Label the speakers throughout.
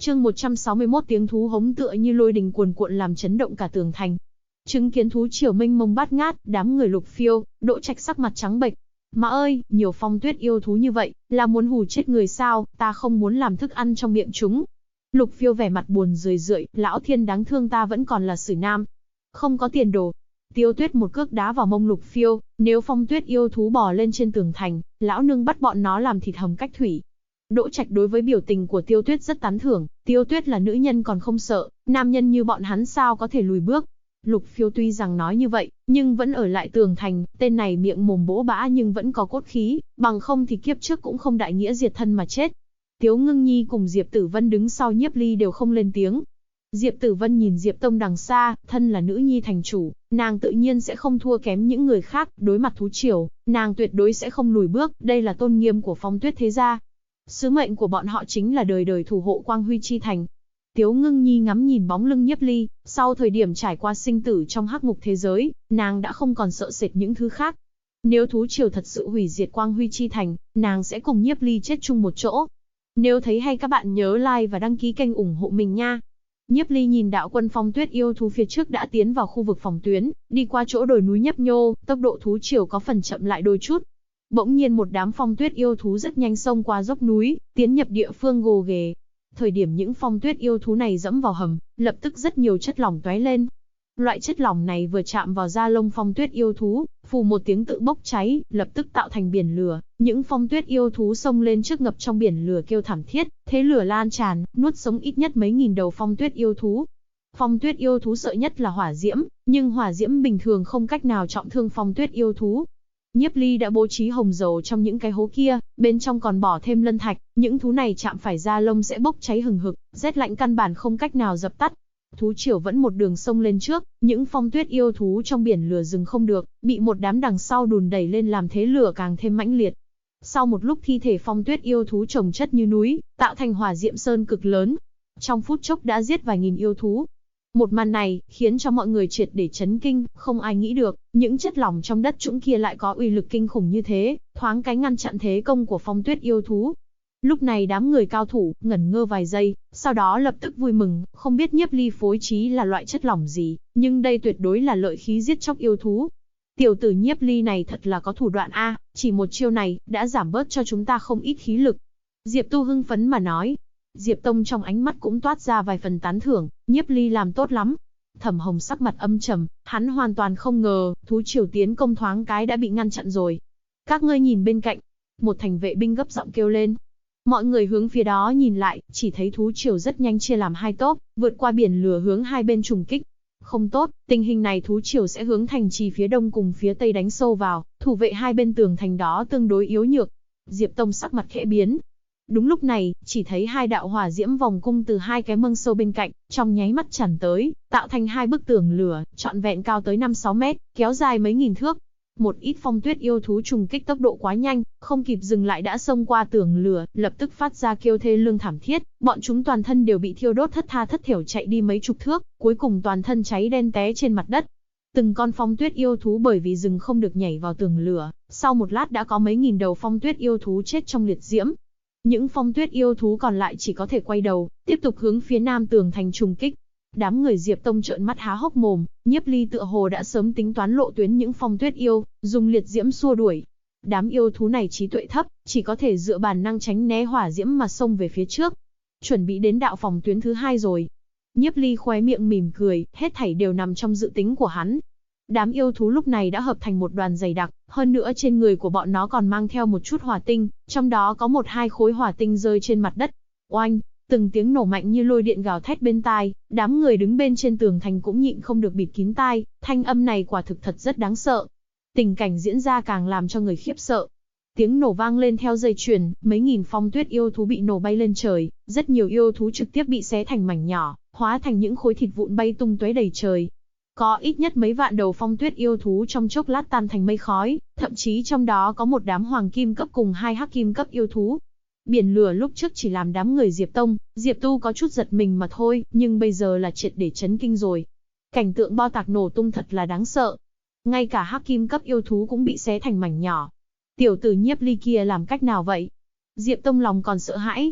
Speaker 1: Chương 161 tiếng thú hống tựa như lôi đình cuồn cuộn làm chấn động cả tường thành. Chứng kiến thú triều mênh mông bát ngát, đám người Lục Phiêu, Đỗ Trạch sắc mặt trắng bệch. Má ơi, nhiều phong tuyết yêu thú như vậy, là muốn hù chết người sao, ta không muốn làm thức ăn trong miệng chúng. Lục Phiêu vẻ mặt buồn rười rượi, lão thiên đáng thương ta vẫn còn là sử nam. Không có tiền đồ. Tiêu Tuyết một cước đá vào mông Lục Phiêu, nếu phong tuyết yêu thú bò lên trên tường thành, lão nương bắt bọn nó làm thịt hầm cách thủy. Đỗ Trạch đối với biểu tình của Tiêu Tuyết rất tán thưởng, Tiêu Tuyết là nữ nhân còn không sợ, nam nhân như bọn hắn sao có thể lùi bước. Lục Phiêu tuy rằng nói như vậy, nhưng vẫn ở lại tường thành, tên này miệng mồm bỗ bã nhưng vẫn có cốt khí, bằng không thì kiếp trước cũng không đại nghĩa diệt thân mà chết. Tiếu Ngưng Nhi cùng Diệp Tử Vân đứng sau Nhiếp Ly đều không lên tiếng. Diệp Tử Vân nhìn Diệp Tông đằng xa, thân là nữ nhi thành chủ, nàng tự nhiên sẽ không thua kém những người khác, đối mặt thú triều, nàng tuyệt đối sẽ không lùi bước, đây là tôn nghiêm của Phong Tuyết thế gia. Sứ mệnh của bọn họ chính là đời đời thủ hộ Quang Huy chi thành. Tiếu Ngưng Nhi ngắm nhìn bóng lưng Nhiếp Ly, sau thời điểm trải qua sinh tử trong hắc ngục thế giới, nàng đã không còn sợ sệt những thứ khác. Nếu thú triều thật sự hủy diệt Quang Huy chi thành, nàng sẽ cùng Nhiếp Ly chết chung một chỗ. Nếu thấy hay các bạn nhớ like và đăng ký kênh ủng hộ mình nha. Nhiếp Ly nhìn đạo quân phong tuyết yêu thú phía trước đã tiến vào khu vực phòng tuyến, đi qua chỗ đồi núi nhấp nhô, tốc độ thú triều có phần chậm lại đôi chút. Bỗng nhiên một đám phong tuyết yêu thú rất nhanh xông qua dốc núi, tiến nhập địa phương gồ ghề. Thời điểm những phong tuyết yêu thú này dẫm vào hầm, lập tức rất nhiều chất lỏng tóe lên. Loại chất lỏng này vừa chạm vào da lông phong tuyết yêu thú, phù một tiếng tự bốc cháy, lập tức tạo thành biển lửa. Những phong tuyết yêu thú xông lên trước ngập trong biển lửa kêu thảm thiết, thế lửa lan tràn, nuốt sống ít nhất mấy nghìn đầu phong tuyết yêu thú. Phong tuyết yêu thú sợ nhất là hỏa diễm, nhưng hỏa diễm bình thường không cách nào trọng thương phong tuyết yêu thú. Nhiếp Ly đã bố trí hồng dầu trong những cái hố kia, bên trong còn bỏ thêm lân thạch, những thú này chạm phải da lông sẽ bốc cháy hừng hực, rét lạnh căn bản không cách nào dập tắt. Thú triều vẫn một đường sông lên trước, những phong tuyết yêu thú trong biển lửa dừng không được, bị một đám đằng sau đùn đẩy lên làm thế lửa càng thêm mãnh liệt. Sau một lúc thi thể phong tuyết yêu thú chồng chất như núi, tạo thành hỏa diệm sơn cực lớn. Trong phút chốc đã giết vài nghìn yêu thú. Một màn này, khiến cho mọi người triệt để chấn kinh, không ai nghĩ được, những chất lỏng trong đất trũng kia lại có uy lực kinh khủng như thế, thoáng cái ngăn chặn thế công của phong tuyết yêu thú. Lúc này đám người cao thủ, ngẩn ngơ vài giây, sau đó lập tức vui mừng, không biết Nhiếp Ly phối trí là loại chất lỏng gì, nhưng đây tuyệt đối là lợi khí giết chóc yêu thú. Tiểu tử Nhiếp Ly này thật là có thủ đoạn a, chỉ một chiêu này, đã giảm bớt cho chúng ta không ít khí lực. Diệp Tu hưng phấn mà nói. Diệp Tông trong ánh mắt cũng toát ra vài phần tán thưởng, Nhiếp Ly làm tốt lắm. Thẩm Hồng sắc mặt âm trầm, hắn hoàn toàn không ngờ, thú triều tiến công thoáng cái đã bị ngăn chặn rồi. Các ngươi nhìn bên cạnh, một thành vệ binh gấp giọng kêu lên. Mọi người hướng phía đó nhìn lại, chỉ thấy thú triều rất nhanh chia làm hai tốp, vượt qua biển lửa hướng hai bên trùng kích. Không tốt, tình hình này thú triều sẽ hướng thành trì phía đông cùng phía tây đánh sâu vào, thủ vệ hai bên tường thành đó tương đối yếu nhược. Diệp Tông sắc mặt khẽ biến. Đúng lúc này, chỉ thấy hai đạo hỏa diễm vòng cung từ hai cái mương sâu bên cạnh, trong nháy mắt tràn tới, tạo thành hai bức tường lửa, trọn vẹn cao tới 5-6 mét, kéo dài mấy nghìn thước. Một ít phong tuyết yêu thú trùng kích tốc độ quá nhanh, không kịp dừng lại đã xông qua tường lửa, lập tức phát ra kêu thê lương thảm thiết, bọn chúng toàn thân đều bị thiêu đốt thất tha thất thểu chạy đi mấy chục thước, cuối cùng toàn thân cháy đen té trên mặt đất. Từng con phong tuyết yêu thú bởi vì rừng không được nhảy vào tường lửa, sau một lát đã có mấy nghìn đầu phong tuyết yêu thú chết trong liệt diễm. Những phong tuyết yêu thú còn lại chỉ có thể quay đầu, tiếp tục hướng phía nam tường thành trùng kích. Đám người Diệp Tông trợn mắt há hốc mồm, Nhiếp Ly tựa hồ đã sớm tính toán lộ tuyến những phong tuyết yêu, dùng liệt diễm xua đuổi. Đám yêu thú này trí tuệ thấp, chỉ có thể dựa bản năng tránh né hỏa diễm mà xông về phía trước. Chuẩn bị đến đạo phòng tuyến thứ hai rồi. Nhiếp Ly khóe miệng mỉm cười, hết thảy đều nằm trong dự tính của hắn. Đám yêu thú lúc này đã hợp thành một đoàn dày đặc, hơn nữa trên người của bọn nó còn mang theo một chút hỏa tinh, trong đó có 1-2 khối hỏa tinh rơi trên mặt đất. Oanh! Từng tiếng nổ mạnh như lôi điện gào thét bên tai, đám người đứng bên trên tường thành cũng nhịn không được bịt kín tai, thanh âm này quả thực thật rất đáng sợ. Tình cảnh diễn ra càng làm cho người khiếp sợ. Tiếng nổ vang lên theo dây chuyền, mấy nghìn phong tuyết yêu thú bị nổ bay lên trời, rất nhiều yêu thú trực tiếp bị xé thành mảnh nhỏ, hóa thành những khối thịt vụn bay tung tóe đầy trời. Có ít nhất mấy vạn đầu phong tuyết yêu thú trong chốc lát tan thành mây khói, thậm chí trong đó có một đám hoàng kim cấp cùng 2 hắc kim cấp yêu thú. Biển lửa lúc trước chỉ làm đám người Diệp Tông, Diệp Tu có chút giật mình mà thôi, nhưng bây giờ là triệt để chấn kinh rồi. Cảnh tượng bo tạc nổ tung thật là đáng sợ. Ngay cả hắc kim cấp yêu thú cũng bị xé thành mảnh nhỏ. Tiểu tử Nhiếp Ly kia làm cách nào vậy? Diệp Tông lòng còn sợ hãi.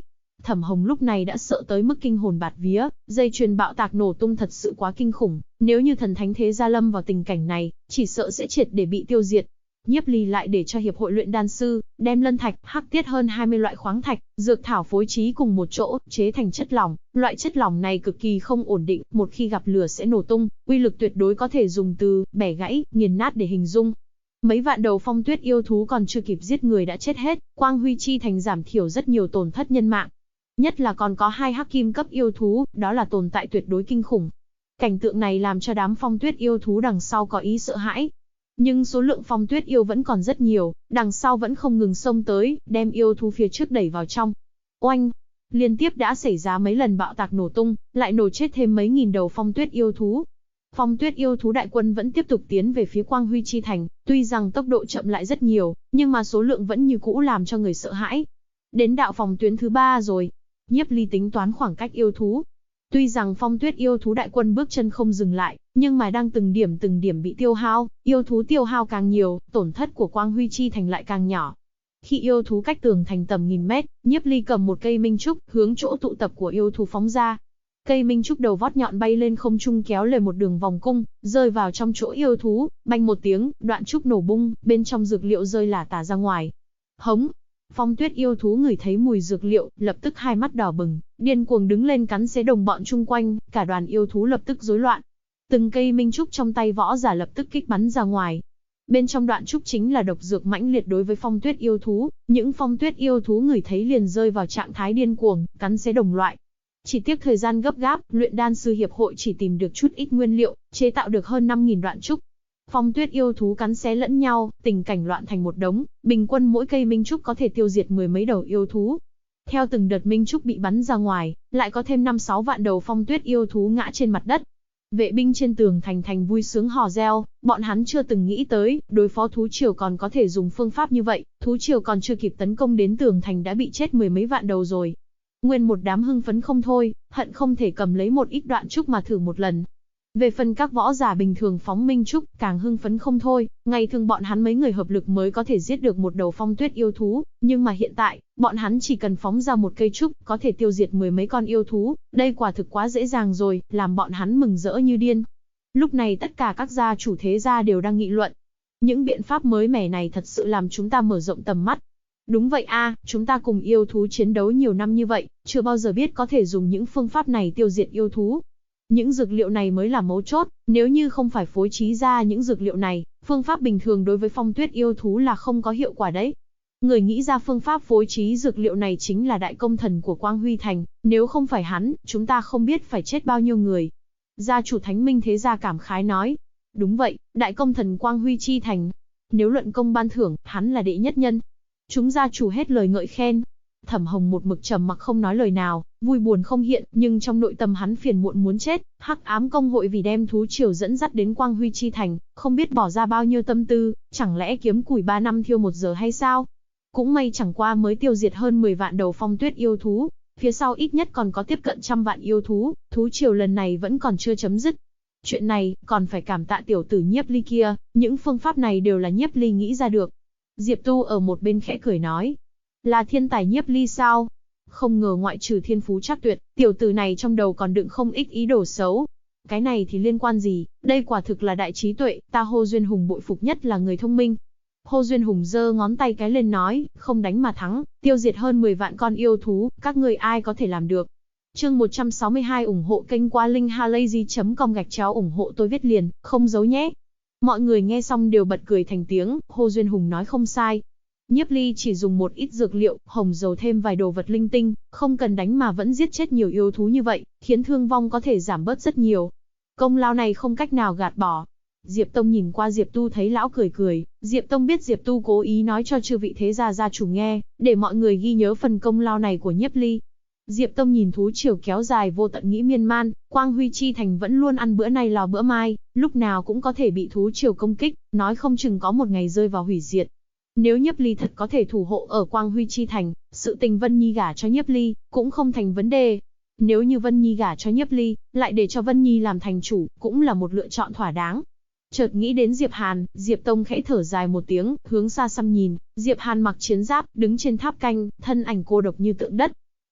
Speaker 1: Thẩm Hồng lúc này đã sợ tới mức kinh hồn bạt vía, dây chuyền bạo tạc nổ tung thật sự quá kinh khủng, nếu như thần thánh thế gia lâm vào tình cảnh này, chỉ sợ sẽ triệt để bị tiêu diệt. Nhiếp Ly lại để cho hiệp hội luyện đan sư đem lân thạch, hắc tiết hơn 20 loại khoáng thạch, dược thảo phối trí cùng một chỗ, chế thành chất lỏng. Loại chất lỏng này cực kỳ không ổn định, một khi gặp lửa sẽ nổ tung, uy lực tuyệt đối có thể dùng từ bẻ gãy, nghiền nát để hình dung. Mấy vạn đầu phong tuyết yêu thú còn chưa kịp giết người đã chết hết, Quang Huy Chi Thành giảm thiểu rất nhiều tổn thất nhân mạng. Nhất là còn có 2 hắc kim cấp yêu thú, đó là tồn tại tuyệt đối kinh khủng. Cảnh tượng này làm cho đám phong tuyết yêu thú đằng sau có ý sợ hãi. Nhưng số lượng phong tuyết yêu vẫn còn rất nhiều, đằng sau vẫn không ngừng xông tới, đem yêu thú phía trước đẩy vào trong. Oanh! Liên tiếp đã xảy ra mấy lần bạo tạc nổ tung, lại nổ chết thêm mấy nghìn đầu phong tuyết yêu thú. Phong tuyết yêu thú đại quân vẫn tiếp tục tiến về phía Quang Huy Chi Thành, tuy rằng tốc độ chậm lại rất nhiều, nhưng mà số lượng vẫn như cũ làm cho người sợ hãi. Đến đạo phòng tuyến thứ 3 rồi. Nhiếp Ly tính toán khoảng cách yêu thú. Tuy rằng phong tuyết yêu thú đại quân bước chân không dừng lại, nhưng mà đang từng điểm bị tiêu hao, yêu thú tiêu hao càng nhiều, tổn thất của Quang Huy Chi Thành lại càng nhỏ. Khi yêu thú cách tường thành tầm nghìn mét, Nhiếp Ly cầm một cây minh trúc, hướng chỗ tụ tập của yêu thú phóng ra. Cây minh trúc đầu vót nhọn bay lên không trung kéo lên một đường vòng cung, rơi vào trong chỗ yêu thú, bành một tiếng, đoạn trúc nổ bung, bên trong dược liệu rơi lả tả ra ngoài. Hống! Phong tuyết yêu thú ngửi thấy mùi dược liệu, lập tức hai mắt đỏ bừng, điên cuồng đứng lên cắn xé đồng bọn chung quanh, cả đoàn yêu thú lập tức rối loạn. Từng cây minh trúc trong tay võ giả lập tức kích bắn ra ngoài. Bên trong đoạn trúc chính là độc dược mãnh liệt đối với phong tuyết yêu thú, những phong tuyết yêu thú ngửi thấy liền rơi vào trạng thái điên cuồng, cắn xé đồng loại. Chỉ tiếc thời gian gấp gáp, luyện đan sư hiệp hội chỉ tìm được chút ít nguyên liệu, chế tạo được hơn 5.000 đoạn trúc. Phong tuyết yêu thú cắn xé lẫn nhau, tình cảnh loạn thành một đống, bình quân mỗi cây minh trúc có thể tiêu diệt 10 mấy đầu yêu thú. Theo từng đợt minh trúc bị bắn ra ngoài, lại có thêm 5-6 vạn đầu phong tuyết yêu thú ngã trên mặt đất. Vệ binh trên tường thành vui sướng hò reo, bọn hắn chưa từng nghĩ tới, đối phó thú triều còn có thể dùng phương pháp như vậy, thú triều còn chưa kịp tấn công đến tường thành đã bị chết 10 mấy vạn đầu rồi. Nguyên một đám hưng phấn không thôi, hận không thể cầm lấy một ít đoạn trúc mà thử một lần. Về phần các võ giả bình thường phóng minh trúc, càng hưng phấn không thôi, ngày thường bọn hắn mấy người hợp lực mới có thể giết được một đầu phong tuyết yêu thú, nhưng mà hiện tại, bọn hắn chỉ cần phóng ra một cây trúc, có thể tiêu diệt 10 mấy con yêu thú, đây quả thực quá dễ dàng rồi, làm bọn hắn mừng rỡ như điên. Lúc này tất cả các gia chủ thế gia đều đang nghị luận. Những biện pháp mới mẻ này thật sự làm chúng ta mở rộng tầm mắt. Đúng vậy a, chúng ta cùng yêu thú chiến đấu nhiều năm như vậy, chưa bao giờ biết có thể dùng những phương pháp này tiêu diệt yêu thú. Những dược liệu này mới là mấu chốt, nếu như không phải phối trí ra những dược liệu này, phương pháp bình thường đối với phong tuyết yêu thú là không có hiệu quả đấy. Người nghĩ ra phương pháp phối trí dược liệu này chính là đại công thần của Quang Huy Thành, nếu không phải hắn, chúng ta không biết phải chết bao nhiêu người. Gia chủ Thánh Minh Thế Gia cảm khái nói. Đúng vậy, đại công thần Quang Huy Chi Thành. Nếu luận công ban thưởng, hắn là đệ nhất nhân. Chúng gia chủ hết lời ngợi khen. Thẩm Hồng một mực trầm mặc không nói lời nào, vui buồn không hiện, nhưng trong nội tâm hắn phiền muộn muốn chết. Hắc ám công hội vì đem thú triều dẫn dắt đến Quang Huy Chi Thành, không biết bỏ ra bao nhiêu tâm tư, chẳng lẽ kiếm củi 3 năm thiêu 1 giờ hay sao? Cũng may chẳng qua mới tiêu diệt hơn 10 vạn đầu phong tuyết yêu thú, phía sau ít nhất còn có tiếp cận 100 vạn yêu thú, thú triều lần này vẫn còn chưa chấm dứt. Chuyện này, còn phải cảm tạ tiểu tử Nhiếp Ly kia, những phương pháp này đều là Nhiếp Ly nghĩ ra được. Diệp Tu ở một bên khẽ cười nói. Là thiên tài Nhiếp Ly sao? Không ngờ ngoại trừ thiên phú trắc tuyệt, tiểu tử này trong đầu còn đựng không ít ý đồ xấu. Cái này thì liên quan gì, đây quả thực là đại trí tuệ, ta Hồ Duyên Hùng bội phục nhất là người thông minh. Hồ Duyên Hùng giơ ngón tay cái lên nói, không đánh mà thắng, tiêu diệt hơn 10 vạn con yêu thú, các người ai có thể làm được. Chương 162 ủng hộ kênh qua linkhalazy.com ủng hộ tôi viết liền, không giấu nhé. Mọi người nghe xong đều bật cười thành tiếng, Hồ Duyên Hùng nói không sai. Nhiếp Ly chỉ dùng một ít dược liệu, hồng dầu thêm vài đồ vật linh tinh, không cần đánh mà vẫn giết chết nhiều yêu thú như vậy, khiến thương vong có thể giảm bớt rất nhiều. Công lao này không cách nào gạt bỏ. Diệp Tông nhìn qua Diệp Tu thấy lão cười cười, Diệp Tông biết Diệp Tu cố ý nói cho chư vị thế gia gia chủ nghe, để mọi người ghi nhớ phần công lao này của Nhiếp Ly. Diệp Tông nhìn thú triều kéo dài vô tận nghĩ miên man, Quang Huy Chi Thành vẫn luôn ăn bữa nay lò bữa mai, lúc nào cũng có thể bị thú triều công kích, nói không chừng có một ngày rơi vào hủy diệt. Nếu Nhiếp Ly thật có thể thủ hộ ở Quang Huy Chi Thành, sự tình Vân Nhi gả cho Nhiếp Ly cũng không thành vấn đề. Nếu như Vân Nhi gả cho Nhiếp Ly, lại để cho Vân Nhi làm thành chủ, cũng là một lựa chọn thỏa đáng. Chợt nghĩ đến Diệp Hàn, Diệp Tông khẽ thở dài một tiếng, hướng xa xăm nhìn, Diệp Hàn mặc chiến giáp, đứng trên tháp canh, thân ảnh cô độc như tượng đất.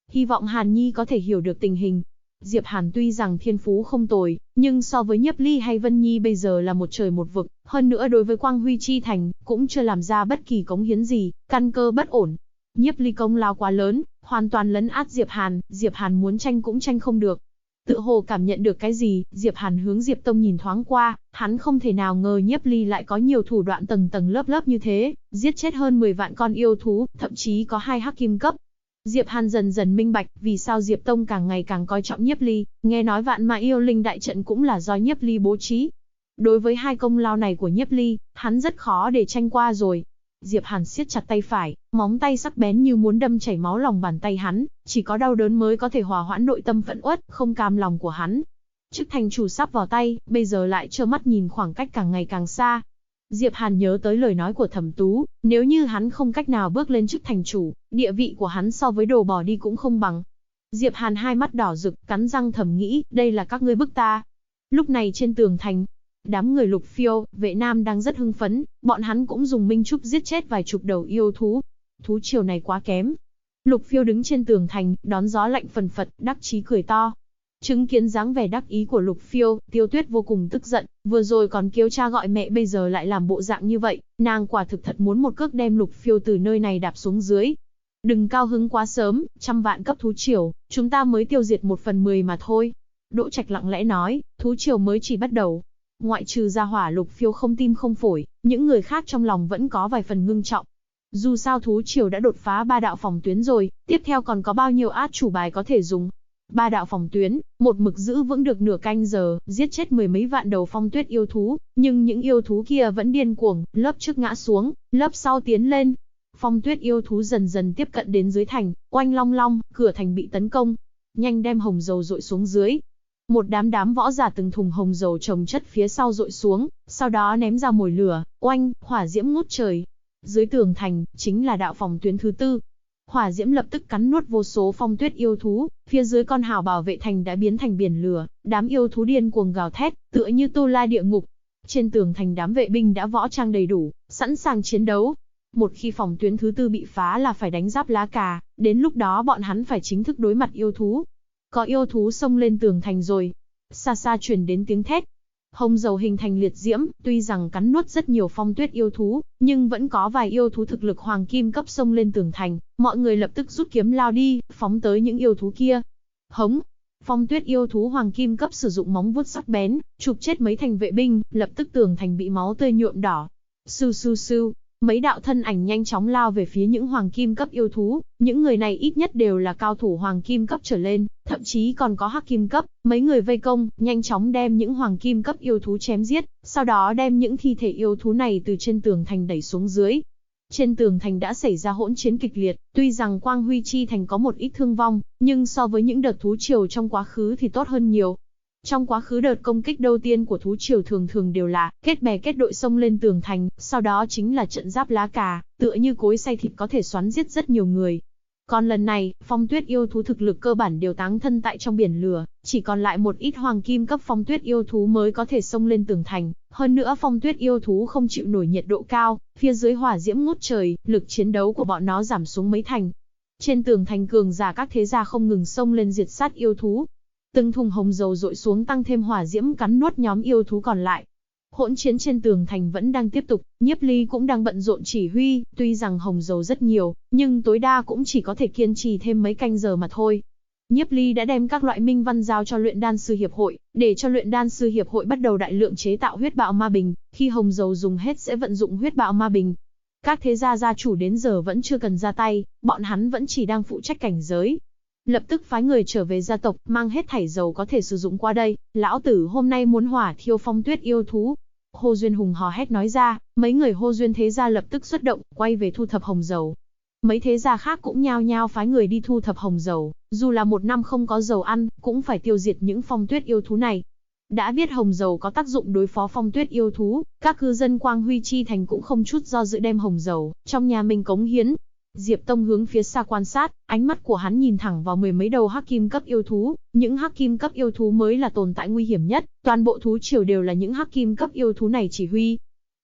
Speaker 1: hy vọng Hàn Nhi có thể hiểu được tình hình. Diệp Hàn tuy rằng thiên phú không tồi, nhưng so với Nhiếp Ly hay Vân Nhi bây giờ là một trời một vực, hơn nữa đối với Quang Huy Chi Thành, cũng chưa làm ra bất kỳ cống hiến gì, căn cơ bất ổn. Nhiếp Ly công lao quá lớn, hoàn toàn lấn át Diệp Hàn muốn tranh cũng tranh không được. Tự hồ cảm nhận được cái gì, Diệp Hàn hướng Diệp Tông nhìn thoáng qua, hắn không thể nào ngờ Nhiếp Ly lại có nhiều thủ đoạn tầng tầng lớp lớp như thế, giết chết hơn 10 vạn con yêu thú, thậm chí có 2 hắc kim cấp. Diệp Hàn dần dần minh bạch vì sao Diệp Tông càng ngày càng coi trọng Nhiếp Ly, nghe nói vạn mã yêu linh đại trận cũng là do Nhiếp Ly bố trí. Đối với 2 công lao này của Nhiếp Ly, hắn rất khó để tranh qua rồi. Diệp Hàn siết chặt tay phải, móng tay sắc bén như muốn đâm chảy máu lòng bàn tay hắn, chỉ có đau đớn mới có thể hòa hoãn nội tâm phẫn uất, không cam lòng của hắn. Chức thành chủ sắp vào tay, bây giờ lại trơ mắt nhìn khoảng cách càng ngày càng xa. Diệp Hàn nhớ tới lời nói của Thẩm Tú, nếu như hắn không cách nào bước lên chức thành chủ, địa vị của hắn so với đồ bỏ đi cũng không bằng. Diệp Hàn hai mắt đỏ rực, cắn răng thầm nghĩ, đây là các ngươi bức ta. Lúc này trên tường thành, đám người Lục Phiêu, Vệ Nam đang rất hưng phấn, bọn hắn cũng dùng minh trúc giết chết vài chục đầu yêu thú. Thú triều này quá kém. Lục Phiêu đứng trên tường thành, đón gió lạnh phần phật, đắc chí cười to. Chứng kiến dáng vẻ đắc ý của Lục Phiêu, Tiêu Tuyết vô cùng tức giận, vừa rồi còn kêu cha gọi mẹ bây giờ lại làm bộ dạng như vậy, nàng quả thực thật muốn một cước đem Lục Phiêu từ nơi này đạp xuống dưới. Đừng cao hứng quá sớm, 100 vạn cấp thú triều, chúng ta mới tiêu diệt 1/10 mà thôi. Đỗ Trạch lặng lẽ nói, thú triều mới chỉ bắt đầu. Ngoại trừ gia hỏa Lục Phiêu không tim không phổi, những người khác trong lòng vẫn có vài phần ngưng trọng. Dù sao thú triều đã đột phá 3 đạo phòng tuyến rồi, tiếp theo còn có bao nhiêu át chủ bài có thể dùng. 3 đạo phòng tuyến, một mực giữ vững được nửa canh giờ, giết chết 10 mấy vạn đầu phong tuyết yêu thú, nhưng những yêu thú kia vẫn điên cuồng, lớp trước ngã xuống, lớp sau tiến lên. Phong tuyết yêu thú dần dần tiếp cận đến dưới thành, oanh long long, cửa thành bị tấn công. Nhanh đem hồng dầu dội xuống dưới. Một đám võ giả từng thùng hồng dầu chồng chất phía sau dội xuống, sau đó ném ra mồi lửa, oanh, hỏa diễm ngút trời. Dưới tường thành, chính là đạo phòng tuyến thứ 4. Hỏa diễm lập tức cắn nuốt vô số phong tuyết yêu thú, phía dưới con hào bảo vệ thành đã biến thành biển lửa, đám yêu thú điên cuồng gào thét, tựa như tu la địa ngục. Trên tường thành đám vệ binh đã võ trang đầy đủ, sẵn sàng chiến đấu. Một khi phòng tuyến thứ 4 bị phá là phải đánh giáp lá cà, đến lúc đó bọn hắn phải chính thức đối mặt yêu thú. Có yêu thú xông lên tường thành rồi. Xa xa truyền đến tiếng thét. Hồng dầu hình thành liệt diễm, tuy rằng cắn nuốt rất nhiều phong tuyết yêu thú, nhưng vẫn có vài yêu thú thực lực hoàng kim cấp xông lên tường thành, mọi người lập tức rút kiếm lao đi, phóng tới những yêu thú kia. Hống! Phong tuyết yêu thú hoàng kim cấp sử dụng móng vuốt sắc bén, chụp chết mấy thành vệ binh, lập tức tường thành bị máu tươi nhuộm đỏ. Sưu sưu sưu! Mấy đạo thân ảnh nhanh chóng lao về phía những hoàng kim cấp yêu thú, những người này ít nhất đều là cao thủ hoàng kim cấp trở lên, thậm chí còn có hắc kim cấp, mấy người vây công, nhanh chóng đem những hoàng kim cấp yêu thú chém giết, sau đó đem những thi thể yêu thú này từ trên tường thành đẩy xuống dưới. Trên tường thành đã xảy ra hỗn chiến kịch liệt, tuy rằng Quang Huy Chi Thành có một ít thương vong, nhưng so với những đợt thú triều trong quá khứ thì tốt hơn nhiều. Trong quá khứ đợt công kích đầu tiên của thú triều thường đều là kết bè kết đội xông lên tường thành, sau đó chính là trận giáp lá cà, tựa như cối xay thịt có thể xoắn giết rất nhiều người. Còn lần này, phong tuyết yêu thú thực lực cơ bản đều táng thân tại trong biển lửa, chỉ còn lại một ít hoàng kim cấp phong tuyết yêu thú mới có thể xông lên tường thành, hơn nữa phong tuyết yêu thú không chịu nổi nhiệt độ cao, phía dưới hỏa diễm ngút trời, lực chiến đấu của bọn nó giảm xuống mấy thành. Trên tường thành cường giả các thế gia không ngừng xông lên diệt sát yêu thú. Từng thùng hồng dầu dội xuống tăng thêm hỏa diễm cắn nuốt nhóm yêu thú còn lại. Hỗn chiến trên tường thành vẫn đang tiếp tục, Nhiếp Ly cũng đang bận rộn chỉ huy, tuy rằng hồng dầu rất nhiều, nhưng tối đa cũng chỉ có thể kiên trì thêm mấy canh giờ mà thôi. Nhiếp Ly đã đem các loại minh văn giao cho luyện đan sư hiệp hội, để cho luyện đan sư hiệp hội bắt đầu đại lượng chế tạo huyết bạo ma bình, khi hồng dầu dùng hết sẽ vận dụng huyết bạo ma bình. Các thế gia gia chủ đến giờ vẫn chưa cần ra tay, bọn hắn vẫn chỉ đang phụ trách cảnh giới. Lập tức phái người trở về gia tộc, mang hết thảy dầu có thể sử dụng qua đây, lão tử hôm nay muốn hỏa thiêu phong tuyết yêu thú. Hồ Duyên hùng hò hét nói ra, mấy người Hồ Duyên thế gia lập tức xuất động, quay về thu thập hồng dầu. Mấy thế gia khác cũng nhao nhao phái người đi thu thập hồng dầu, dù là một năm không có dầu ăn, cũng phải tiêu diệt những phong tuyết yêu thú này. Đã biết hồng dầu có tác dụng đối phó phong tuyết yêu thú, các cư dân Quang Huy Chi Thành cũng không chút do dự đem hồng dầu trong nhà mình cống hiến. Diệp Tông hướng phía xa quan sát, ánh mắt của hắn nhìn thẳng vào 10 mấy đầu hắc kim cấp yêu thú, những hắc kim cấp yêu thú mới là tồn tại nguy hiểm nhất, toàn bộ thú triều đều là những hắc kim cấp yêu thú này chỉ huy.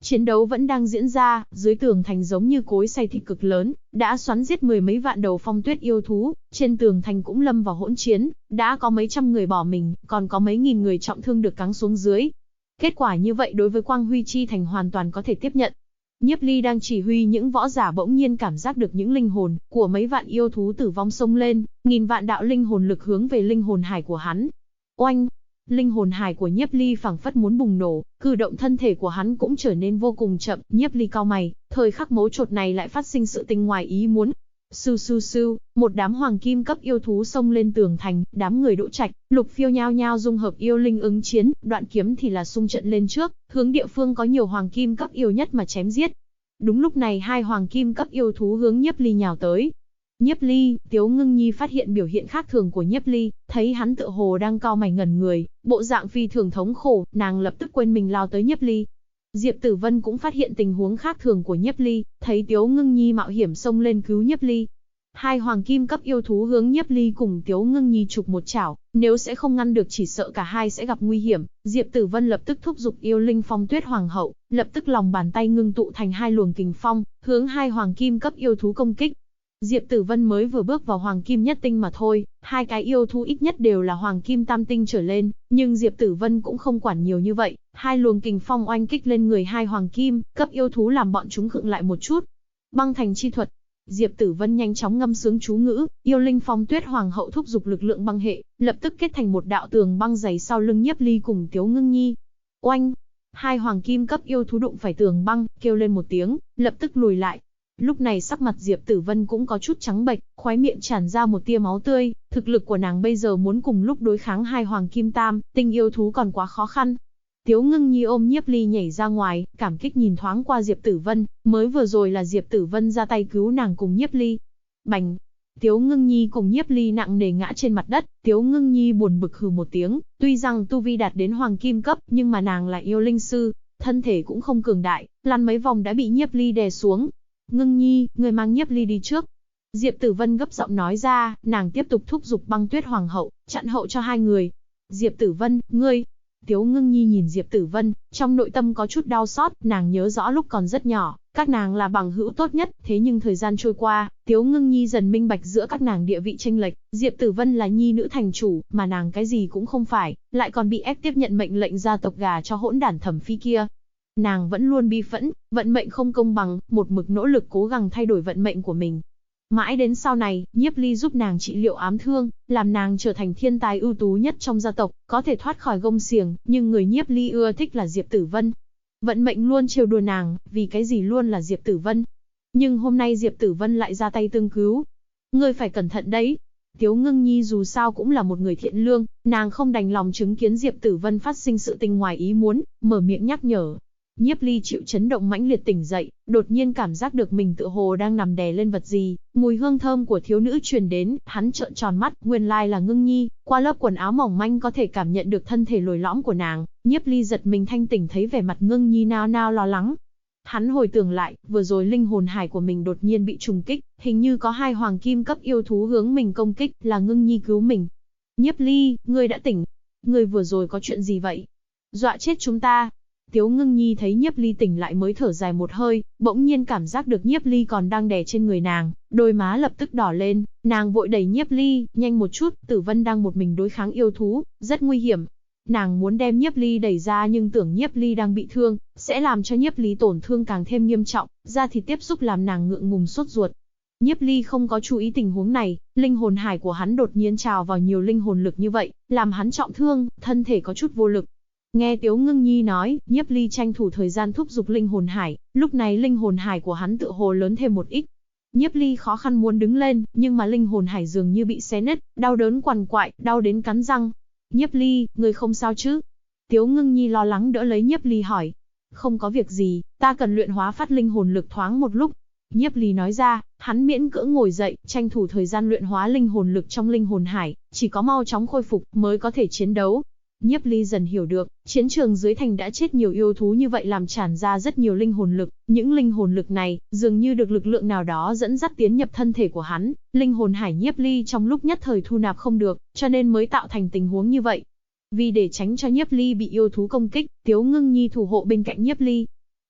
Speaker 1: Chiến đấu vẫn đang diễn ra, dưới tường thành giống như cối xay thịt cực lớn, đã xoắn giết mười mấy vạn đầu phong tuyết yêu thú, trên tường thành cũng lâm vào hỗn chiến, đã có mấy trăm người bỏ mình, còn có mấy nghìn người trọng thương được cáng xuống dưới. Kết quả như vậy đối với Quang Huy Chi Thành hoàn toàn có thể tiếp nhận. Nhiếp Ly đang chỉ huy những võ giả bỗng nhiên cảm giác được những linh hồn của mấy vạn yêu thú tử vong xông lên, nghìn vạn đạo linh hồn lực hướng về linh hồn hải của hắn. Oanh! Linh hồn hải của Nhiếp Ly phảng phất muốn bùng nổ, cử động thân thể của hắn cũng trở nên vô cùng chậm. Nhiếp Ly cau mày, thời khắc mấu chốt này lại phát sinh sự tình ngoài ý muốn. Sưu sưu sưu, một đám hoàng kim cấp yêu thú xông lên tường thành, đám người Đỗ Trạch, Lục Phiêu nhao nhao dung hợp yêu linh ứng chiến, Đoạn Kiếm thì là xung trận lên trước, hướng địa phương có nhiều hoàng kim cấp yêu nhất mà chém giết. Đúng lúc này hai hoàng kim cấp yêu thú hướng Nhiếp Ly nhào tới. Nhiếp Ly, Tiếu Ngưng Nhi phát hiện biểu hiện khác thường của Nhiếp Ly, thấy hắn tựa hồ đang cau mày ngẩn người, bộ dạng phi thường thống khổ, nàng lập tức quên mình lao tới Nhiếp Ly. Diệp Tử Vân cũng phát hiện tình huống khác thường của Nhiếp Ly, thấy Tiếu Ngưng Nhi mạo hiểm xông lên cứu Nhiếp Ly. Hai hoàng kim cấp yêu thú hướng Nhiếp Ly cùng Tiếu Ngưng Nhi chụp một chảo, nếu sẽ không ngăn được chỉ sợ cả hai sẽ gặp nguy hiểm. Diệp Tử Vân lập tức thúc giục yêu linh Phong Tuyết Hoàng hậu, lập tức lòng bàn tay ngưng tụ thành hai luồng kình phong, hướng hai hoàng kim cấp yêu thú công kích. Diệp Tử Vân mới vừa bước vào hoàng kim nhất tinh mà thôi, hai cái yêu thú ít nhất đều là hoàng kim tam tinh trở lên, nhưng Diệp Tử Vân cũng không quản nhiều như vậy, hai luồng kình phong oanh kích lên người hai hoàng kim cấp yêu thú làm bọn chúng khựng lại một chút. Băng thành chi thuật. Diệp Tử Vân nhanh chóng ngâm sướng chú ngữ, yêu linh Phong Tuyết Hoàng hậu thúc giục lực lượng băng hệ, lập tức kết thành một đạo tường băng dày sau lưng Nhiếp Ly cùng Tiếu Ngưng Nhi. Oanh! Hai hoàng kim cấp yêu thú đụng phải tường băng, kêu lên một tiếng, lập tức lùi lại. Lúc này sắc mặt Diệp Tử Vân cũng có chút trắng bệch, khóe miệng tràn ra một tia máu tươi, thực lực của nàng bây giờ muốn cùng lúc đối kháng hai hoàng kim tam tinh yêu thú còn quá khó khăn. Tiếu Ngưng Nhi ôm Nhiếp Ly nhảy ra ngoài, cảm kích nhìn thoáng qua Diệp Tử Vân, mới vừa rồi là Diệp Tử Vân ra tay cứu nàng cùng Nhiếp Ly. Bành! Tiếu Ngưng Nhi cùng Nhiếp Ly nặng nề ngã trên mặt đất, Tiếu Ngưng Nhi buồn bực hừ một tiếng, tuy rằng tu vi đạt đến hoàng kim cấp, nhưng mà nàng là yêu linh sư, thân thể cũng không cường đại, lăn mấy vòng đã bị Nhiếp Ly đè xuống. Ngưng Nhi, người mang Nhiếp Ly đi trước. Diệp Tử Vân gấp giọng nói ra, nàng tiếp tục thúc giục Băng Tuyết Hoàng hậu, chặn hậu cho hai người. Diệp Tử Vân, ngươi... Tiếu Ngưng Nhi nhìn Diệp Tử Vân, trong nội tâm có chút đau xót, nàng nhớ rõ lúc còn rất nhỏ, các nàng là bằng hữu tốt nhất, thế nhưng thời gian trôi qua, Tiếu Ngưng Nhi dần minh bạch giữa các nàng địa vị chênh lệch, Diệp Tử Vân là nhi nữ thành chủ, mà nàng cái gì cũng không phải, lại còn bị ép tiếp nhận mệnh lệnh gia tộc gà cho hỗn đản Thẩm Phi kia. Nàng vẫn luôn bi phẫn, vận mệnh không công bằng, một mực nỗ lực cố gắng thay đổi vận mệnh của mình. Mãi đến sau này, Nhiếp Ly giúp nàng trị liệu ám thương, làm nàng trở thành thiên tài ưu tú nhất trong gia tộc, có thể thoát khỏi gông xiềng, nhưng người Nhiếp Ly ưa thích là Diệp Tử Vân. Vận mệnh luôn trêu đùa nàng, vì cái gì luôn là Diệp Tử Vân. Nhưng hôm nay Diệp Tử Vân lại ra tay tương cứu. Ngươi phải cẩn thận đấy. Tiếu Ngưng Nhi dù sao cũng là một người thiện lương, nàng không đành lòng chứng kiến Diệp Tử Vân phát sinh sự tình ngoài ý muốn, mở miệng nhắc nhở. Nhiếp Ly chịu chấn động mãnh liệt tỉnh dậy, đột nhiên cảm giác được mình tựa hồ đang nằm đè lên vật gì, mùi hương thơm của thiếu nữ truyền đến, hắn trợn tròn mắt, nguyên lai là Ngưng Nhi, qua lớp quần áo mỏng manh có thể cảm nhận được thân thể lồi lõm của nàng. Nhiếp Ly giật mình thanh tỉnh thấy vẻ mặt Ngưng Nhi nao nao lo lắng. Hắn hồi tưởng lại, vừa rồi linh hồn hải của mình đột nhiên bị trùng kích, hình như có hai hoàng kim cấp yêu thú hướng mình công kích, là Ngưng Nhi cứu mình. Nhiếp Ly, ngươi đã tỉnh. Ngươi vừa rồi có chuyện gì vậy? Dọa chết chúng ta. Tiếu Ngưng Nhi thấy Nhiếp Ly tỉnh lại mới thở dài một hơi, bỗng nhiên cảm giác được Nhiếp Ly còn đang đè trên người nàng, đôi má lập tức đỏ lên, nàng vội đẩy Nhiếp Ly, nhanh một chút, Tử Vân đang một mình đối kháng yêu thú, rất nguy hiểm. Nàng muốn đem Nhiếp Ly đẩy ra nhưng tưởng Nhiếp Ly đang bị thương, sẽ làm cho Nhiếp Ly tổn thương càng thêm nghiêm trọng, da thịt tiếp xúc làm nàng ngượng ngùng sốt ruột. Nhiếp Ly không có chú ý tình huống này, linh hồn hải của hắn đột nhiên trào vào nhiều linh hồn lực như vậy, làm hắn trọng thương, thân thể có chút vô lực. Nghe Tiếu Ngưng Nhi nói, Nhiếp Ly tranh thủ thời gian thúc giục linh hồn hải, lúc này linh hồn hải của hắn tựa hồ lớn thêm một ít. Nhiếp Ly khó khăn muốn đứng lên, nhưng mà linh hồn hải dường như bị xé nứt, đau đớn quằn quại, đau đến cắn răng. Nhiếp Ly, ngươi không sao chứ? Tiếu Ngưng Nhi lo lắng đỡ lấy Nhiếp Ly hỏi. Không có việc gì, ta cần luyện hóa phát linh hồn lực thoáng một lúc. Nhiếp Ly nói ra, hắn miễn cưỡng ngồi dậy, tranh thủ thời gian luyện hóa linh hồn lực trong linh hồn hải, chỉ có mau chóng khôi phục mới có thể chiến đấu. Nhiếp Ly dần hiểu được, chiến trường dưới thành đã chết nhiều yêu thú như vậy làm tràn ra rất nhiều linh hồn lực, những linh hồn lực này, dường như được lực lượng nào đó dẫn dắt tiến nhập thân thể của hắn, linh hồn hải Nhiếp Ly trong lúc nhất thời thu nạp không được, cho nên mới tạo thành tình huống như vậy. Vì để tránh cho Nhiếp Ly bị yêu thú công kích, Tiếu Ngưng Nhi thủ hộ bên cạnh Nhiếp Ly.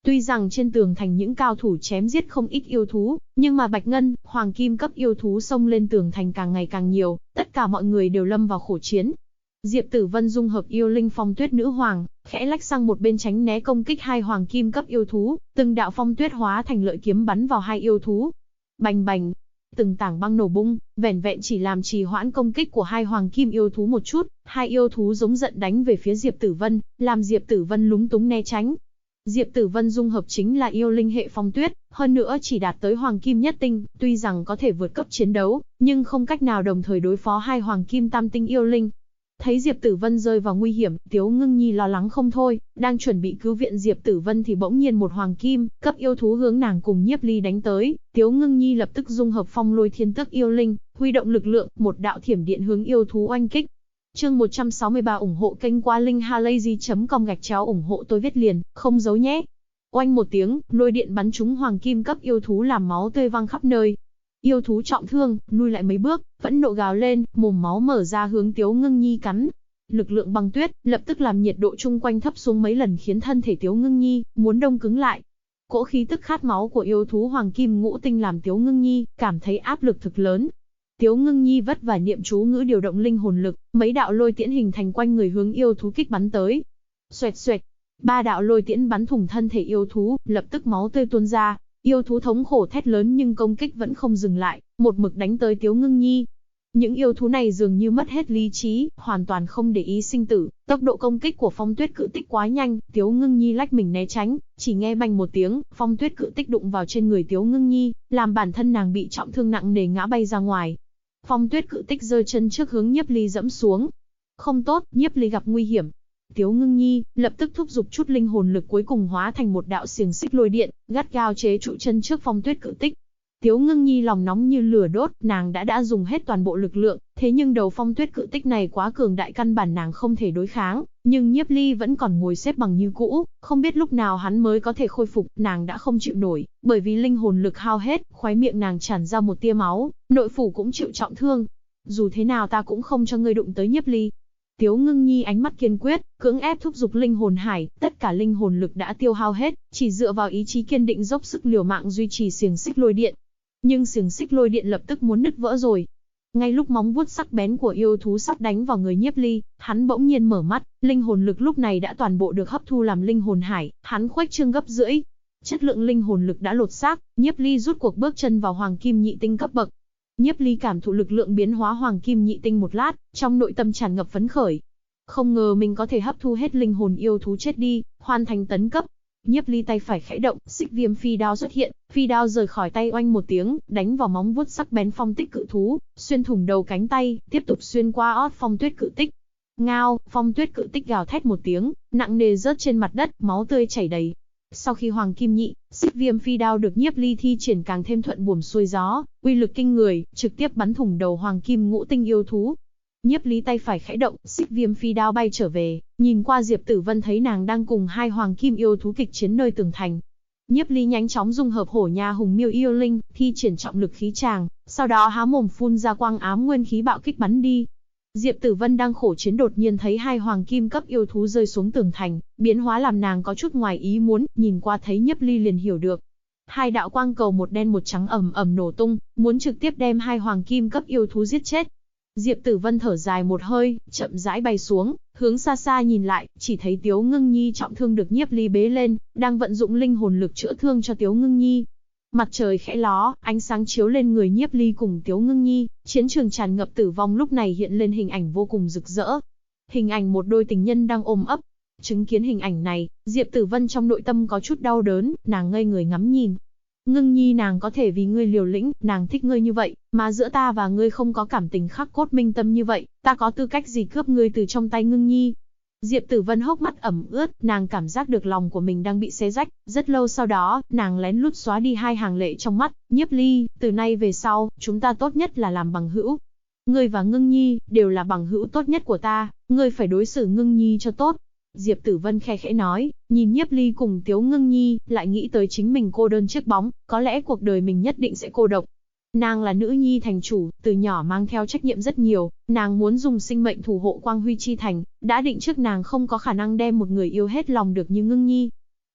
Speaker 1: Tuy rằng trên tường thành những cao thủ chém giết không ít yêu thú, nhưng mà bạch ngân, hoàng kim cấp yêu thú xông lên tường thành càng ngày càng nhiều, tất cả mọi người đều lâm vào khổ chiến. Diệp Tử Vân dung hợp yêu linh phong tuyết nữ hoàng, khẽ lách sang một bên tránh né công kích hai hoàng kim cấp yêu thú, từng đạo phong tuyết hóa thành lợi kiếm bắn vào hai yêu thú. Bành bành, từng tảng băng nổ bung, vẻn vẹn chỉ làm trì hoãn công kích của hai hoàng kim yêu thú một chút, hai yêu thú giống giận đánh về phía Diệp Tử Vân, làm Diệp Tử Vân lúng túng né tránh. Diệp Tử Vân dung hợp chính là yêu linh hệ phong tuyết, hơn nữa chỉ đạt tới hoàng kim nhất tinh, tuy rằng có thể vượt cấp chiến đấu, nhưng không cách nào đồng thời đối phó hai hoàng kim tam tinh yêu linh. Thấy Diệp Tử Vân rơi vào nguy hiểm, Tiếu Ngưng Nhi lo lắng không thôi, đang chuẩn bị cứu viện Diệp Tử Vân thì bỗng nhiên một hoàng kim cấp yêu thú hướng nàng cùng Nhiếp Ly đánh tới, Tiếu Ngưng Nhi lập tức dung hợp phong lôi thiên tước yêu linh, huy động lực lượng, một đạo thiểm điện hướng yêu thú oanh kích. Chương 163 ủng hộ kênh qua linkhalazy.com ủng hộ tôi viết liền, không giấu nhé. Oanh một tiếng, lôi điện bắn trúng hoàng kim cấp yêu thú làm máu tươi văng khắp nơi. Yêu thú trọng thương, lui lại mấy bước, phẫn nộ gào lên, mồm máu mở ra hướng Tiếu Ngưng Nhi cắn. Lực lượng băng tuyết lập tức làm nhiệt độ chung quanh thấp xuống mấy lần khiến thân thể Tiếu Ngưng Nhi muốn đông cứng lại. Cỗ khí tức khát máu của yêu thú hoàng kim ngũ tinh làm Tiếu Ngưng Nhi cảm thấy áp lực thực lớn. Tiếu Ngưng Nhi vất vả niệm chú ngữ điều động linh hồn lực, mấy đạo lôi tiễn hình thành quanh người hướng yêu thú kích bắn tới. Xoẹt xoẹt, ba đạo lôi tiễn bắn thủng thân thể yêu thú, lập tức máu tươi tuôn ra. Yêu thú thống khổ thét lớn nhưng công kích vẫn không dừng lại, một mực đánh tới Tiếu Ngưng Nhi. Những yêu thú này dường như mất hết lý trí, hoàn toàn không để ý sinh tử, tốc độ công kích của phong tuyết cự tích quá nhanh, Tiếu Ngưng Nhi lách mình né tránh, chỉ nghe bành một tiếng, phong tuyết cự tích đụng vào trên người Tiếu Ngưng Nhi, làm bản thân nàng bị trọng thương nặng nề ngã bay ra ngoài. Phong tuyết cự tích giơ chân trước hướng Nhiếp Ly dẫm xuống. Không tốt, Nhiếp Ly gặp nguy hiểm. Tiếu Ngưng Nhi lập tức thúc giục chút linh hồn lực cuối cùng hóa thành một đạo xiềng xích lôi điện, gắt gao chế trụ chân trước phong tuyết cự tích. Tiếu Ngưng Nhi lòng nóng như lửa đốt, nàng đã dùng hết toàn bộ lực lượng, thế nhưng đầu phong tuyết cự tích này quá cường đại căn bản nàng không thể đối kháng, nhưng Nhiếp Ly vẫn còn ngồi xếp bằng như cũ, không biết lúc nào hắn mới có thể khôi phục, nàng đã không chịu nổi, bởi vì linh hồn lực hao hết, khóe miệng nàng tràn ra một tia máu, nội phủ cũng chịu trọng thương. Dù thế nào ta cũng không cho ngươi đụng tới Nhiếp Ly. Tiếu Ngưng Nhi ánh mắt kiên quyết, cưỡng ép thúc giục linh hồn hải, tất cả linh hồn lực đã tiêu hao hết, chỉ dựa vào ý chí kiên định dốc sức liều mạng duy trì xiềng xích lôi điện. Nhưng xiềng xích lôi điện lập tức muốn nứt vỡ rồi. Ngay lúc móng vuốt sắc bén của yêu thú sắp đánh vào người Nhiếp Ly, hắn bỗng nhiên mở mắt, linh hồn lực lúc này đã toàn bộ được hấp thu làm linh hồn hải, hắn khuếch trương gấp rưỡi. Chất lượng linh hồn lực đã lột xác, Nhiếp Ly rút cuộc bước chân vào hoàng kim nhị tinh cấp bậc. Nhiếp Ly cảm thụ lực lượng biến hóa hoàng kim nhị tinh một lát, trong nội tâm tràn ngập phấn khởi. Không ngờ mình có thể hấp thu hết linh hồn yêu thú chết đi, hoàn thành tấn cấp. Nhiếp Ly tay phải khẽ động, xích viêm phi đao xuất hiện, phi đao rời khỏi tay oanh một tiếng, đánh vào móng vuốt sắc bén phong tích cự thú, xuyên thủng đầu cánh tay, tiếp tục xuyên qua ót phong tuyết cự tích. Ngao, phong tuyết cự tích gào thét một tiếng, nặng nề rớt trên mặt đất, máu tươi chảy đầy. Sau khi hoàng kim nhị, xích viêm phi đao được Nhiếp Ly thi triển càng thêm thuận buồm xuôi gió, uy lực kinh người, trực tiếp bắn thủng đầu hoàng kim ngũ tinh yêu thú. Nhiếp Ly tay phải khẽ động, xích viêm phi đao bay trở về, nhìn qua Diệp Tử Vân thấy nàng đang cùng hai hoàng kim yêu thú kịch chiến nơi tường thành. Nhiếp Ly nhanh chóng dung hợp hổ nha hùng miêu yêu linh, thi triển trọng lực khí tràng, sau đó há mồm phun ra quang ám nguyên khí bạo kích bắn đi. Diệp Tử Vân đang khổ chiến đột nhiên thấy hai hoàng kim cấp yêu thú rơi xuống tường thành, biến hóa làm nàng có chút ngoài ý muốn, nhìn qua thấy Nhiếp Ly liền hiểu được. Hai đạo quang cầu một đen một trắng ầm ầm nổ tung, muốn trực tiếp đem hai hoàng kim cấp yêu thú giết chết. Diệp Tử Vân thở dài một hơi, chậm rãi bay xuống, hướng xa xa nhìn lại, chỉ thấy Tiếu Ngưng Nhi trọng thương được Nhiếp Ly bế lên, đang vận dụng linh hồn lực chữa thương cho Tiếu Ngưng Nhi. Mặt trời khẽ ló, ánh sáng chiếu lên người Nhiếp Ly cùng Tiếu Ngưng Nhi, chiến trường tràn ngập tử vong lúc này hiện lên hình ảnh vô cùng rực rỡ. Hình ảnh một đôi tình nhân đang ôm ấp. Chứng kiến hình ảnh này, Diệp Tử Vân trong nội tâm có chút đau đớn, nàng ngây người ngắm nhìn. Ngưng Nhi, nàng có thể vì ngươi liều lĩnh, nàng thích ngươi như vậy, mà giữa ta và ngươi không có cảm tình khắc cốt minh tâm như vậy, ta có tư cách gì cướp ngươi từ trong tay Ngưng Nhi? Diệp Tử Vân hốc mắt ẩm ướt, nàng cảm giác được lòng của mình đang bị xé rách, rất lâu sau đó, nàng lén lút xóa đi hai hàng lệ trong mắt, Nhiếp Ly, từ nay về sau, chúng ta tốt nhất là làm bằng hữu. Ngươi và Ngưng Nhi, đều là bằng hữu tốt nhất của ta, ngươi phải đối xử Ngưng Nhi cho tốt. Diệp Tử Vân khe khẽ nói, nhìn Nhiếp Ly cùng Tiếu Ngưng Nhi, lại nghĩ tới chính mình cô đơn chiếc bóng, có lẽ cuộc đời mình nhất định sẽ cô độc. Nàng là nữ nhi thành chủ, từ nhỏ mang theo trách nhiệm rất nhiều, nàng muốn dùng sinh mệnh thủ hộ Quang Huy Chi Thành, đã định trước nàng không có khả năng đem một người yêu hết lòng được như Ngưng Nhi.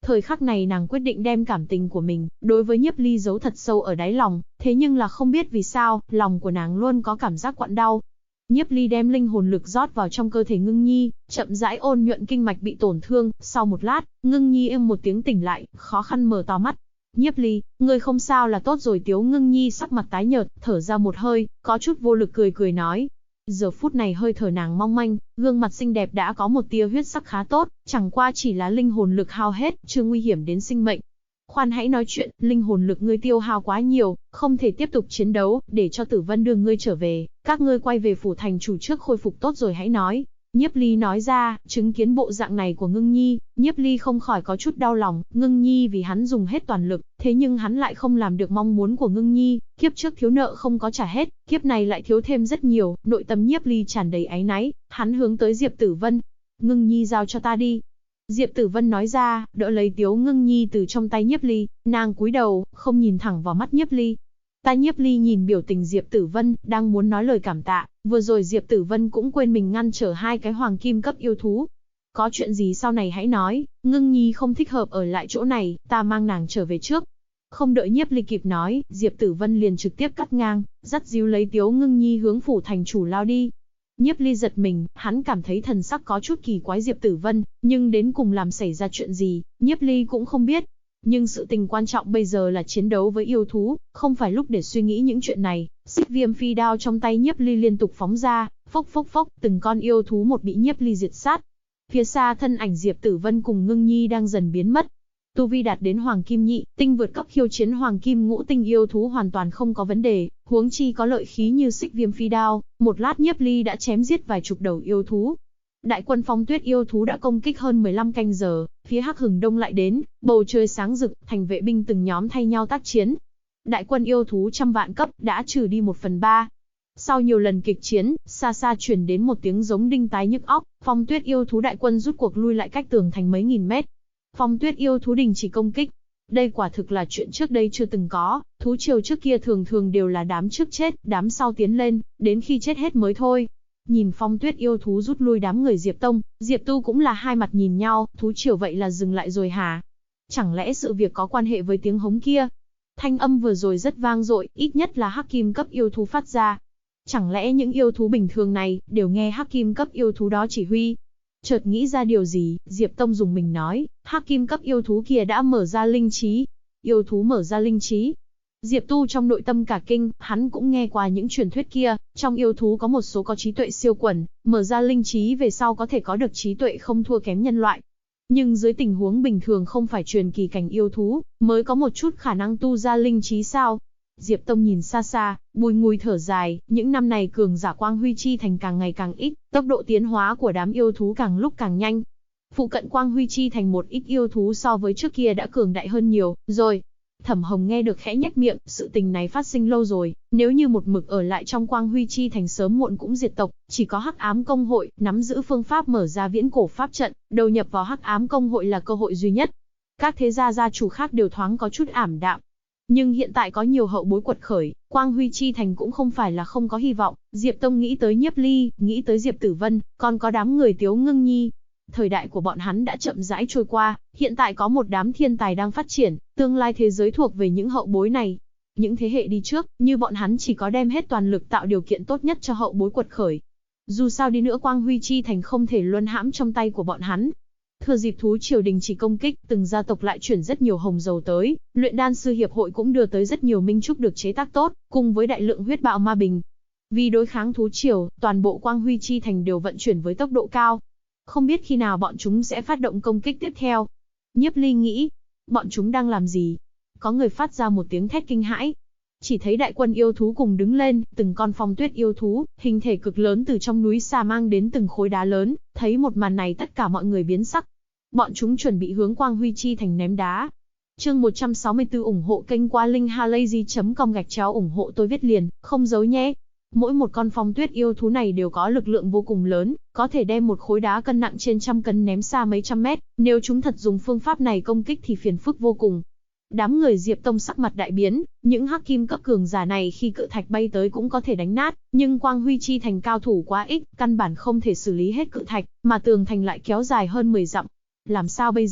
Speaker 1: Thời khắc này nàng quyết định đem cảm tình của mình, đối với Nhiếp Ly giấu thật sâu ở đáy lòng, thế nhưng là không biết vì sao, lòng của nàng luôn có cảm giác quặn đau. Nhiếp Ly đem linh hồn lực rót vào trong cơ thể Ngưng Nhi, chậm rãi ôn nhuận kinh mạch bị tổn thương, sau một lát, Ngưng Nhi êm một tiếng tỉnh lại, khó khăn mở to mắt. Nhiếp Ly, ngươi không sao là tốt rồi. Tiếu Ngưng Nhi sắc mặt tái nhợt, thở ra một hơi, có chút vô lực cười nói. Giờ phút này hơi thở nàng mong manh, gương mặt xinh đẹp đã có một tia huyết sắc khá tốt, chẳng qua chỉ là linh hồn lực hao hết, chưa nguy hiểm đến sinh mệnh. Khoan hãy nói chuyện, linh hồn lực ngươi tiêu hao quá nhiều, không thể tiếp tục chiến đấu, để cho Tử Vân đưa ngươi trở về, các ngươi quay về phủ thành chủ trước khôi phục tốt rồi hãy nói. Nhiếp Ly nói ra, chứng kiến bộ dạng này của Ngưng Nhi, Nhiếp Ly không khỏi có chút đau lòng, Ngưng Nhi vì hắn dùng hết toàn lực, thế nhưng hắn lại không làm được mong muốn của Ngưng Nhi, kiếp trước thiếu nợ không có trả hết, kiếp này lại thiếu thêm rất nhiều, nội tâm Nhiếp Ly tràn đầy áy náy, hắn hướng tới Diệp Tử Vân. Ngưng Nhi giao cho ta đi. Diệp Tử Vân nói ra, đỡ lấy Tiếu Ngưng Nhi từ trong tay Nhiếp Ly, nàng cúi đầu, không nhìn thẳng vào mắt Nhiếp Ly. Nhiếp Ly nhìn biểu tình Diệp Tử Vân, đang muốn nói lời cảm tạ, vừa rồi Diệp Tử Vân cũng quên mình ngăn trở hai cái hoàng kim cấp yêu thú. Có chuyện gì sau này hãy nói, Ngưng Nhi không thích hợp ở lại chỗ này, ta mang nàng trở về trước. Không đợi Nhiếp Ly kịp nói, Diệp Tử Vân liền trực tiếp cắt ngang, dắt díu lấy Tiếu Ngưng Nhi hướng phủ thành chủ lao đi. Nhiếp Ly giật mình, hắn cảm thấy thần sắc có chút kỳ quái Diệp Tử Vân, nhưng đến cùng làm xảy ra chuyện gì, Nhiếp Ly cũng không biết. Nhưng sự tình quan trọng bây giờ là chiến đấu với yêu thú, không phải lúc để suy nghĩ những chuyện này. Xích Viêm phi đao trong tay Nhiếp Ly liên tục phóng ra, phốc phốc phốc, từng con yêu thú một bị Nhiếp Ly diệt sát. Phía xa thân ảnh Diệp Tử Vân cùng Ngưng Nhi đang dần biến mất. Tu vi đạt đến Hoàng Kim Nhị tinh vượt cấp khiêu chiến Hoàng Kim Ngũ tinh yêu thú hoàn toàn không có vấn đề, huống chi có lợi khí như Xích Viêm phi đao, một lát Nhiếp Ly đã chém giết vài chục đầu yêu thú. Đại quân Phong Tuyết yêu thú đã công kích hơn 15 canh giờ, phía Hắc Hừng Đông lại đến, bầu trời sáng rực, thành vệ binh từng nhóm thay nhau tác chiến. Đại quân yêu thú trăm vạn cấp đã trừ đi 1/3. Sau nhiều lần kịch chiến, xa xa truyền đến một tiếng giống đinh tai nhức óc, Phong Tuyết yêu thú đại quân rút cuộc lui lại cách tường thành mấy nghìn mét. Phong Tuyết yêu thú đình chỉ công kích. Đây quả thực là chuyện trước đây chưa từng có, thú triều trước kia thường thường đều là đám trước chết, đám sau tiến lên, đến khi chết hết mới thôi. Nhìn Phong Tuyết yêu thú rút lui đám người Diệp Tông, Diệp Tu cũng là hai mặt nhìn nhau, thú triều vậy là dừng lại rồi hả? Chẳng lẽ sự việc có quan hệ với tiếng hống kia? Thanh âm vừa rồi rất vang dội, ít nhất là hắc kim cấp yêu thú phát ra. Chẳng lẽ những yêu thú bình thường này đều nghe hắc kim cấp yêu thú đó chỉ huy? Chợt nghĩ ra điều gì, Diệp Tông dùng mình nói, hắc kim cấp yêu thú kia đã mở ra linh trí. Yêu thú mở ra linh trí. Diệp Tu trong nội tâm cả kinh, hắn cũng nghe qua những truyền thuyết kia, trong yêu thú có một số có trí tuệ siêu quần, mở ra linh trí về sau có thể có được trí tuệ không thua kém nhân loại. Nhưng dưới tình huống bình thường không phải truyền kỳ cảnh yêu thú, mới có một chút khả năng tu ra linh trí sao? Diệp Tông nhìn xa xa, bùi ngùi thở dài, những năm này cường giả Quang Huy Chi Thành càng ngày càng ít, tốc độ tiến hóa của đám yêu thú càng lúc càng nhanh. Phụ cận Quang Huy Chi Thành một ít yêu thú so với trước kia đã cường đại hơn nhiều, rồi. Thẩm Hồng nghe được khẽ nhếch miệng, sự tình này phát sinh lâu rồi, nếu như một mực ở lại trong Quang Huy Chi Thành sớm muộn cũng diệt tộc, chỉ có Hắc Ám Công Hội nắm giữ phương pháp mở ra viễn cổ pháp trận, đầu nhập vào Hắc Ám Công Hội là cơ hội duy nhất. Các thế gia gia chủ khác đều thoáng có chút ảm đạm. Nhưng hiện tại có nhiều hậu bối quật khởi, Quang Huy Chi Thành cũng không phải là không có hy vọng. Diệp Tông nghĩ tới Nhiếp Ly, nghĩ tới Diệp Tử Vân, còn có đám người Tiếu Ngưng Nhi. Thời đại của bọn hắn đã chậm rãi trôi qua, hiện tại có một đám thiên tài đang phát triển, tương lai thế giới thuộc về những hậu bối này. Những thế hệ đi trước, như bọn hắn chỉ có đem hết toàn lực tạo điều kiện tốt nhất cho hậu bối quật khởi. Dù sao đi nữa Quang Huy Chi Thành không thể luân hãm trong tay của bọn hắn. Thừa dịp thú triều đình chỉ công kích, từng gia tộc lại chuyển rất nhiều hồng dầu tới, luyện đan sư hiệp hội cũng đưa tới rất nhiều minh trúc được chế tác tốt, cùng với đại lượng huyết bạo ma bình. Vì đối kháng thú triều, toàn bộ Quang Huy Chi Thành đều vận chuyển với tốc độ cao. Không biết khi nào bọn chúng sẽ phát động công kích tiếp theo. Nhiếp Ly nghĩ, bọn chúng đang làm gì? Có người phát ra một tiếng thét kinh hãi. Chỉ thấy đại quân yêu thú cùng đứng lên, từng con Phong Tuyết yêu thú, hình thể cực lớn từ trong núi xa mang đến từng khối đá lớn, thấy một màn này tất cả mọi người biến sắc. Bọn chúng chuẩn bị hướng Quang Huy Chi Thành ném đá. Chương 164 ủng hộ kênh qua linkhalazy.com ủng hộ tôi viết liền, không giấu nhé. Mỗi một con Phong Tuyết yêu thú này đều có lực lượng vô cùng lớn, có thể đem một khối đá cân nặng trên trăm cân ném xa mấy trăm mét, nếu chúng thật dùng phương pháp này công kích thì phiền phức vô cùng. Đám người Diệp Tông sắc mặt đại biến, những hắc kim cấp cường giả này khi cự thạch bay tới cũng có thể đánh nát, nhưng Quang Huy Chi Thành cao thủ quá ít, căn bản không thể xử lý hết cự thạch, mà tường thành lại kéo dài hơn 10 dặm. Làm sao bây giờ?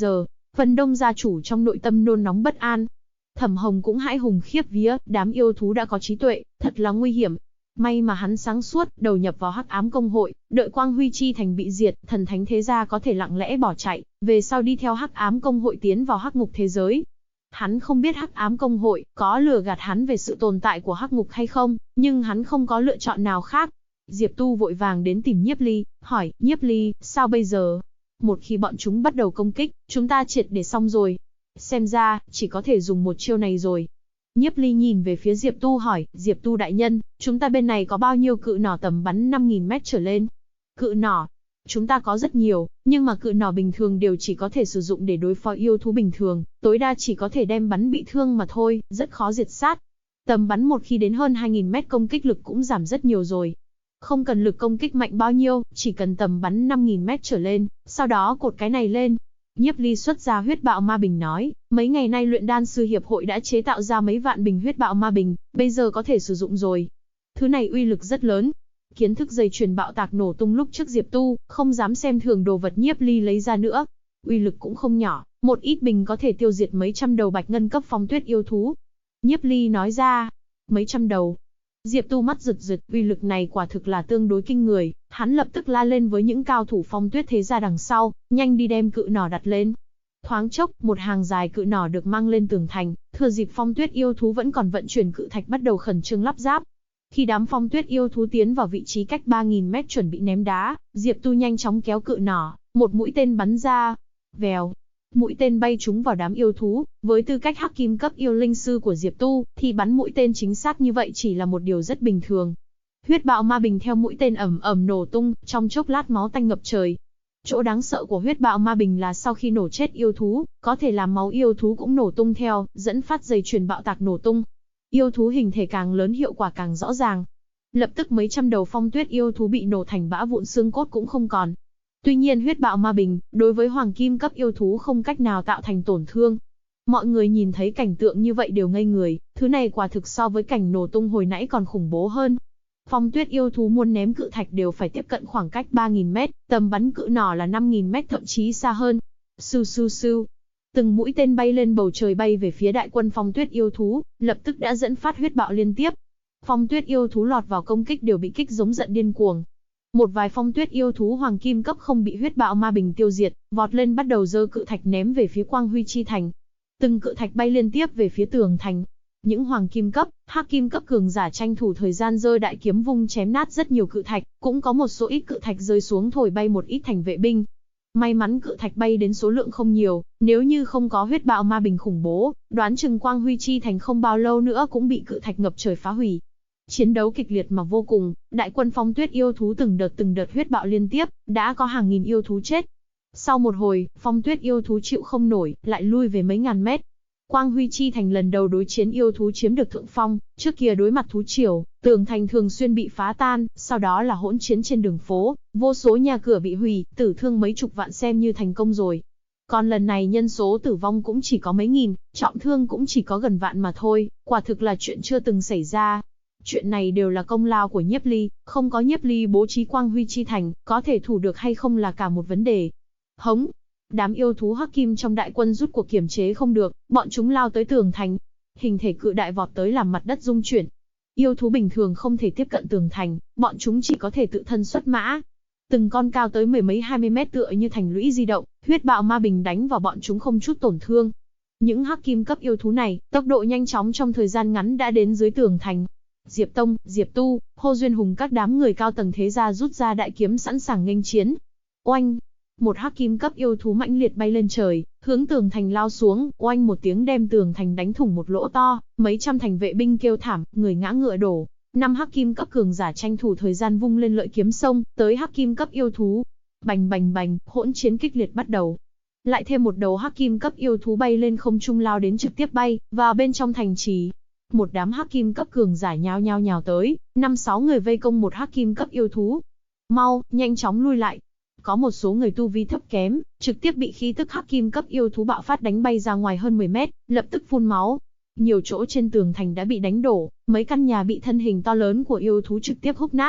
Speaker 1: Phần đông gia chủ trong nội tâm nôn nóng bất an. Thẩm Hồng cũng hãi hùng khiếp vía, đám yêu thú đã có trí tuệ, thật là nguy hiểm. May mà hắn sáng suốt, đầu nhập vào Hắc Ám Công hội, đợi Quang Huy Chi Thành bị diệt, thần thánh thế gia có thể lặng lẽ bỏ chạy, về sau đi theo Hắc Ám Công hội tiến vào Hắc Ngục thế giới. Hắn không biết Hắc Ám Công hội có lừa gạt hắn về sự tồn tại của Hắc Ngục hay không, nhưng hắn không có lựa chọn nào khác. Diệp Tu vội vàng đến tìm Nhiếp Ly, hỏi, Nhiếp Ly, sao bây giờ? Một khi bọn chúng bắt đầu công kích, chúng ta triệt để xong rồi. Xem ra, chỉ có thể dùng một chiêu này rồi. Nhiếp Ly nhìn về phía Diệp Tu hỏi, Diệp Tu đại nhân, chúng ta bên này có bao nhiêu cự nỏ tầm bắn 5.000 mét trở lên? Cự nỏ? Chúng ta có rất nhiều, nhưng mà cự nỏ bình thường đều chỉ có thể sử dụng để đối phó yêu thú bình thường, tối đa chỉ có thể đem bắn bị thương mà thôi, rất khó diệt sát. Tầm bắn một khi đến hơn 2.000 mét công kích lực cũng giảm rất nhiều rồi. Không cần lực công kích mạnh bao nhiêu, chỉ cần tầm bắn 5.000 mét trở lên, sau đó cột cái này lên. Nhiếp Ly xuất ra huyết bạo ma bình nói, mấy ngày nay luyện đan sư hiệp hội đã chế tạo ra mấy vạn bình huyết bạo ma bình, bây giờ có thể sử dụng rồi. Thứ này uy lực rất lớn. Kiến thức dây chuyền bạo tạc nổ tung lúc trước Diệp Tu, không dám xem thường đồ vật Nhiếp Ly lấy ra nữa. Uy lực cũng không nhỏ, một ít bình có thể tiêu diệt mấy trăm đầu bạch ngân cấp phong tuyết yêu thú. Nhiếp Ly nói ra, mấy trăm đầu. Diệp Tu mắt rực rực, uy lực này quả thực là tương đối kinh người, hắn lập tức la lên với những cao thủ phong tuyết thế gia đằng sau, nhanh đi đem cự nỏ đặt lên. Thoáng chốc, một hàng dài cự nỏ được mang lên tường thành, thừa dịp phong tuyết yêu thú vẫn còn vận chuyển cự thạch bắt đầu khẩn trương lắp ráp. Khi đám phong tuyết yêu thú tiến vào vị trí cách 3.000 mét chuẩn bị ném đá, Diệp Tu nhanh chóng kéo cự nỏ, một mũi tên bắn ra. Vèo. Mũi tên bay trúng vào đám yêu thú, với tư cách hắc kim cấp yêu linh sư của Diệp Tu, thì bắn mũi tên chính xác như vậy chỉ là một điều rất bình thường. Huyết bạo ma bình theo mũi tên ầm ầm nổ tung, trong chốc lát máu tanh ngập trời. Chỗ đáng sợ của huyết bạo ma bình là sau khi nổ chết yêu thú, có thể làm máu yêu thú cũng nổ tung theo, dẫn phát dây chuyền bạo tạc nổ tung. Yêu thú hình thể càng lớn hiệu quả càng rõ ràng. Lập tức mấy trăm đầu phong tuyết yêu thú bị nổ thành bã vụn xương cốt cũng không còn. Tuy nhiên huyết bạo ma bình, đối với hoàng kim cấp yêu thú không cách nào tạo thành tổn thương. Mọi người nhìn thấy cảnh tượng như vậy đều ngây người, thứ này quả thực so với cảnh nổ tung hồi nãy còn khủng bố hơn. Phong tuyết yêu thú muốn ném cự thạch đều phải tiếp cận khoảng cách 3.000 mét, tầm bắn cự nỏ là 5.000 mét thậm chí xa hơn. Sưu sưu sưu. Từng mũi tên bay lên bầu trời bay về phía đại quân phong tuyết yêu thú, lập tức đã dẫn phát huyết bạo liên tiếp. Phong tuyết yêu thú lọt vào công kích đều bị kích giống giận điên cuồng. Một vài phong tuyết yêu thú hoàng kim cấp không bị huyết bạo ma bình tiêu diệt, vọt lên bắt đầu giơ cự thạch ném về phía Quang Huy Chi Thành. Từng cự thạch bay liên tiếp về phía tường thành. Những hoàng kim cấp, hắc kim cấp cường giả tranh thủ thời gian giơ đại kiếm vung chém nát rất nhiều cự thạch, cũng có một số ít cự thạch rơi xuống thổi bay một ít thành vệ binh. May mắn cự thạch bay đến số lượng không nhiều, nếu như không có huyết bạo ma bình khủng bố, đoán chừng Quang Huy Chi Thành không bao lâu nữa cũng bị cự thạch ngập trời phá hủy. Chiến đấu kịch liệt mà vô cùng, đại quân phong tuyết yêu thú từng đợt huyết bạo liên tiếp, đã có hàng nghìn yêu thú chết. Sau một hồi, phong tuyết yêu thú chịu không nổi, lại lui về mấy ngàn mét. Quang Huy Chi Thành lần đầu đối chiến yêu thú chiếm được thượng phong, trước kia đối mặt thú triều, tường thành thường xuyên bị phá tan, sau đó là hỗn chiến trên đường phố, vô số nhà cửa bị hủy, tử thương mấy chục vạn xem như thành công rồi. Còn lần này nhân số tử vong cũng chỉ có mấy nghìn, trọng thương cũng chỉ có gần vạn mà thôi, quả thực là chuyện chưa từng xảy ra. Chuyện này đều là công lao của Nhiếp Ly, không có Nhiếp Ly bố trí Quang Huy Chi Thành, có thể thủ được hay không là cả một vấn đề. Hống! Đám yêu thú hắc kim trong đại quân rút cuộc kiềm chế không được, bọn chúng lao tới tường thành. Hình thể cự đại vọt tới làm mặt đất rung chuyển. Yêu thú bình thường không thể tiếp cận tường thành, bọn chúng chỉ có thể tự thân xuất mã. Từng con cao tới mười mấy 20 mét tựa như thành lũy di động, huyết bạo ma bình đánh vào bọn chúng không chút tổn thương. Những hắc kim cấp yêu thú này, tốc độ nhanh chóng trong thời gian ngắn đã đến dưới tường thành. Diệp Tông, Diệp Tu, Hồ Duyên Hùng các đám người cao tầng thế gia rút ra đại kiếm sẵn sàng nghênh chiến. Oanh! Một hắc kim cấp yêu thú mãnh liệt bay lên trời, hướng tường thành lao xuống, oanh một tiếng đem tường thành đánh thủng một lỗ to, mấy trăm thành vệ binh kêu thảm, người ngã ngựa đổ. 5 hắc kim cấp cường giả tranh thủ thời gian vung lên lợi kiếm xông tới hắc kim cấp yêu thú. Bành bành bành, hỗn chiến kịch liệt bắt đầu. Lại thêm một đầu hắc kim cấp yêu thú bay lên không trung lao đến trực tiếp bay vào bên trong thành trì. Một đám hắc kim cấp cường giả nhao nhao nhào tới, 5-6 người vây công một hắc kim cấp yêu thú. Mau, nhanh chóng lui lại. Có một số người tu vi thấp kém, trực tiếp bị khí tức hắc kim cấp yêu thú bạo phát đánh bay ra ngoài hơn 10 mét, lập tức phun máu. Nhiều chỗ trên tường thành đã bị đánh đổ, mấy căn nhà bị thân hình to lớn của yêu thú trực tiếp húc nát.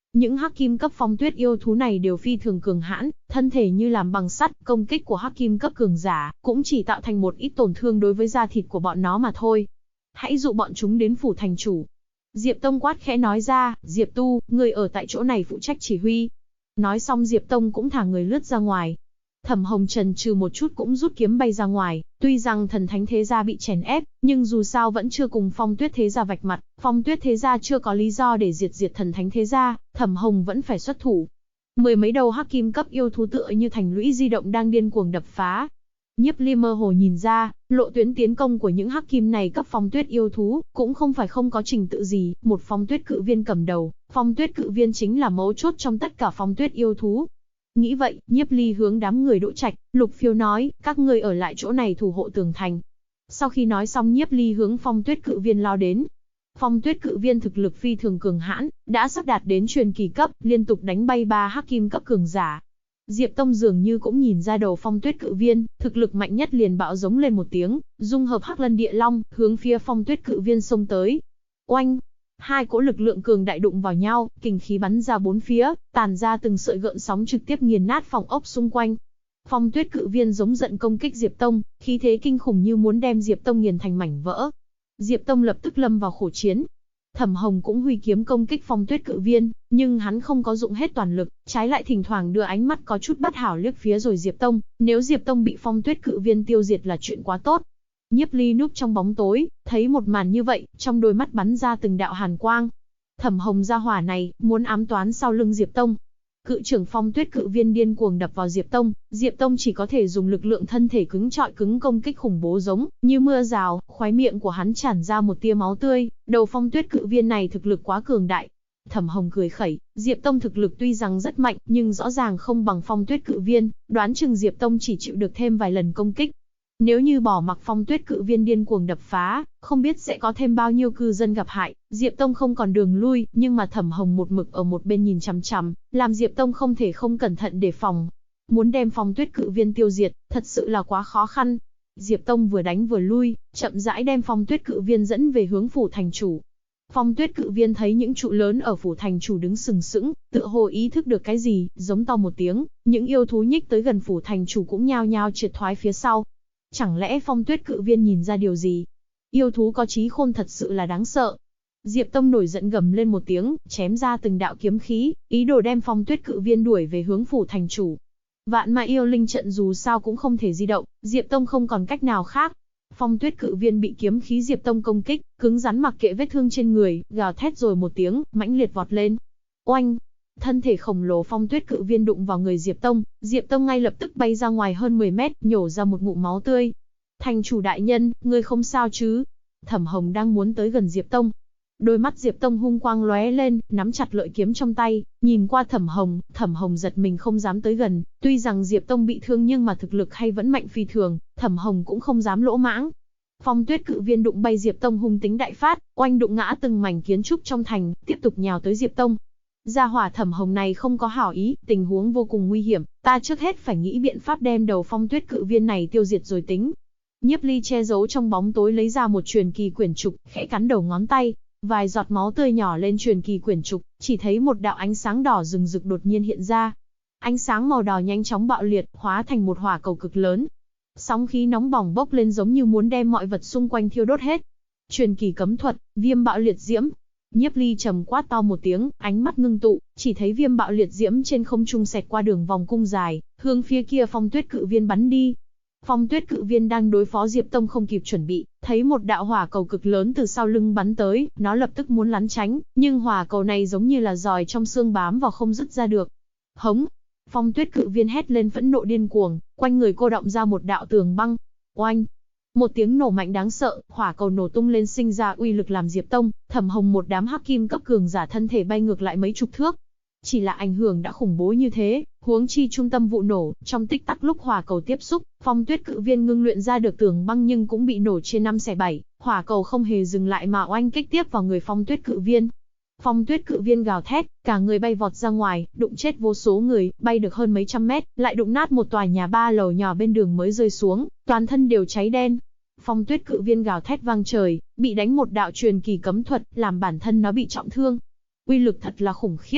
Speaker 1: Những hắc kim cấp phong tuyết yêu thú này đều phi thường cường hãn, thân thể như làm bằng sắt, công kích của hắc kim cấp cường giả cũng chỉ tạo thành một ít tổn thương đối với da thịt của bọn nó mà thôi. Hãy dụ bọn chúng đến phủ thành chủ. Diệp Tông quát khẽ nói ra, Diệp Tu, người ở tại chỗ này phụ trách chỉ huy. Nói xong Diệp Tông cũng thả người lướt ra ngoài. Thẩm Hồng chần chừ một chút cũng rút kiếm bay ra ngoài, tuy rằng thần thánh thế gia bị chèn ép, nhưng dù sao vẫn chưa cùng Phong Tuyết thế gia vạch mặt, Phong Tuyết thế gia chưa có lý do để diệt thần thánh thế gia, Thẩm Hồng vẫn phải xuất thủ. Mười mấy đầu hắc kim cấp yêu thú tựa như thành lũy di động đang điên cuồng đập phá. Nhiếp Ly mơ hồ nhìn ra, lộ tuyến tiến công của những hắc kim này cấp Phong Tuyết yêu thú cũng không phải không có trình tự gì, một Phong Tuyết cự viên cầm đầu, Phong Tuyết cự viên chính là mấu chốt trong tất cả Phong Tuyết yêu thú. Nghĩ vậy, Nhiếp Ly hướng đám người Đỗ Trạch, Lục Phiêu nói, các ngươi ở lại chỗ này thủ hộ tường thành. Sau khi nói xong Nhiếp Ly hướng Phong Tuyết cự viên lao đến. Phong Tuyết cự viên thực lực phi thường cường hãn, đã sắp đạt đến truyền kỳ cấp, liên tục đánh bay 3 hắc kim cấp cường giả. Diệp Tông dường như cũng nhìn ra đầu Phong Tuyết cự viên, thực lực mạnh nhất liền bạo giống lên một tiếng, dung hợp Hắc Lân Địa Long, hướng phía Phong Tuyết cự viên xông tới. Oanh! Hai cỗ lực lượng cường đại đụng vào nhau, kình khí bắn ra bốn phía, tàn ra từng sợi gợn sóng trực tiếp nghiền nát phòng ốc xung quanh. Phong Tuyết cự viên giống giận công kích Diệp Tông, khí thế kinh khủng như muốn đem Diệp Tông nghiền thành mảnh vỡ. Diệp Tông lập tức lâm vào khổ chiến. Thẩm Hồng cũng huy kiếm công kích Phong Tuyết cự viên, nhưng hắn không có dụng hết toàn lực, trái lại thỉnh thoảng đưa ánh mắt có chút bất hảo liếc phía rồi Diệp Tông, nếu Diệp Tông bị Phong Tuyết cự viên tiêu diệt là chuyện quá tốt. Nhiếp Ly núp trong bóng tối, thấy một màn như vậy, trong đôi mắt bắn ra từng đạo hàn quang. Thẩm Hồng gia hỏa này, muốn ám toán sau lưng Diệp Tông. Cự trưởng Phong Tuyết cự viên điên cuồng đập vào Diệp Tông chỉ có thể dùng lực lượng thân thể cứng trọi cứng công kích khủng bố giống như mưa rào, khóe miệng của hắn tràn ra một tia máu tươi, đầu Phong Tuyết cự viên này thực lực quá cường đại. Thẩm Hồng cười khẩy, Diệp Tông thực lực tuy rằng rất mạnh, nhưng rõ ràng không bằng Phong Tuyết cự viên, đoán chừng Diệp Tông chỉ chịu được thêm vài lần công kích. Nếu như bỏ mặc Phong Tuyết cự viên điên cuồng đập phá, không biết sẽ có thêm bao nhiêu cư dân gặp hại, Diệp Tông không còn đường lui, nhưng mà Thẩm Hồng một mực ở một bên nhìn chằm chằm, làm Diệp Tông không thể không cẩn thận đề phòng. Muốn đem Phong Tuyết cự viên tiêu diệt, thật sự là quá khó khăn. Diệp Tông vừa đánh vừa lui, chậm rãi đem Phong Tuyết cự viên dẫn về hướng phủ thành chủ. Phong Tuyết cự viên thấy những trụ lớn ở phủ thành chủ đứng sừng sững, tựa hồ ý thức được cái gì, giống to một tiếng, những yêu thú nhích tới gần phủ thành chủ cũng nhao nhao triệt thoái phía sau. Chẳng lẽ Phong Tuyết cự viên nhìn ra điều gì? Yêu thú có trí khôn thật sự là đáng sợ. Diệp Tông nổi giận gầm lên một tiếng, chém ra từng đạo kiếm khí, ý đồ đem Phong Tuyết cự viên đuổi về hướng phủ thành chủ. Vạn Ma yêu linh trận dù sao cũng không thể di động, Diệp Tông không còn cách nào khác. Phong Tuyết cự viên bị kiếm khí Diệp Tông công kích, cứng rắn mặc kệ vết thương trên người, gào thét rồi một tiếng, mãnh liệt vọt lên. Oanh! Thân thể khổng lồ Phong Tuyết cự viên đụng vào người Diệp Tông ngay lập tức bay ra ngoài hơn 10 mét, nhổ ra một ngụm máu tươi. Thành chủ đại nhân, ngươi không sao chứ? Thẩm Hồng đang muốn tới gần Diệp Tông. Đôi mắt Diệp Tông hung quang lóe lên, nắm chặt lợi kiếm trong tay, nhìn qua Thẩm Hồng giật mình không dám tới gần, tuy rằng Diệp Tông bị thương nhưng mà thực lực hay vẫn mạnh phi thường, Thẩm Hồng cũng không dám lỗ mãng. Phong Tuyết cự viên đụng bay Diệp Tông hung tính đại phát, oanh đụng ngã từng mảnh kiến trúc trong thành, tiếp tục nhào tới Diệp Tông. Gia hỏa Thẩm Hồng này không có hảo ý, tình huống vô cùng nguy hiểm, ta trước hết phải nghĩ biện pháp đem đầu Phong Tuyết cự viên này tiêu diệt rồi tính. Nhiếp Ly che giấu trong bóng tối lấy ra một truyền kỳ quyển trục, khẽ cắn đầu ngón tay, vài giọt máu tươi nhỏ lên truyền kỳ quyển trục, chỉ thấy một đạo ánh sáng đỏ rừng rực đột nhiên hiện ra. Ánh sáng màu đỏ nhanh chóng bạo liệt, hóa thành một hỏa cầu cực lớn. Sóng khí nóng bỏng bốc lên giống như muốn đem mọi vật xung quanh thiêu đốt hết. Truyền kỳ cấm thuật, viêm bạo liệt diễm. Nhiếp Ly trầm quát to một tiếng, ánh mắt ngưng tụ, chỉ thấy viêm bạo liệt diễm trên không trung xẹt qua đường vòng cung dài, hướng phía kia Phong Tuyết cự viên bắn đi. Phong Tuyết cự viên đang đối phó Diệp Tông không kịp chuẩn bị, thấy một đạo hỏa cầu cực lớn từ sau lưng bắn tới, nó lập tức muốn lắn tránh, nhưng hỏa cầu này giống như là giòi trong xương bám vào không dứt ra được. Hống! Phong Tuyết cự viên hét lên phẫn nộ điên cuồng, quanh người cô động ra một đạo tường băng. Oanh! Một tiếng nổ mạnh đáng sợ, hỏa cầu nổ tung lên sinh ra uy lực làm Diệp Tông, Thẩm Hồng một đám hắc kim cấp cường giả thân thể bay ngược lại mấy chục thước. Chỉ là ảnh hưởng đã khủng bố như thế, huống chi trung tâm vụ nổ, trong tích tắc lúc hỏa cầu tiếp xúc, Phong Tuyết cự viên ngưng luyện ra được tường băng nhưng cũng bị nổ chia 5 xẻ 7, hỏa cầu không hề dừng lại mà oanh kích tiếp vào người Phong Tuyết cự viên. Phong Tuyết cự viên gào thét, cả người bay vọt ra ngoài, đụng chết vô số người, bay được hơn mấy trăm mét, lại đụng nát một tòa nhà 3 lầu nhỏ bên đường mới rơi xuống, toàn thân đều cháy đen. Phong Tuyết cự viên gào thét vang trời, bị đánh một đạo truyền kỳ cấm thuật, làm bản thân nó bị trọng thương. Uy lực thật là khủng khiếp.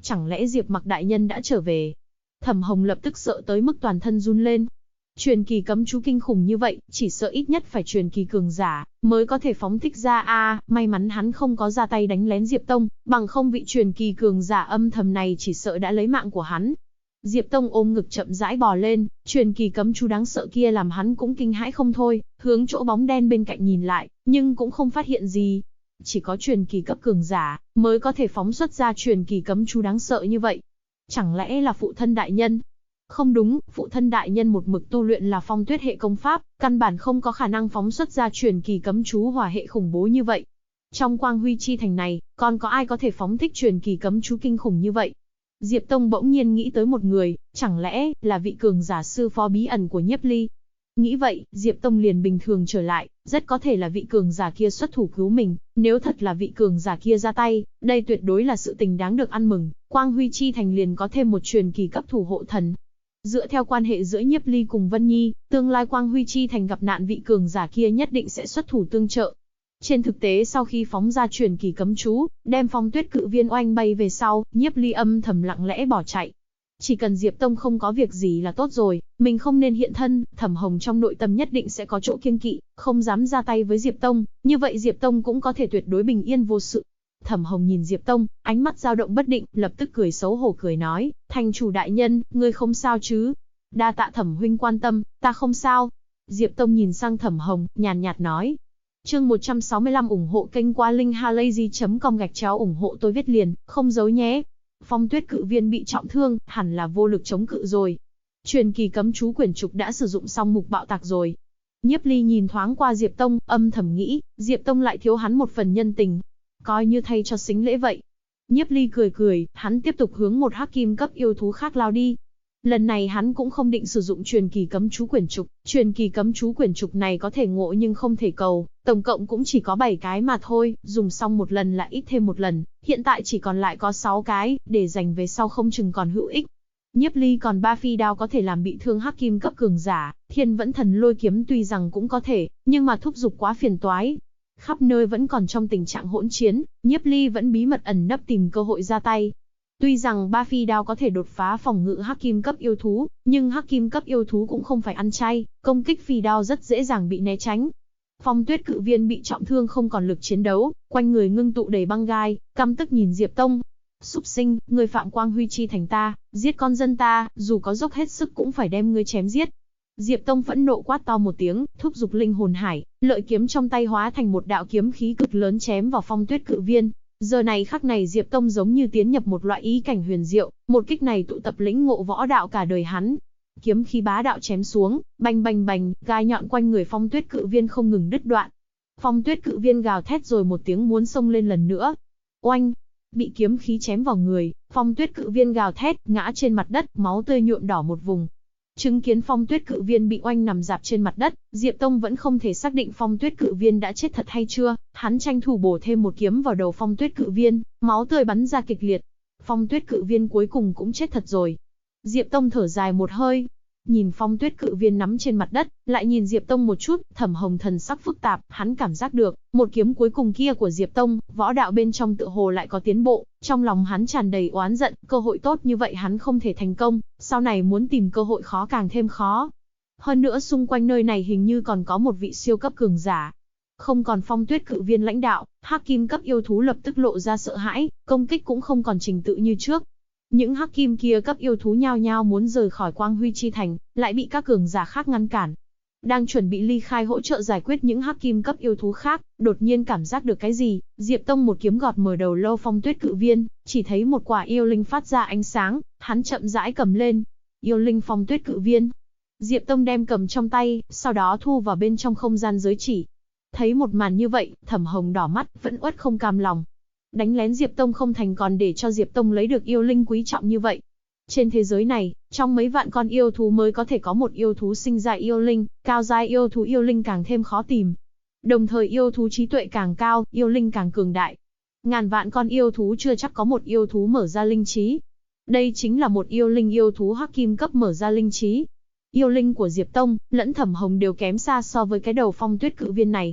Speaker 1: Chẳng lẽ Diệp Mặc đại nhân đã trở về? Thẩm Hồng lập tức sợ tới mức toàn thân run lên. Truyền kỳ cấm chú kinh khủng như vậy, chỉ sợ ít nhất phải truyền kỳ cường giả mới có thể phóng thích ra may mắn hắn không có ra tay đánh lén Diệp Tông, bằng không vị truyền kỳ cường giả âm thầm này chỉ sợ đã lấy mạng của hắn. Diệp Tông ôm ngực chậm rãi bò lên, truyền kỳ cấm chú đáng sợ kia làm hắn cũng kinh hãi không thôi, hướng chỗ bóng đen bên cạnh nhìn lại, nhưng cũng không phát hiện gì. Chỉ có truyền kỳ cấp cường giả mới có thể phóng xuất ra truyền kỳ cấm chú đáng sợ như vậy. Chẳng lẽ là phụ thân đại nhân? Không đúng, phụ thân đại nhân một mực tu luyện là phong tuyết hệ công pháp, căn bản không có khả năng phóng xuất ra truyền kỳ cấm chú hỏa hệ khủng bố như vậy. Trong Quang Huy Chi Thành này, còn có ai có thể phóng thích truyền kỳ cấm chú kinh khủng như vậy? Diệp Tông bỗng nhiên nghĩ tới một người, chẳng lẽ là vị cường giả sư phó bí ẩn của Nhiếp Ly? Nghĩ vậy, Diệp Tông liền bình thường trở lại, rất có thể là vị cường giả kia xuất thủ cứu mình, nếu thật là vị cường giả kia ra tay, đây tuyệt đối là sự tình đáng được ăn mừng, Quang Huy Chi Thành liền có thêm một truyền kỳ cấp thủ hộ thần. Dựa theo quan hệ giữa Nhiếp Ly cùng Vân Nhi, tương lai Quang Huy Chi Thành gặp nạn vị cường giả kia nhất định sẽ xuất thủ tương trợ. Trên thực tế sau khi phóng ra truyền kỳ cấm chú, đem phong tuyết cự viên oanh bay về sau, Nhiếp Ly âm thầm lặng lẽ bỏ chạy. Chỉ cần Diệp Tông không có việc gì là tốt rồi, mình không nên hiện thân, Thẩm Hồng trong nội tâm nhất định sẽ có chỗ kiêng kỵ, không dám ra tay với Diệp Tông, như vậy Diệp Tông cũng có thể tuyệt đối bình yên vô sự. Thẩm Hồng nhìn Diệp Tông, ánh mắt dao động bất định, lập tức cười xấu hổ cười nói, thành chủ đại nhân, ngươi không sao chứ? Đa tạ Thẩm huynh quan tâm, ta không sao. Diệp Tông nhìn sang Thẩm Hồng, nhàn nhạt nói. Chương 165 ủng hộ kênh qua linkhalazy.com ủng hộ tôi viết liền, không giấu nhé. Phong tuyết cự viên bị trọng thương, hẳn là vô lực chống cự rồi. Truyền kỳ cấm chú quyển trục đã sử dụng xong mục bạo tạc rồi. Nhiếp Ly nhìn thoáng qua Diệp Tông, âm thầm nghĩ, Diệp Tông lại thiếu hắn một phần nhân tình. Coi như thay cho xính lễ vậy. Nhiếp Ly cười cười, hắn tiếp tục hướng một hắc kim cấp yêu thú khác lao đi. Lần này hắn cũng không định sử dụng truyền kỳ cấm chú quyển trục, truyền kỳ cấm chú quyển trục này có thể ngộ nhưng không thể cầu, tổng cộng cũng chỉ có 7 cái mà thôi, dùng xong một lần là ít thêm một lần, hiện tại chỉ còn lại có 6 cái, để dành về sau không chừng còn hữu ích. Nhiếp Ly còn 3 phi đao có thể làm bị thương hắc kim cấp cường giả, Thiên Vẫn Thần Lôi kiếm tuy rằng cũng có thể, nhưng mà thúc giục quá phiền toái. Khắp nơi vẫn còn trong tình trạng hỗn chiến, Nhiếp Ly vẫn bí mật ẩn nấp tìm cơ hội ra tay. Tuy rằng 3 phi đao có thể đột phá phòng ngự hắc kim cấp yêu thú, nhưng hắc kim cấp yêu thú cũng không phải ăn chay, công kích phi đao rất dễ dàng bị né tránh. Phong tuyết cự viên bị trọng thương không còn lực chiến đấu, quanh người ngưng tụ đầy băng gai, căm tức nhìn Diệp Tông. Súc sinh, người phạm Quang Huy Chi Thành ta, giết con dân ta, dù có dốc hết sức cũng phải đem ngươi chém giết. Diệp Tông phẫn nộ quát to một tiếng, thúc giục linh hồn hải, lợi kiếm trong tay hóa thành một đạo kiếm khí cực lớn chém vào phong tuyết cự viên. Giờ này khắc này Diệp Tông giống như tiến nhập một loại ý cảnh huyền diệu, một kích này tụ tập lĩnh ngộ võ đạo cả đời hắn. Kiếm khí bá đạo chém xuống, bành bành bành, gai nhọn quanh người phong tuyết cự viên không ngừng đứt đoạn. Phong tuyết cự viên gào thét rồi một tiếng muốn xông lên lần nữa. Oanh! Bị kiếm khí chém vào người, phong tuyết cự viên gào thét, ngã trên mặt đất, máu tươi nhuộm đỏ một vùng. Chứng kiến phong tuyết cự viên bị oanh nằm rạp trên mặt đất, Diệp Tông vẫn không thể xác định phong tuyết cự viên đã chết thật hay chưa, hắn tranh thủ bổ thêm một kiếm vào đầu phong tuyết cự viên, máu tươi bắn ra kịch liệt. Phong tuyết cự viên cuối cùng cũng chết thật rồi. Diệp Tông thở dài một hơi, nhìn phong tuyết cự viên nắm trên mặt đất, lại nhìn Diệp Tông một chút, Thẩm Hồng thần sắc phức tạp, hắn cảm giác được, một kiếm cuối cùng kia của Diệp Tông, võ đạo bên trong tựa hồ lại có tiến bộ, trong lòng hắn tràn đầy oán giận, cơ hội tốt như vậy hắn không thể thành công, sau này muốn tìm cơ hội khó càng thêm khó. Hơn nữa xung quanh nơi này hình như còn có một vị siêu cấp cường giả. Không còn phong tuyết cự viên lãnh đạo, hắc kim cấp yêu thú lập tức lộ ra sợ hãi, công kích cũng không còn trình tự như trước. Những hắc kim kia cấp yêu thú nhao nhao muốn rời khỏi Quang Huy Chi Thành, lại bị các cường giả khác ngăn cản. Đang chuẩn bị ly khai hỗ trợ giải quyết những hắc kim cấp yêu thú khác, đột nhiên cảm giác được cái gì, Diệp Tông một kiếm gọt mở đầu lâu phong tuyết cự viên, chỉ thấy một quả yêu linh phát ra ánh sáng, hắn chậm rãi cầm lên. Yêu linh phong tuyết cự viên. Diệp Tông đem cầm trong tay, sau đó thu vào bên trong không gian giới chỉ. Thấy một màn như vậy, Thẩm Hồng đỏ mắt, vẫn uất không cam lòng. Đánh lén Diệp Tông không thành còn để cho Diệp Tông lấy được yêu linh quý trọng như vậy. Trên thế giới này, trong mấy vạn con yêu thú mới có thể có một yêu thú sinh ra yêu linh, cao giai yêu thú yêu linh càng thêm khó tìm. Đồng thời yêu thú trí tuệ càng cao, yêu linh càng cường đại. Ngàn vạn con yêu thú chưa chắc có một yêu thú mở ra linh trí. Đây chính là một yêu linh yêu thú hắc kim cấp mở ra linh trí. Yêu linh của Diệp Tông, lẫn Thẩm Hồng đều kém xa so với cái đầu phong tuyết cự viên này.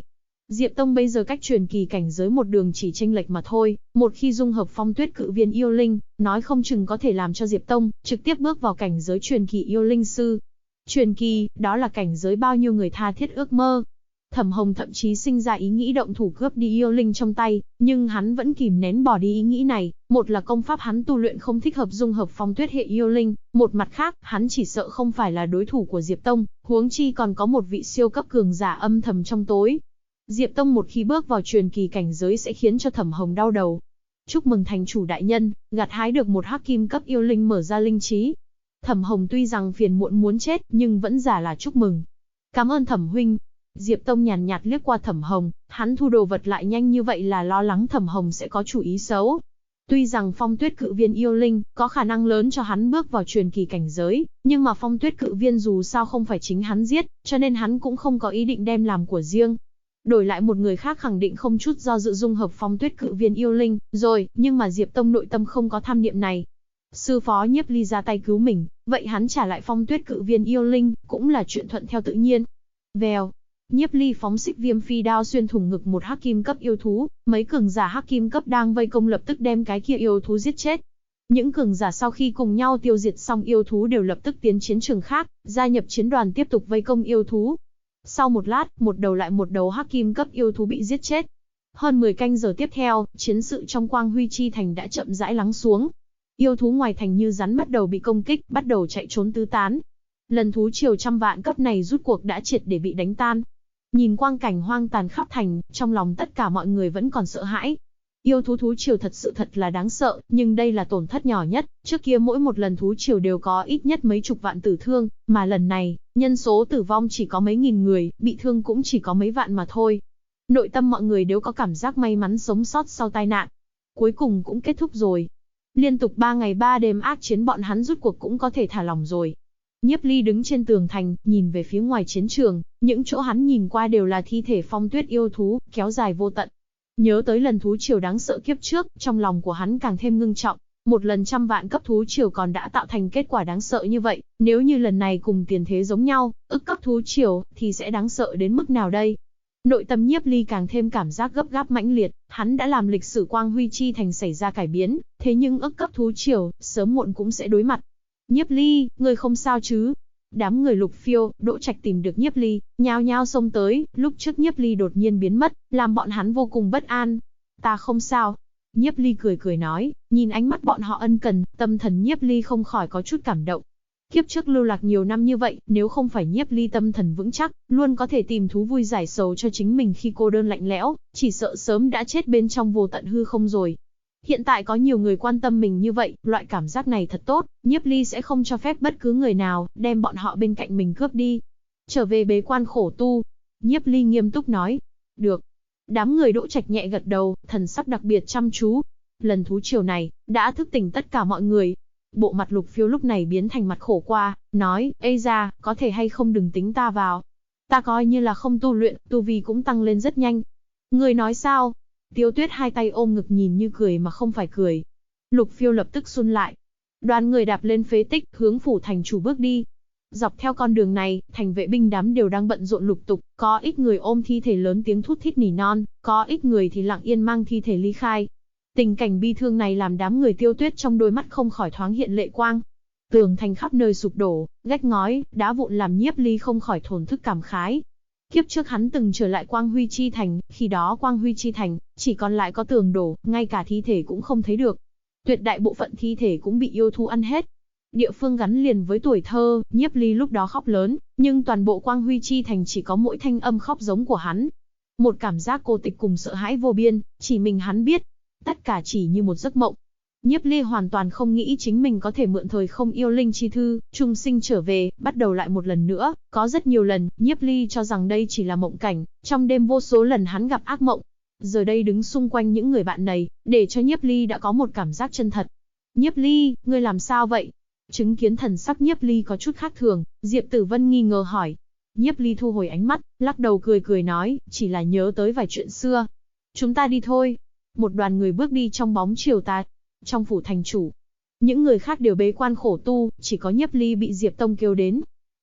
Speaker 1: Diệp Tông bây giờ cách truyền kỳ cảnh giới một đường chỉ chênh lệch mà thôi, một khi dung hợp Phong Tuyết Cự Viên yêu linh, nói không chừng có thể làm cho Diệp Tông trực tiếp bước vào cảnh giới truyền kỳ yêu linh sư. Truyền kỳ, đó là cảnh giới bao nhiêu người tha thiết ước mơ. Thẩm Hồng thậm chí sinh ra ý nghĩ động thủ cướp đi yêu linh trong tay, nhưng hắn vẫn kìm nén bỏ đi ý nghĩ này, một là công pháp hắn tu luyện không thích hợp dung hợp Phong Tuyết hệ yêu linh, một mặt khác, hắn chỉ sợ không phải là đối thủ của Diệp Tông, huống chi còn có một vị siêu cấp cường giả âm thầm trong tối. Diệp Tông một khi bước vào truyền kỳ cảnh giới sẽ khiến cho Thẩm Hồng đau đầu. Chúc mừng thành chủ đại nhân, gặt hái được một hắc kim cấp yêu linh mở ra linh trí. Thẩm Hồng tuy rằng phiền muộn muốn chết nhưng vẫn giả là chúc mừng. Cảm ơn Thẩm huynh. Diệp Tông nhàn nhạt liếc qua Thẩm Hồng, hắn thu đồ vật lại nhanh như vậy là lo lắng Thẩm Hồng sẽ có chủ ý xấu. Tuy rằng Phong Tuyết Cự Viên yêu linh có khả năng lớn cho hắn bước vào truyền kỳ cảnh giới, nhưng mà Phong Tuyết Cự Viên dù sao không phải chính hắn giết, cho nên hắn cũng không có ý định đem làm của riêng. Đổi lại một người khác khẳng định không chút do dự dung hợp Phong Tuyết Cự Viên yêu linh, rồi, nhưng mà Diệp Tông nội tâm không có tham niệm này. Sư phó Nhiếp Ly ra tay cứu mình, vậy hắn trả lại Phong Tuyết Cự Viên yêu linh, cũng là chuyện thuận theo tự nhiên. Vèo, Nhiếp Ly phóng xích viêm phi đao xuyên thủng ngực một hắc kim cấp yêu thú, mấy cường giả hắc kim cấp đang vây công lập tức đem cái kia yêu thú giết chết. Những cường giả sau khi cùng nhau tiêu diệt xong yêu thú đều lập tức tiến chiến trường khác, gia nhập chiến đoàn tiếp tục vây công yêu thú. Sau một lát, một đầu lại một đầu hắc kim cấp yêu thú bị giết chết. Hơn 10 canh giờ tiếp theo, chiến sự trong Quang Huy Chi Thành đã chậm rãi lắng xuống. Yêu thú ngoài thành như rắn bắt đầu bị công kích, bắt đầu chạy trốn tứ tán. Lần thú triều trăm vạn cấp này rút cuộc đã triệt để bị đánh tan. Nhìn quang cảnh hoang tàn khắp thành, trong lòng tất cả mọi người vẫn còn sợ hãi. Yêu thú triều thật là đáng sợ, nhưng đây là tổn thất nhỏ nhất, trước kia mỗi một lần thú triều đều có ít nhất mấy chục vạn tử thương, mà lần này, nhân số tử vong chỉ có mấy nghìn người, bị thương cũng chỉ có mấy vạn mà thôi. Nội tâm mọi người đều có cảm giác may mắn sống sót sau tai nạn. Cuối cùng cũng kết thúc rồi. Liên tục 3 ngày 3 đêm ác chiến bọn hắn rút cuộc cũng có thể thả lỏng rồi. Nhiếp Ly đứng trên tường thành, nhìn về phía ngoài chiến trường, những chỗ hắn nhìn qua đều là thi thể Phong Tuyết yêu thú, kéo dài vô tận. Nhớ tới lần thú triều đáng sợ kiếp trước, trong lòng của hắn càng thêm ngưng trọng. Một lần trăm vạn cấp thú triều còn đã tạo thành kết quả đáng sợ như vậy, nếu như lần này cùng tiền thế giống nhau, ức cấp thú triều, thì sẽ đáng sợ đến mức nào đây? Nội tâm Nhiếp Ly càng thêm cảm giác gấp gáp mãnh liệt, hắn đã làm lịch sử Quang Huy Chi Thành xảy ra cải biến, thế nhưng ức cấp thú triều, sớm muộn cũng sẽ đối mặt. Nhiếp Ly, ngươi không sao chứ? Đám người Lục Phiêu, Đỗ Trạch tìm được Nhiếp Ly, nhao nhao xông tới, lúc trước Nhiếp Ly đột nhiên biến mất, làm bọn hắn vô cùng bất an. Ta không sao. Nhiếp Ly cười nói, nhìn ánh mắt bọn họ ân cần, tâm thần Nhiếp Ly không khỏi có chút cảm động. Kiếp trước lưu lạc nhiều năm như vậy, nếu không phải Nhiếp Ly tâm thần vững chắc, luôn có thể tìm thú vui giải sầu cho chính mình khi cô đơn lạnh lẽo, chỉ sợ sớm đã chết bên trong vô tận hư không rồi. Hiện tại có nhiều người quan tâm mình như vậy, loại cảm giác này thật tốt, Nhiếp Ly sẽ không cho phép bất cứ người nào đem bọn họ bên cạnh mình cướp đi. Trở về bế quan khổ tu. Nhiếp Ly nghiêm túc nói. Được. Đám người Đỗ Trạch nhẹ gật đầu, thần sắc đặc biệt chăm chú. Lần thú triều này, đã thức tỉnh tất cả mọi người. Bộ mặt Lục Phiêu lúc này biến thành mặt khổ qua, nói, ây da, có thể hay không đừng tính ta vào. Ta coi như là không tu luyện, tu vi cũng tăng lên rất nhanh. Người nói sao? Tiêu Tuyết hai tay ôm ngực nhìn như cười mà không phải cười. Lục Phiêu lập tức run lại. Đoàn người đạp lên phế tích, hướng phủ thành chủ bước đi. Dọc theo con đường này, thành vệ binh đám đều đang bận rộn lục tục, có ít người ôm thi thể lớn tiếng thút thít nỉ non, có ít người thì lặng yên mang thi thể ly khai. Tình cảnh bi thương này làm đám người Tiêu Tuyết trong đôi mắt không khỏi thoáng hiện lệ quang. Tường thành khắp nơi sụp đổ, gạch ngói, đá vụn làm Nhiếp Ly không khỏi thổn thức cảm khái. Kiếp trước hắn từng trở lại Quang Huy Chi Thành, khi đó Quang Huy Chi Thành chỉ còn lại có tường đổ, ngay cả thi thể cũng không thấy được. Tuyệt đại bộ phận thi thể cũng bị yêu thú ăn hết. Địa phương gắn liền với tuổi thơ, Nhiếp Ly lúc đó khóc lớn, nhưng toàn bộ Quang Huy Chi Thành chỉ có mỗi thanh âm khóc giống của hắn. Một cảm giác cô tịch cùng sợ hãi vô biên, chỉ mình hắn biết. Tất cả chỉ như một giấc mộng. Nhiếp Ly hoàn toàn không nghĩ chính mình có thể mượn thời không yêu linh chi thư, trung sinh trở về, bắt đầu lại một lần nữa. Có rất nhiều lần, Nhiếp Ly cho rằng đây chỉ là mộng cảnh, trong đêm vô số lần hắn gặp ác mộng. Giờ đây đứng xung quanh những người bạn này, để cho Nhiếp Ly đã có một cảm giác chân thật. Nhiếp Ly, ngươi làm sao vậy? Chứng kiến thần sắc Nhiếp Ly có chút khác thường, Diệp Tử Vân nghi ngờ hỏi. Nhiếp Ly thu hồi ánh mắt, lắc đầu cười nói, chỉ là nhớ tới vài chuyện xưa. Chúng ta đi thôi. Một đoàn người bước đi trong bóng chiều tà. Trong phủ thành chủ, những người khác đều bế quan khổ tu, chỉ có Nhiếp Ly bị Diệp Tông kêu đến.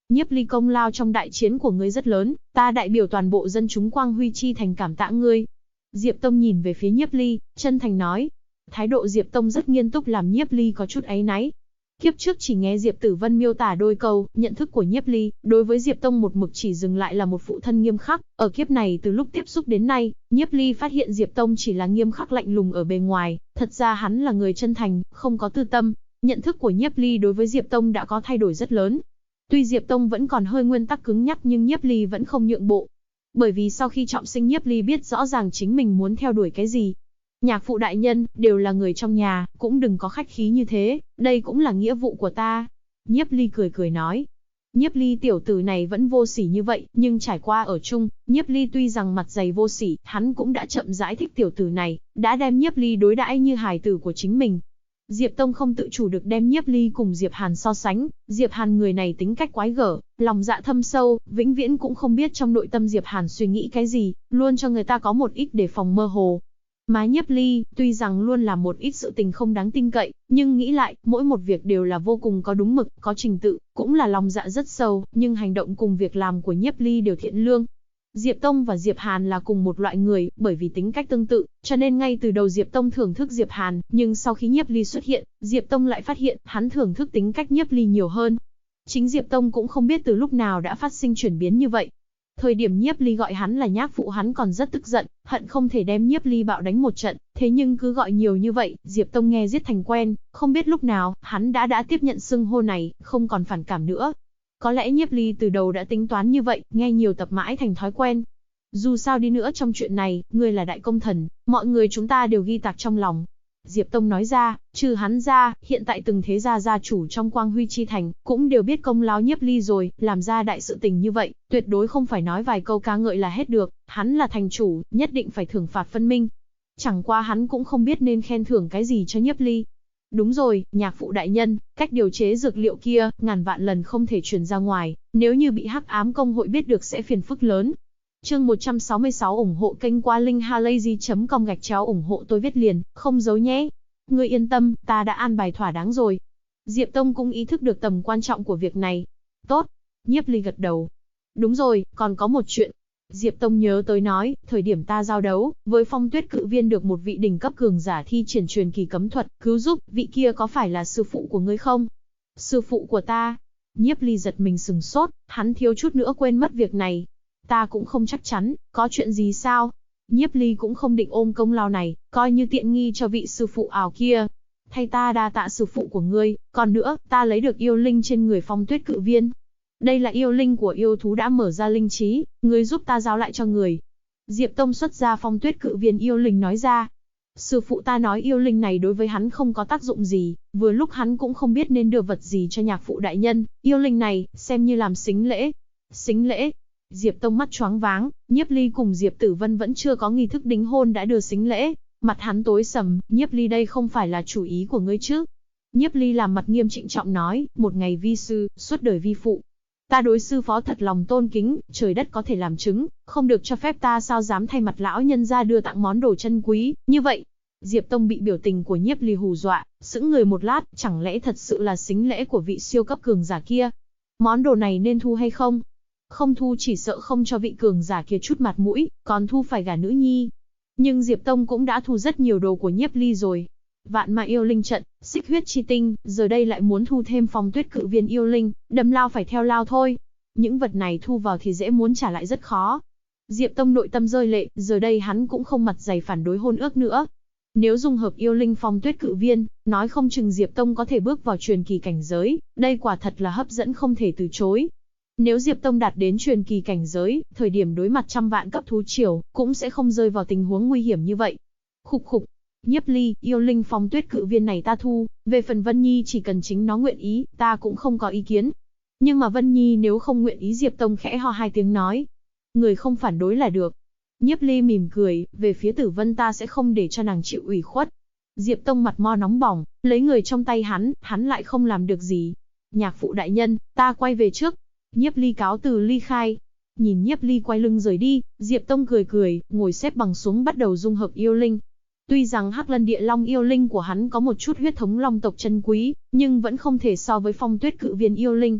Speaker 1: Nhiếp Ly, công lao trong đại chiến của ngươi rất lớn, ta đại biểu toàn bộ dân chúng Quang Huy Chi thành cảm tạ ngươi. Diệp Tông nhìn về phía Nhiếp Ly, chân thành nói. Thái độ Diệp Tông rất nghiêm túc làm Nhiếp Ly có chút áy náy. Kiếp trước chỉ nghe Diệp Tử Vân miêu tả đôi câu, nhận thức của Nhiếp Ly, đối với Diệp Tông một mực chỉ dừng lại là một phụ thân nghiêm khắc. Ở kiếp này từ lúc tiếp xúc đến nay, Nhiếp Ly phát hiện Diệp Tông chỉ là nghiêm khắc lạnh lùng ở bề ngoài, thật ra hắn là người chân thành, không có tư tâm. Nhận thức của Nhiếp Ly đối với Diệp Tông đã có thay đổi rất lớn. Tuy Diệp Tông vẫn còn hơi nguyên tắc cứng nhắc nhưng Nhiếp Ly vẫn không nhượng bộ. Bởi vì sau khi trọng sinh Nhiếp Ly biết rõ ràng chính mình muốn theo đuổi cái gì. Nhạc phụ đại nhân, đều là người trong nhà, cũng đừng có khách khí như thế, đây cũng là nghĩa vụ của ta. Nhiếp Ly cười cười nói. Nhiếp Ly tiểu tử này vẫn vô sỉ như vậy, nhưng trải qua ở chung, Nhiếp Ly tuy rằng mặt dày vô sỉ, hắn cũng đã chậm rãi thích tiểu tử này, đã đem Nhiếp Ly đối đãi như hài tử của chính mình. Diệp Tông không tự chủ được đem Nhiếp Ly cùng Diệp Hàn so sánh, Diệp Hàn người này tính cách quái gở, lòng dạ thâm sâu, vĩnh viễn cũng không biết trong nội tâm Diệp Hàn suy nghĩ cái gì, luôn cho người ta có một ít đề phòng mơ hồ. Mà Nhiếp Ly, tuy rằng luôn làm một ít sự tình không đáng tin cậy, nhưng nghĩ lại, mỗi một việc đều là vô cùng có đúng mực, có trình tự, cũng là lòng dạ rất sâu, nhưng hành động cùng việc làm của Nhiếp Ly đều thiện lương. Diệp Tông và Diệp Hàn là cùng một loại người, bởi vì tính cách tương tự, cho nên ngay từ đầu Diệp Tông thưởng thức Diệp Hàn, nhưng sau khi Nhiếp Ly xuất hiện, Diệp Tông lại phát hiện, hắn thưởng thức tính cách Nhiếp Ly nhiều hơn. Chính Diệp Tông cũng không biết từ lúc nào đã phát sinh chuyển biến như vậy. Thời điểm Nhiếp Ly gọi hắn là nhác phụ hắn còn rất tức giận, hận không thể đem Nhiếp Ly bạo đánh một trận, thế nhưng cứ gọi nhiều như vậy, Diệp Tông nghe giết thành quen, không biết lúc nào, hắn đã tiếp nhận xưng hô này, không còn phản cảm nữa. Có lẽ Nhiếp Ly từ đầu đã tính toán như vậy, nghe nhiều tập mãi thành thói quen. Dù sao đi nữa trong chuyện này, ngươi là đại công thần, mọi người chúng ta đều ghi tạc trong lòng. Diệp Tông nói ra, trừ hắn ra, hiện tại từng thế gia gia chủ trong Quang Huy Chi thành, cũng đều biết công lao Nhiếp Ly rồi, làm ra đại sự tình như vậy, tuyệt đối không phải nói vài câu ca ngợi là hết được, hắn là thành chủ, nhất định phải thưởng phạt phân minh. Chẳng qua hắn cũng không biết nên khen thưởng cái gì cho Nhiếp Ly. Đúng rồi, nhạc phụ đại nhân, cách điều chế dược liệu kia, ngàn vạn lần không thể truyền ra ngoài, nếu như bị Hắc Ám Công hội biết được sẽ phiền phức lớn. Chương 166 ủng hộ kênh qua linkhalazy.com ủng hộ tôi viết liền, không giấu nhé. Ngươi yên tâm, ta đã an bài thỏa đáng rồi. Diệp Tông cũng ý thức được tầm quan trọng của việc này. Tốt. Nhiếp Ly gật đầu. Đúng rồi, còn có một chuyện. Diệp Tông nhớ tới nói, thời điểm ta giao đấu, với Phong Tuyết Cự Viên được một vị đỉnh cấp cường giả thi triển truyền kỳ cấm thuật, cứu giúp, vị kia có phải là sư phụ của ngươi không? Sư phụ của ta? Nhiếp Ly giật mình sừng sốt, hắn thiếu chút nữa quên mất việc này. Ta cũng không chắc chắn, có chuyện gì sao? Nhiếp Ly cũng không định ôm công lao này, coi như tiện nghi cho vị sư phụ ảo kia. Thay ta đa tạ sư phụ của ngươi, còn nữa, ta lấy được yêu linh trên người Phong Tuyết Cự Viên. Đây là yêu linh của yêu thú đã mở ra linh trí, ngươi giúp ta giao lại cho người. Diệp Tông xuất ra Phong Tuyết Cự Viên yêu linh nói ra. Sư phụ ta nói yêu linh này đối với hắn không có tác dụng gì, vừa lúc hắn cũng không biết nên đưa vật gì cho nhạc phụ đại nhân, yêu linh này, xem như làm sính lễ. Sính lễ? Diệp Tông mắt choáng váng, Nhiếp Ly cùng Diệp Tử Vân vẫn chưa có nghi thức đính hôn đã đưa sính lễ, mặt hắn tối sầm, Nhiếp Ly đây không phải là chủ ý của ngươi chứ? Nhiếp Ly làm mặt nghiêm trịnh trọng nói, một ngày vi sư, suốt đời vi phụ. Ta đối sư phó thật lòng tôn kính, trời đất có thể làm chứng, không được cho phép ta sao dám thay mặt lão nhân ra đưa tặng món đồ chân quý, như vậy. Diệp Tông bị biểu tình của Nhiếp Ly hù dọa, sững người một lát, chẳng lẽ thật sự là sính lễ của vị siêu cấp cường giả kia? Món đồ này nên thu hay không? Không thu chỉ sợ không cho vị cường giả kia chút mặt mũi, còn thu phải gả nữ nhi. Nhưng Diệp Tông cũng đã thu rất nhiều đồ của Nhiếp Ly rồi. Vạn Mã yêu linh trận, Xích huyết chi tinh, giờ đây lại muốn thu thêm Phong Tuyết Cự Viên yêu linh, đâm lao phải theo lao thôi. Những vật này thu vào thì dễ muốn trả lại rất khó. Diệp Tông nội tâm rơi lệ, giờ đây hắn cũng không mặt dày phản đối hôn ước nữa. Nếu dung hợp yêu linh Phong Tuyết Cự Viên, nói không chừng Diệp Tông có thể bước vào truyền kỳ cảnh giới, đây quả thật là hấp dẫn không thể từ chối. Nếu Diệp Tông đạt đến truyền kỳ cảnh giới, thời điểm đối mặt trăm vạn cấp thú triều, cũng sẽ không rơi vào tình huống nguy hiểm như vậy. Khục khục. Nhiếp Ly, yêu linh Phong Tuyết Cự Viên này ta thu, về phần Vân Nhi chỉ cần chính nó nguyện ý, ta cũng không có ý kiến. Nhưng mà Vân Nhi nếu không nguyện ý, Diệp Tông khẽ ho hai tiếng nói. Người không phản đối là được. Nhiếp Ly mỉm cười, về phía Tử Vân ta sẽ không để cho nàng chịu ủy khuất. Diệp Tông mặt mo nóng bỏng, lấy người trong tay hắn lại không làm được gì. Nhạc phụ đại nhân, ta quay về trước. Nhiếp Ly cáo từ ly khai. Nhìn Nhiếp Ly quay lưng rời đi, Diệp Tông cười cười, ngồi xếp bằng xuống bắt đầu dung hợp yêu linh. Tuy rằng Hắc Lân Địa Long yêu linh của hắn có một chút huyết thống long tộc chân quý, nhưng vẫn không thể so với Phong Tuyết Cự Viên yêu linh.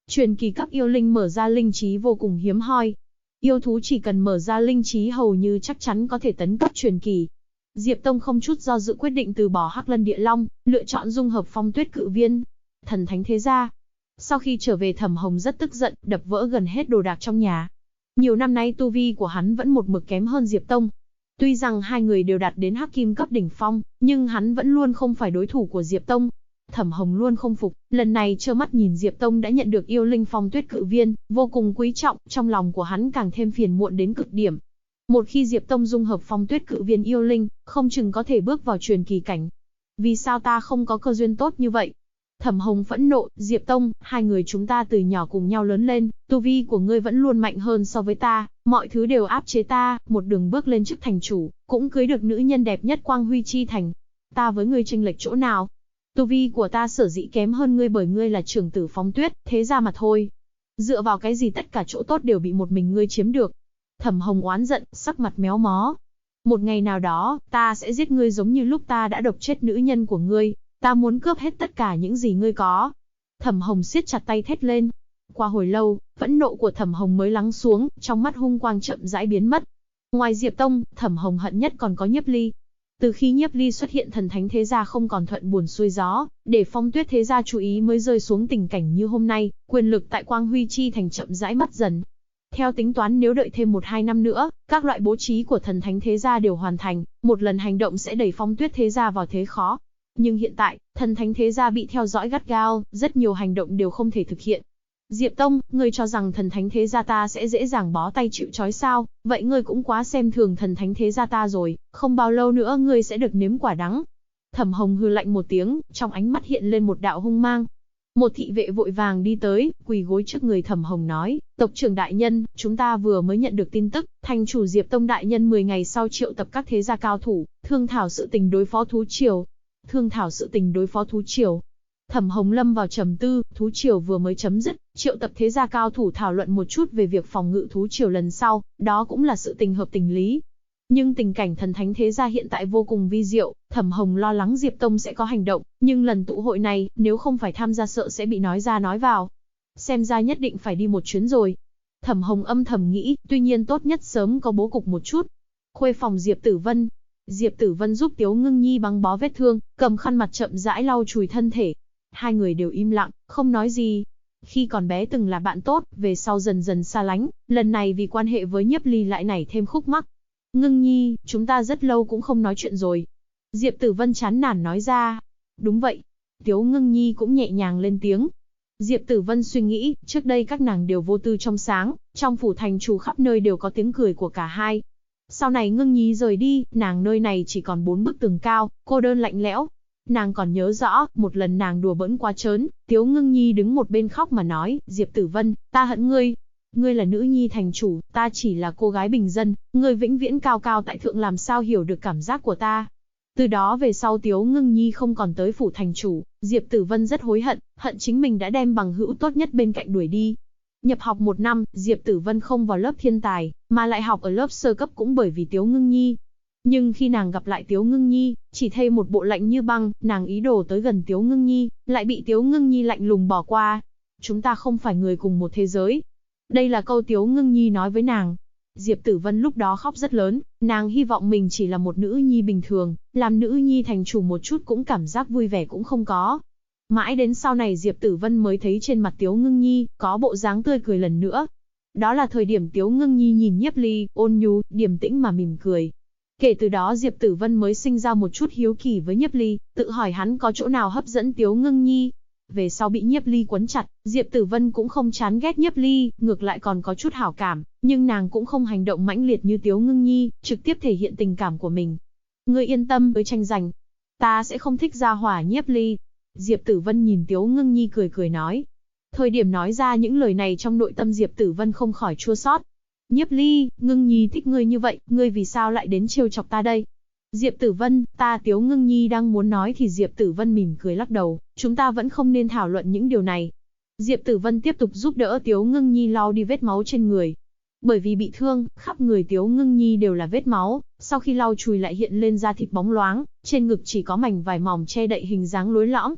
Speaker 1: Truyền kỳ cấp yêu linh mở ra linh trí vô cùng hiếm hoi. Yêu thú chỉ cần mở ra linh trí hầu như chắc chắn có thể tấn cấp truyền kỳ. Diệp Tông không chút do dự quyết định từ bỏ Hắc Lân Địa Long, lựa chọn dung hợp Phong Tuyết Cự Viên. Thần thánh thế gia. Sau khi trở về Thẩm Hồng rất tức giận, đập vỡ gần hết đồ đạc trong nhà. Nhiều năm nay tu vi của hắn vẫn một mực kém hơn Diệp Tông. Tuy rằng hai người đều đạt đến Hắc Kim cấp đỉnh phong, nhưng hắn vẫn luôn không phải đối thủ của Diệp Tông. Thẩm Hồng luôn không phục, lần này trơ mắt nhìn Diệp Tông đã nhận được yêu linh Phong Tuyết Cự Viên, vô cùng quý trọng, trong lòng của hắn càng thêm phiền muộn đến cực điểm. Một khi Diệp Tông dung hợp Phong Tuyết Cự Viên yêu linh, không chừng có thể bước vào truyền kỳ cảnh. Vì sao ta không có cơ duyên tốt như vậy? Thẩm Hồng phẫn nộ, Diệp Tông, hai người chúng ta từ nhỏ cùng nhau lớn lên, tu vi của ngươi vẫn luôn mạnh hơn so với ta, mọi thứ đều áp chế ta, một đường bước lên chức thành chủ, cũng cưới được nữ nhân đẹp nhất Quang Huy Chi Thành. Ta với ngươi chênh lệch chỗ nào? Tu vi của ta sở dĩ kém hơn ngươi bởi ngươi là trưởng tử Phong Tuyết, thế ra mà thôi. Dựa vào cái gì tất cả chỗ tốt đều bị một mình ngươi chiếm được? Thẩm Hồng oán giận, sắc mặt méo mó. Một ngày nào đó, ta sẽ giết ngươi giống như lúc ta đã độc chết nữ nhân của ngươi. Ta muốn cướp hết tất cả những gì ngươi có. Thẩm Hồng siết chặt tay thét lên. Qua hồi lâu, phẫn nộ của Thẩm Hồng mới lắng xuống, trong mắt hung quang chậm rãi biến mất. Ngoài Diệp Tông, Thẩm Hồng hận nhất còn có Nhiếp Ly. Từ khi Nhiếp Ly xuất hiện thần thánh thế gia không còn thuận buồm xuôi gió, để Phong Tuyết thế gia chú ý mới rơi xuống tình cảnh như hôm nay, quyền lực tại Quang Huy Chi Thành chậm rãi mất dần. Theo tính toán nếu đợi thêm 1-2 năm nữa, các loại bố trí của thần thánh thế gia đều hoàn thành, một lần hành động sẽ đẩy Phong Tuyết thế gia vào thế khó. Nhưng hiện tại, thần thánh thế gia bị theo dõi gắt gao, rất nhiều hành động đều không thể thực hiện. Diệp Tông, ngươi cho rằng thần thánh thế gia ta sẽ dễ dàng bó tay chịu trói sao? Vậy ngươi cũng quá xem thường thần thánh thế gia ta rồi, không bao lâu nữa ngươi sẽ được nếm quả đắng. Thẩm Hồng hừ lạnh một tiếng, trong ánh mắt hiện lên một đạo hung mang. Một thị vệ vội vàng đi tới, quỳ gối trước người Thẩm Hồng nói, tộc trưởng đại nhân, chúng ta vừa mới nhận được tin tức, thành chủ Diệp Tông đại nhân 10 ngày sau triệu tập các thế gia cao thủ, thương thảo sự tình đối phó thú triều. Thương thảo sự tình đối phó thú triều. Thẩm Hồng lâm vào trầm tư, thú triều vừa mới chấm dứt, triệu tập thế gia cao thủ thảo luận một chút về việc phòng ngự thú triều lần sau, đó cũng là sự tình hợp tình lý. Nhưng tình cảnh thần thánh thế gia hiện tại vô cùng vi diệu, Thẩm Hồng lo lắng Diệp Tông sẽ có hành động, nhưng lần tụ hội này, nếu không phải tham gia sợ sẽ bị nói ra nói vào. Xem ra nhất định phải đi một chuyến rồi. Thẩm Hồng âm thầm nghĩ, tuy nhiên tốt nhất sớm có bố cục một chút. Khuê phòng Diệp Tử Vân. Diệp Tử Vân giúp Tiếu Ngưng Nhi băng bó vết thương, cầm khăn mặt chậm rãi lau chùi thân thể. Hai người đều im lặng, không nói gì. Khi còn bé từng là bạn tốt, về sau dần dần xa lánh, lần này vì quan hệ với Nhiếp Ly lại nảy thêm khúc mắc. Ngưng Nhi, chúng ta rất lâu cũng không nói chuyện rồi. Diệp Tử Vân chán nản nói ra. Đúng vậy. Tiếu Ngưng Nhi cũng nhẹ nhàng lên tiếng. Diệp Tử Vân suy nghĩ, trước đây các nàng đều vô tư trong sáng, trong phủ thành chủ khắp nơi đều có tiếng cười của cả hai. Sau này Ngưng Nhi rời đi, nàng nơi này chỉ còn 4 bức tường cao, cô đơn lạnh lẽo. Nàng còn nhớ rõ, một lần nàng đùa bỡn quá trớn, Tiếu Ngưng Nhi đứng một bên khóc mà nói, Diệp Tử Vân, ta hận ngươi. Ngươi là nữ nhi thành chủ, ta chỉ là cô gái bình dân, ngươi vĩnh viễn cao cao tại thượng làm sao hiểu được cảm giác của ta. Từ đó về sau Tiếu Ngưng Nhi không còn tới phủ thành chủ, Diệp Tử Vân rất hối hận, hận chính mình đã đem bằng hữu tốt nhất bên cạnh đuổi đi. Nhập học 1 năm, Diệp Tử Vân không vào lớp thiên tài, mà lại học ở lớp sơ cấp cũng bởi vì Tiếu Ngưng Nhi. Nhưng khi nàng gặp lại Tiếu Ngưng Nhi, chỉ thấy một bộ lạnh như băng, nàng ý đồ tới gần Tiếu Ngưng Nhi, lại bị Tiếu Ngưng Nhi lạnh lùng bỏ qua. Chúng ta không phải người cùng một thế giới. Đây là câu Tiếu Ngưng Nhi nói với nàng. Diệp Tử Vân lúc đó khóc rất lớn, nàng hy vọng mình chỉ là một nữ nhi bình thường, làm nữ nhi thành chủ một chút cũng cảm giác vui vẻ cũng không có. Mãi đến sau này Diệp Tử Vân mới thấy trên mặt Tiếu Ngưng Nhi, có bộ dáng tươi cười lần nữa. Đó là thời điểm Tiếu Ngưng Nhi nhìn Nhiếp Ly, ôn nhu, điềm tĩnh mà mỉm cười. Kể từ đó Diệp Tử Vân mới sinh ra một chút hiếu kỳ với Nhiếp Ly, tự hỏi hắn có chỗ nào hấp dẫn Tiếu Ngưng Nhi. Về sau bị Nhiếp Ly quấn chặt, Diệp Tử Vân cũng không chán ghét Nhiếp Ly, ngược lại còn có chút hảo cảm, nhưng nàng cũng không hành động mãnh liệt như Tiếu Ngưng Nhi, trực tiếp thể hiện tình cảm của mình. Ngươi yên tâm với tranh giành, ta sẽ không thích gia hỏa Nhiếp Ly. Diệp Tử Vân nhìn Tiếu Ngưng Nhi cười cười nói. Thời điểm nói ra những lời này trong nội tâm Diệp Tử Vân không khỏi chua xót. Nhiếp Ly, Ngưng Nhi thích ngươi như vậy, ngươi vì sao lại đến trêu chọc ta đây? Diệp Tử Vân, ta Tiếu Ngưng Nhi đang muốn nói thì Diệp Tử Vân mỉm cười lắc đầu, chúng ta vẫn không nên thảo luận những điều này. Diệp Tử Vân tiếp tục giúp đỡ Tiếu Ngưng Nhi lau đi vết máu trên người. Bởi vì bị thương, khắp người Tiếu Ngưng Nhi đều là vết máu, sau khi lau chùi lại hiện lên da thịt bóng loáng, trên ngực chỉ có mảnh vải mỏng che đậy hình dáng lối lõm.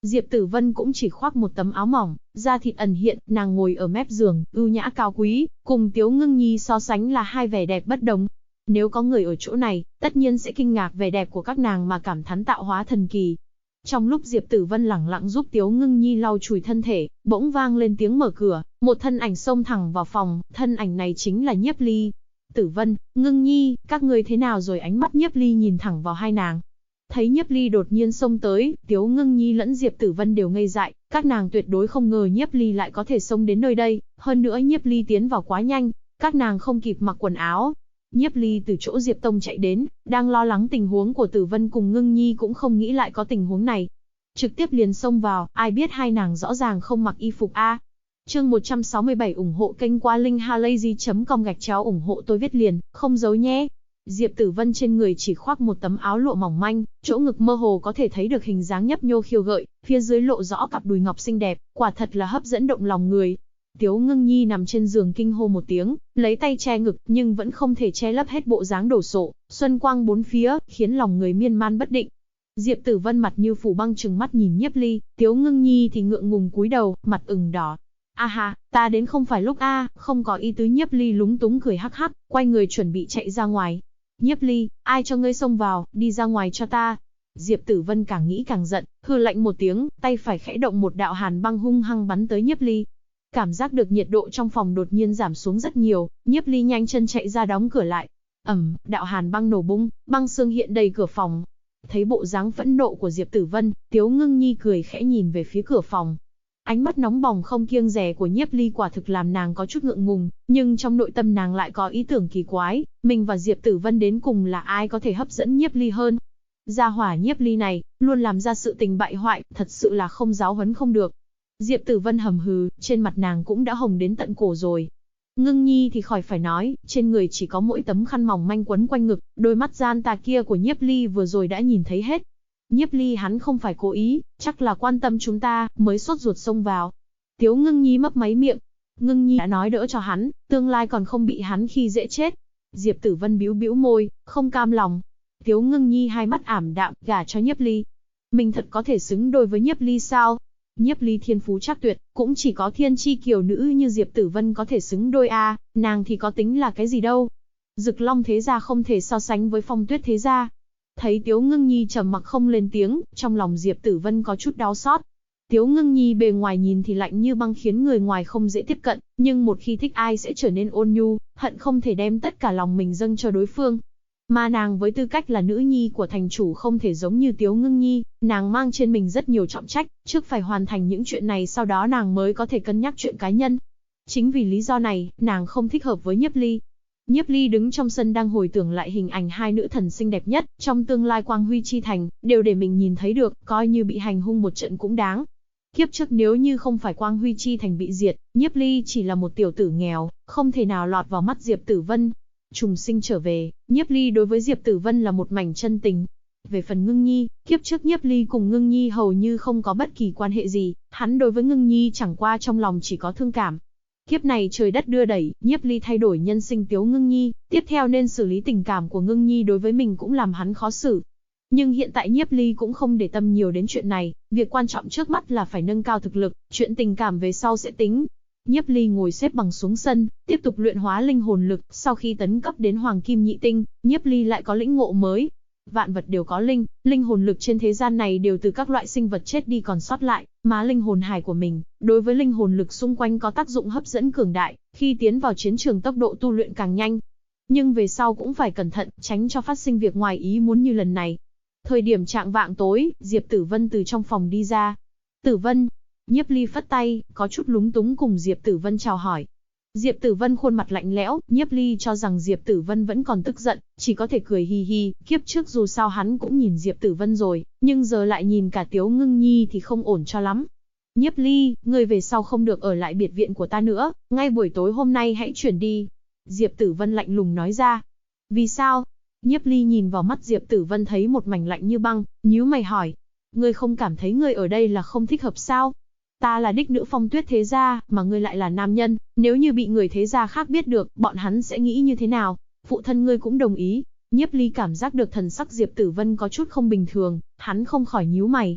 Speaker 1: Diệp Tử Vân cũng chỉ khoác một tấm áo mỏng, da thịt ẩn hiện, nàng ngồi ở mép giường, ưu nhã cao quý, cùng Tiếu Ngưng Nhi so sánh là hai vẻ đẹp bất đồng. Nếu có người ở chỗ này, tất nhiên sẽ kinh ngạc vẻ đẹp của các nàng mà cảm thán tạo hóa thần kỳ. Trong lúc Diệp Tử Vân lẳng lặng giúp Tiếu Ngưng Nhi lau chùi thân thể, bỗng vang lên tiếng mở cửa, một thân ảnh xông thẳng vào phòng, thân ảnh này chính là Nhiếp Ly. Tử Vân, Ngưng Nhi, các ngươi thế nào rồi? Ánh mắt Nhiếp Ly nhìn thẳng vào hai nàng. Thấy Nhiếp Ly đột nhiên xông tới, Tiếu Ngưng Nhi lẫn Diệp Tử Vân đều ngây dại, các nàng tuyệt đối không ngờ Nhiếp Ly lại có thể xông đến nơi đây, hơn nữa Nhiếp Ly tiến vào quá nhanh, các nàng không kịp mặc quần áo. Nhiếp Ly từ chỗ Diệp Tông chạy đến, đang lo lắng tình huống của Tử Vân cùng Ngưng Nhi cũng không nghĩ lại có tình huống này. Trực tiếp liền xông vào, ai biết hai nàng rõ ràng không mặc y phục a. Chương 167 ủng hộ kênh qua linkhalazy.com ủng hộ tôi viết liền, không giấu nhé. Diệp Tử Vân trên người chỉ khoác một tấm áo lụa mỏng manh, chỗ ngực mơ hồ có thể thấy được hình dáng nhấp nhô khiêu gợi, phía dưới lộ rõ cặp đùi ngọc xinh đẹp, quả thật là hấp dẫn động lòng người. Tiếu Ngưng Nhi nằm trên giường kinh hô một tiếng, lấy tay che ngực nhưng vẫn không thể che lấp hết bộ dáng đổ sộ, xuân quang bốn phía, khiến lòng người miên man bất định. Diệp Tử Vân mặt như phủ băng trừng mắt nhìn Nhiếp Ly, Tiếu Ngưng Nhi thì ngượng ngùng cúi đầu, mặt ửng đỏ. A ha, ta đến không phải lúc a, không có ý tứ. Nhiếp Ly lúng túng cười hắc hắc, quay người chuẩn bị chạy ra ngoài. Nhiếp Ly, ai cho ngươi xông vào, đi ra ngoài cho ta. Diệp Tử Vân càng nghĩ càng giận, hừ lạnh một tiếng, tay phải khẽ động một đạo hàn băng hung hăng bắn tới Nhiếp Ly. Cảm giác được nhiệt độ trong phòng đột nhiên giảm xuống rất nhiều, Nhiếp Ly nhanh chân chạy ra đóng cửa lại. Đạo hàn băng nổ bung, băng xương hiện đầy cửa phòng. Thấy bộ dáng phẫn nộ của Diệp Tử Vân, Tiếu Ngưng Nhi cười khẽ nhìn về phía cửa phòng. Ánh mắt nóng bỏng không kiêng dè của Nhiếp Ly quả thực làm nàng có chút ngượng ngùng, nhưng trong nội tâm nàng lại có ý tưởng kỳ quái, mình và Diệp Tử Vân đến cùng là ai có thể hấp dẫn Nhiếp Ly hơn. Gia hỏa Nhiếp Ly này, luôn làm ra sự tình bại hoại, thật sự là không giáo huấn không được. Diệp Tử Vân hầm hừ, trên mặt nàng cũng đã hồng đến tận cổ rồi. Ngưng Nhi thì khỏi phải nói, trên người chỉ có mỗi tấm khăn mỏng manh quấn quanh ngực, đôi mắt gian tà kia của Nhiếp Ly vừa rồi đã nhìn thấy hết. Nhiếp Ly hắn không phải cố ý, chắc là quan tâm chúng ta, mới sốt ruột xông vào. Tiếu Ngưng Nhi mấp máy miệng. Ngưng Nhi đã nói đỡ cho hắn, tương lai còn không bị hắn khi dễ chết. Diệp Tử Vân bĩu bĩu môi, không cam lòng. Tiếu Ngưng Nhi hai mắt ảm đạm, gả cho Nhiếp Ly. Mình thật có thể xứng đôi với Nhiếp Ly sao? Nhiếp Ly thiên phú chắc tuyệt, cũng chỉ có thiên chi kiều nữ như Diệp Tử Vân có thể xứng đôi a, nàng thì có tính là cái gì đâu. Dực Long thế gia không thể so sánh với Phong Tuyết thế gia. Thấy Tiếu Ngưng Nhi trầm mặc không lên tiếng, trong lòng Diệp Tử Vân có chút đau xót. Tiếu Ngưng Nhi bề ngoài nhìn thì lạnh như băng khiến người ngoài không dễ tiếp cận, nhưng một khi thích ai sẽ trở nên ôn nhu, hận không thể đem tất cả lòng mình dâng cho đối phương. Mà nàng với tư cách là nữ nhi của thành chủ không thể giống như Tiếu Ngưng Nhi, nàng mang trên mình rất nhiều trọng trách, trước phải hoàn thành những chuyện này sau đó nàng mới có thể cân nhắc chuyện cá nhân. Chính vì lý do này, nàng không thích hợp với Nhiếp Ly. Nhiếp Ly đứng trong sân đang hồi tưởng lại hình ảnh hai nữ thần xinh đẹp nhất trong tương lai quang huy chi thành, đều để mình nhìn thấy được, coi như bị hành hung một trận cũng đáng. Kiếp trước nếu như không phải quang huy chi thành bị diệt, Nhiếp Ly chỉ là một tiểu tử nghèo, không thể nào lọt vào mắt Diệp Tử Vân. Trùng sinh trở về, Nhiếp Ly đối với Diệp Tử Vân là một mảnh chân tình. Về phần Ngưng Nhi, kiếp trước Nhiếp Ly cùng Ngưng Nhi hầu như không có bất kỳ quan hệ gì, hắn đối với Ngưng Nhi chẳng qua trong lòng chỉ có thương cảm. Kiếp này trời đất đưa đẩy, Nhiếp Ly thay đổi nhân sinh Tiếu Ngưng Nhi, tiếp theo nên xử lý tình cảm của Ngưng Nhi đối với mình cũng làm hắn khó xử. Nhưng hiện tại Nhiếp Ly cũng không để tâm nhiều đến chuyện này, việc quan trọng trước mắt là phải nâng cao thực lực, chuyện tình cảm về sau sẽ tính. Nhiếp Ly ngồi xếp bằng xuống sân, tiếp tục luyện hóa linh hồn lực, sau khi tấn cấp đến Hoàng Kim Nhị Tinh, Nhiếp Ly lại có lĩnh ngộ mới. Vạn vật đều có linh hồn lực trên thế gian này đều từ các loại sinh vật chết đi còn sót lại, mà linh hồn hải của mình, đối với linh hồn lực xung quanh có tác dụng hấp dẫn cường đại, khi tiến vào chiến trường tốc độ tu luyện càng nhanh. Nhưng về sau cũng phải cẩn thận, tránh cho phát sinh việc ngoài ý muốn như lần này. Thời điểm chạng vạng tối, Diệp Tử Vân từ trong phòng đi ra. Tử Vân. Nhiếp Ly phất tay, có chút lúng túng cùng Diệp Tử Vân chào hỏi. Diệp Tử Vân khuôn mặt lạnh lẽo, Nhiếp Ly cho rằng Diệp Tử Vân vẫn còn tức giận, chỉ có thể cười hi hi, kiếp trước dù sao hắn cũng nhìn Diệp Tử Vân rồi, nhưng giờ lại nhìn cả Tiếu Ngưng Nhi thì không ổn cho lắm. Nhiếp Ly, ngươi về sau không được ở lại biệt viện của ta nữa, ngay buổi tối hôm nay hãy chuyển đi. Diệp Tử Vân lạnh lùng nói ra. Vì sao? Nhiếp Ly nhìn vào mắt Diệp Tử Vân thấy một mảnh lạnh như băng, nhíu mày hỏi. Ngươi không cảm thấy ngươi ở đây là không thích hợp sao? Ta là đích nữ Phong Tuyết thế gia, mà ngươi lại là nam nhân, nếu như bị người thế gia khác biết được, bọn hắn sẽ nghĩ như thế nào? Phụ thân ngươi cũng đồng ý. Nhiếp Ly cảm giác được thần sắc Diệp Tử Vân có chút không bình thường, hắn không khỏi nhíu mày.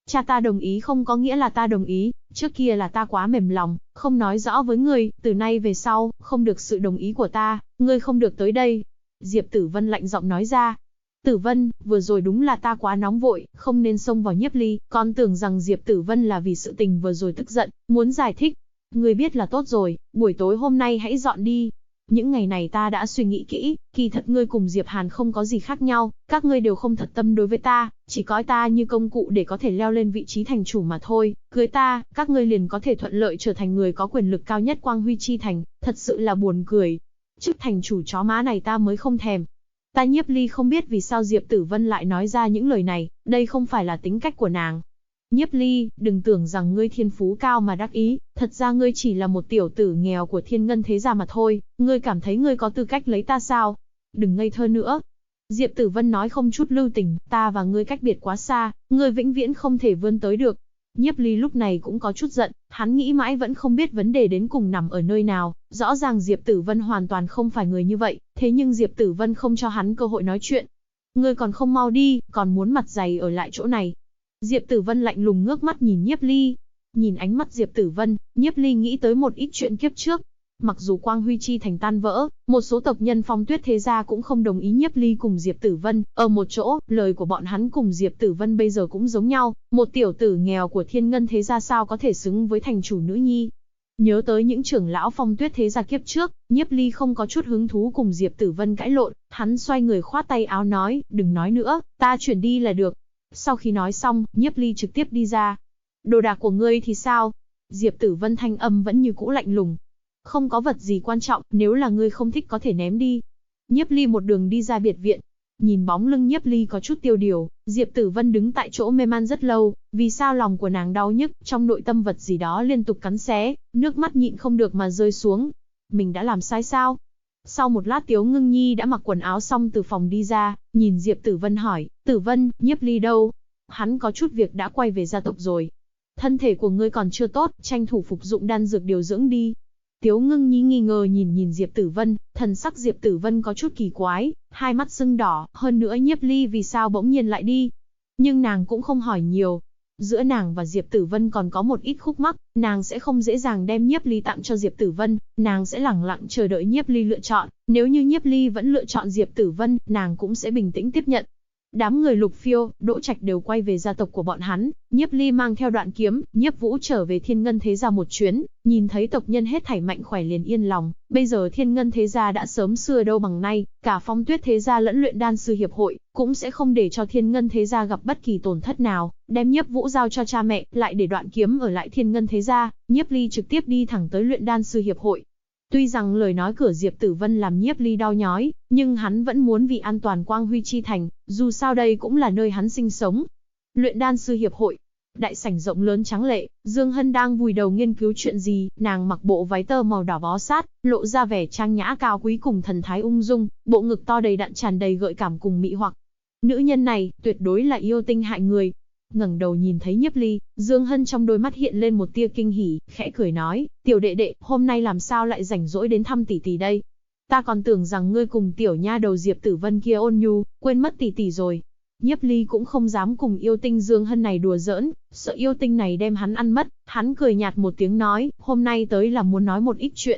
Speaker 1: Cha ta đồng ý không có nghĩa là ta đồng ý, trước kia là ta quá mềm lòng, không nói rõ với ngươi, từ nay về sau, không được sự đồng ý của ta, ngươi không được tới đây. Diệp Tử Vân lạnh giọng nói ra. Tử Vân, vừa rồi đúng là ta quá nóng vội, không nên xông vào Nhiếp Ly, còn tưởng rằng Diệp Tử Vân là vì sự tình vừa rồi tức giận, muốn giải thích. Ngươi biết là tốt rồi, buổi tối hôm nay hãy dọn đi. Những ngày này ta đã suy nghĩ kỹ, kỳ thật ngươi cùng Diệp Hàn không có gì khác nhau, các ngươi đều không thật tâm đối với ta, chỉ coi ta như công cụ để có thể leo lên vị trí thành chủ mà thôi, cưới ta, các ngươi liền có thể thuận lợi trở thành người có quyền lực cao nhất Quang Huy Chi Thành, thật sự là buồn cười. Chức thành chủ chó má này ta mới không thèm. Ta Nhiếp Ly không biết vì sao Diệp Tử Vân lại nói ra những lời này, đây không phải là tính cách của nàng. Nhiếp Ly, đừng tưởng rằng ngươi thiên phú cao mà đắc ý, thật ra ngươi chỉ là một tiểu tử nghèo của Thiên Ngân thế gia mà thôi, ngươi cảm thấy ngươi có tư cách lấy ta sao? Đừng ngây thơ nữa. Diệp Tử Vân nói không chút lưu tình, ta và ngươi cách biệt quá xa, ngươi vĩnh viễn không thể vươn tới được. Nhiếp Ly lúc này cũng có chút giận, hắn nghĩ mãi vẫn không biết vấn đề đến cùng nằm ở nơi nào, rõ ràng Diệp Tử Vân hoàn toàn không phải người như vậy, thế nhưng Diệp Tử Vân không cho hắn cơ hội nói chuyện. Ngươi còn không mau đi, còn muốn mặt dày ở lại chỗ này. Diệp Tử Vân lạnh lùng ngước mắt nhìn Nhiếp Ly. Nhìn ánh mắt Diệp Tử Vân, Nhiếp Ly nghĩ tới một ít chuyện kiếp trước. Mặc dù Quang Huy Chi Thành tan vỡ, một số tộc nhân Phong Tuyết thế gia cũng không đồng ý Nhiếp Ly cùng Diệp Tử Vân ở một chỗ, lời của bọn hắn cùng Diệp Tử Vân bây giờ cũng giống nhau, một tiểu tử nghèo của Thiên Ngân thế gia sao có thể xứng với thành chủ nữ nhi. Nhớ tới những trưởng lão Phong Tuyết thế gia kiếp trước, Nhiếp Ly không có chút hứng thú cùng Diệp Tử Vân cãi lộn, hắn xoay người khoát tay áo nói, đừng nói nữa, ta chuyển đi là được. Sau khi nói xong, Nhiếp Ly trực tiếp đi ra. Đồ đạc của ngươi thì sao? Diệp Tử Vân thanh âm vẫn như cũ lạnh lùng. Không có vật gì quan trọng, nếu là ngươi không thích có thể ném đi. Nhiếp Ly một đường đi ra biệt viện. Nhìn bóng lưng Nhiếp Ly có chút tiêu điều, Diệp Tử Vân đứng tại chỗ mê man rất lâu, vì sao lòng của nàng đau nhức, trong nội tâm vật gì đó liên tục cắn xé, nước mắt nhịn không được mà rơi xuống. Mình đã làm sai sao? Sau một lát Tiếu Ngưng Nhi đã mặc quần áo xong từ phòng đi ra, nhìn Diệp Tử Vân hỏi, Tử Vân, Nhiếp Ly đâu? Hắn có chút việc đã quay về gia tộc rồi. Thân thể của ngươi còn chưa tốt, tranh thủ phục dụng đan dược điều dưỡng đi. Tiếu Ngưng Nhi nghi ngờ nhìn Diệp Tử Vân, thần sắc Diệp Tử Vân có chút kỳ quái, hai mắt sưng đỏ, hơn nữa Nhiếp Ly vì sao bỗng nhiên lại đi. Nhưng nàng cũng không hỏi nhiều. Giữa nàng và Diệp Tử Vân còn có một ít khúc mắc, nàng sẽ không dễ dàng đem Nhiếp Ly tặng cho Diệp Tử Vân, nàng sẽ lẳng lặng chờ đợi Nhiếp Ly lựa chọn, nếu như Nhiếp Ly vẫn lựa chọn Diệp Tử Vân, nàng cũng sẽ bình tĩnh tiếp nhận. Đám người Lục Phiêu, Đỗ Trạch đều quay về gia tộc của bọn hắn, Nhiếp Ly mang theo Đoạn Kiếm, Nhiếp Vũ trở về Thiên Ngân thế gia một chuyến, nhìn thấy tộc nhân hết thảy mạnh khỏe liền yên lòng, bây giờ Thiên Ngân thế gia đã sớm xưa đâu bằng nay, cả Phong Tuyết thế gia lẫn Luyện Đan sư hiệp hội cũng sẽ không để cho Thiên Ngân thế gia gặp bất kỳ tổn thất nào, đem Nhiếp Vũ giao cho cha mẹ, lại để Đoạn Kiếm ở lại Thiên Ngân thế gia, Nhiếp Ly trực tiếp đi thẳng tới Luyện Đan sư hiệp hội. Tuy rằng lời nói của Diệp Tử Vân làm Nhiếp Ly đau nhói, nhưng hắn vẫn muốn vì an toàn Quang Huy Chi Thành, dù sao đây cũng là nơi hắn sinh sống. Luyện Đan sư hiệp hội, đại sảnh rộng lớn trắng lệ, Dương Hân đang vùi đầu nghiên cứu chuyện gì, nàng mặc bộ váy tơ màu đỏ bó sát, lộ ra vẻ trang nhã cao quý cùng thần thái ung dung, bộ ngực to đầy đặn tràn đầy gợi cảm cùng mị hoặc. Nữ nhân này, tuyệt đối là yêu tinh hại người. Ngẩng đầu nhìn thấy Nhiếp Ly, Dương Hân trong đôi mắt hiện lên một tia kinh hỉ, khẽ cười nói, tiểu đệ đệ, hôm nay làm sao lại rảnh rỗi đến thăm tỷ tỷ đây? Ta còn tưởng rằng ngươi cùng tiểu nha đầu Diệp Tử Vân kia ôn nhu, quên mất tỷ tỷ rồi. Nhiếp Ly cũng không dám cùng yêu tinh Dương Hân này đùa giỡn, sợ yêu tinh này đem hắn ăn mất, hắn cười nhạt một tiếng nói, hôm nay tới là muốn nói một ít chuyện.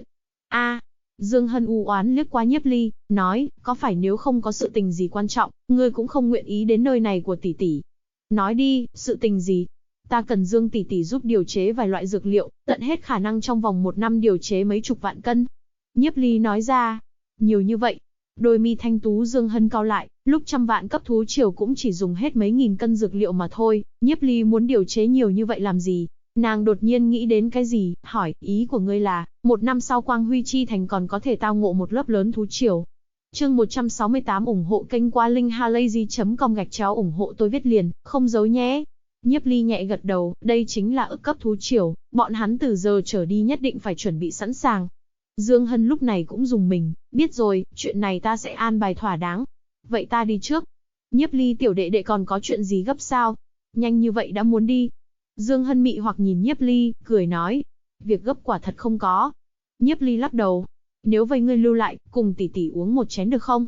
Speaker 1: Dương Hân u oán liếc qua Nhiếp Ly, nói, có phải nếu không có sự tình gì quan trọng, ngươi cũng không nguyện ý đến nơi này của tỷ tỷ? Nói đi, sự tình gì? Ta cần Dương tỷ tỷ giúp điều chế vài loại dược liệu, tận hết khả năng trong vòng 1 năm điều chế mấy chục vạn cân. Nhiếp Ly nói ra, nhiều như vậy. Đôi mi thanh tú Dương Hân cau lại, lúc 100 vạn cấp thú triều cũng chỉ dùng hết mấy nghìn cân dược liệu mà thôi, Nhiếp Ly muốn điều chế nhiều như vậy làm gì? Nàng đột nhiên nghĩ đến cái gì, hỏi, ý của ngươi là, 1 năm sau Quang Huy Chi Thành còn có thể tao ngộ một lớp lớn thú triều. Chương 168 ủng hộ kênh qua linkhalazy.com ủng hộ tôi viết liền, không giấu nhé. Nhiếp Ly nhẹ gật đầu, đây chính là ức cấp thú triều, bọn hắn từ giờ trở đi nhất định phải chuẩn bị sẵn sàng. Dương Hân lúc này cũng dùng mình, biết rồi, chuyện này ta sẽ an bài thỏa đáng. Vậy ta đi trước. Nhiếp Ly tiểu đệ đệ còn có chuyện gì gấp sao? Nhanh như vậy đã muốn đi. Dương Hân mị hoặc nhìn Nhiếp Ly, cười nói. Việc gấp quả thật không có. Nhiếp Ly lắc đầu. Nếu vậy ngươi lưu lại, cùng tỷ tỷ uống một chén được không?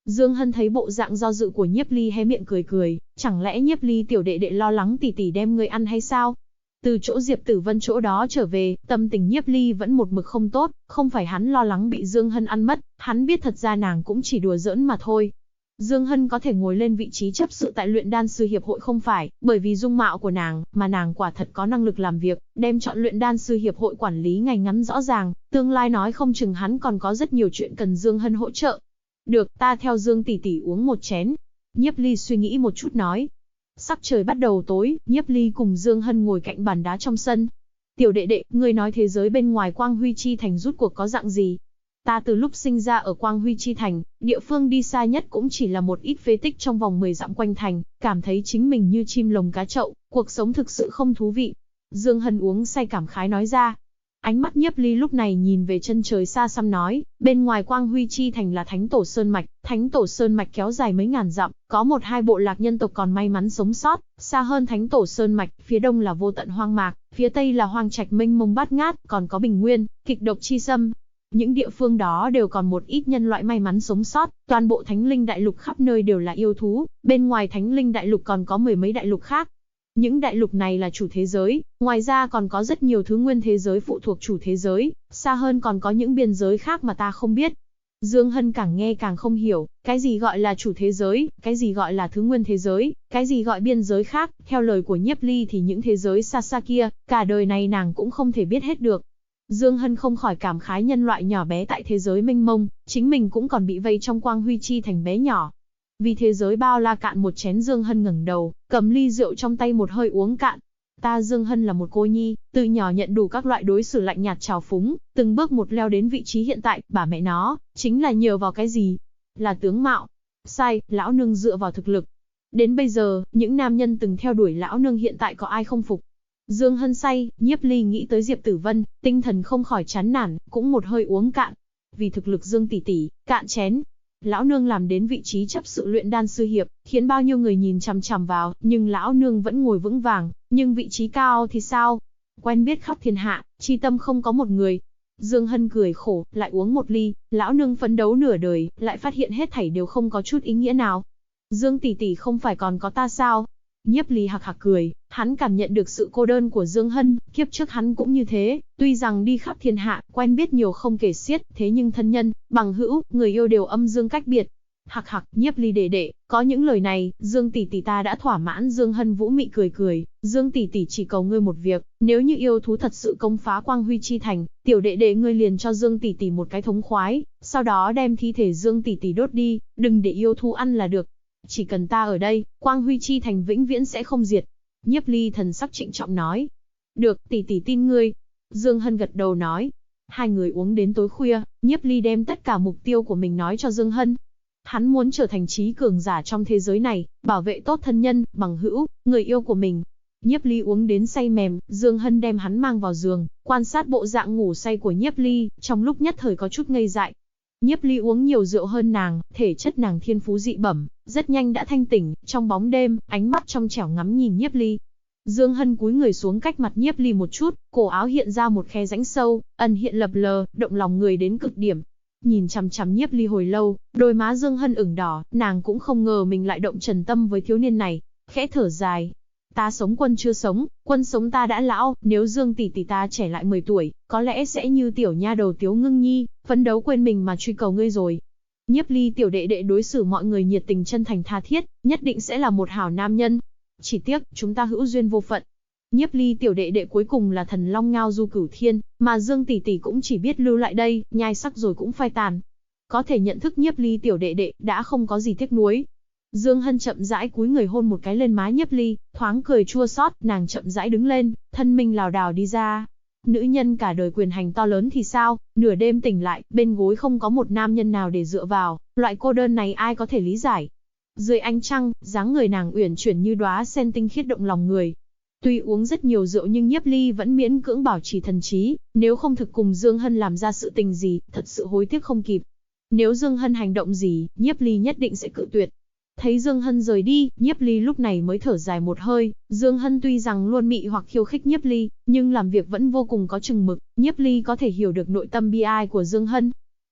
Speaker 1: Dương Hân thấy bộ dạng do dự của Nhiếp Ly hé miệng cười cười, chẳng lẽ Nhiếp Ly tiểu đệ đệ lo lắng tỷ tỷ đem ngươi ăn hay sao? Từ chỗ Diệp Tử Vân chỗ đó trở về, tâm tình Nhiếp Ly vẫn một mực không tốt, không phải hắn lo lắng bị Dương Hân ăn mất, hắn biết thật ra nàng cũng chỉ đùa giỡn mà thôi. Dương Hân có thể ngồi lên vị trí chấp sự tại luyện đan sư hiệp hội không phải bởi vì dung mạo của nàng, mà nàng quả thật có năng lực làm việc, đem chọn luyện đan sư hiệp hội quản lý ngay ngắn rõ ràng, tương lai nói không chừng hắn còn có rất nhiều chuyện cần Dương Hân hỗ trợ. Được, ta theo Dương tỷ tỷ uống một chén. Nhiếp Ly suy nghĩ một chút nói. Sắc trời bắt đầu tối, Nhiếp Ly cùng Dương Hân ngồi cạnh bàn đá trong sân. Tiểu đệ đệ, ngươi nói thế giới bên ngoài Quang Huy Chi Thành rút cuộc có dạng gì? Ta từ lúc sinh ra ở Quang Huy Chi Thành, địa phương đi xa nhất cũng chỉ là một ít phế tích trong vòng 10 dặm quanh thành, cảm thấy chính mình như chim lồng cá chậu, cuộc sống thực sự không thú vị. Dương Hân uống say cảm khái nói ra. Ánh mắt Nhiếp Ly lúc này nhìn về chân trời xa xăm nói, bên ngoài Quang Huy Chi Thành là Thánh Tổ Sơn Mạch, Thánh Tổ Sơn Mạch kéo dài mấy ngàn dặm, có một hai bộ lạc nhân tộc còn may mắn sống sót, xa hơn Thánh Tổ Sơn Mạch, phía đông là vô tận hoang mạc, phía tây là hoang trạch mênh mông bát ngát, còn có bình nguyên, kịch độc chi xâm. Những địa phương đó đều còn một ít nhân loại may mắn sống sót, toàn bộ Thánh Linh Đại Lục khắp nơi đều là yêu thú, bên ngoài Thánh Linh Đại Lục còn có 10 mấy đại lục khác. Những đại lục này là chủ thế giới, ngoài ra còn có rất nhiều thứ nguyên thế giới phụ thuộc chủ thế giới, xa hơn còn có những biên giới khác mà ta không biết. Dương Hân càng nghe càng không hiểu, cái gì gọi là chủ thế giới, cái gì gọi là thứ nguyên thế giới, cái gì gọi biên giới khác, theo lời của Nhiếp Ly thì những thế giới xa xa kia, cả đời này nàng cũng không thể biết hết được. Dương Hân không khỏi cảm khái nhân loại nhỏ bé tại thế giới mênh mông, chính mình cũng còn bị vây trong Quang Huy Chi Thành bé nhỏ. Vì thế giới bao la cạn một chén, Dương Hân ngẩng đầu, cầm ly rượu trong tay một hơi uống cạn. Ta Dương Hân là một cô nhi, từ nhỏ nhận đủ các loại đối xử lạnh nhạt trào phúng, từng bước một leo đến vị trí hiện tại, bà mẹ nó, chính là nhờ vào cái gì? Là tướng mạo. Sai, lão nương dựa vào thực lực. Đến bây giờ, những nam nhân từng theo đuổi lão nương hiện tại có ai không phục? Dương Hân say, Nhiếp Ly nghĩ tới Diệp Tử Vân, tinh thần không khỏi chán nản, cũng một hơi uống cạn. Vì thực lực Dương tỷ tỷ, cạn chén. Lão nương làm đến vị trí chấp sự luyện đan sư hiệp, khiến bao nhiêu người nhìn chằm chằm vào, nhưng lão nương vẫn ngồi vững vàng, nhưng vị trí cao thì sao? Quen biết khắp thiên hạ, chi tâm không có một người. Dương Hân cười khổ, lại uống một ly, lão nương phấn đấu nửa đời, lại phát hiện hết thảy đều không có chút ý nghĩa nào. Dương tỷ tỷ không phải còn có ta sao? Nhiếp Ly hạc hạc cười, hắn cảm nhận được sự cô đơn của Dương Hân, kiếp trước hắn cũng như thế, tuy rằng đi khắp thiên hạ, quen biết nhiều không kể xiết, thế nhưng thân nhân, bằng hữu, người yêu đều âm dương cách biệt. Hạc hạc, Nhiếp Ly đệ đệ, có những lời này, Dương tỷ tỷ ta đã thỏa mãn. Dương Hân vũ mị cười cười, Dương tỷ tỷ chỉ cầu ngươi một việc, nếu như yêu thú thật sự công phá Quang Huy Chi Thành, tiểu đệ đệ ngươi liền cho Dương tỷ tỷ một cái thống khoái, sau đó đem thi thể Dương tỷ tỷ đốt đi, đừng để yêu thú ăn là được. Chỉ cần ta ở đây, Quang Huy Chi Thành vĩnh viễn sẽ không diệt. Nhiếp Ly thần sắc trịnh trọng nói. Được, tỷ tỷ tin ngươi. Dương Hân gật đầu nói. Hai người uống đến tối khuya, Nhiếp Ly đem tất cả mục tiêu của mình nói cho Dương Hân. Hắn muốn trở thành trí cường giả trong thế giới này, bảo vệ tốt thân nhân, bằng hữu, người yêu của mình. Nhiếp Ly uống đến say mềm, Dương Hân đem hắn mang vào giường, quan sát bộ dạng ngủ say của Nhiếp Ly, trong lúc nhất thời có chút ngây dại. Nhiếp Ly uống nhiều rượu hơn nàng, thể chất nàng thiên phú dị bẩm, rất nhanh đã thanh tỉnh, trong bóng đêm, ánh mắt trong trẻo ngắm nhìn Nhiếp Ly. Dương Hân cúi người xuống cách mặt Nhiếp Ly một chút, cổ áo hiện ra một khe rãnh sâu, ẩn hiện lập lờ, động lòng người đến cực điểm. Nhìn chằm chằm Nhiếp Ly hồi lâu, đôi má Dương Hân ửng đỏ, nàng cũng không ngờ mình lại động trần tâm với thiếu niên này, khẽ thở dài. Ta sống quân chưa sống, quân sống ta đã lão, nếu Dương tỷ tỷ ta trẻ lại 10 tuổi, có lẽ sẽ như tiểu nha đầu Tiếu Ngưng Nhi, phấn đấu quên mình mà truy cầu ngươi rồi. Nhiếp Ly tiểu đệ đệ đối xử mọi người nhiệt tình chân thành tha thiết, nhất định sẽ là một hảo nam nhân. Chỉ tiếc, chúng ta hữu duyên vô phận. Nhiếp Ly tiểu đệ đệ cuối cùng là thần long ngao du cửu thiên, mà Dương tỷ tỷ cũng chỉ biết lưu lại đây, nhai sắc rồi cũng phai tàn. Có thể nhận thức Nhiếp Ly tiểu đệ đệ, đã không có gì tiếc nuối. Dương Hân chậm rãi cúi người hôn một cái lên má Nhiếp Ly, thoáng cười chua xót, nàng chậm rãi đứng lên, thân mình lảo đảo đi ra. Nữ nhân cả đời quyền hành to lớn thì sao, nửa đêm tỉnh lại, bên gối không có một nam nhân nào để dựa vào, loại cô đơn này ai có thể lý giải. Dưới ánh trăng, dáng người nàng uyển chuyển như đóa sen tinh khiết động lòng người. Tuy uống rất nhiều rượu nhưng Nhiếp Ly vẫn miễn cưỡng bảo trì thần trí, nếu không thực cùng Dương Hân làm ra sự tình gì, thật sự hối tiếc không kịp. Nếu Dương Hân hành động gì, Nhiếp Ly nhất định sẽ cự tuyệt. Thấy Dương Hân rời đi, Nhiếp Ly lúc này mới thở dài một hơi. Dương Hân tuy rằng luôn mị hoặc khiêu khích Nhiếp Ly, nhưng làm việc vẫn vô cùng có chừng mực. Nhiếp Ly có thể hiểu được nội tâm bi ai của Dương Hân.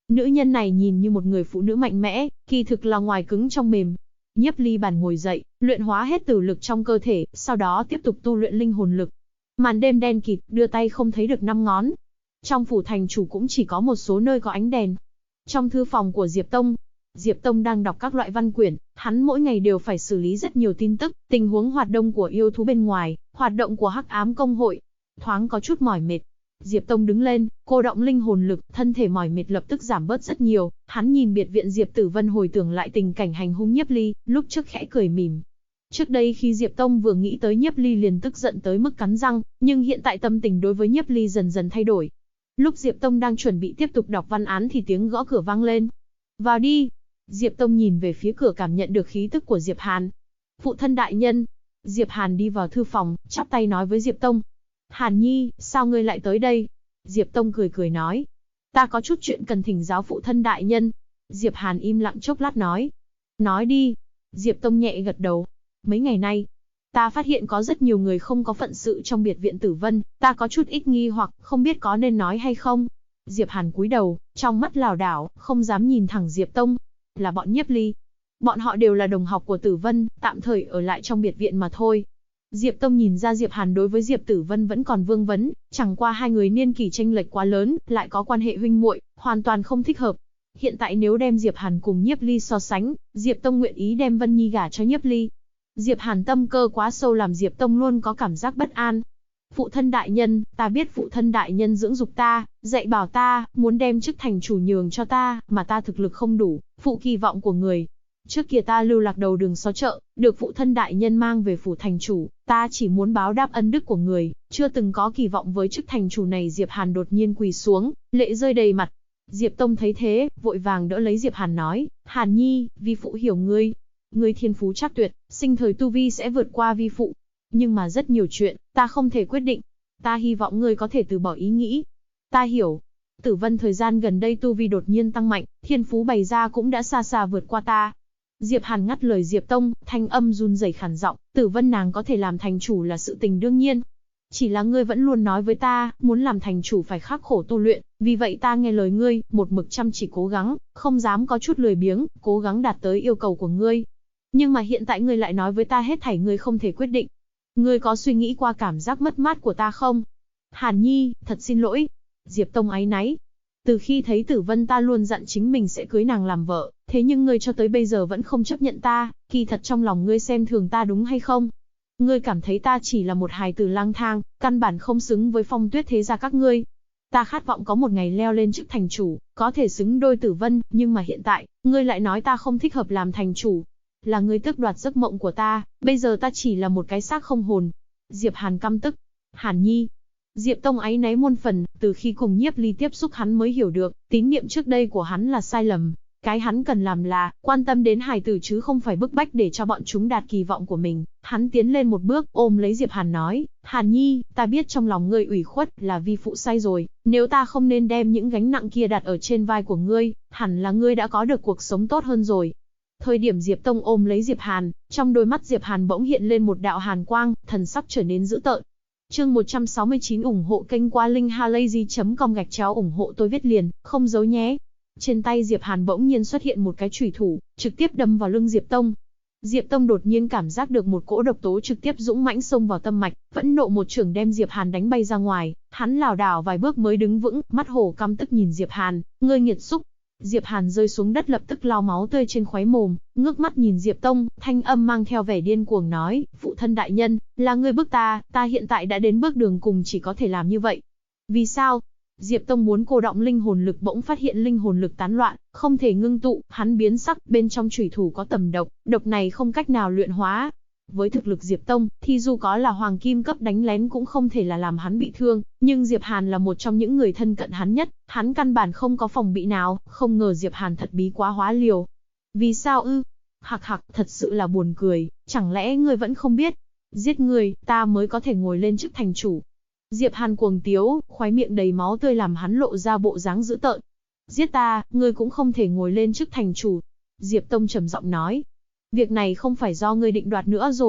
Speaker 1: Nữ nhân này nhìn như một người phụ nữ mạnh mẽ, kỳ thực là ngoài cứng trong mềm. Nhiếp Ly Bàn ngồi dậy, luyện hóa hết tử lực trong cơ thể, sau đó tiếp tục tu luyện linh hồn lực. Màn đêm đen kịt, đưa tay không thấy được năm ngón. Trong phủ thành chủ cũng chỉ có một số nơi có ánh đèn. Trong thư phòng của Diệp Tông đang đọc các loại văn quyển, hắn mỗi ngày đều phải xử lý rất nhiều tin tức, tình huống hoạt động của yêu thú bên ngoài, hoạt động của Hắc Ám Công hội. Thoáng có chút mỏi mệt. Diệp Tông đứng lên, cô động linh hồn lực, thân thể mỏi mệt lập tức giảm bớt rất nhiều. Hắn nhìn biệt viện Diệp Tử Vân hồi tưởng lại tình cảnh hành hung Nhiếp Ly, lúc trước khẽ cười mỉm. Trước đây khi Diệp Tông vừa nghĩ tới Nhiếp Ly liền tức giận tới mức cắn răng, nhưng hiện tại tâm tình đối với Nhiếp Ly dần dần thay đổi. Lúc Diệp Tông đang chuẩn bị tiếp tục đọc văn án thì tiếng gõ cửa vang lên. Vào đi. Diệp Tông nhìn về phía cửa cảm nhận được khí tức của Diệp Hàn. Phụ thân đại nhân. Diệp Hàn đi vào thư phòng, chắp tay nói với Diệp Tông. Hàn Nhi, sao ngươi lại tới đây? Diệp Tông cười cười nói. Ta có chút chuyện cần thỉnh giáo phụ thân đại nhân. Diệp Hàn im lặng chốc lát nói. Nói đi. Diệp Tông nhẹ gật đầu. Mấy ngày nay, ta phát hiện có rất nhiều người không có phận sự trong biệt viện Tử Vân, ta có chút ít nghi hoặc, không biết có nên nói hay không. Diệp Hàn cúi đầu, trong mắt lảo đảo, không dám nhìn thẳng Diệp Tông. Là bọn Nhiếp Ly. Bọn họ đều là đồng học của Tử Vân, tạm thời ở lại trong biệt viện mà thôi. Diệp Tông nhìn ra Diệp Hàn đối với Diệp Tử Vân vẫn còn vương vấn, chẳng qua hai người niên kỷ chênh lệch quá lớn, lại có quan hệ huynh muội, hoàn toàn không thích hợp. Hiện tại nếu đem Diệp Hàn cùng Nhiếp Ly so sánh, Diệp Tông nguyện ý đem Vân Nhi gả cho Nhiếp Ly. Diệp Hàn tâm cơ quá sâu làm Diệp Tông luôn có cảm giác bất an. Phụ thân đại nhân, ta biết phụ thân đại nhân dưỡng dục ta, dạy bảo ta, muốn đem chức thành chủ nhường cho ta, mà ta thực lực không đủ, phụ kỳ vọng của người. Trước kia ta lưu lạc đầu đường xó chợ, được phụ thân đại nhân mang về phủ thành chủ, ta chỉ muốn báo đáp ân đức của người, chưa từng có kỳ vọng với chức thành chủ này. Diệp Hàn đột nhiên quỳ xuống, lệ rơi đầy mặt. Diệp Tông thấy thế, vội vàng đỡ lấy Diệp Hàn nói, Hàn Nhi, vi phụ hiểu ngươi. Ngươi thiên phú chắc tuyệt, sinh thời tu vi sẽ vượt qua vi phụ. Nhưng mà rất nhiều chuyện, ta không thể quyết định. Ta hy vọng ngươi có thể từ bỏ ý nghĩ. Ta hiểu. Tử Vân thời gian gần đây tu vi đột nhiên tăng mạnh, thiên phú bày ra cũng đã xa xa vượt qua ta. Diệp Hàn ngắt lời Diệp Tông, thanh âm run rẩy khàn giọng, Tử Vân nàng có thể làm thành chủ là sự tình đương nhiên. Chỉ là ngươi vẫn luôn nói với ta, muốn làm thành chủ phải khắc khổ tu luyện, vì vậy ta nghe lời ngươi, một mực chăm chỉ cố gắng, không dám có chút lười biếng, cố gắng đạt tới yêu cầu của ngươi. Nhưng mà hiện tại ngươi lại nói với ta hết thảy ngươi không thể quyết định. Ngươi có suy nghĩ qua cảm giác mất mát của ta không? Hàn Nhi, thật xin lỗi. Diệp Tông áy náy. Từ khi thấy Tử Vân ta luôn dặn chính mình sẽ cưới nàng làm vợ, thế nhưng ngươi cho tới bây giờ vẫn không chấp nhận ta, kỳ thật trong lòng ngươi xem thường ta đúng hay không? Ngươi cảm thấy ta chỉ là một hài tử lang thang, căn bản không xứng với Phong Tuyết thế gia các ngươi. Ta khát vọng có một ngày leo lên chức thành chủ, có thể xứng đôi Tử Vân, nhưng mà hiện tại, ngươi lại nói ta không thích hợp làm thành chủ. Là ngươi tước đoạt giấc mộng của ta, bây giờ ta chỉ là một cái xác không hồn. Diệp Hàn căm tức. Hàn Nhi. Diệp Tông áy náy muôn phần, từ khi cùng Nhiếp Ly tiếp xúc hắn mới hiểu được, tín niệm trước đây của hắn là sai lầm. Cái hắn cần làm là, quan tâm đến hài tử chứ không phải bức bách để cho bọn chúng đạt kỳ vọng của mình. Hắn tiến lên một bước, ôm lấy Diệp Hàn nói, Hàn Nhi, ta biết trong lòng ngươi ủy khuất, là vi phụ sai rồi, nếu ta không nên đem những gánh nặng kia đặt ở trên vai của ngươi, hẳn là ngươi đã có được cuộc sống tốt hơn rồi. Thời điểm Diệp Tông ôm lấy Diệp Hàn, trong đôi mắt Diệp Hàn bỗng hiện lên một đạo hàn quang, thần sắc trở nên dữ tợn. Chương 169 ủng hộ kênh qua linkhalazy.com ủng hộ tôi viết liền, không giấu nhé. Trên tay Diệp Hàn bỗng nhiên xuất hiện một cái chủy thủ, trực tiếp đâm vào lưng Diệp Tông. Diệp Tông đột nhiên cảm giác được một cỗ độc tố trực tiếp dũng mãnh xông vào tâm mạch, phẫn nộ một chưởng đem Diệp Hàn đánh bay ra ngoài, hắn lảo đảo vài bước mới đứng vững, mắt hổ căm tức nhìn Diệp Hàn, ngươi nghiệt xúc. Diệp Hàn rơi xuống đất lập tức lau máu tươi trên khóe mồm, ngước mắt nhìn Diệp Tông, thanh âm mang theo vẻ điên cuồng nói, phụ thân đại nhân, là ngươi bức ta hiện tại đã đến bước đường cùng chỉ có thể làm như vậy. Vì sao? Diệp Tông muốn cô động linh hồn lực bỗng phát hiện linh hồn lực tán loạn, không thể ngưng tụ, hắn biến sắc, bên trong chủy thủ có tầm độc, độc này không cách nào luyện hóa. Với thực lực Diệp Tông, thì dù có là hoàng kim cấp đánh lén cũng không thể là làm hắn bị thương, nhưng Diệp Hàn là một trong những người thân cận hắn nhất, hắn căn bản không có phòng bị nào, không ngờ Diệp Hàn thật bí quá hóa liều. Vì sao ư? Hạc hạc, thật sự là buồn cười, chẳng lẽ ngươi vẫn không biết? Giết ngươi, ta mới có thể ngồi lên chức thành chủ. Diệp Hàn cuồng tiếu, khóe miệng đầy máu tươi làm hắn lộ ra bộ dáng dữ tợn. Giết ta, ngươi cũng không thể ngồi lên chức thành chủ. Diệp Tông trầm giọng nói. Việc này không phải do ngươi định đoạt nữa rồi.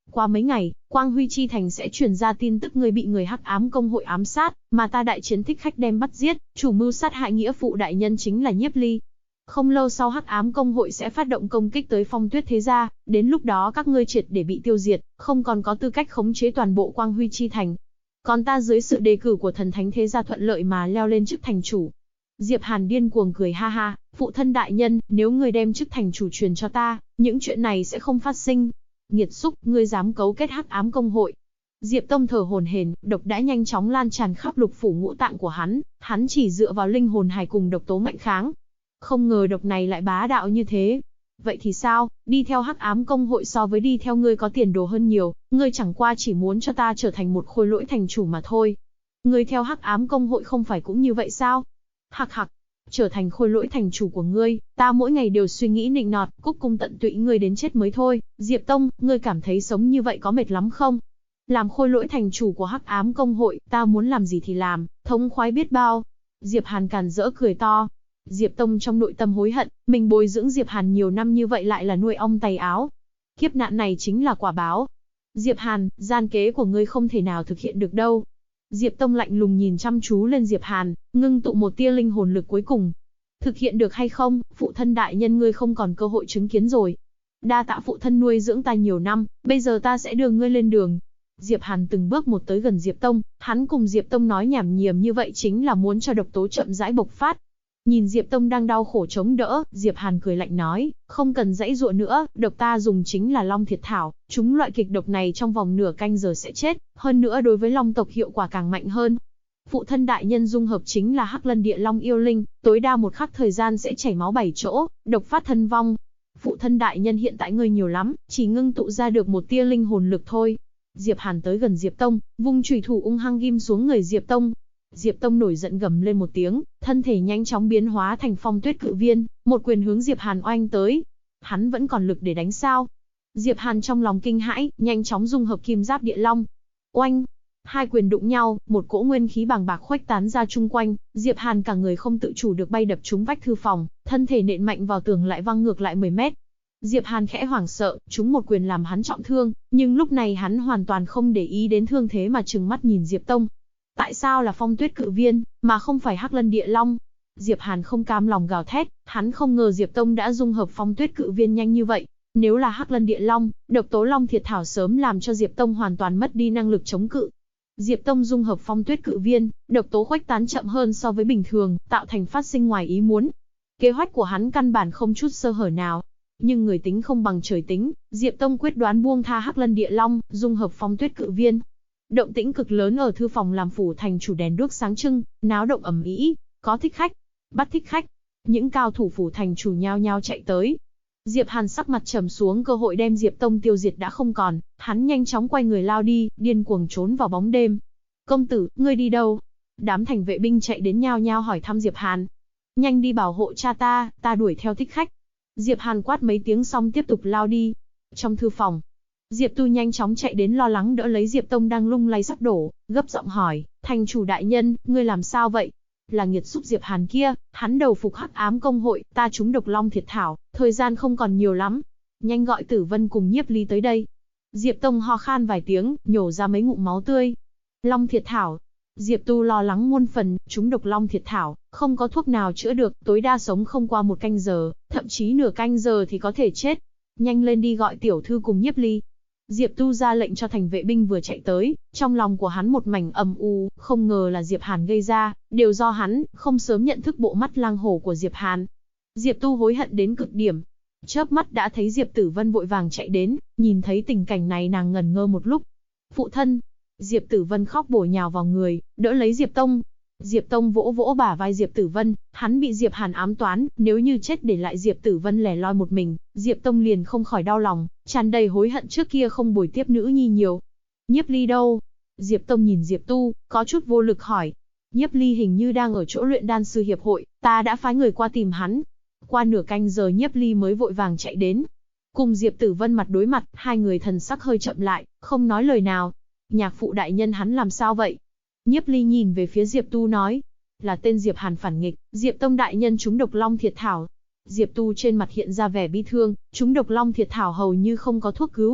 Speaker 1: Qua mấy ngày, Quang Huy Chi Thành sẽ truyền ra tin tức ngươi bị người Hắc Ám Công hội ám sát, mà ta đại chiến thích khách đem bắt giết, chủ mưu sát hại nghĩa phụ đại nhân chính là Nhiếp Ly. Không lâu sau Hắc Ám Công hội sẽ phát động công kích tới Phong Tuyết thế gia, đến lúc đó các ngươi triệt để bị tiêu diệt, không còn có tư cách khống chế toàn bộ Quang Huy Chi Thành. Còn ta dưới sự đề cử của thần thánh thế gia thuận lợi mà leo lên chức thành chủ. Diệp Hàn điên cuồng cười ha ha, phụ thân đại nhân, nếu ngươi đem chức thành chủ truyền cho ta, những chuyện này sẽ không phát sinh. Nghiệt xúc, ngươi dám cấu kết Hắc Ám Công hội. Diệp Tông thở hổn hển, độc đã nhanh chóng lan tràn khắp lục phủ ngũ tạng của hắn chỉ dựa vào linh hồn hài cùng độc tố mạnh kháng. Không ngờ độc này lại bá đạo như thế. Vậy thì sao, đi theo Hắc Ám Công hội so với đi theo ngươi có tiền đồ hơn nhiều, ngươi chẳng qua chỉ muốn cho ta trở thành một khôi lỗi thành chủ mà thôi. Ngươi theo Hắc Ám Công hội không phải cũng như vậy sao? Hạc hạc, trở thành khôi lỗi thành chủ của ngươi, ta mỗi ngày đều suy nghĩ nịnh nọt, cúc cung tận tụy ngươi đến chết mới thôi. Diệp Tông, ngươi cảm thấy sống như vậy có mệt lắm không? Làm khôi lỗi thành chủ của Hắc Ám Công hội, ta muốn làm gì thì làm, thống khoái biết bao. Diệp Hàn càn rỡ cười to. Diệp Tông trong nội tâm hối hận, mình bồi dưỡng Diệp Hàn nhiều năm như vậy lại là nuôi ong tay áo. Kiếp nạn này chính là quả báo. Diệp Hàn, gian kế của ngươi không thể nào thực hiện được đâu. Diệp Tông lạnh lùng nhìn chăm chú lên Diệp Hàn, ngưng tụ một tia linh hồn lực cuối cùng. Thực hiện được hay không, phụ thân đại nhân ngươi không còn cơ hội chứng kiến rồi. Đa tạ phụ thân nuôi dưỡng ta nhiều năm, bây giờ ta sẽ đưa ngươi lên đường. Diệp Hàn từng bước một tới gần Diệp Tông, hắn cùng Diệp Tông nói nhảm nhìm như vậy chính là muốn cho độc tố chậm rãi bộc phát. Nhìn Diệp Tông đang đau khổ chống đỡ, Diệp Hàn cười lạnh nói, không cần giãy giụa nữa, độc ta dùng chính là Long Thiệt Thảo, chúng loại kịch độc này trong vòng nửa canh giờ sẽ chết, hơn nữa đối với Long tộc hiệu quả càng mạnh hơn. Phụ thân đại nhân dung hợp chính là Hắc Lân Địa Long yêu linh, tối đa một khắc thời gian sẽ chảy máu 7 chỗ, độc phát thân vong. Phụ thân đại nhân hiện tại ngươi nhiều lắm, chỉ ngưng tụ ra được một tia linh hồn lực thôi. Diệp Hàn tới gần Diệp Tông, vung chùy thủ ung hăng ghim xuống người Diệp Tông. Diệp Tông nổi giận gầm lên một tiếng, thân thể nhanh chóng biến hóa thành Phong Tuyết Cự Viên, một quyền hướng Diệp Hàn oanh tới. Hắn vẫn còn lực để đánh sao? Diệp Hàn trong lòng kinh hãi, nhanh chóng dung hợp Kim Giáp Địa Long. Oanh! Hai quyền đụng nhau, một cỗ nguyên khí bàng bạc khuếch tán ra chung quanh, Diệp Hàn cả người không tự chủ được bay đập trúng vách thư phòng, thân thể nện mạnh vào tường lại văng ngược lại 10 mét. Diệp Hàn khẽ hoảng sợ, trúng một quyền làm hắn trọng thương, nhưng lúc này hắn hoàn toàn không để ý đến thương thế mà trừng mắt nhìn Diệp Tông. Tại sao là Phong Tuyết Cự Viên, mà không phải Hắc Lân Địa Long? Diệp Hàn không cam lòng gào thét, hắn không ngờ Diệp Tông đã dung hợp Phong Tuyết Cự Viên nhanh như vậy. Nếu là Hắc Lân Địa Long, độc tố Long Thiệt Thảo sớm làm cho Diệp Tông hoàn toàn mất đi năng lực chống cự. Diệp Tông dung hợp Phong Tuyết Cự Viên, độc tố khuếch tán chậm hơn so với bình thường, tạo thành phát sinh ngoài ý muốn. Kế hoạch của hắn căn bản không chút sơ hở nào. Nhưng người tính không bằng trời tính, Diệp Tông quyết đoán buông tha Hắc Lân Địa Long, dung hợp Phong Tuyết Cự Viên. Động tĩnh cực lớn ở thư phòng làm phủ thành chủ đèn đuốc sáng trưng, náo động ầm ĩ, có thích khách, bắt thích khách. Những cao thủ phủ thành chủ nhao nhao chạy tới. Diệp Hàn sắc mặt trầm xuống, cơ hội đem Diệp Tông tiêu diệt đã không còn, hắn nhanh chóng quay người lao đi, điên cuồng trốn vào bóng đêm. Công tử, ngươi đi đâu? Đám thành vệ binh chạy đến nhao nhao hỏi thăm Diệp Hàn. Nhanh đi bảo hộ cha ta đuổi theo thích khách. Diệp Hàn quát mấy tiếng xong tiếp tục lao đi. Trong thư phòng, Diệp Tu nhanh chóng chạy đến lo lắng đỡ lấy Diệp Tông đang lung lay sắp đổ, gấp giọng hỏi, thành chủ đại nhân, ngươi làm sao vậy? Là nghiệt xúc Diệp Hàn kia, hắn đầu phục Hắc Ám Công hội, ta trúng độc Long Thiệt Thảo, thời gian không còn nhiều lắm. Nhanh gọi Tử Vân cùng Nhiếp Ly tới đây. Diệp Tông ho khan vài tiếng, nhổ ra mấy ngụm máu tươi. Long Thiệt Thảo. Diệp Tu lo lắng muôn phần, trúng độc Long Thiệt Thảo, không có thuốc nào chữa được, tối đa sống không qua 1 canh giờ, thậm chí nửa canh giờ thì có thể chết. Nhanh lên đi gọi tiểu thư cùng Nhiếp Ly. Diệp Tu ra lệnh cho thành vệ binh vừa chạy tới, trong lòng của hắn một mảnh âm u, không ngờ là Diệp Hàn gây ra, đều do hắn, không sớm nhận thức bộ mắt lang hổ của Diệp Hàn. Diệp Tu hối hận đến cực điểm. Chớp mắt đã thấy Diệp Tử Vân vội vàng chạy đến, nhìn thấy tình cảnh này nàng ngẩn ngơ một lúc. Phụ thân! Diệp Tử Vân khóc bổ nhào vào người, đỡ lấy Diệp Tông. Diệp Tông vỗ vỗ bả vai Diệp Tử Vân, hắn bị Diệp Hàn ám toán, nếu như chết để lại Diệp Tử Vân lẻ loi một mình, Diệp Tông liền không khỏi đau lòng, tràn đầy hối hận trước kia không bồi tiếp nữ nhi nhiều. Nhiếp Ly đâu? Diệp Tông nhìn Diệp Tu, có chút vô lực hỏi. Nhiếp Ly hình như đang ở chỗ luyện đan sư hiệp hội, ta đã phái người qua tìm hắn. Qua nửa canh giờ Nhiếp Ly mới vội vàng chạy đến. Cùng Diệp Tử Vân mặt đối mặt, hai người thần sắc hơi chậm lại, không nói lời nào. Nhạc phụ đại nhân hắn làm sao vậy? Nhiếp Ly nhìn về phía Diệp Tu nói, là tên Diệp Hàn phản nghịch, Diệp Tông đại nhân trúng độc Long Thiệt Thảo. Diệp Tu trên mặt hiện ra vẻ bi thương, trúng độc Long Thiệt Thảo hầu như không có thuốc cứu.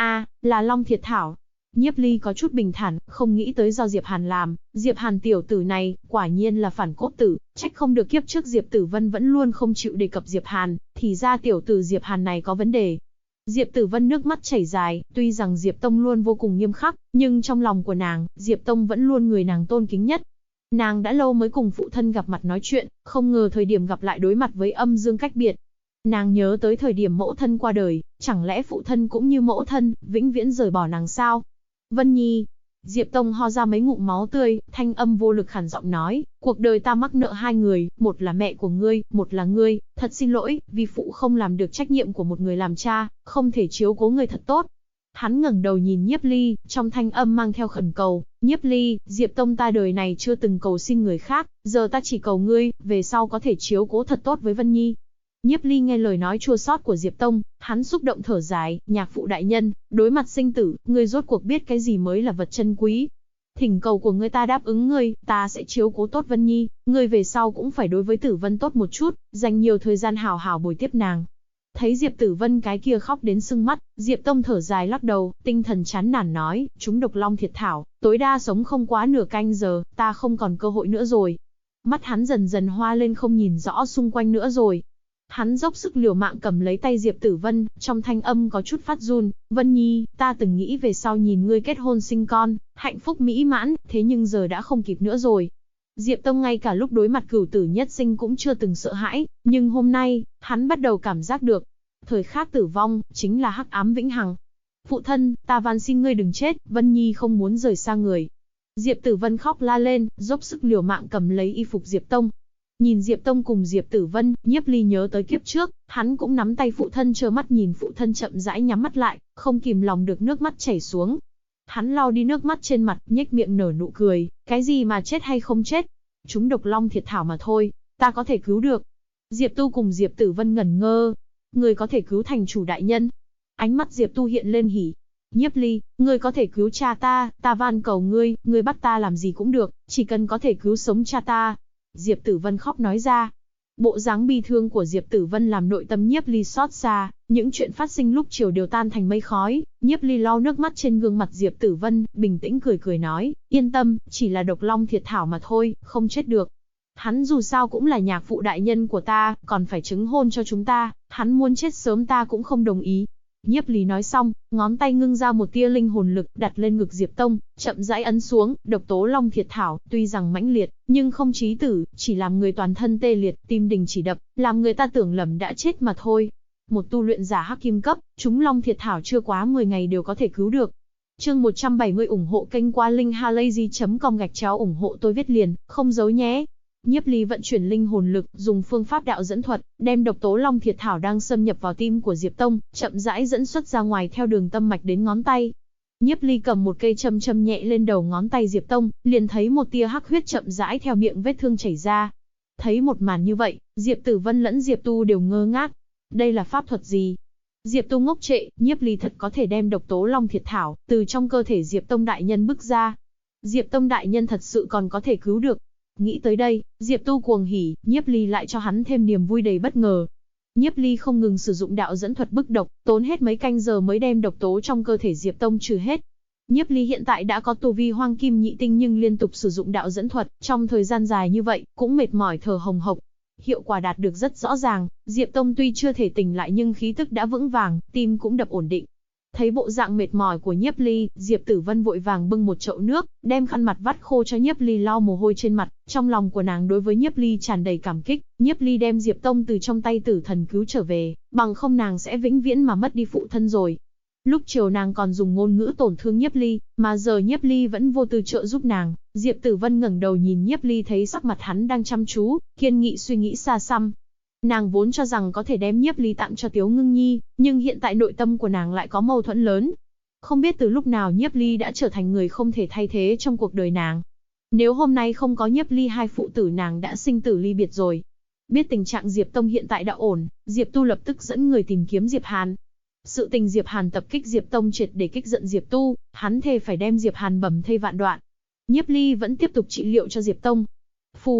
Speaker 1: Là Long Thiệt Thảo. Nhiếp Ly có chút bình thản, không nghĩ tới do Diệp Hàn làm, Diệp Hàn tiểu tử này, quả nhiên là phản cốt tử, trách không được kiếp trước Diệp Tử Vân vẫn luôn không chịu đề cập Diệp Hàn, thì ra tiểu tử Diệp Hàn này có vấn đề. Diệp Tử Vân nước mắt chảy dài, tuy rằng Diệp Tông luôn vô cùng nghiêm khắc, nhưng trong lòng của nàng, Diệp Tông vẫn luôn người nàng tôn kính nhất. Nàng đã lâu mới cùng phụ thân gặp mặt nói chuyện, không ngờ thời điểm gặp lại đối mặt với âm dương cách biệt. Nàng nhớ tới thời điểm mẫu thân qua đời, chẳng lẽ phụ thân cũng như mẫu thân, vĩnh viễn rời bỏ nàng sao? Vân Nhi. Diệp Tông ho ra mấy ngụm máu tươi, thanh âm vô lực khản giọng nói, cuộc đời ta mắc nợ hai người, một là mẹ của ngươi, một là ngươi, thật xin lỗi, vì phụ không làm được trách nhiệm của một người làm cha, không thể chiếu cố ngươi thật tốt. Hắn ngẩng đầu nhìn Nhiếp Ly, trong thanh âm mang theo khẩn cầu, Nhiếp Ly, Diệp Tông ta đời này chưa từng cầu xin người khác, giờ ta chỉ cầu ngươi, về sau có thể chiếu cố thật tốt với Vân Nhi. Nhiếp Ly nghe lời nói chua xót của Diệp Tông, hắn xúc động thở dài, nhạc phụ đại nhân, đối mặt sinh tử, ngươi rốt cuộc biết cái gì mới là vật chân quý. Thỉnh cầu của ngươi ta đáp ứng ngươi, ta sẽ chiếu cố tốt Vân Nhi, ngươi về sau cũng phải đối với Tử Vân tốt một chút, dành nhiều thời gian hào hào bồi tiếp nàng. Thấy Diệp Tử Vân cái kia khóc đến sưng mắt, Diệp Tông thở dài lắc đầu, tinh thần chán nản nói, chúng độc long thiệt thảo, tối đa sống không quá nửa canh giờ, ta không còn cơ hội nữa rồi. Mắt hắn dần dần hoa lên không nhìn rõ xung quanh nữa rồi. Hắn dốc sức liều mạng cầm lấy tay Diệp Tử Vân, trong thanh âm có chút phát run, Vân Nhi, ta từng nghĩ về sau nhìn ngươi kết hôn sinh con, hạnh phúc mỹ mãn, thế nhưng giờ đã không kịp nữa rồi. Diệp Tông ngay cả lúc đối mặt cửu tử nhất sinh cũng chưa từng sợ hãi, nhưng hôm nay, hắn bắt đầu cảm giác được, thời khắc tử vong, chính là hắc ám vĩnh hằng. Phụ thân, ta van xin ngươi đừng chết, Vân Nhi không muốn rời xa người. Diệp Tử Vân khóc la lên, dốc sức liều mạng cầm lấy y phục Diệp Tông. Nhìn Diệp Tông cùng Diệp Tử Vân, Nhiếp Ly nhớ tới kiếp trước, hắn cũng nắm tay phụ thân trơ mắt nhìn phụ thân chậm rãi nhắm mắt lại, không kìm lòng được nước mắt chảy xuống. Hắn lau đi nước mắt trên mặt, nhếch miệng nở nụ cười, cái gì mà chết hay không chết? Chúng độc long thiệt thảo mà thôi, ta có thể cứu được. Diệp Tu cùng Diệp Tử Vân ngẩn ngơ. Người có thể cứu thành chủ đại nhân. Ánh mắt Diệp Tu hiện lên hỉ. Nhiếp Ly, ngươi có thể cứu cha ta van cầu ngươi bắt ta làm gì cũng được, chỉ cần có thể cứu sống cha ta. Diệp Tử Vân khóc nói ra. Bộ dáng bi thương của Diệp Tử Vân làm nội tâm Nhiếp Ly xót xa, những chuyện phát sinh lúc chiều đều tan thành mây khói. Nhiếp Ly lau nước mắt trên gương mặt Diệp Tử Vân, bình tĩnh cười cười nói, yên tâm, chỉ là độc long thiệt thảo mà thôi, không chết được. Hắn dù sao cũng là nhạc phụ đại nhân của ta, còn phải chứng hôn cho chúng ta, hắn muốn chết sớm ta cũng không đồng ý. Nhiếp Ly nói xong, ngón tay ngưng ra một tia linh hồn lực đặt lên ngực Diệp Tông, chậm rãi ấn xuống, độc tố long thiệt thảo, tuy rằng mãnh liệt, nhưng không chí tử, chỉ làm người toàn thân tê liệt, tim đình chỉ đập, làm người ta tưởng lầm đã chết mà thôi. Một tu luyện giả hắc kim cấp, chúng long thiệt thảo chưa quá 10 ngày đều có thể cứu được. Chương 170 ủng hộ kênh qua linkhalazy.com ủng hộ tôi viết liền, không giấu nhé. Nhiếp Ly vận chuyển linh hồn lực, dùng phương pháp đạo dẫn thuật, đem độc tố long thiệt thảo đang xâm nhập vào tim của Diệp Tông, chậm rãi dẫn xuất ra ngoài theo đường tâm mạch đến ngón tay. Nhiếp Ly cầm một cây châm châm nhẹ lên đầu ngón tay Diệp Tông, liền thấy một tia hắc huyết chậm rãi theo miệng vết thương chảy ra. Thấy một màn như vậy, Diệp Tử Vân lẫn Diệp Tu đều ngơ ngác. Đây là pháp thuật gì? Diệp Tu ngốc trệ, Nhiếp Ly thật có thể đem độc tố long thiệt thảo từ trong cơ thể Diệp Tông đại nhân bức ra. Diệp Tông đại nhân thật sự còn có thể cứu được. Nghĩ tới đây, Diệp Tu cuồng hỉ, Nhiếp Ly lại cho hắn thêm niềm vui đầy bất ngờ. Nhiếp Ly không ngừng sử dụng đạo dẫn thuật bức độc, tốn hết mấy canh giờ mới đem độc tố trong cơ thể Diệp Tông trừ hết. Nhiếp Ly hiện tại đã có tu vi hoang kim nhị tinh nhưng liên tục sử dụng đạo dẫn thuật, trong thời gian dài như vậy, cũng mệt mỏi thở hồng hộc. Hiệu quả đạt được rất rõ ràng, Diệp Tông tuy chưa thể tỉnh lại nhưng khí tức đã vững vàng, tim cũng đập ổn định. Thấy bộ dạng mệt mỏi của Nhiếp Ly, Diệp Tử Vân vội vàng bưng một chậu nước, đem khăn mặt vắt khô cho Nhiếp Ly lau mồ hôi trên mặt. Trong lòng của nàng đối với Nhiếp Ly tràn đầy cảm kích, Nhiếp Ly đem Diệp Tông từ trong tay tử thần cứu trở về, bằng không nàng sẽ vĩnh viễn mà mất đi phụ thân rồi. Lúc chiều nàng còn dùng ngôn ngữ tổn thương Nhiếp Ly, mà giờ Nhiếp Ly vẫn vô tư trợ giúp nàng. Diệp Tử Vân ngẩng đầu nhìn Nhiếp Ly thấy sắc mặt hắn đang chăm chú, kiên nghị suy nghĩ xa xăm. Nàng vốn cho rằng có thể đem Nhiếp Ly tặng cho Tiếu Ngưng Nhi, nhưng hiện tại nội tâm của nàng lại có mâu thuẫn lớn. Không biết từ lúc nào Nhiếp Ly đã trở thành người không thể thay thế trong cuộc đời nàng. Nếu hôm nay không có Nhiếp Ly hai phụ tử nàng đã sinh tử ly biệt rồi. Biết tình trạng Diệp Tông hiện tại đã ổn, Diệp Tu lập tức dẫn người tìm kiếm Diệp Hàn. Sự tình Diệp Hàn tập kích Diệp Tông triệt để kích giận Diệp Tu, hắn thề phải đem Diệp Hàn bầm thây vạn đoạn. Nhiếp Ly vẫn tiếp tục trị liệu cho Diệp Tông. Phù,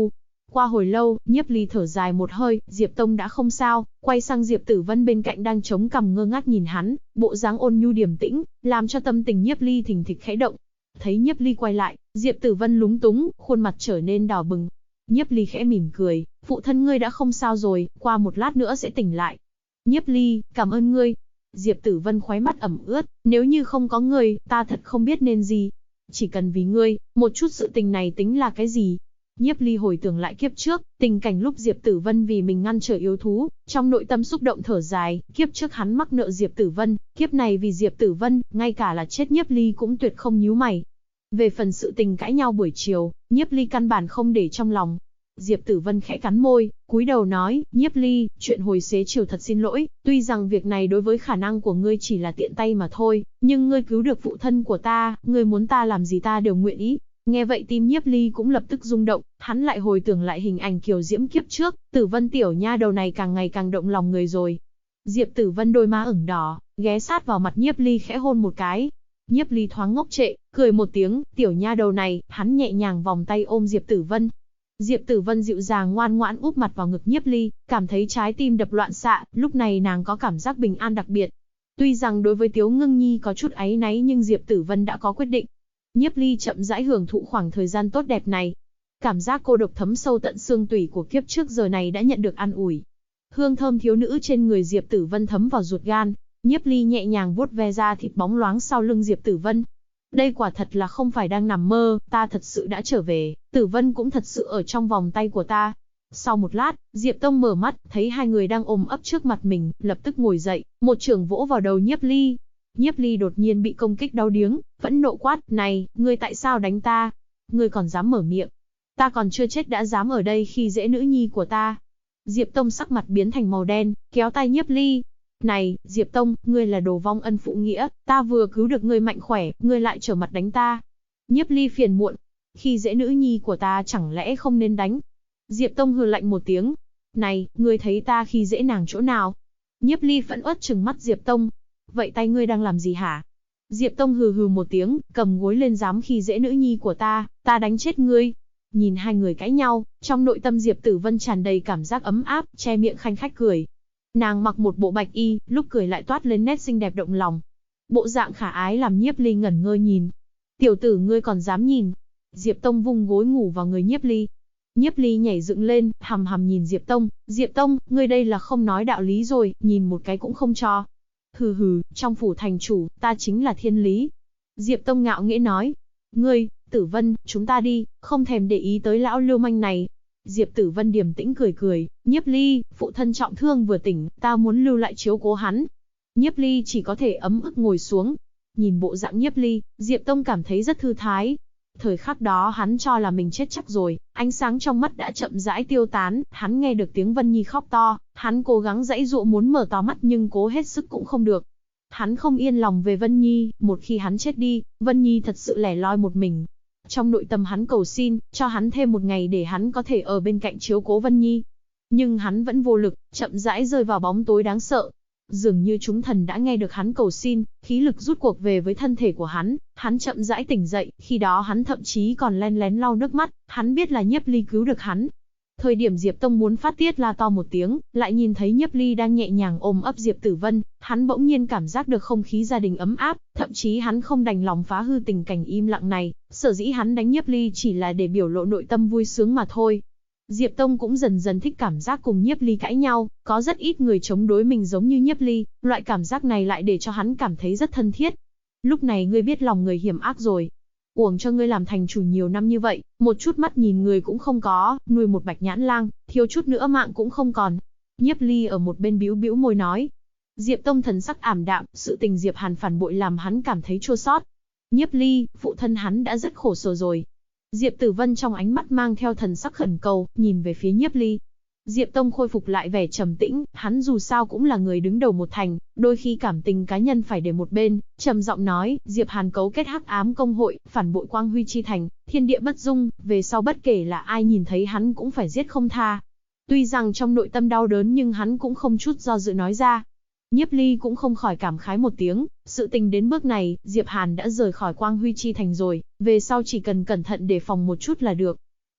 Speaker 1: Qua hồi lâu, Nhiếp Ly thở dài một hơi, Diệp Tông đã không sao, quay sang Diệp Tử Vân bên cạnh đang chống cằm ngơ ngác nhìn hắn, bộ dáng ôn nhu điềm tĩnh, làm cho tâm tình Nhiếp Ly thình thịch khẽ động. Thấy Nhiếp Ly quay lại, Diệp Tử Vân lúng túng, khuôn mặt trở nên đỏ bừng. Nhiếp Ly khẽ mỉm cười, phụ thân ngươi đã không sao rồi, qua một lát nữa sẽ tỉnh lại. Nhiếp Ly, cảm ơn ngươi. Diệp Tử Vân khóe mắt ẩm ướt, nếu như không có ngươi, ta thật không biết nên gì. Chỉ cần vì ngươi, một chút sự tình này tính là cái gì? Nhiếp Ly hồi tưởng lại kiếp trước, tình cảnh lúc Diệp Tử Vân vì mình ngăn trở yêu thú, trong nội tâm xúc động thở dài, kiếp trước hắn mắc nợ Diệp Tử Vân, kiếp này vì Diệp Tử Vân, ngay cả là chết Nhiếp Ly cũng tuyệt không nhíu mày. Về phần sự tình cãi nhau buổi chiều, Nhiếp Ly căn bản không để trong lòng. Diệp Tử Vân khẽ cắn môi, cúi đầu nói, Nhiếp Ly, chuyện hồi xế chiều thật xin lỗi, tuy rằng việc này đối với khả năng của ngươi chỉ là tiện tay mà thôi, nhưng ngươi cứu được phụ thân của ta, ngươi muốn ta làm gì ta đều nguyện ý. Nghe vậy tim Nhiếp Ly cũng lập tức rung động, hắn lại hồi tưởng lại hình ảnh kiều diễm kiếp trước, Tử Vân tiểu nha đầu này càng ngày càng động lòng người rồi. Diệp Tử Vân đôi má ửng đỏ, ghé sát vào mặt Nhiếp Ly khẽ hôn một cái. Nhiếp Ly thoáng ngốc trệ, cười một tiếng, tiểu nha đầu này, hắn nhẹ nhàng vòng tay ôm Diệp Tử Vân. Diệp Tử Vân dịu dàng ngoan ngoãn úp mặt vào ngực Nhiếp Ly, cảm thấy trái tim đập loạn xạ, lúc này nàng có cảm giác bình an đặc biệt. Tuy rằng đối với Tiếu Ngưng Nhi có chút áy náy nhưng Diệp Tử Vân đã có quyết định. Nhiếp Ly chậm rãi hưởng thụ khoảng thời gian tốt đẹp này. Cảm giác cô độc thấm sâu tận xương tủy của kiếp trước giờ này đã nhận được an ủi. Hương thơm thiếu nữ trên người Diệp Tử Vân thấm vào ruột gan, Nhiếp Ly nhẹ nhàng vuốt ve da thịt bóng loáng sau lưng Diệp Tử Vân. Đây quả thật là không phải đang nằm mơ, ta thật sự đã trở về, Tử Vân cũng thật sự ở trong vòng tay của ta. Sau một lát, Diệp Tông mở mắt, thấy hai người đang ôm ấp trước mặt mình, lập tức ngồi dậy, một chưởng vỗ vào đầu Nhiếp Ly. Nhiếp Ly đột nhiên bị công kích đau điếng, phẫn nộ quát, này, ngươi tại sao đánh ta? Ngươi còn dám mở miệng? Ta còn chưa chết đã dám ở đây khi dễ nữ nhi của ta. Diệp Tông sắc mặt biến thành màu đen, kéo tay Nhiếp Ly. Này, Diệp Tông, ngươi là đồ vong ân phụ nghĩa, ta vừa cứu được ngươi mạnh khỏe, ngươi lại trở mặt đánh ta. Nhiếp Ly phiền muộn, khi dễ nữ nhi của ta chẳng lẽ không nên đánh? Diệp Tông hừ lạnh một tiếng. Này, ngươi thấy ta khi dễ nàng chỗ nào? Nhiếp Ly phẫn uất trừng mắt Diệp Tông. Vậy tay ngươi đang làm gì hả? Diệp Tông hừ hừ một tiếng, cầm gối lên dám khi dễ nữ nhi của ta đánh chết ngươi. Nhìn hai người cãi nhau, trong nội tâm Diệp Tử Vân tràn đầy cảm giác ấm áp, che miệng khanh khách cười. Nàng mặc một bộ bạch y, lúc cười lại toát lên nét xinh đẹp động lòng. Bộ dạng khả ái làm Nhiếp Ly ngẩn ngơ nhìn. Tiểu tử ngươi còn dám nhìn? Diệp Tông vung gối ngủ vào người Nhiếp Ly. Nhiếp Ly nhảy dựng lên, hằm hằm nhìn Diệp Tông. Diệp Tông, ngươi đây là không nói đạo lý rồi, nhìn một cái cũng không cho. Hừ hừ, trong phủ thành chủ, ta chính là thiên lý. Diệp Tông ngạo nghễ nói. Ngươi, Tử Vân, chúng ta đi, không thèm để ý tới lão lưu manh này. Diệp Tử Vân điềm tĩnh cười cười, Nhiếp Ly, phụ thân trọng thương vừa tỉnh, ta muốn lưu lại chiếu cố hắn. Nhiếp Ly chỉ có thể ấm ức ngồi xuống. Nhìn bộ dạng Nhiếp Ly, Diệp Tông cảm thấy rất thư thái. Thời khắc đó hắn cho là mình chết chắc rồi, ánh sáng trong mắt đã chậm rãi tiêu tán, hắn nghe được tiếng Vân Nhi khóc to, hắn cố gắng giãy giụa muốn mở to mắt nhưng cố hết sức cũng không được. Hắn không yên lòng về Vân Nhi, một khi hắn chết đi, Vân Nhi thật sự lẻ loi một mình. Trong nội tâm hắn cầu xin, cho hắn thêm một ngày để hắn có thể ở bên cạnh chiếu cố Vân Nhi. Nhưng hắn vẫn vô lực, chậm rãi rơi vào bóng tối đáng sợ. Dường như chúng thần đã nghe được hắn cầu xin, khí lực rút cuộc về với thân thể của hắn chậm rãi tỉnh dậy, khi đó hắn thậm chí còn len lén lau nước mắt, hắn biết là Nhiếp Ly cứu được hắn. Thời điểm Diệp Tông muốn phát tiết la to một tiếng, lại nhìn thấy Nhiếp Ly đang nhẹ nhàng ôm ấp Diệp Tử Vân, hắn bỗng nhiên cảm giác được không khí gia đình ấm áp, thậm chí hắn không đành lòng phá hư tình cảnh im lặng này, sở dĩ hắn đánh Nhiếp Ly chỉ là để biểu lộ nội tâm vui sướng mà thôi. Diệp Tông cũng dần dần thích cảm giác cùng Nhiếp Ly cãi nhau, có rất ít người chống đối mình giống như Nhiếp Ly, loại cảm giác này lại để cho hắn cảm thấy rất thân thiết. Lúc này ngươi biết lòng người hiểm ác rồi. Uổng cho ngươi làm thành chủ nhiều năm như vậy, một chút mắt nhìn người cũng không có, nuôi một bạch nhãn lang, thiếu chút nữa mạng cũng không còn. Nhiếp Ly ở một bên bĩu bĩu môi nói. Diệp Tông thần sắc ảm đạm, sự tình Diệp Hàn phản bội làm hắn cảm thấy chua xót. Nhiếp Ly, phụ thân hắn đã rất khổ sở rồi. Diệp Tử Vân trong ánh mắt mang theo thần sắc khẩn cầu, nhìn về phía Nhiếp Ly. Diệp Tông khôi phục lại vẻ trầm tĩnh, hắn dù sao cũng là người đứng đầu một thành, đôi khi cảm tình cá nhân phải để một bên, trầm giọng nói, Diệp Hàn cấu kết hắc ám công hội, phản bội Quang Huy chi thành, thiên địa bất dung, về sau bất kể là ai nhìn thấy hắn cũng phải giết không tha. Tuy rằng trong nội tâm đau đớn nhưng hắn cũng không chút do dự nói ra. Nhiếp Ly cũng không khỏi cảm khái một tiếng, sự tình đến bước này, Diệp Hàn đã rời khỏi Quang Huy chi thành rồi, về sau chỉ cần cẩn thận đề phòng một chút là được.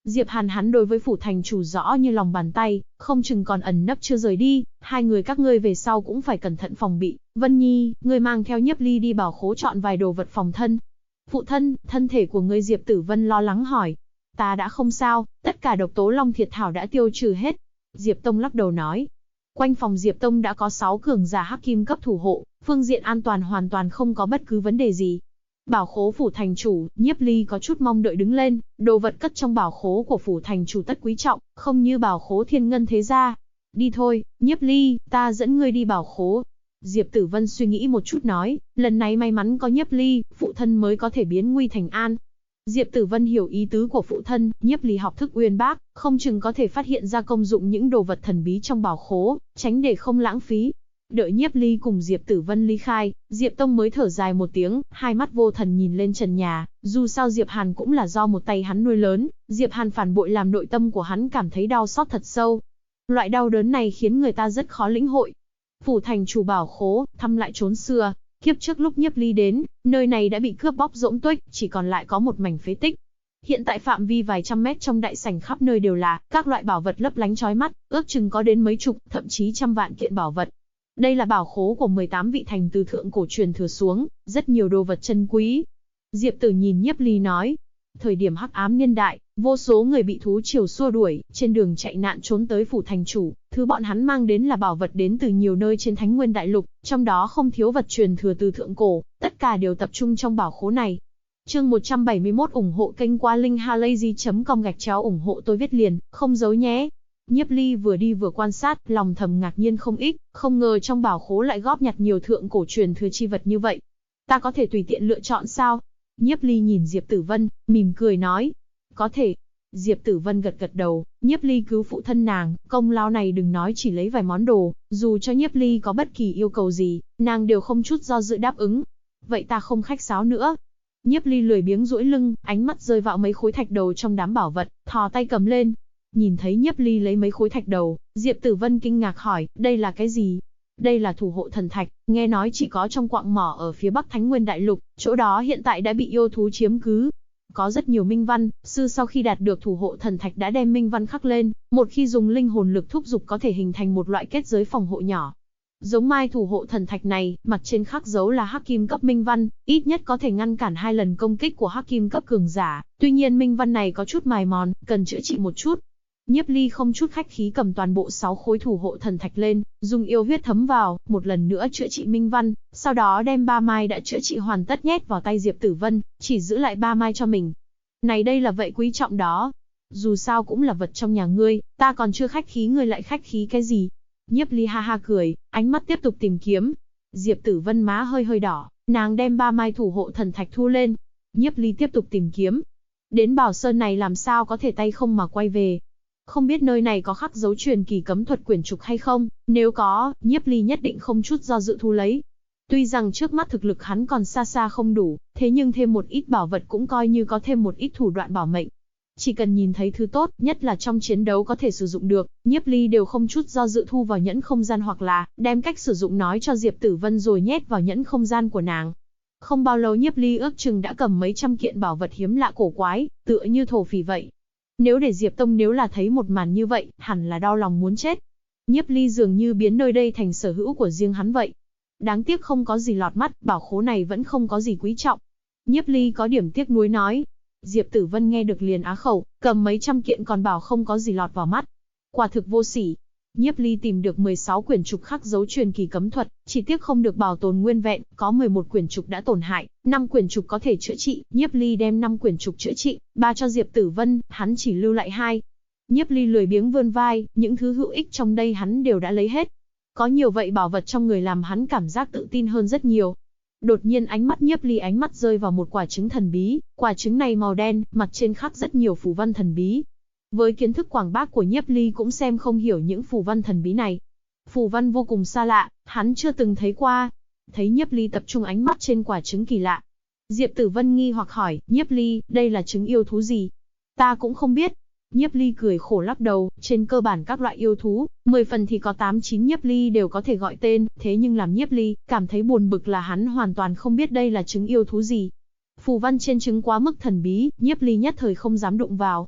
Speaker 1: Diệp Hàn hắn đối với phủ thành chủ rõ như lòng bàn tay, không chừng còn ẩn nấp chưa rời đi, hai người các ngươi về sau cũng phải cẩn thận phòng bị. Vân Nhi, ngươi mang theo Nhiếp Ly đi bảo khố chọn vài đồ vật phòng thân. Phụ thân, thân thể của ngươi, Diệp Tử Vân lo lắng hỏi. Ta đã không sao, tất cả độc tố long thiệt thảo đã tiêu trừ hết. Diệp Tông lắc đầu nói. Quanh phòng Diệp Tông đã có 6 cường giả hắc kim cấp thủ hộ, phương diện an toàn hoàn toàn không có bất cứ vấn đề gì. Bảo khố phủ thành chủ, Nhiếp Ly có chút mong đợi đứng lên, đồ vật cất trong bảo khố của phủ thành chủ tất quý trọng, không như bảo khố Thiên Ngân thế gia. Đi thôi, Nhiếp Ly, ta dẫn ngươi đi bảo khố. Diệp Tử Vân suy nghĩ một chút nói, lần này may mắn có Nhiếp Ly, phụ thân mới có thể biến nguy thành an. Diệp Tử Vân hiểu ý tứ của phụ thân, Nhiếp Ly học thức uyên bác, không chừng có thể phát hiện ra công dụng những đồ vật thần bí trong bảo khố, tránh để không lãng phí. Đợi Nhiếp Ly cùng Diệp Tử Vân ly khai, Diệp Tông mới thở dài một tiếng, hai mắt vô thần nhìn lên trần nhà, dù sao Diệp Hàn cũng là do một tay hắn nuôi lớn, Diệp Hàn phản bội làm nội tâm của hắn cảm thấy đau xót thật sâu. Loại đau đớn này khiến người ta rất khó lĩnh hội. Phủ thành chủ bảo khố, thăm lại chốn xưa, kiếp trước lúc Nhiếp Ly đến, nơi này đã bị cướp bóc rỗng tuếch, chỉ còn lại có một mảnh phế tích. Hiện tại phạm vi vài trăm mét trong đại sảnh khắp nơi đều là các loại bảo vật lấp lánh chói mắt, ước chừng có đến mấy chục, thậm chí trăm vạn kiện bảo vật. Đây là bảo khố của 18 vị thành từ thượng cổ truyền thừa xuống, rất nhiều đồ vật chân quý. Diệp Tử nhìn Nhiếp Ly nói, thời điểm hắc ám niên đại, vô số người bị thú triều xua đuổi, trên đường chạy nạn trốn tới phủ thành chủ, thứ bọn hắn mang đến là bảo vật đến từ nhiều nơi trên Thánh Nguyên Đại Lục, trong đó không thiếu vật truyền thừa từ thượng cổ, tất cả đều tập trung trong bảo khố này. Chương 171 ủng hộ kênh qua linkhalazy.com ủng hộ tôi viết liền, không giấu nhé. Nhiếp Ly vừa đi vừa quan sát, lòng thầm ngạc nhiên không ít, không ngờ trong bảo khố lại góp nhặt nhiều thượng cổ truyền thừa chi vật như vậy. Ta có thể tùy tiện lựa chọn sao? Nhiếp Ly nhìn Diệp Tử Vân, mỉm cười nói. Có thể. Diệp Tử Vân gật gật đầu, Nhiếp Ly cứu phụ thân nàng, công lao này đừng nói chỉ lấy vài món đồ, dù cho Nhiếp Ly có bất kỳ yêu cầu gì, nàng đều không chút do dự đáp ứng. Vậy ta không khách sáo nữa. Nhiếp Ly lười biếng duỗi lưng, ánh mắt rơi vào mấy khối thạch đầu trong đám bảo vật, thò tay cầm lên. Nhìn thấy Nhiếp Ly lấy mấy khối thạch đầu, Diệp Tử Vân kinh ngạc hỏi, đây là cái gì? Đây là thủ hộ thần thạch, nghe nói chỉ có trong quặng mỏ ở phía Bắc Thánh Nguyên Đại Lục, chỗ đó hiện tại đã bị yêu thú chiếm cứ. Có rất nhiều minh văn, sư sau khi đạt được thủ hộ thần thạch đã đem minh văn khắc lên, một khi dùng linh hồn lực thúc dục có thể hình thành một loại kết giới phòng hộ nhỏ. Giống mai thủ hộ thần thạch này, mặt trên khắc dấu là hắc kim cấp minh văn, ít nhất có thể ngăn cản 2 lần công kích của hắc kim cấp cường giả, tuy nhiên minh văn này có chút mài mòn, cần chữa trị một chút. Nhiếp Ly không chút khách khí cầm toàn bộ 6 khối thủ hộ thần thạch lên, dùng yêu huyết thấm vào, một lần nữa chữa trị minh văn, sau đó đem 3 mai đã chữa trị hoàn tất nhét vào tay Diệp Tử Vân, chỉ giữ lại 3 mai cho mình. Này đây là vậy quý trọng đó. Dù sao cũng là vật trong nhà ngươi, ta còn chưa khách khí ngươi lại khách khí cái gì? Nhiếp Ly ha ha cười, ánh mắt tiếp tục tìm kiếm. Diệp Tử Vân má hơi hơi đỏ, nàng đem 3 mai thủ hộ thần thạch thu lên. Nhiếp Ly tiếp tục tìm kiếm. Đến Bảo Sơn này làm sao có thể tay không mà quay về? Không biết nơi này có khắc dấu truyền kỳ cấm thuật quyển trục hay không, nếu có, Nhiếp Ly nhất định không chút do dự thu lấy. Tuy rằng trước mắt thực lực hắn còn xa xa không đủ, thế nhưng thêm một ít bảo vật cũng coi như có thêm một ít thủ đoạn bảo mệnh. Chỉ cần nhìn thấy thứ tốt, nhất là trong chiến đấu có thể sử dụng được, Nhiếp Ly đều không chút do dự thu vào nhẫn không gian hoặc là đem cách sử dụng nói cho Diệp Tử Vân rồi nhét vào nhẫn không gian của nàng. Không bao lâu Nhiếp Ly ước chừng đã cầm mấy trăm kiện bảo vật hiếm lạ cổ quái, tựa như thổ phỉ vậy. Nếu để Diệp Tông nếu là thấy một màn như vậy, hẳn là đau lòng muốn chết. Nhiếp Ly dường như biến nơi đây thành sở hữu của riêng hắn vậy. Đáng tiếc không có gì lọt mắt, bảo khố này vẫn không có gì quý trọng. Nhiếp Ly có điểm tiếc nuối nói. Diệp Tử Vân nghe được liền á khẩu, cầm mấy trăm kiện còn bảo không có gì lọt vào mắt. Quả thực vô sỉ. Nhiếp Ly tìm được 16 quyển trục khắc dấu truyền kỳ cấm thuật, chỉ tiếc không được bảo tồn nguyên vẹn, có 11 quyển trục đã tổn hại, 5 quyển trục có thể chữa trị, Nhiếp Ly đem 5 quyển trục chữa trị, 3 cho Diệp Tử Vân, hắn chỉ lưu lại 2. Nhiếp Ly lười biếng vươn vai, những thứ hữu ích trong đây hắn đều đã lấy hết. Có nhiều vậy bảo vật trong người làm hắn cảm giác tự tin hơn rất nhiều. Đột nhiên ánh mắt Nhiếp Ly ánh mắt rơi vào một quả trứng thần bí, quả trứng này màu đen, mặt trên khắc rất nhiều phù văn thần bí. Với kiến thức quảng bác của Nhiếp Ly cũng xem không hiểu những phù văn thần bí này. Phù văn vô cùng xa lạ, hắn chưa từng thấy qua. Thấy Nhiếp Ly tập trung ánh mắt trên quả trứng kỳ lạ. Diệp Tử Vân nghi hoặc hỏi, Nhiếp Ly, đây là trứng yêu thú gì? Ta cũng không biết. Nhiếp Ly cười khổ lắc đầu, trên cơ bản các loại yêu thú, 10 phần thì có 8-9 Nhiếp Ly đều có thể gọi tên, thế nhưng làm Nhiếp Ly cảm thấy buồn bực là hắn hoàn toàn không biết đây là trứng yêu thú gì. Phù văn trên trứng quá mức thần bí, Nhiếp Ly nhất thời không dám đụng vào.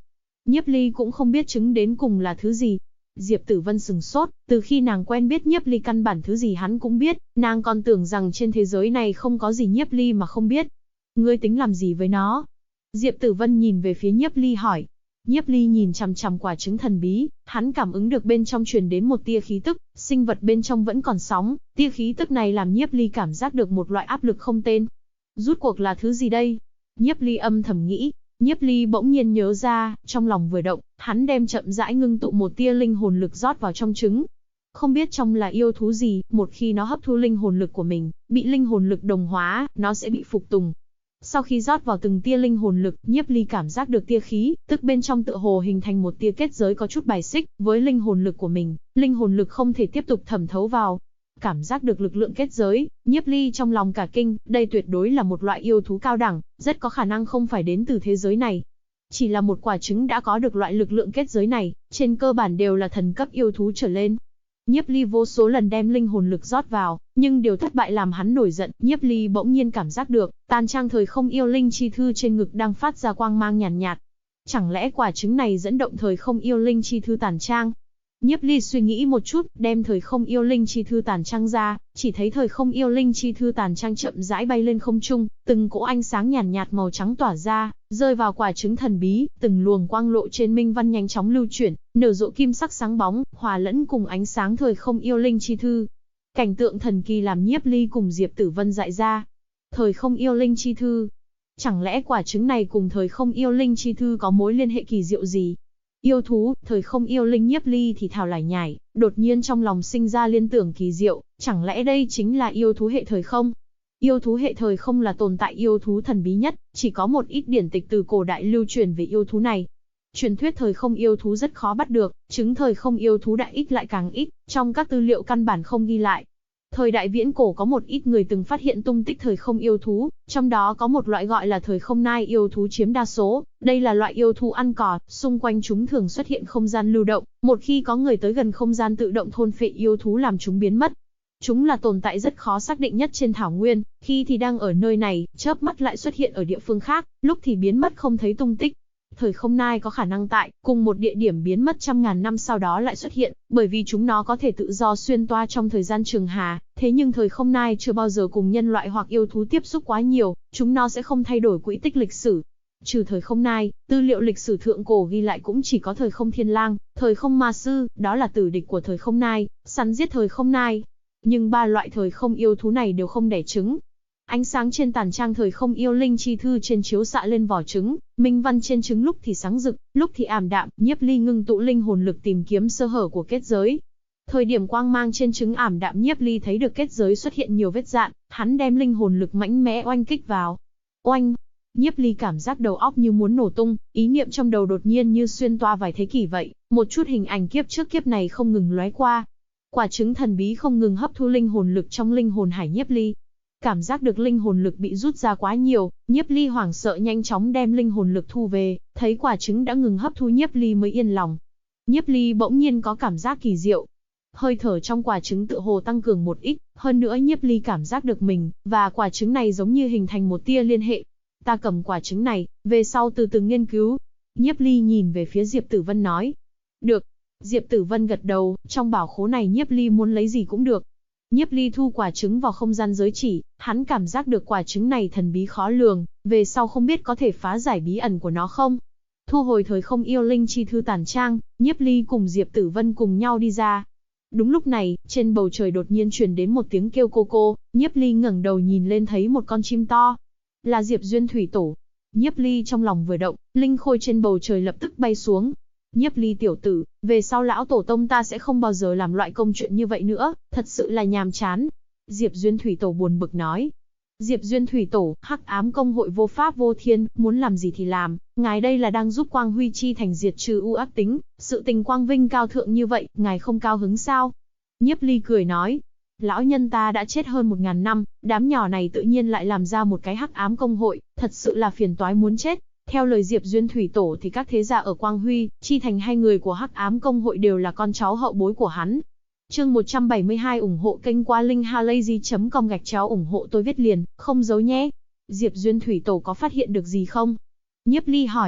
Speaker 1: Nhiếp Ly cũng không biết trứng đến cùng là thứ gì. Diệp Tử Vân sừng sốt, từ khi nàng quen biết Nhiếp Ly căn bản thứ gì hắn cũng biết, nàng còn tưởng rằng trên thế giới này không có gì Nhiếp Ly mà không biết. Ngươi tính làm gì với nó? Diệp Tử Vân nhìn về phía Nhiếp Ly hỏi. Nhiếp Ly nhìn chằm chằm quả trứng thần bí, hắn cảm ứng được bên trong truyền đến một tia khí tức, sinh vật bên trong vẫn còn sóng, tia khí tức này làm Nhiếp Ly cảm giác được một loại áp lực không tên. Rút cuộc là thứ gì đây? Nhiếp Ly âm thầm nghĩ. Nhiếp Ly bỗng nhiên nhớ ra, trong lòng vừa động, hắn đem chậm rãi ngưng tụ một tia linh hồn lực rót vào trong trứng. Không biết trong là yêu thú gì, một khi nó hấp thu linh hồn lực của mình, bị linh hồn lực đồng hóa, nó sẽ bị phục tùng. Sau khi rót vào từng tia linh hồn lực, Nhiếp Ly cảm giác được tia khí, tức bên trong tựa hồ hình thành một tia kết giới có chút bài xích với linh hồn lực của mình, linh hồn lực không thể tiếp tục thẩm thấu vào. Cảm giác được lực lượng kết giới, Nhiếp Ly trong lòng cả kinh, đây tuyệt đối là một loại yêu thú cao đẳng, rất có khả năng không phải đến từ thế giới này. Chỉ là một quả trứng đã có được loại lực lượng kết giới này, trên cơ bản đều là thần cấp yêu thú trở lên. Nhiếp Ly vô số lần đem linh hồn lực rót vào, nhưng điều thất bại làm hắn nổi giận. Nhiếp Ly bỗng nhiên cảm giác được, tàn trang thời không yêu linh chi thư trên ngực đang phát ra quang mang nhàn nhạt. Chẳng lẽ quả trứng này dẫn động thời không yêu linh chi thư tàn trang? Nhiếp Ly suy nghĩ một chút, đem thời không yêu linh chi thư tàn trang ra, chỉ thấy thời không yêu linh chi thư tàn trang chậm rãi bay lên không trung, từng cỗ ánh sáng nhàn nhạt màu trắng tỏa ra, rơi vào quả trứng thần bí, từng luồng quang lộ trên minh văn nhanh chóng lưu chuyển, nở rộ kim sắc sáng bóng, hòa lẫn cùng ánh sáng thời không yêu linh chi thư. Cảnh tượng thần kỳ làm Nhiếp Ly cùng Diệp Tử Vân dại ra. Thời không yêu linh chi thư, chẳng lẽ quả trứng này cùng thời không yêu linh chi thư có mối liên hệ kỳ diệu gì? Yêu thú, thời không yêu linh. Nhiếp Ly thì thào lải nhải, đột nhiên trong lòng sinh ra liên tưởng kỳ diệu, chẳng lẽ đây chính là yêu thú hệ thời không? Yêu thú hệ thời không là tồn tại yêu thú thần bí nhất, chỉ có một ít điển tịch từ cổ đại lưu truyền về yêu thú này. Truyền thuyết thời không yêu thú rất khó bắt được, trứng thời không yêu thú đại ít lại càng ít, trong các tư liệu căn bản không ghi lại. Thời đại viễn cổ có một ít người từng phát hiện tung tích thời không yêu thú, trong đó có một loại gọi là thời không nai yêu thú chiếm đa số. Đây là loại yêu thú ăn cỏ, xung quanh chúng thường xuất hiện không gian lưu động, một khi có người tới gần không gian tự động thôn phệ yêu thú làm chúng biến mất. Chúng là tồn tại rất khó xác định nhất trên thảo nguyên, khi thì đang ở nơi này, chớp mắt lại xuất hiện ở địa phương khác, lúc thì biến mất không thấy tung tích. Thời không nai có khả năng tại cùng một địa điểm biến mất trăm ngàn năm sau đó lại xuất hiện, bởi vì chúng nó có thể tự do xuyên toa trong thời gian trường hà, thế nhưng thời không nai chưa bao giờ cùng nhân loại hoặc yêu thú tiếp xúc quá nhiều, chúng nó sẽ không thay đổi quỹ tích lịch sử. Trừ thời không nai, tư liệu lịch sử thượng cổ ghi lại cũng chỉ có thời không thiên lang, thời không ma sư, đó là tử địch của thời không nai, săn giết thời không nai. Nhưng ba loại thời không yêu thú này đều không đẻ trứng. Ánh sáng trên tàn trang thời không yêu linh chi thư trên chiếu xạ lên vỏ trứng, minh văn trên trứng lúc thì sáng rực, lúc thì ảm đạm. Nhiếp Ly ngưng tụ linh hồn lực tìm kiếm sơ hở của kết giới. Thời điểm quang mang trên trứng ảm đạm, Nhiếp Ly thấy được kết giới xuất hiện nhiều vết rạn, hắn đem linh hồn lực mạnh mẽ oanh kích vào. Oanh! Nhiếp Ly cảm giác đầu óc như muốn nổ tung, ý niệm trong đầu đột nhiên như xuyên toa vài thế kỷ vậy, một chút hình ảnh kiếp trước kiếp này không ngừng lóe qua. Quả trứng thần bí không ngừng hấp thu linh hồn lực trong linh hồn hải Nhiếp Ly. Cảm giác được linh hồn lực bị rút ra quá nhiều, Nhiếp Ly hoảng sợ nhanh chóng đem linh hồn lực thu về, thấy quả trứng đã ngừng hấp thu Nhiếp Ly mới yên lòng. Nhiếp Ly bỗng nhiên có cảm giác kỳ diệu. Hơi thở trong quả trứng tựa hồ tăng cường một ít, hơn nữa Nhiếp Ly cảm giác được mình và quả trứng này giống như hình thành một tia liên hệ. Ta cầm quả trứng này, về sau từ từ nghiên cứu. Nhiếp Ly nhìn về phía Diệp Tử Vân nói. Được. Diệp Tử Vân gật đầu, trong bảo khố này Nhiếp Ly muốn lấy gì cũng được. Nhiếp Ly thu quả trứng vào không gian giới chỉ, hắn cảm giác được quả trứng này thần bí khó lường, về sau không biết có thể phá giải bí ẩn của nó không. Thu hồi thời không yêu linh chi thư tàn trang, Nhiếp Ly cùng Diệp Tử Vân cùng nhau đi ra. Đúng lúc này, trên bầu trời đột nhiên truyền đến một tiếng kêu cô cô, Nhiếp Ly ngẩng đầu nhìn lên thấy một con chim to. Là Diệp Duyên Thủy Tổ. Nhiếp Ly trong lòng vừa động, linh khôi trên bầu trời lập tức bay xuống. Nhiếp Ly tiểu tử, về sau lão tổ tông ta sẽ không bao giờ làm loại công chuyện như vậy nữa, thật sự là nhàm chán. Diệp Duyên Thủy Tổ buồn bực nói. Diệp Duyên Thủy Tổ, Hắc Ám Công hội vô pháp vô thiên, muốn làm gì thì làm, ngài đây là đang giúp Quang Huy Chi thành diệt trừ u ác tính, sự tình quang vinh cao thượng như vậy, ngài không cao hứng sao? Nhiếp Ly cười nói. Lão nhân ta đã chết hơn 1000 năm, đám nhỏ này tự nhiên lại làm ra một cái Hắc Ám Công hội, thật sự là phiền toái muốn chết. Theo lời Diệp Duyên Thủy Tổ thì các thế gia ở Quang Huy, Chi thành hai người của Hắc Ám Công hội đều là con cháu hậu bối của hắn. Chương 172 ủng hộ kênh qua linkhalazy.com ủng hộ tôi viết liền, không giấu nhé. Diệp Duyên Thủy Tổ có phát hiện được gì không? Nhiếp Ly hỏi.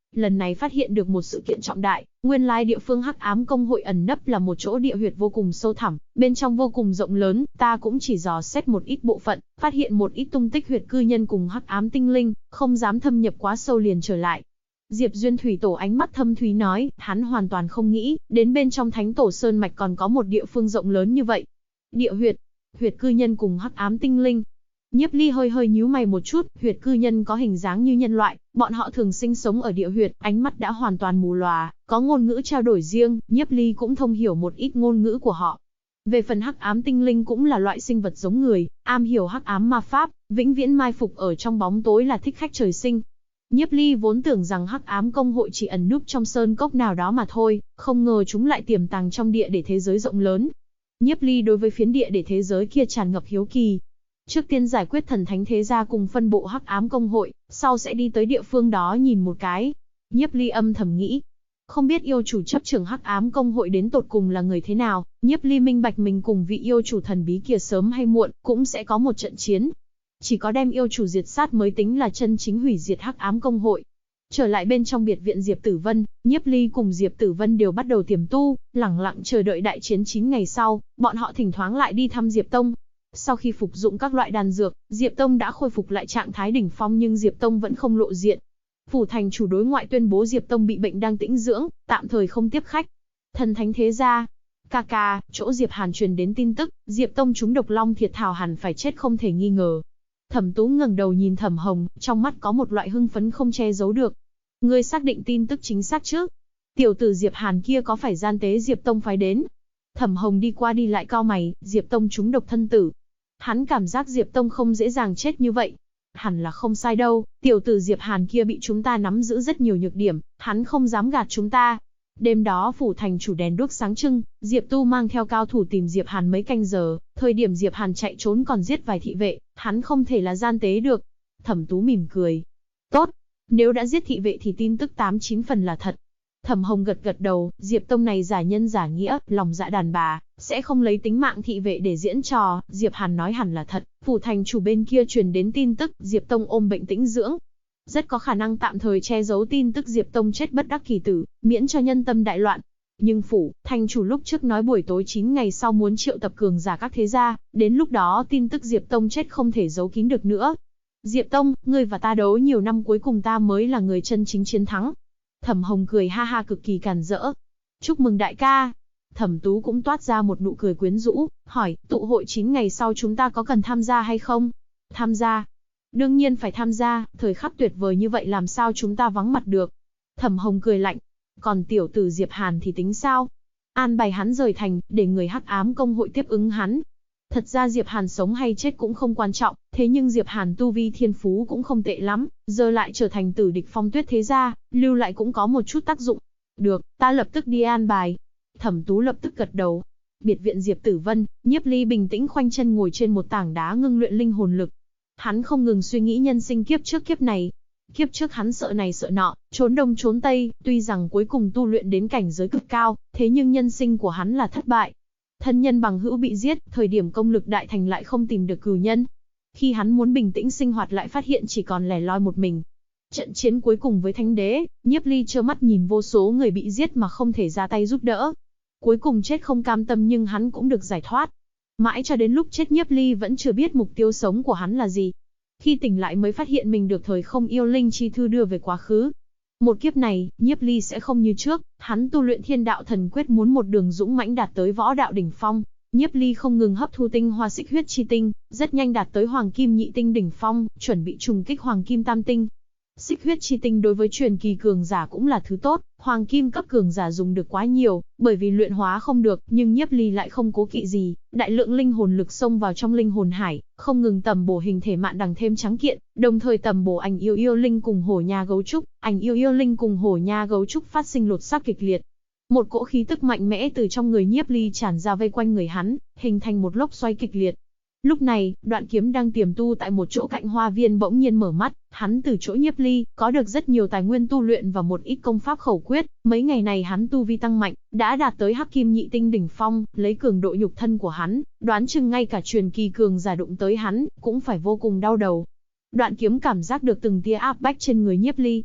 Speaker 1: Lần này phát hiện được một sự kiện trọng đại, nguyên lai địa phương Hắc Ám Công hội ẩn nấp là một chỗ địa huyệt vô cùng sâu thẳm, bên trong vô cùng rộng lớn, ta cũng chỉ dò xét một ít bộ phận, phát hiện một ít tung tích huyệt cư nhân cùng hắc ám tinh linh, không dám thâm nhập quá sâu liền trở lại. Diệp Duyên Thủy Tổ ánh mắt thâm thúy nói, hắn hoàn toàn không nghĩ, đến bên trong Thánh Tổ Sơn Mạch còn có một địa phương rộng lớn như vậy. Địa huyệt, huyệt cư nhân cùng hắc ám tinh linh. Nhiếp Ly hơi hơi nhíu mày một chút, huyệt cư nhân có hình dáng như nhân loại, bọn họ thường sinh sống ở địa huyệt, ánh mắt đã hoàn toàn mù lòa, có ngôn ngữ trao đổi riêng, Nhiếp Ly cũng thông hiểu một ít ngôn ngữ của họ. Về phần hắc ám tinh linh cũng là loại sinh vật giống người, am hiểu hắc ám ma pháp, vĩnh viễn mai phục ở trong bóng tối là thích khách trời sinh. Nhiếp Ly vốn tưởng rằng Hắc Ám Công hội chỉ ẩn núp trong sơn cốc nào đó mà thôi, không ngờ chúng lại tiềm tàng trong địa để thế giới rộng lớn. Nhiếp Ly đối với phiến địa để thế giới kia tràn ngập hiếu kỳ. Trước tiên giải quyết thần thánh thế gia cùng phân bộ Hắc Ám Công hội, sau sẽ đi tới địa phương đó nhìn một cái. Nhiếp Ly âm thầm nghĩ. Không biết yêu chủ chấp trưởng Hắc Ám Công hội đến tột cùng là người thế nào, Nhiếp Ly minh bạch mình cùng vị yêu chủ thần bí kia sớm hay muộn, cũng sẽ có một trận chiến. Chỉ có đem yêu chủ diệt sát mới tính là chân chính hủy diệt Hắc Ám Công hội. Trở lại bên trong biệt viện Diệp Tử Vân, Nhiếp Ly cùng Diệp Tử Vân đều bắt đầu tiềm tu, lẳng lặng chờ đợi đại chiến 9 ngày sau, bọn họ thỉnh thoảng lại đi thăm Diệp Tông. Sau khi phục dụng các loại đan dược, Diệp Tông đã khôi phục lại trạng thái đỉnh phong nhưng Diệp Tông vẫn không lộ diện. Phủ thành chủ đối ngoại tuyên bố Diệp Tông bị bệnh đang tĩnh dưỡng, tạm thời không tiếp khách. Thần thánh thế gia, ca, chỗ Diệp Hàn truyền đến tin tức, Diệp Tông trúng độc long thiệt thảo hẳn phải chết không thể nghi ngờ. Thẩm Tú ngẩng đầu nhìn Thẩm Hồng, trong mắt có một loại hưng phấn không che giấu được. Ngươi xác định tin tức chính xác chứ? Tiểu tử Diệp Hàn kia có phải gian tế Diệp Tông phái đến? Thẩm Hồng đi qua đi lại cau mày, Diệp Tông trúng độc thân tử. Hắn cảm giác Diệp Tông không dễ dàng chết như vậy. Hẳn là không sai đâu, tiểu tử Diệp Hàn kia bị chúng ta nắm giữ rất nhiều nhược điểm, hắn không dám gạt chúng ta. Đêm đó phủ thành chủ đèn đuốc sáng trưng, Diệp Tu mang theo cao thủ tìm Diệp Hàn mấy canh giờ, thời điểm Diệp Hàn chạy trốn còn giết vài thị vệ, hắn không thể là gian tế được. Thẩm Tú mỉm cười. Tốt, nếu đã giết thị vệ thì tin tức 8-9 phần là thật. Thẩm Hồng gật gật đầu, Diệp Tông này giả nhân giả nghĩa, lòng dạ đàn bà, sẽ không lấy tính mạng thị vệ để diễn trò, Diệp Hàn nói hẳn là thật. Phủ thành chủ bên kia truyền đến tin tức, Diệp Tông ôm bệnh tĩnh dưỡng. Rất có khả năng tạm thời che giấu tin tức Diệp Tông chết bất đắc kỳ tử, miễn cho nhân tâm đại loạn. Nhưng phủ thành chủ lúc trước nói buổi tối 9 ngày sau muốn triệu tập cường giả các thế gia, đến lúc đó tin tức Diệp Tông chết không thể giấu kín được nữa. Diệp Tông, ngươi và ta đấu nhiều năm cuối cùng ta mới là người chân chính chiến thắng. Thẩm Hồng cười ha ha cực kỳ càn rỡ. Chúc mừng đại ca. Thẩm Tú cũng toát ra một nụ cười quyến rũ, hỏi, tụ hội 9 ngày sau chúng ta có cần tham gia hay không? Tham gia? Đương nhiên phải tham gia, thời khắc tuyệt vời như vậy làm sao chúng ta vắng mặt được. Thẩm Hồng cười lạnh. Còn tiểu tử Diệp Hàn thì tính sao? An bài hắn rời thành, để người Hắc Ám Công hội tiếp ứng hắn. Thật ra Diệp Hàn sống hay chết cũng không quan trọng, thế nhưng Diệp Hàn tu vi thiên phú cũng không tệ lắm, giờ lại trở thành tử địch Phong Tuyết thế gia, lưu lại cũng có một chút tác dụng. Được, ta lập tức đi an bài. Thẩm Tú lập tức gật đầu. Biệt viện Diệp Tử Vân, Nhiếp Ly bình tĩnh khoanh chân ngồi trên một tảng đá ngưng luyện linh hồn lực. Hắn không ngừng suy nghĩ nhân sinh kiếp trước kiếp này. Kiếp trước hắn sợ này sợ nọ, trốn đông trốn tây, tuy rằng cuối cùng tu luyện đến cảnh giới cực cao, thế nhưng nhân sinh của hắn là thất bại. Thân nhân bằng hữu bị giết, thời điểm công lực đại thành lại không tìm được cửu nhân. Khi hắn muốn bình tĩnh sinh hoạt lại phát hiện chỉ còn lẻ loi một mình. Trận chiến cuối cùng với Thánh Đế, Nhiếp Ly trơ mắt nhìn vô số người bị giết mà không thể ra tay giúp đỡ. Cuối cùng chết không cam tâm nhưng hắn cũng được giải thoát. Mãi cho đến lúc chết Nhiếp Ly vẫn chưa biết mục tiêu sống của hắn là gì. Khi tỉnh lại mới phát hiện mình được thời không yêu linh chi thư đưa về quá khứ. Một kiếp này, Nhiếp Ly sẽ không như trước, hắn tu luyện Thiên Đạo Thần Quyết muốn một đường dũng mãnh đạt tới võ đạo đỉnh phong. Nhiếp Ly không ngừng hấp thu tinh hoa xích huyết chi tinh, rất nhanh đạt tới hoàng kim nhị tinh đỉnh phong, chuẩn bị trùng kích hoàng kim tam tinh. Xích huyết chi tinh đối với truyền kỳ cường giả cũng là thứ tốt, hoàng kim cấp cường giả dùng được quá nhiều, bởi vì luyện hóa không được, nhưng Nhiếp Ly lại không cố kỵ gì, đại lượng linh hồn lực xông vào trong linh hồn hải, không ngừng tầm bổ hình thể mạn đằng thêm trắng kiện, đồng thời tầm bổ ảnh yêu linh cùng hổ nha gấu trúc, ảnh yêu linh cùng hổ nha gấu trúc phát sinh lột xác kịch liệt. Một cỗ khí tức mạnh mẽ từ trong người Nhiếp Ly tràn ra vây quanh người hắn, hình thành một lốc xoáy kịch liệt. Lúc này, Đoạn Kiếm đang tiềm tu tại một chỗ cạnh hoa viên bỗng nhiên mở mắt, hắn từ chỗ Nhiếp Ly, có được rất nhiều tài nguyên tu luyện và một ít công pháp khẩu quyết, mấy ngày này hắn tu vi tăng mạnh, đã đạt tới hắc kim nhị tinh đỉnh phong, lấy cường độ nhục thân của hắn, đoán chừng ngay cả truyền kỳ cường giả đụng tới hắn, cũng phải vô cùng đau đầu. Đoạn Kiếm cảm giác được từng tia áp bách trên người Nhiếp Ly.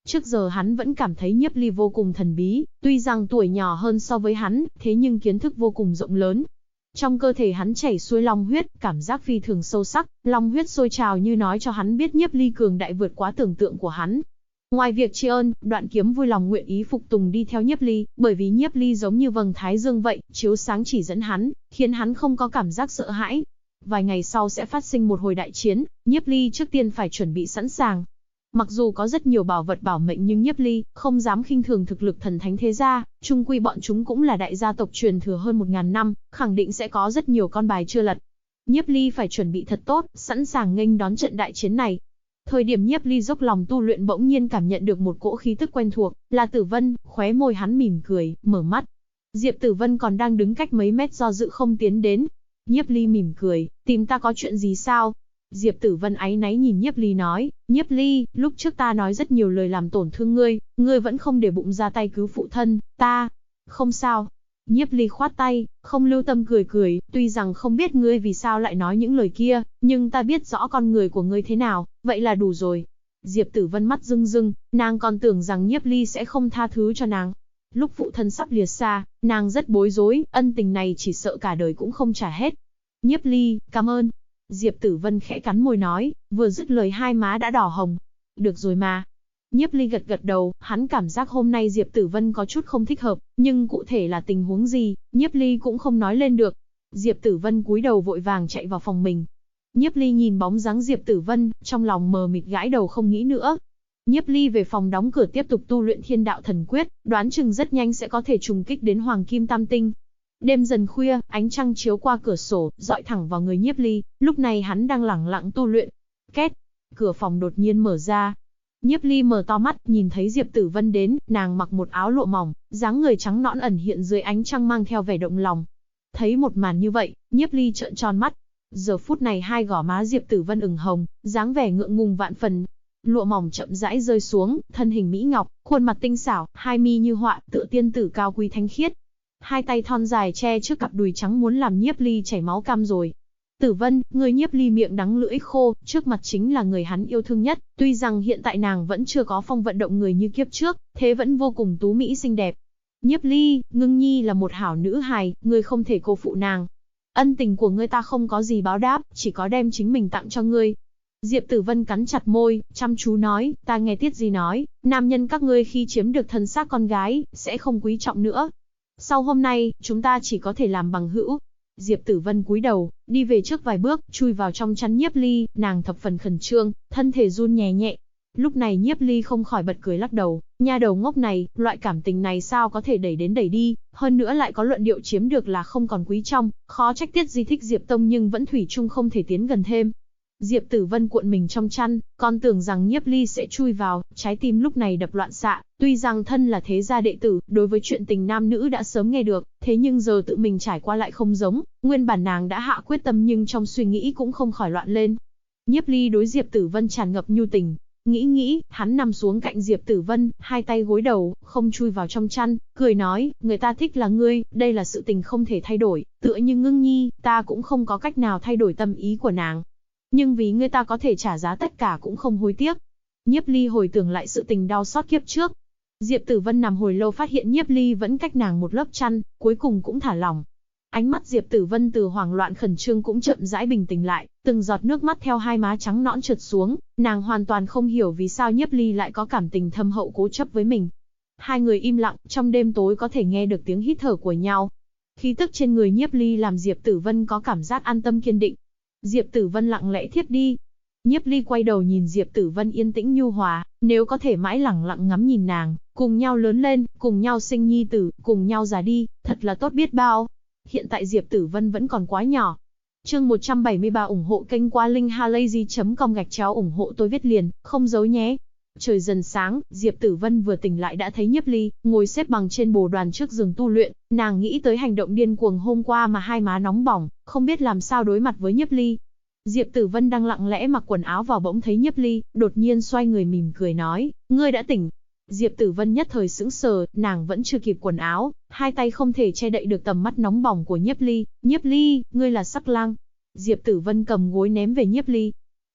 Speaker 1: Trước giờ hắn vẫn cảm thấy Nhiếp Ly vô cùng thần bí, tuy rằng tuổi nhỏ hơn so với hắn, thế nhưng kiến thức vô cùng rộng lớn. Trong cơ thể hắn chảy xuôi long huyết, cảm giác phi thường sâu sắc, long huyết sôi trào như nói cho hắn biết Nhiếp Ly cường đại vượt quá tưởng tượng của hắn. Ngoài việc tri ân, Đoạn Kiếm vui lòng nguyện ý phục tùng đi theo Nhiếp Ly, bởi vì Nhiếp Ly giống như vầng thái dương vậy, chiếu sáng chỉ dẫn hắn, khiến hắn không có cảm giác sợ hãi. Vài ngày sau sẽ phát sinh một hồi đại chiến, Nhiếp Ly trước tiên phải chuẩn bị sẵn sàng. Mặc dù có rất nhiều bảo vật bảo mệnh nhưng Nhiếp Ly không dám khinh thường thực lực thần thánh thế gia, chung quy bọn chúng cũng là đại gia tộc truyền thừa hơn 1000 năm, khẳng định sẽ có rất nhiều con bài chưa lật. Nhiếp Ly phải chuẩn bị thật tốt, sẵn sàng nghênh đón trận đại chiến này. Thời điểm Nhiếp Ly dốc lòng tu luyện bỗng nhiên cảm nhận được một cỗ khí tức quen thuộc, là Tử Vân, khóe môi hắn mỉm cười, mở mắt. Diệp Tử Vân còn đang đứng cách mấy mét do dự không tiến đến. Nhiếp Ly mỉm cười, tìm ta có chuyện gì sao? Diệp Tử Vân áy náy nhìn Nhiếp Ly nói, Nhiếp Ly, lúc trước ta nói rất nhiều lời làm tổn thương ngươi vẫn không để bụng ra tay cứu phụ thân, ta. Không sao. Nhiếp Ly khoát tay, không lưu tâm cười cười, tuy rằng không biết ngươi vì sao lại nói những lời kia, nhưng ta biết rõ con người của ngươi thế nào, vậy là đủ rồi. Diệp Tử Vân mắt rưng rưng, nàng còn tưởng rằng Nhiếp Ly sẽ không tha thứ cho nàng. Lúc phụ thân sắp liệt xa, nàng rất bối rối, ân tình này chỉ sợ cả đời cũng không trả hết. Nhiếp Ly, cảm ơn. Diệp Tử Vân khẽ cắn môi nói, vừa dứt lời hai má đã đỏ hồng. Được rồi mà. Nhiếp Ly gật gật đầu, hắn cảm giác hôm nay Diệp Tử Vân có chút không thích hợp, nhưng cụ thể là tình huống gì, Nhiếp Ly cũng không nói lên được. Diệp Tử Vân cúi đầu vội vàng chạy vào phòng mình. Nhiếp Ly nhìn bóng dáng Diệp Tử Vân, trong lòng mờ mịt gãi đầu không nghĩ nữa. Nhiếp Ly về phòng đóng cửa tiếp tục tu luyện Thiên Đạo Thần Quyết, đoán chừng rất nhanh sẽ có thể trùng kích đến Hoàng Kim Tam Tinh. Đêm dần khuya, ánh trăng chiếu qua cửa sổ, dọi thẳng vào người Nhiếp Ly, lúc này hắn đang lẳng lặng tu luyện. Két, cửa phòng đột nhiên mở ra. Nhiếp Ly mở to mắt, nhìn thấy Diệp Tử Vân đến, nàng mặc một áo lụa mỏng, dáng người trắng nõn ẩn hiện dưới ánh trăng mang theo vẻ động lòng. Thấy một màn như vậy, Nhiếp Ly trợn tròn mắt. Giờ phút này hai gò má Diệp Tử Vân ửng hồng, dáng vẻ ngượng ngùng vạn phần. Lụa mỏng chậm rãi rơi xuống, thân hình mỹ ngọc, khuôn mặt tinh xảo, hai mi như họa, tựa tiên tử cao quý thánh khiết. Hai tay thon dài che trước cặp đùi trắng muốn làm Nhiếp Ly chảy máu cam rồi. Tử Vân, người Nhiếp Ly miệng đắng lưỡi khô, trước mặt chính là người hắn yêu thương nhất, tuy rằng hiện tại nàng vẫn chưa có phong vận động người như kiếp trước, thế vẫn vô cùng tú mỹ xinh đẹp. Nhiếp Ly, Ngưng Nhi là một hảo nữ hài, ngươi không thể cô phụ nàng. Ân tình của ngươi ta không có gì báo đáp, chỉ có đem chính mình tặng cho ngươi. Diệp Tử Vân cắn chặt môi, chăm chú nói, ta nghe Tiết Di nói, nam nhân các ngươi khi chiếm được thân xác con gái, sẽ không quý trọng nữa. Sau hôm nay, chúng ta chỉ có thể làm bằng hữu. Diệp Tử Vân cúi đầu, đi về trước vài bước, chui vào trong chăn Nhiếp Ly, nàng thập phần khẩn trương, thân thể run nhẹ nhẹ. Lúc này Nhiếp Ly không khỏi bật cười lắc đầu, nha đầu ngốc này, loại cảm tình này sao có thể đẩy đến đẩy đi, hơn nữa lại có luận điệu chiếm được là không còn quý trong, khó trách Tiết Di thích Diệp Tông nhưng vẫn thủy chung không thể tiến gần thêm. Diệp Tử Vân cuộn mình trong chăn, còn tưởng rằng Nhiếp Ly sẽ chui vào, trái tim lúc này đập loạn xạ, tuy rằng thân là thế gia đệ tử, đối với chuyện tình nam nữ đã sớm nghe được, thế nhưng giờ tự mình trải qua lại không giống, nguyên bản nàng đã hạ quyết tâm nhưng trong suy nghĩ cũng không khỏi loạn lên. Nhiếp Ly đối Diệp Tử Vân tràn ngập nhu tình, nghĩ, hắn nằm xuống cạnh Diệp Tử Vân, hai tay gối đầu, không chui vào trong chăn, cười nói, người ta thích là ngươi, đây là sự tình không thể thay đổi, tựa như Ngưng Nhi, ta cũng không có cách nào thay đổi tâm ý của nàng. Nhưng vì ngươi ta có thể trả giá tất cả cũng không hối tiếc. Nhiếp Ly hồi tưởng lại sự tình đau xót kiếp trước. Diệp Tử Vân nằm hồi lâu phát hiện Nhiếp Ly vẫn cách nàng một lớp chăn, cuối cùng cũng thả lỏng. Ánh mắt Diệp Tử Vân từ hoảng loạn khẩn trương cũng chậm rãi bình tĩnh lại, từng giọt nước mắt theo hai má trắng nõn trượt xuống, nàng hoàn toàn không hiểu vì sao Nhiếp Ly lại có cảm tình thâm hậu cố chấp với mình. Hai người im lặng, trong đêm tối có thể nghe được tiếng hít thở của nhau. Khí tức trên người Nhiếp Ly làm Diệp Tử Vân có cảm giác an tâm kiên định. Diệp Tử Vân lặng lẽ thiếp đi. Nhiếp Ly quay đầu nhìn Diệp Tử Vân yên tĩnh nhu hòa, nếu có thể mãi lẳng lặng ngắm nhìn nàng, cùng nhau lớn lên, cùng nhau sinh nhi tử, cùng nhau già đi, thật là tốt biết bao. Hiện tại Diệp Tử Vân vẫn còn quá nhỏ. Chương 173 ủng hộ kênh qua linkhalazy.com ủng hộ tôi viết liền, không giấu nhé. Trời dần sáng, Diệp Tử Vân vừa tỉnh lại đã thấy Nhiếp Ly ngồi xếp bằng trên bồ đoàn trước giường tu luyện, nàng nghĩ tới hành động điên cuồng hôm qua mà hai má nóng bỏng, không biết làm sao đối mặt với Nhiếp Ly. Diệp Tử Vân đang lặng lẽ mặc quần áo vào bỗng thấy Nhiếp Ly, đột nhiên xoay người mỉm cười nói, ngươi đã tỉnh. Diệp Tử Vân nhất thời sững sờ, nàng vẫn chưa kịp quần áo, hai tay không thể che đậy được tầm mắt nóng bỏng của Nhiếp Ly. Nhiếp Ly, ngươi là Sắc Lang. Diệp Tử Vân cầm gối ném về Nhiếp Ly.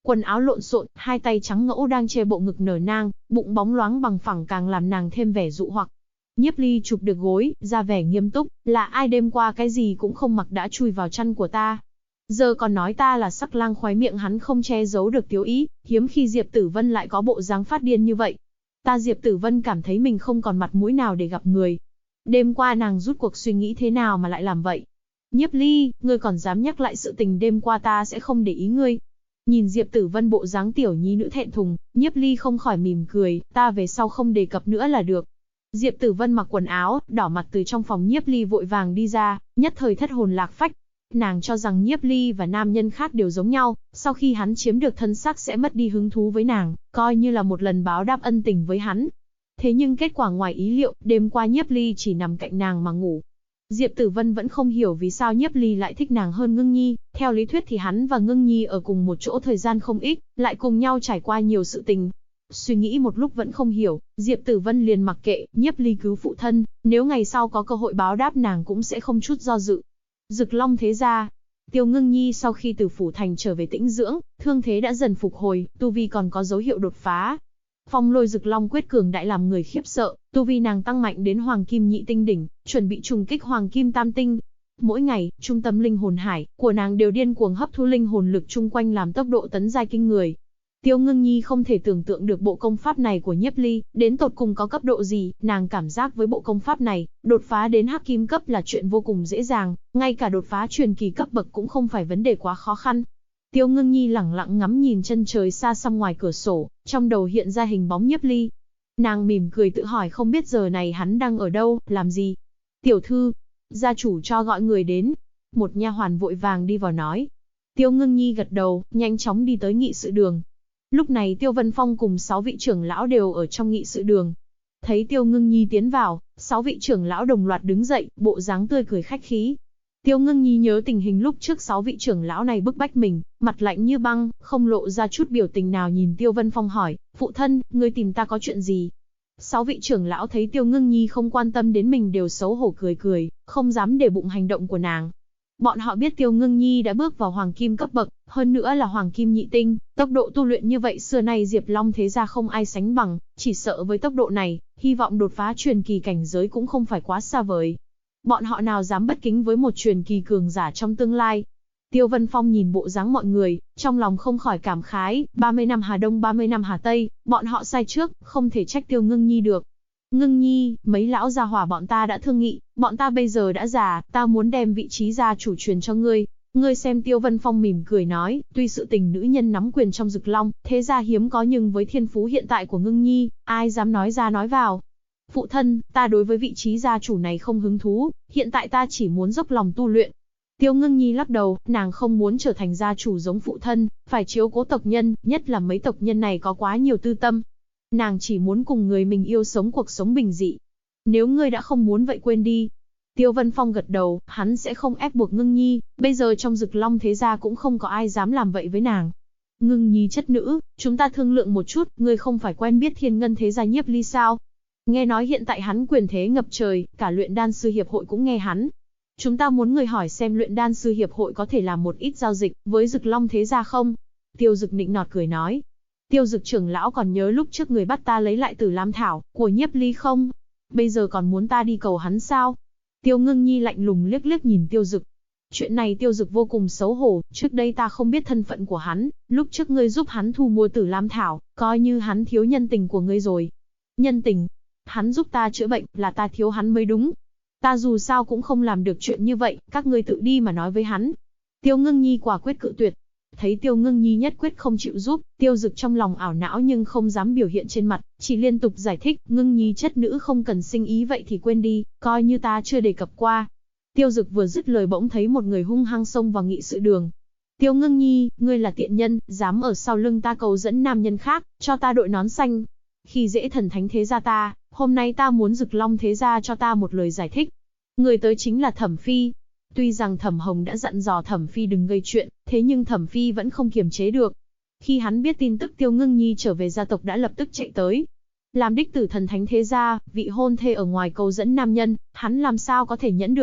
Speaker 1: quần áo lộn xộn, hai tay trắng ngẫu đang che bộ ngực nở nang, bụng bóng loáng bằng phẳng càng làm nàng thêm vẻ dụ hoặc. Nhiếp Ly chụp được gối, ra vẻ nghiêm túc, là ai đêm qua cái gì cũng không mặc đã chui vào chăn của ta. Giờ còn nói ta là sắc lang, khoái miệng hắn không che giấu được tiếu ý, hiếm khi Diệp Tử Vân lại có bộ dáng phát điên như vậy. Ta Diệp Tử Vân cảm thấy mình không còn mặt mũi nào để gặp người. Đêm qua nàng rút cuộc suy nghĩ thế nào mà lại làm vậy? Nhiếp Ly, ngươi còn dám nhắc lại sự tình đêm qua, ta sẽ không để ý ngươi. Nhìn Diệp Tử Vân bộ dáng tiểu nhi nữ thẹn thùng, Nhiếp Ly không khỏi mỉm cười, ta về sau không đề cập nữa là được. Diệp Tử Vân mặc quần áo, đỏ mặt từ trong phòng Nhiếp Ly vội vàng đi ra, nhất thời thất hồn lạc phách. Nàng cho rằng Nhiếp Ly và nam nhân khác đều giống nhau, sau khi hắn chiếm được thân xác sẽ mất đi hứng thú với nàng, coi như là một lần báo đáp ân tình với hắn. Thế nhưng kết quả ngoài ý liệu, đêm qua Nhiếp Ly chỉ nằm cạnh nàng mà ngủ. Diệp Tử Vân vẫn không hiểu vì sao Nhiếp Ly lại thích nàng hơn Ngưng Nhi, theo lý thuyết thì hắn và Ngưng Nhi ở cùng một chỗ thời gian không ít, lại cùng nhau trải qua nhiều sự tình. Suy nghĩ một lúc vẫn không hiểu, Diệp Tử Vân liền mặc kệ, Nhiếp Ly cứu phụ thân, nếu ngày sau có cơ hội báo đáp nàng cũng sẽ không chút do dự. Dực Long thế gia. Tiêu Ngưng Nhi sau khi từ phủ thành trở về tĩnh dưỡng, thương thế đã dần phục hồi, tu vi còn có dấu hiệu đột phá. Phong Lôi Dực Long quyết cường đại làm người khiếp sợ, tu vi nàng tăng mạnh đến Hoàng Kim Nhị Tinh đỉnh, chuẩn bị trùng kích Hoàng Kim Tam Tinh. Mỗi ngày, trung tâm linh hồn hải của nàng đều điên cuồng hấp thu linh hồn lực chung quanh làm tốc độ tấn giai kinh người. Tiêu Ngưng Nhi không thể tưởng tượng được bộ công pháp này của Nhiếp Ly, đến tột cùng có cấp độ gì, nàng cảm giác với bộ công pháp này, đột phá đến hắc kim cấp là chuyện vô cùng dễ dàng, ngay cả đột phá truyền kỳ cấp bậc cũng không phải vấn đề quá khó khăn. Tiêu Ngưng Nhi lẳng lặng ngắm nhìn chân trời xa xăm ngoài cửa sổ, trong đầu hiện ra hình bóng Nhiếp Ly. Nàng mỉm cười tự hỏi không biết giờ này hắn đang ở đâu, làm gì. Tiểu thư, gia chủ cho gọi người đến. Một nha hoàn vội vàng đi vào nói. Tiêu Ngưng Nhi gật đầu, nhanh chóng đi tới nghị sự đường. Lúc này Tiêu Vân Phong cùng 6 vị trưởng lão đều ở trong nghị sự đường. Thấy Tiêu Ngưng Nhi tiến vào, 6 vị trưởng lão đồng loạt đứng dậy, bộ dáng tươi cười khách khí. Tiêu Ngưng Nhi nhớ tình hình lúc trước 6 vị trưởng lão này bức bách mình, mặt lạnh như băng, không lộ ra chút biểu tình nào, nhìn Tiêu Vân Phong hỏi, phụ thân, ngươi tìm ta có chuyện gì? 6 vị trưởng lão thấy Tiêu Ngưng Nhi không quan tâm đến mình đều xấu hổ cười cười, không dám để bụng hành động của nàng. Bọn họ biết Tiêu Ngưng Nhi đã bước vào Hoàng Kim cấp bậc, hơn nữa là Hoàng Kim Nhị Tinh, tốc độ tu luyện như vậy xưa nay Diệp Long thế gia không ai sánh bằng, chỉ sợ với tốc độ này, hy vọng đột phá truyền kỳ cảnh giới cũng không phải quá xa vời. Bọn họ nào dám bất kính với một truyền kỳ cường giả trong tương lai. Tiêu Vân Phong nhìn bộ dáng mọi người, trong lòng không khỏi cảm khái, 30 năm Hà Đông 30 năm Hà Tây, bọn họ sai trước, không thể trách Tiêu Ngưng Nhi được. Ngưng Nhi, mấy lão gia hỏa bọn ta đã thương nghị, bọn ta bây giờ đã già, ta muốn đem vị trí gia chủ truyền cho ngươi. Ngươi xem. Tiêu Vân Phong mỉm cười nói, tuy sự tình nữ nhân nắm quyền trong Dực Long, thế gia hiếm có, nhưng với thiên phú hiện tại của Ngưng Nhi, ai dám nói ra nói vào. Phụ thân, ta đối với vị trí gia chủ này không hứng thú, hiện tại ta chỉ muốn dốc lòng tu luyện. Tiêu Ngưng Nhi lắc đầu, nàng không muốn trở thành gia chủ giống phụ thân, phải chiếu cố tộc nhân, nhất là mấy tộc nhân này có quá nhiều tư tâm. Nàng chỉ muốn cùng người mình yêu sống cuộc sống bình dị. Nếu ngươi đã không muốn vậy quên đi. Tiêu Vân Phong gật đầu, hắn sẽ không ép buộc Ngưng Nhi, bây giờ trong Dực Long thế gia cũng không có ai dám làm vậy với nàng. Ngưng Nhi chất nữ, chúng ta thương lượng một chút, ngươi không phải quen biết Thiên Ngân thế gia Nhiếp Ly sao? Nghe nói hiện tại hắn quyền thế ngập trời, cả luyện đan sư hiệp hội cũng nghe hắn. Chúng ta muốn người hỏi xem luyện đan sư hiệp hội có thể làm một ít giao dịch với Dực Long thế gia không? Tiêu Dực nịnh nọt cười nói. Tiêu Dực trưởng lão còn nhớ lúc trước người bắt ta lấy lại Tử Lam Thảo của Nhiếp Ly không? Bây giờ còn muốn ta đi cầu hắn sao? Tiêu Ngưng Nhi lạnh lùng liếc liếc nhìn Tiêu Dực. Chuyện này Tiêu Dực vô cùng xấu hổ, trước đây ta không biết thân phận của hắn, lúc trước ngươi giúp hắn thu mua Tử Lam Thảo, coi như hắn thiếu nhân tình của ngươi rồi. Nhân tình? Hắn giúp ta chữa bệnh, là ta thiếu hắn mới đúng. Ta dù sao cũng không làm được chuyện như vậy, các ngươi tự đi mà nói với hắn. Tiêu Ngưng Nhi quả quyết cự tuyệt. Thấy Tiêu Ngưng Nhi nhất quyết không chịu giúp, Tiêu Dực trong lòng ảo não nhưng không dám biểu hiện trên mặt, chỉ liên tục giải thích, Ngưng Nhi chất nữ không cần sinh ý vậy thì quên đi, coi như ta chưa đề cập qua. Tiêu Dực vừa dứt lời bỗng thấy một người hung hăng xông vào nghị sự đường. Tiêu Ngưng Nhi, ngươi là tiện nhân, dám ở sau lưng ta cầu dẫn nam nhân khác, cho ta đội nón xanh. Khi dễ thần thánh thế gia ta, hôm nay ta muốn Dực Long thế gia cho ta một lời giải thích. Người tới chính là Thẩm Phi. Tuy rằng Thẩm Hồng đã dặn dò Thẩm Phi đừng gây chuyện, thế nhưng Thẩm Phi vẫn không kiềm chế được. Khi hắn biết tin tức Tiêu Ngưng Nhi trở về gia tộc đã lập tức chạy tới. Làm đích tử thần thánh thế gia, vị hôn thê ở ngoài cầu dẫn nam nhân, hắn làm sao có thể nhẫn được.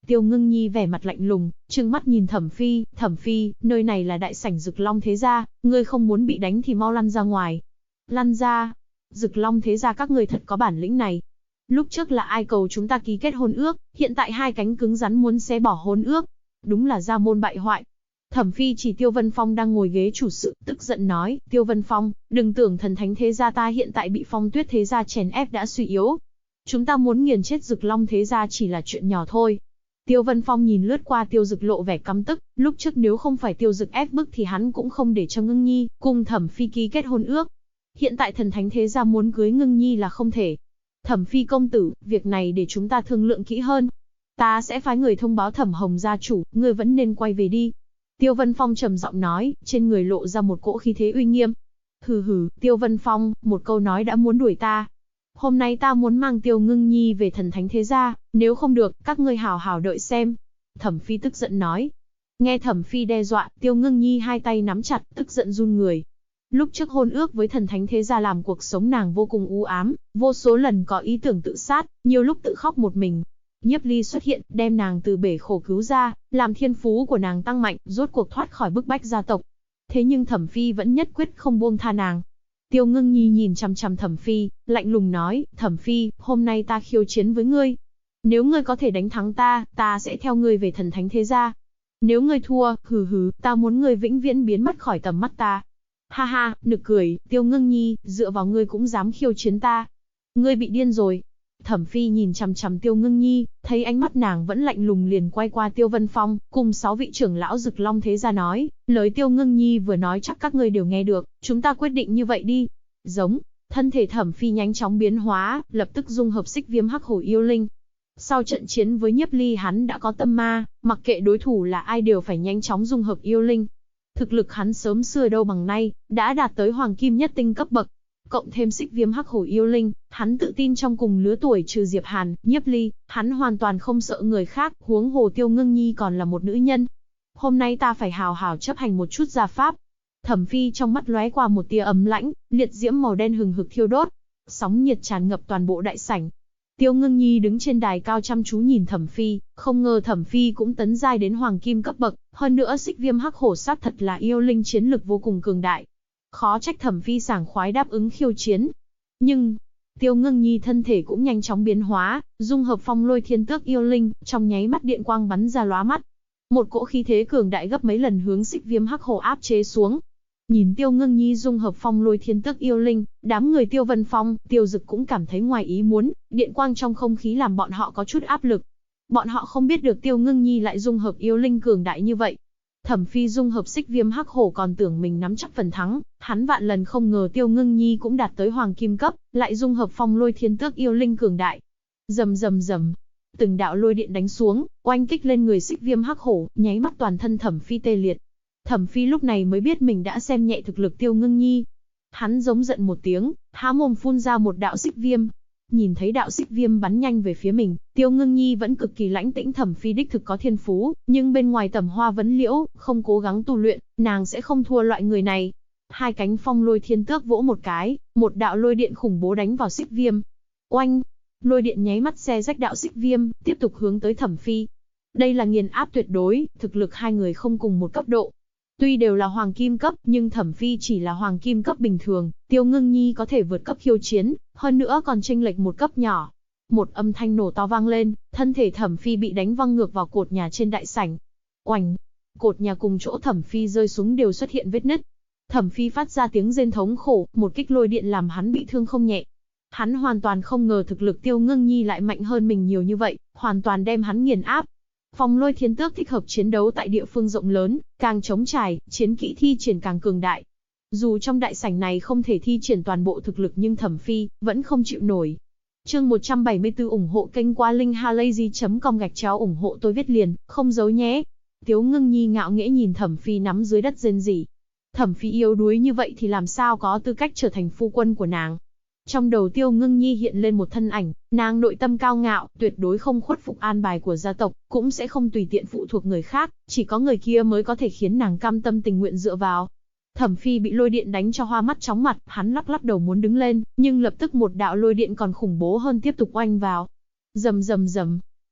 Speaker 1: Tiêu Ngưng Nhi vẻ mặt lạnh lùng, trừng mắt nhìn Thẩm Phi, nơi này là đại sảnh Dực Long thế gia, ngươi không muốn bị đánh thì mau lăn ra ngoài. Lăn ra? Dực Long thế gia các ngươi thật có bản lĩnh này. Lúc trước là ai cầu chúng ta ký kết hôn ước, hiện tại hai cánh cứng rắn muốn xé bỏ hôn ước. Đúng là gia môn bại hoại. Thẩm Phi chỉ Tiêu Vân Phong đang ngồi ghế chủ sự, tức giận nói, Tiêu Vân Phong, đừng tưởng thần thánh thế gia ta hiện tại bị Phong Tuyết thế gia chèn ép đã suy yếu. Chúng ta muốn nghiền chết Dực Long thế gia chỉ là chuyện nhỏ thôi. Tiêu Vân Phong nhìn lướt qua Tiêu Dực lộ vẻ căm tức, lúc trước nếu không phải Tiêu Dực ép bức thì hắn cũng không để cho Ngưng Nhi cùng Thẩm Phi ký kết hôn ước. Hiện tại thần thánh thế gia muốn cưới Ngưng Nhi là không thể. Thẩm Phi công tử, việc này để chúng ta thương lượng kỹ hơn. Ta sẽ phái người thông báo Thẩm Hồng gia chủ, ngươi vẫn nên quay về đi. Tiêu Vân Phong trầm giọng nói, trên người lộ ra một cỗ khí thế uy nghiêm. Hừ, Tiêu Vân Phong, một câu nói đã muốn đuổi ta. Hôm nay ta muốn mang Tiêu Ngưng Nhi về thần thánh thế gia, nếu không được, các ngươi hào hào đợi xem. Thẩm Phi tức giận nói. Nghe Thẩm Phi đe dọa, Tiêu Ngưng Nhi hai tay nắm chặt, tức giận run người. Lúc trước hôn ước với thần thánh thế gia làm cuộc sống nàng vô cùng u ám, vô số lần có ý tưởng tự sát, nhiều lúc tự khóc một mình. Nhiếp Ly xuất hiện, đem nàng từ bể khổ cứu ra, làm thiên phú của nàng tăng mạnh, rốt cuộc thoát khỏi bức bách gia tộc. Thế nhưng Thẩm Phi vẫn nhất quyết không buông tha nàng. Tiêu Ngưng Nhi nhìn chằm chằm Thẩm Phi, lạnh lùng nói, Thẩm Phi, hôm nay ta khiêu chiến với ngươi. Nếu ngươi có thể đánh thắng ta, ta sẽ theo ngươi về thần thánh thế gia. Nếu ngươi thua, ta muốn ngươi vĩnh viễn biến mất khỏi tầm mắt ta. Ha ha, nực cười, Tiêu Ngưng Nhi, dựa vào ngươi cũng dám khiêu chiến ta. Ngươi bị điên rồi. Thẩm Phi nhìn chằm chằm Tiêu Ngưng Nhi, thấy ánh mắt nàng vẫn lạnh lùng liền quay qua Tiêu Vân Phong, cùng 6 vị trưởng lão Dực Long thế gia nói, lời Tiêu Ngưng Nhi vừa nói chắc các ngươi đều nghe được, chúng ta quyết định như vậy đi. Giống, thân thể Thẩm Phi nhanh chóng biến hóa, lập tức dung hợp xích viêm hắc hổ yêu linh. Sau trận chiến với Nhiếp Ly hắn đã có tâm ma, mặc kệ đối thủ là ai đều phải nhanh chóng dung hợp yêu linh. Thực lực hắn sớm xưa đâu bằng nay, đã đạt tới hoàng kim nhất tinh cấp bậc. Cộng thêm xích viêm hắc hổ yêu linh, hắn tự tin trong cùng lứa tuổi trừ Diệp Hàn, Nhiếp Ly, hắn hoàn toàn không sợ người khác, huống hồ Tiêu Ngưng Nhi còn là một nữ nhân. Hôm nay ta phải hào hào chấp hành một chút gia pháp. Thẩm Phi trong mắt lóe qua một tia ấm lãnh, liệt diễm màu đen hừng hực thiêu đốt, sóng nhiệt tràn ngập toàn bộ đại sảnh. Tiêu Ngưng Nhi đứng trên đài cao chăm chú nhìn Thẩm Phi, không ngờ Thẩm Phi cũng tấn giai đến hoàng kim cấp bậc, hơn nữa xích viêm hắc hổ sát thật là yêu linh chiến lực vô cùng cường đại. Khó trách Thẩm Phi sảng khoái đáp ứng khiêu chiến. Nhưng, Tiêu Ngưng Nhi thân thể cũng nhanh chóng biến hóa, dung hợp phong lôi thiên tước yêu linh, trong nháy mắt điện quang bắn ra lóa mắt. Một cỗ khí thế cường đại gấp mấy lần hướng xích viêm hắc hổ áp chế xuống. Nhìn Tiêu Ngưng Nhi dung hợp phong lôi thiên tước yêu linh, đám người Tiêu Vân Phong, Tiêu Dực cũng cảm thấy ngoài ý muốn, điện quang trong không khí làm bọn họ có chút áp lực. Bọn họ không biết được Tiêu Ngưng Nhi lại dung hợp yêu linh cường đại như vậy. Thẩm Phi dung hợp xích viêm hắc hổ còn tưởng mình nắm chắc phần thắng, hắn vạn lần không ngờ Tiêu Ngưng Nhi cũng đạt tới hoàng kim cấp, lại dung hợp phong lôi thiên tước yêu linh cường đại. Rầm rầm rầm, từng đạo lôi điện đánh xuống, oanh kích lên người xích viêm hắc hổ, nháy mắt toàn thân Thẩm Phi tê liệt. Thẩm Phi lúc này mới biết mình đã xem nhẹ thực lực Tiêu Ngưng Nhi. Hắn giống giận một tiếng, há mồm phun ra một đạo xích viêm. Nhìn thấy đạo xích viêm bắn nhanh về phía mình, Tiêu Ngưng Nhi vẫn cực kỳ lãnh tĩnh. Thẩm Phi đích thực có thiên phú, nhưng bên ngoài tầm hoa vấn liễu, không cố gắng tu luyện, nàng sẽ không thua loại người này. Hai cánh phong lôi thiên tước vỗ một cái, một đạo lôi điện khủng bố đánh vào xích viêm. Oanh! Lôi điện nháy mắt xé rách đạo xích viêm, tiếp tục hướng tới Thẩm Phi. Đây là nghiền áp tuyệt đối, thực lực hai người không cùng một cấp độ. Tuy đều là hoàng kim cấp, nhưng Thẩm Phi chỉ là hoàng kim cấp bình thường, Tiêu Ngưng Nhi có thể vượt cấp khiêu chiến, hơn nữa còn chênh lệch một cấp nhỏ. Một âm thanh nổ to vang lên, thân thể Thẩm Phi bị đánh văng ngược vào cột nhà trên đại sảnh. Oành! Cột nhà cùng chỗ Thẩm Phi rơi xuống đều xuất hiện vết nứt. Thẩm Phi phát ra tiếng rên thống khổ, một kích lôi điện làm hắn bị thương không nhẹ. Hắn hoàn toàn không ngờ thực lực Tiêu Ngưng Nhi lại mạnh hơn mình nhiều như vậy, hoàn toàn đem hắn nghiền áp. Phong lôi thiên tước thích hợp chiến đấu tại địa phương rộng lớn, càng trống trải, chiến kỹ thi triển càng cường đại. Dù trong đại sảnh này không thể thi triển toàn bộ thực lực nhưng Thẩm Phi vẫn không chịu nổi. Chương 174 ủng hộ kênh qua linkhalazy.com ủng hộ tôi viết liền, không giấu nhé. Tiêu Ngưng Nhi ngạo nghễ nhìn Thẩm Phi nắm dưới đất rên rỉ. Thẩm Phi yếu đuối như vậy thì làm sao có tư cách trở thành phu quân của nàng. Trong đầu Tiêu Ngưng Nhi hiện lên một thân ảnh, nàng nội tâm cao ngạo, tuyệt đối không khuất phục an bài của gia tộc, cũng sẽ không tùy tiện phụ thuộc người khác, chỉ có người kia mới có thể khiến nàng cam tâm tình nguyện dựa vào. Thẩm Phi bị lôi điện đánh cho hoa mắt chóng mặt, hắn lắc lắc đầu muốn đứng lên, nhưng lập tức một đạo lôi điện còn khủng bố hơn tiếp tục oanh vào. Rầm rầm rầm.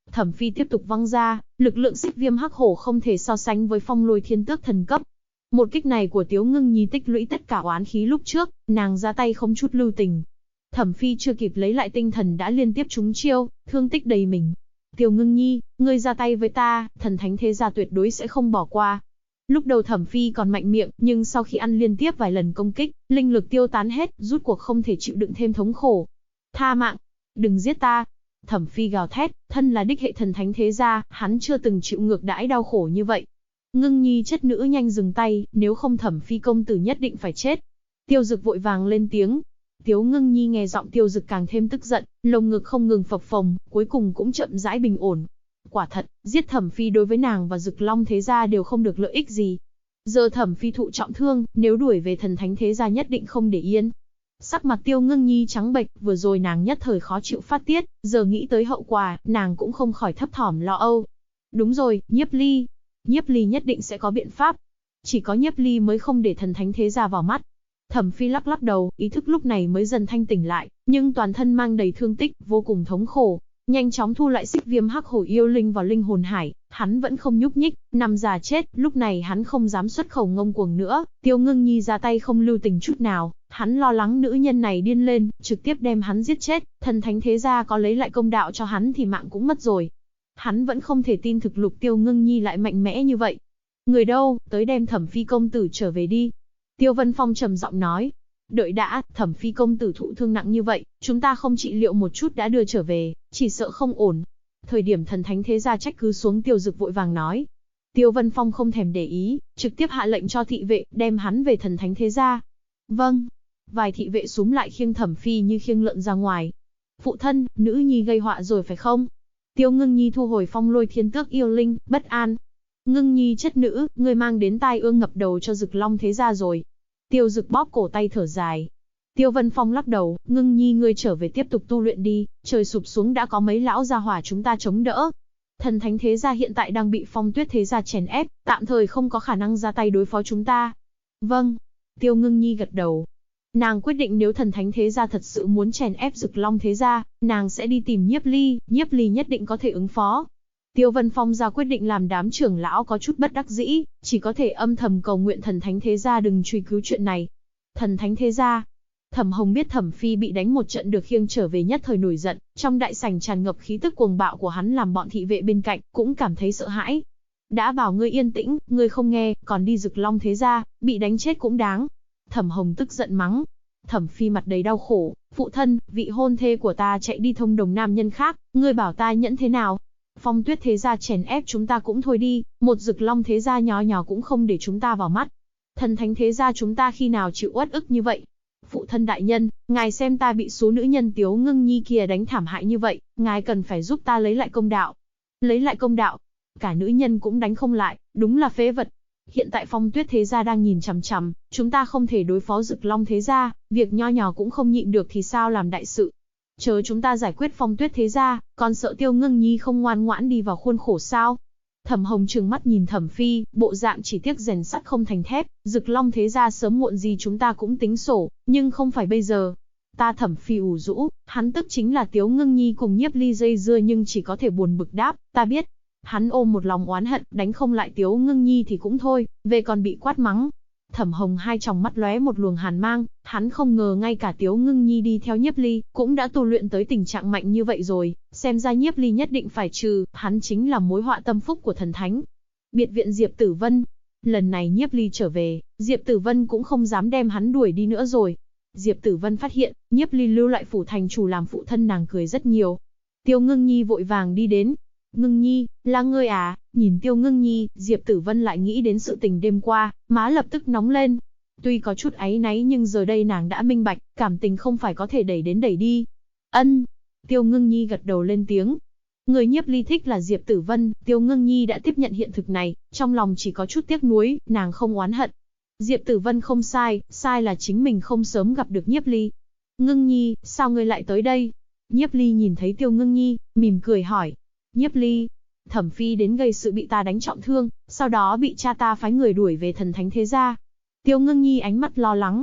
Speaker 1: Thẩm Phi tiếp tục văng ra, lực lượng xích viêm hắc hổ không thể so sánh với phong lôi thiên tước thần cấp. Một kích này của Tiếu Ngưng Nhi tích lũy tất cả oán khí lúc trước, nàng ra tay không chút lưu tình. Thẩm Phi chưa kịp lấy lại tinh thần đã liên tiếp trúng chiêu, thương tích đầy mình. Tiêu Ngưng Nhi, ngươi ra tay với ta, thần thánh thế gia tuyệt đối sẽ không bỏ qua. Lúc đầu Thẩm Phi còn mạnh miệng, nhưng sau khi ăn liên tiếp vài lần công kích, linh lực tiêu tán hết, rút cuộc không thể chịu đựng thêm thống khổ. Tha mạng, đừng giết ta. Thẩm Phi gào thét, thân là đích hệ thần thánh thế gia, hắn chưa từng chịu ngược đãi đau khổ như vậy. Ngưng Nhi chất nữ nhanh dừng tay, nếu không Thẩm Phi công tử nhất định phải chết. Tiêu Dực vội vàng lên tiếng. Tiếu Ngưng Nhi nghe giọng Tiêu Dực càng thêm tức giận, lồng ngực không ngừng phập phồng, cuối cùng cũng chậm rãi bình ổn. Quả thật, giết Thẩm Phi đối với nàng và Dực Long thế gia đều không được lợi ích gì. Giờ Thẩm Phi thụ trọng thương, nếu đuổi về thần thánh thế gia nhất định không để yên. Sắc mặt Tiêu Ngưng Nhi trắng bệch, vừa rồi nàng nhất thời khó chịu phát tiết, giờ nghĩ tới hậu quả, nàng cũng không khỏi thấp thỏm lo âu. Đúng rồi, Nhiếp Ly. Nhiếp Ly nhất định sẽ có biện pháp. Chỉ có Nhiếp Ly mới không để thần thánh thế gia vào mắt. Thẩm Phi lắc lắc đầu, ý thức lúc này mới dần thanh tỉnh lại, nhưng toàn thân mang đầy thương tích, vô cùng thống khổ. Nhanh chóng thu lại xích viêm hắc hổ yêu linh vào linh hồn hải, hắn vẫn không nhúc nhích, nằm già chết, lúc này hắn không dám xuất khẩu ngông cuồng nữa, Tiêu Ngưng Nhi ra tay không lưu tình chút nào, hắn lo lắng nữ nhân này điên lên, trực tiếp đem hắn giết chết, thần thánh thế gia có lấy lại công đạo cho hắn thì mạng cũng mất rồi. Hắn vẫn không thể tin thực lực Tiêu Ngưng Nhi lại mạnh mẽ như vậy. Người đâu, tới đem Thẩm Phi công tử trở về đi. Tiêu Vân Phong trầm giọng nói. Đợi đã, Thẩm Phi công tử thụ thương nặng như vậy, chúng ta không trị liệu một chút đã đưa trở về, chỉ sợ không ổn. Thời điểm thần thánh thế gia trách cứ xuống, Tiêu Dực vội vàng nói. Tiêu Vân Phong không thèm để ý, trực tiếp hạ lệnh cho thị vệ, đem hắn về thần thánh thế gia. Vâng. Vài thị vệ xúm lại khiêng Thẩm Phi như khiêng lợn ra ngoài. Phụ thân, nữ nhi gây họa rồi phải không? Tiêu Ngưng Nhi thu hồi phong lôi thiên tước yêu linh, bất an. Ngưng Nhi chất nữ, ngươi mang đến tai ương ngập đầu cho Dực Long thế gia rồi. Tiêu Dực bóp cổ tay thở dài. Tiêu Vân Phong lắc đầu, Ngưng Nhi ngươi trở về tiếp tục tu luyện đi, trời sụp xuống đã có mấy lão gia hỏa chúng ta chống đỡ. Thần thánh thế gia hiện tại đang bị Phong Tuyết thế gia chèn ép, tạm thời không có khả năng ra tay đối phó chúng ta. Vâng. Tiêu Ngưng Nhi gật đầu. Nàng quyết định nếu thần thánh thế gia thật sự muốn chèn ép Dực Long thế gia, nàng sẽ đi tìm Nhiếp Ly nhất định có thể ứng phó. Tiêu Vân Phong ra quyết định làm đám trưởng lão có chút bất đắc dĩ, chỉ có thể âm thầm cầu nguyện thần thánh thế gia đừng truy cứu chuyện này. Thần thánh thế gia. Thẩm Hồng biết Thẩm Phi bị đánh một trận được khiêng trở về nhất thời nổi giận, trong đại sảnh tràn ngập khí tức cuồng bạo của hắn làm bọn thị vệ bên cạnh cũng cảm thấy sợ hãi. Đã bảo ngươi yên tĩnh, ngươi không nghe, còn đi Dực Long thế gia, bị đánh chết cũng đáng. Thẩm Hồng tức giận mắng. Thẩm Phi mặt đầy đau khổ, phụ thân, vị hôn thê của ta chạy đi thông đồng nam nhân khác, ngươi bảo ta nhẫn thế nào? Phong Tuyết thế gia chèn ép chúng ta cũng thôi đi, một Dực Long thế gia nhỏ nhỏ cũng không để chúng ta vào mắt. Thần thánh thế gia chúng ta khi nào chịu uất ức như vậy? Phụ thân đại nhân, ngài xem ta bị số nữ nhân Tiếu Ngưng Nhi kia đánh thảm hại như vậy, ngài cần phải giúp ta lấy lại công đạo. Lấy lại công đạo? Cả nữ nhân cũng đánh không lại, đúng là phế vật. Hiện tại Phong Tuyết thế gia đang nhìn chằm chằm, chúng ta không thể đối phó Dực Long thế gia, việc nho nhỏ cũng không nhịn được thì sao làm đại sự. Chờ chúng ta giải quyết Phong Tuyết thế gia, còn sợ Tiêu Ngưng Nhi không ngoan ngoãn đi vào khuôn khổ sao? Thẩm Hồng trừng mắt nhìn Thẩm Phi, bộ dạng chỉ tiếc rèn sắt không thành thép, Dực Long thế gia sớm muộn gì chúng ta cũng tính sổ, nhưng không phải bây giờ. Ta Thẩm Phi ủ rũ, hắn tức chính là Tiếu Ngưng Nhi cùng Nhiếp Ly dây dưa nhưng chỉ có thể buồn bực đáp, ta biết. Hắn ôm một lòng oán hận, đánh không lại Tiếu Ngưng Nhi thì cũng thôi, về còn bị quát mắng. Thẩm Hồng hai tròng mắt lóe một luồng hàn mang, hắn không ngờ ngay cả Tiếu Ngưng Nhi đi theo Nhiếp Ly, cũng đã tu luyện tới tình trạng mạnh như vậy rồi, xem ra Nhiếp Ly nhất định phải trừ, hắn chính là mối họa tâm phúc của thần thánh. Biệt viện Diệp Tử Vân. Lần này Nhiếp Ly trở về, Diệp Tử Vân cũng không dám đem hắn đuổi đi nữa rồi. Diệp Tử Vân phát hiện, Nhiếp Ly lưu lại phủ thành chủ làm phụ thân nàng cười rất nhiều. Tiêu Ngưng Nhi vội vàng đi đến. Ngưng Nhi, là ngươi à? Nhìn Tiêu Ngưng Nhi, Diệp Tử Vân lại nghĩ đến sự tình đêm qua, má lập tức nóng lên. Tuy có chút áy náy nhưng giờ đây nàng đã minh bạch, cảm tình không phải có thể đẩy đến đẩy đi. Ân. Tiêu Ngưng Nhi gật đầu lên tiếng. Người Nhiếp Ly thích là Diệp Tử Vân, Tiêu Ngưng Nhi đã tiếp nhận hiện thực này, trong lòng chỉ có chút tiếc nuối, nàng không oán hận. Diệp Tử Vân không sai, sai là chính mình không sớm gặp được Nhiếp Ly. Ngưng Nhi, sao ngươi lại tới đây? Nhiếp Ly nhìn thấy Tiêu Ngưng Nhi, mỉm cười hỏi. Nhiếp Ly, Thẩm Phi đến gây sự bị ta đánh trọng thương, sau đó bị cha ta phái người đuổi về thần thánh thế gia. Tiêu Ngưng Nhi ánh mắt lo lắng.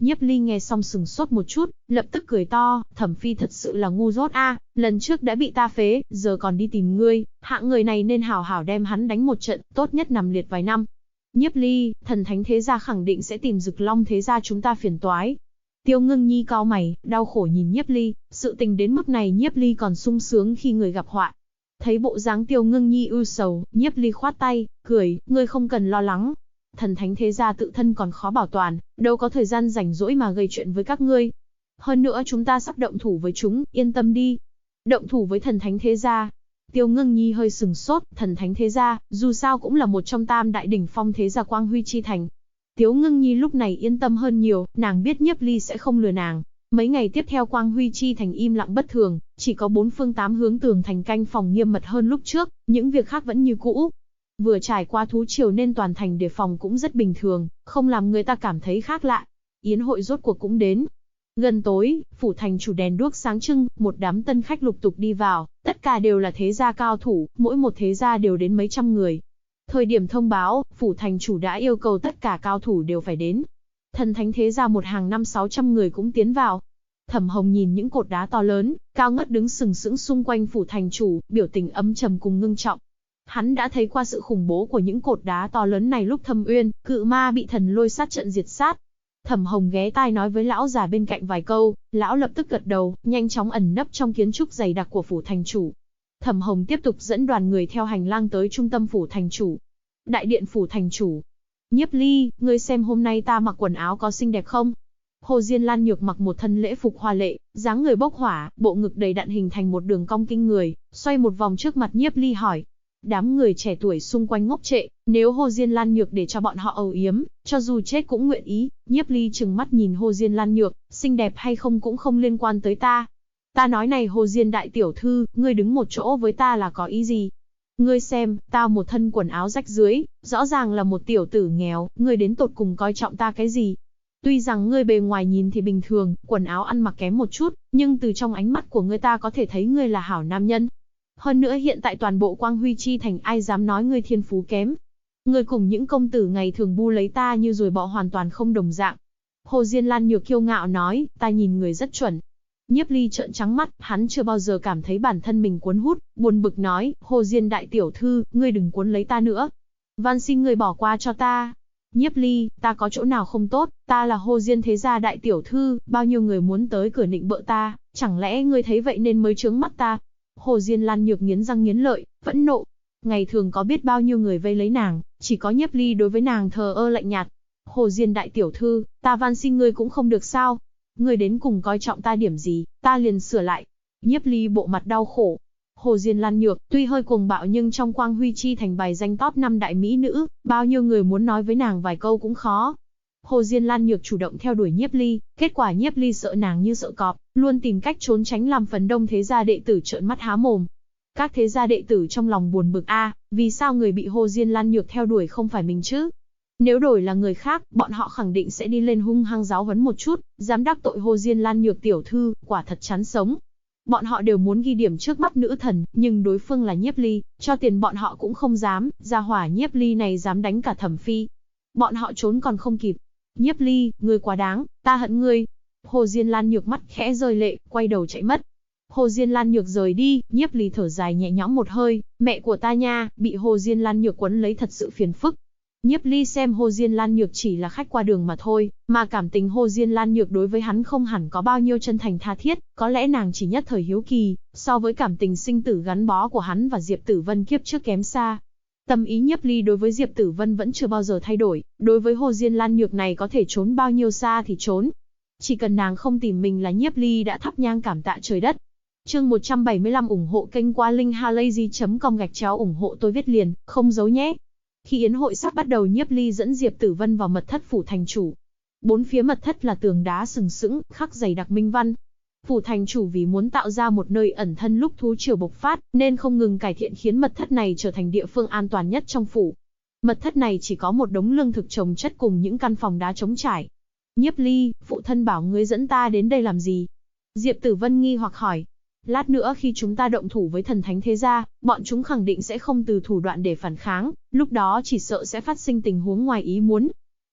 Speaker 1: Nhiếp Ly nghe xong sừng sốt một chút, lập tức cười to, Thẩm Phi thật sự là ngu dốt a, lần trước đã bị ta phế, giờ còn đi tìm ngươi, hạng người này nên hảo hảo đem hắn đánh một trận, tốt nhất nằm liệt vài năm. Nhiếp Ly, Thần Thánh thế gia khẳng định sẽ tìm Dực Long thế gia chúng ta phiền toái. Tiêu Ngưng Nhi cau mày, đau khổ nhìn Nhiếp Ly, sự tình đến mức này Nhiếp Ly còn sung sướng khi người gặp họa. Thấy bộ dáng Tiêu Ngưng Nhi ưu sầu, Nhiếp Ly khoát tay, cười, ngươi không cần lo lắng. Thần Thánh thế gia tự thân còn khó bảo toàn, đâu có thời gian rảnh rỗi mà gây chuyện với các ngươi. Hơn nữa chúng ta sắp động thủ với chúng, yên tâm đi. Động thủ với Thần Thánh thế gia. Tiêu Ngưng Nhi hơi sừng sốt, Thần Thánh thế gia, dù sao cũng là một trong tam đại đỉnh phong thế gia Quang Huy chi thành. Tiêu Ngưng Nhi lúc này yên tâm hơn nhiều, nàng biết Nhiếp Ly sẽ không lừa nàng. Mấy ngày tiếp theo Quang Huy chi thành im lặng bất thường, chỉ có 4 phương 8 hướng tường thành canh phòng nghiêm mật hơn lúc trước, những việc khác vẫn như cũ. Vừa trải qua thú triều nên toàn thành đề phòng cũng rất bình thường, không làm người ta cảm thấy khác lạ. Yến hội rốt cuộc cũng đến. Gần tối, phủ thành chủ đèn đuốc sáng trưng, một đám tân khách lục tục đi vào, tất cả đều là thế gia cao thủ, mỗi một thế gia đều đến mấy trăm người. Thời điểm thông báo, phủ thành chủ đã yêu cầu tất cả cao thủ đều phải đến. Thần Thánh thế gia một hàng 500-600 người cũng tiến vào. Thẩm Hồng nhìn những cột đá to lớn, cao ngất đứng sừng sững xung quanh phủ thành chủ, biểu tình âm trầm cùng ngưng trọng. Hắn đã thấy qua sự khủng bố của những cột đá to lớn này lúc Thâm Uyên, cự ma bị thần lôi sát trận diệt sát. Thẩm Hồng ghé tai nói với lão già bên cạnh vài câu, lão lập tức gật đầu, nhanh chóng ẩn nấp trong kiến trúc dày đặc của phủ thành chủ. Thẩm Hồng tiếp tục dẫn đoàn người theo hành lang tới trung tâm phủ thành chủ. Đại điện phủ thành chủ. Nhiếp Ly, ngươi xem hôm nay ta mặc quần áo có xinh đẹp không? Hồ Diên Lan Nhược mặc một thân lễ phục hoa lệ, dáng người bốc hỏa, bộ ngực đầy đặn hình thành một đường cong kinh người, xoay một vòng trước mặt Nhiếp Ly hỏi. Đám người trẻ tuổi xung quanh ngốc trệ, nếu Hồ Diên Lan Nhược để cho bọn họ âu yếm, cho dù chết cũng nguyện ý. Nhiếp Ly trừng mắt nhìn Hồ Diên Lan Nhược, xinh đẹp hay không cũng không liên quan tới ta. Ta nói này Hồ Diên đại tiểu thư, ngươi đứng một chỗ với ta là có ý gì? Ngươi xem, ta một thân quần áo rách rưới, rõ ràng là một tiểu tử nghèo, ngươi đến tột cùng coi trọng ta cái gì? Tuy rằng ngươi bề ngoài nhìn thì bình thường, quần áo ăn mặc kém một chút, nhưng từ trong ánh mắt của ngươi ta có thể thấy ngươi là hảo nam nhân. Hơn nữa hiện tại toàn bộ Quang Huy chi thành ai dám nói ngươi thiên phú kém. Ngươi cùng những công tử ngày thường bu lấy ta như ruồi bọ hoàn toàn không đồng dạng. Hồ Diên Lan Nhược kiêu ngạo nói, ta nhìn người rất chuẩn. Nhiếp Ly trợn trắng mắt, hắn chưa bao giờ cảm thấy bản thân mình cuốn hút, buồn bực nói, Hồ Diên đại tiểu thư, ngươi đừng cuốn lấy ta nữa. Van xin ngươi bỏ qua cho ta. Nhiếp Ly, ta có chỗ nào không tốt, ta là Hồ Diên thế gia đại tiểu thư, bao nhiêu người muốn tới cửa nịnh bợ ta, chẳng lẽ ngươi thấy vậy nên mới trướng mắt ta? Hồ Diên Lan Nhược nghiến răng nghiến lợi, phẫn nộ. Ngày thường có biết bao nhiêu người vây lấy nàng, chỉ có Nhiếp Ly đối với nàng thờ ơ lạnh nhạt. Hồ Diên đại tiểu thư, ta van xin ngươi cũng không được sao? Ngươi đến cùng coi trọng ta điểm gì, ta liền sửa lại. Nhiếp Ly bộ mặt đau khổ. Hồ Diên Lan Nhược, tuy hơi cuồng bạo nhưng trong Quang Huy chi thành bài danh top 5 đại mỹ nữ, bao nhiêu người muốn nói với nàng vài câu cũng khó. Hồ Diên Lan Nhược chủ động theo đuổi Nhiếp Ly, kết quả Nhiếp Ly sợ nàng như sợ cọp, luôn tìm cách trốn tránh làm phần đông thế gia đệ tử trợn mắt há mồm. Các thế gia đệ tử trong lòng buồn bực vì sao người bị Hồ Diên Lan Nhược theo đuổi không phải mình chứ? Nếu đổi là người khác, bọn họ khẳng định sẽ đi lên hung hăng giáo huấn một chút, dám đắc tội Hồ Diên Lan Nhược tiểu thư, quả thật chán sống. Bọn họ đều muốn ghi điểm trước mắt nữ thần, nhưng đối phương là Nhiếp Ly, cho tiền bọn họ cũng không dám, gia hỏa Nhiếp Ly này dám đánh cả Thẩm Phi. Bọn họ trốn còn không kịp. Nhiếp Ly, ngươi quá đáng, ta hận ngươi. Hồ Diên Lan Nhược mắt khẽ rơi lệ, quay đầu chạy mất. Hồ Diên Lan Nhược rời đi, Nhiếp Ly thở dài nhẹ nhõm một hơi, mẹ của ta nha, bị Hồ Diên Lan Nhược quấn lấy thật sự phiền phức. Nhiếp Ly xem Hồ Diên Lan Nhược chỉ là khách qua đường mà thôi, mà cảm tình Hồ Diên Lan Nhược đối với hắn không hẳn có bao nhiêu chân thành tha thiết, có lẽ nàng chỉ nhất thời hiếu kỳ, so với cảm tình sinh tử gắn bó của hắn và Diệp Tử Vân kiếp trước kém xa. Tâm ý Nhiếp Ly đối với Diệp Tử Vân vẫn chưa bao giờ thay đổi, đối với Hồ Diên Lan Nhược này có thể trốn bao nhiêu xa thì trốn. Chỉ cần nàng không tìm mình là Nhiếp Ly đã thắp nhang cảm tạ trời đất. Chương 175 ủng hộ kênh qua linkhalazy.com ủng hộ tôi viết liền, không giấu nhé. Khi yến hội sắp bắt đầu Nhiếp Ly dẫn Diệp Tử Vân vào mật thất phủ thành chủ. Bốn phía mật thất là tường đá sừng sững, khắc dày đặc minh văn. Phủ thành chủ vì muốn tạo ra một nơi ẩn thân lúc thú triều bộc phát, nên không ngừng cải thiện khiến mật thất này trở thành địa phương an toàn nhất trong phủ. Mật thất này chỉ có một đống lương thực trồng chất cùng những căn phòng đá trống trải. Nhiếp Ly, phụ thân bảo ngươi dẫn ta đến đây làm gì? Diệp Tử Vân nghi hoặc hỏi. Lát nữa khi chúng ta động thủ với Thần Thánh thế gia, bọn chúng khẳng định sẽ không từ thủ đoạn để phản kháng, lúc đó chỉ sợ sẽ phát sinh tình huống ngoài ý muốn.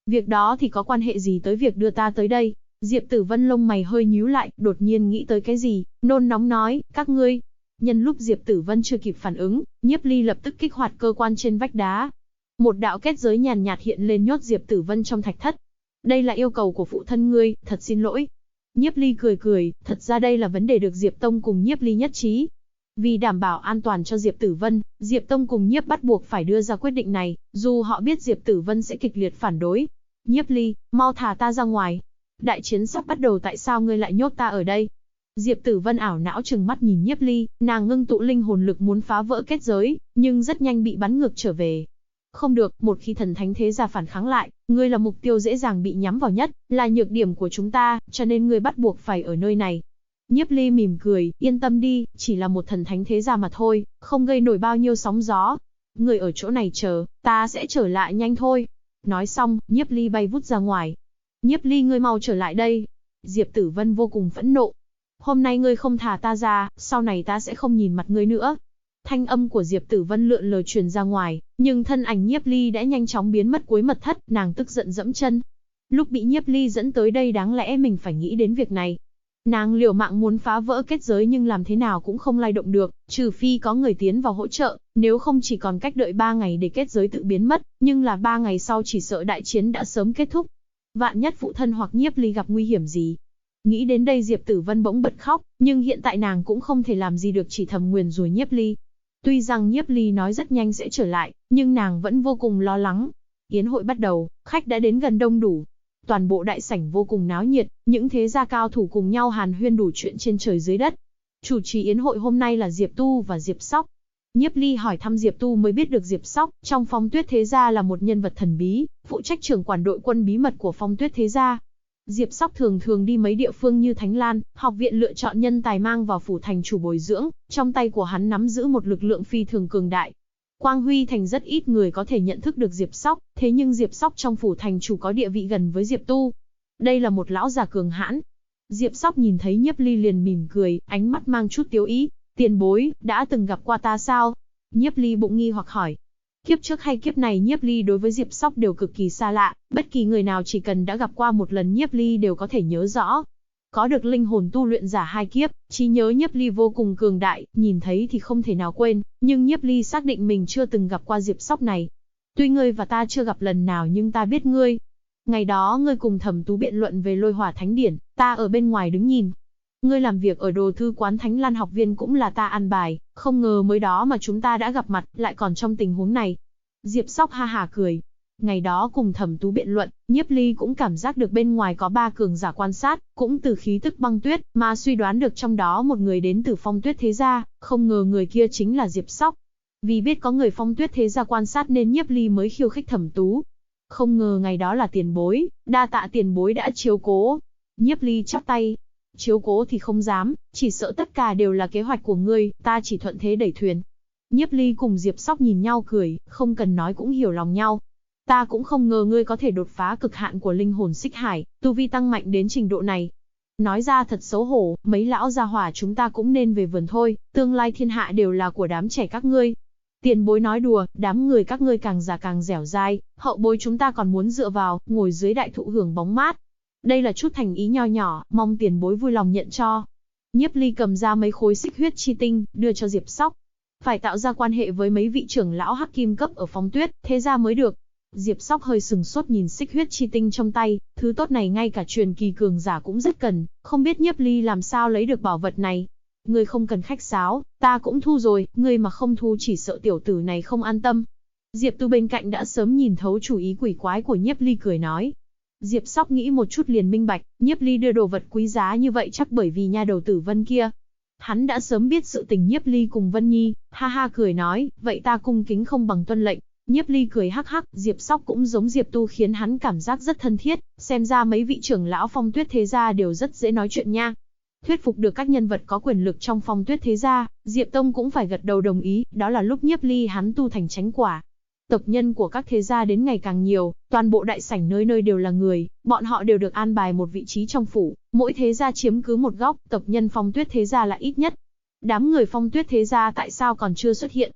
Speaker 1: Việc đó thì có quan hệ gì tới việc đưa ta tới đây? Diệp Tử Vân lông mày hơi nhíu lại, đột nhiên nghĩ tới cái gì, nôn nóng nói, các ngươi. Nhân lúc Diệp Tử Vân chưa kịp phản ứng, Nhiếp Ly lập tức kích hoạt cơ quan trên vách đá. Một đạo kết giới nhàn nhạt hiện lên nhốt Diệp Tử Vân trong thạch thất. Đây là yêu cầu của phụ thân ngươi, thật xin lỗi. Nhiếp Ly cười cười, thật ra đây là vấn đề được Diệp Tông cùng Nhiếp Ly nhất trí. Vì đảm bảo an toàn cho Diệp Tử Vân, Diệp Tông cùng Nhiếp bắt buộc phải đưa ra quyết định này, dù họ biết Diệp Tử Vân sẽ kịch liệt phản đối. Nhiếp Ly, mau thả ta ra ngoài. Đại chiến sắp bắt đầu, tại sao ngươi lại nhốt ta ở đây? Diệp Tử Vân ảo não trừng mắt nhìn Nhiếp Ly, nàng ngưng tụ linh hồn lực muốn phá vỡ kết giới, nhưng rất nhanh bị bắn ngược trở về. Không được, một khi thần thánh thế gia phản kháng lại, ngươi là mục tiêu dễ dàng bị nhắm vào nhất, là nhược điểm của chúng ta, cho nên ngươi bắt buộc phải ở nơi này. Nhiếp Ly mỉm cười, yên tâm đi, chỉ là một thần thánh thế gia mà thôi, không gây nổi bao nhiêu sóng gió. Ngươi ở chỗ này chờ, ta sẽ trở lại nhanh thôi. Nói xong, Nhiếp Ly bay vút ra ngoài. Nhiếp Ly, ngươi mau trở lại đây. Diệp Tử Vân vô cùng phẫn nộ. Hôm nay ngươi không thả ta ra, sau này ta sẽ không nhìn mặt ngươi nữa. Thanh âm của Diệp Tử Vân lượn lờ truyền ra ngoài, nhưng thân ảnh Nhiếp Ly đã nhanh chóng biến mất cuối mật thất, nàng tức giận dẫm chân. Lúc bị Nhiếp Ly dẫn tới đây đáng lẽ mình phải nghĩ đến việc này. Nàng liều mạng muốn phá vỡ kết giới nhưng làm thế nào cũng không lay động được, trừ phi có người tiến vào hỗ trợ, nếu không chỉ còn cách đợi 3 ngày để kết giới tự biến mất, nhưng là 3 ngày sau chỉ sợ đại chiến đã sớm kết thúc. Vạn nhất phụ thân hoặc Nhiếp Ly gặp nguy hiểm gì. Nghĩ đến đây Diệp Tử Vân bỗng bật khóc, nhưng hiện tại nàng cũng không thể làm gì được, chỉ thầm nguyền rủa Nhiếp Ly. Tuy rằng Nhiếp Ly nói rất nhanh sẽ trở lại, nhưng nàng vẫn vô cùng lo lắng. Yến hội bắt đầu, khách đã đến gần đông đủ. Toàn bộ đại sảnh vô cùng náo nhiệt, những thế gia cao thủ cùng nhau hàn huyên đủ chuyện trên trời dưới đất. Chủ trì yến hội hôm nay là Diệp Tu và Diệp Sóc. Nhiếp Ly hỏi thăm Diệp Tu mới biết được Diệp Sóc, trong Phong Tuyết thế gia là một nhân vật thần bí, phụ trách trưởng quản đội quân bí mật của Phong Tuyết thế gia. Diệp Sóc thường thường đi mấy địa phương như Thánh Lan, học viện lựa chọn nhân tài mang vào phủ thành chủ bồi dưỡng, trong tay của hắn nắm giữ một lực lượng phi thường cường đại. Quang Huy thành rất ít người có thể nhận thức được Diệp Sóc, thế nhưng Diệp Sóc trong phủ thành chủ có địa vị gần với Diệp Tu. Đây là một lão già cường hãn. Diệp Sóc nhìn thấy Nhiếp Ly liền mỉm cười, ánh mắt mang chút tiếu ý. Tiền bối, đã từng gặp qua ta sao? Nhiếp Ly bụng nghi hoặc hỏi. Kiếp trước hay kiếp này Nhiếp Ly đối với Diệp Sóc đều cực kỳ xa lạ, bất kỳ người nào chỉ cần đã gặp qua một lần Nhiếp Ly đều có thể nhớ rõ. Có được linh hồn tu luyện giả 2 kiếp, trí nhớ Nhiếp Ly vô cùng cường đại, nhìn thấy thì không thể nào quên, nhưng Nhiếp Ly xác định mình chưa từng gặp qua Diệp Sóc này. Tuy ngươi và ta chưa gặp lần nào nhưng ta biết ngươi. Ngày đó ngươi cùng Thẩm Tú biện luận về Lôi Hỏa Thánh Điển, ta ở bên ngoài đứng nhìn. Ngươi làm việc ở đồ thư quán Thánh Lan học viên cũng là ta an bài, không ngờ mới đó mà chúng ta đã gặp mặt, lại còn trong tình huống này. Diệp Sóc ha hả cười. Ngày đó cùng Thẩm Tú biện luận, Nhiếp Ly cũng cảm giác được bên ngoài có 3 cường giả quan sát, cũng từ khí tức băng tuyết, mà suy đoán được trong đó một người đến từ Phong Tuyết thế gia, không ngờ người kia chính là Diệp Sóc. Vì biết có người Phong Tuyết thế gia quan sát nên Nhiếp Ly mới khiêu khích Thẩm Tú. Không ngờ ngày đó là tiền bối, đa tạ tiền bối đã chiếu cố. Nhiếp Ly chắp tay. Chiếu cố thì không dám, chỉ sợ tất cả đều là kế hoạch của ngươi, ta chỉ thuận thế đẩy thuyền. Nhiếp Ly cùng Diệp Sóc nhìn nhau cười, không cần nói cũng hiểu lòng nhau. Ta cũng không ngờ ngươi có thể đột phá cực hạn của linh hồn xích hải, tu vi tăng mạnh đến trình độ này. Nói ra thật xấu hổ, mấy lão gia hỏa chúng ta cũng nên về vườn thôi, tương lai thiên hạ đều là của đám trẻ các ngươi. Tiền bối nói đùa, đám người các ngươi càng già càng dẻo dai, hậu bối chúng ta còn muốn dựa vào, ngồi dưới đại thụ hưởng bóng mát. Đây là chút thành ý nho nhỏ, mong tiền bối vui lòng nhận cho. Nhiếp Ly cầm ra mấy khối xích huyết chi tinh, đưa cho Diệp Sóc. Phải tạo ra quan hệ với mấy vị trưởng lão hắc kim cấp ở Phong Tuyết, thế ra mới được. Diệp Sóc hơi sừng sốt nhìn xích huyết chi tinh trong tay, thứ tốt này ngay cả truyền kỳ cường giả cũng rất cần, không biết Nhiếp Ly làm sao lấy được bảo vật này. Ngươi không cần khách sáo, ta cũng thu rồi, ngươi mà không thu chỉ sợ tiểu tử này không an tâm. Diệp Tu bên cạnh đã sớm nhìn thấu chủ ý quỷ quái của Nhiếp Ly cười nói. Diệp Sóc nghĩ một chút liền minh bạch, Nhiếp Ly đưa đồ vật quý giá như vậy chắc bởi vì nha đầu Tử Vân kia. Hắn đã sớm biết sự tình Nhiếp Ly cùng Vân Nhi, ha ha cười nói, vậy ta cung kính không bằng tuân lệnh. Nhiếp Ly cười hắc hắc, Diệp Sóc cũng giống Diệp Tu khiến hắn cảm giác rất thân thiết, xem ra mấy vị trưởng lão Phong Tuyết thế gia đều rất dễ nói chuyện nha. Thuyết phục được các nhân vật có quyền lực trong Phong Tuyết thế gia, Diệp Tông cũng phải gật đầu đồng ý, đó là lúc Nhiếp Ly hắn tu thành chánh quả. Tộc nhân của các thế gia đến ngày càng nhiều, toàn bộ đại sảnh nơi nơi đều là người, bọn họ đều được an bài một vị trí trong phủ, mỗi thế gia chiếm cứ một góc, tộc nhân Phong Tuyết thế gia là ít nhất. Đám người Phong Tuyết thế gia tại sao còn chưa xuất hiện?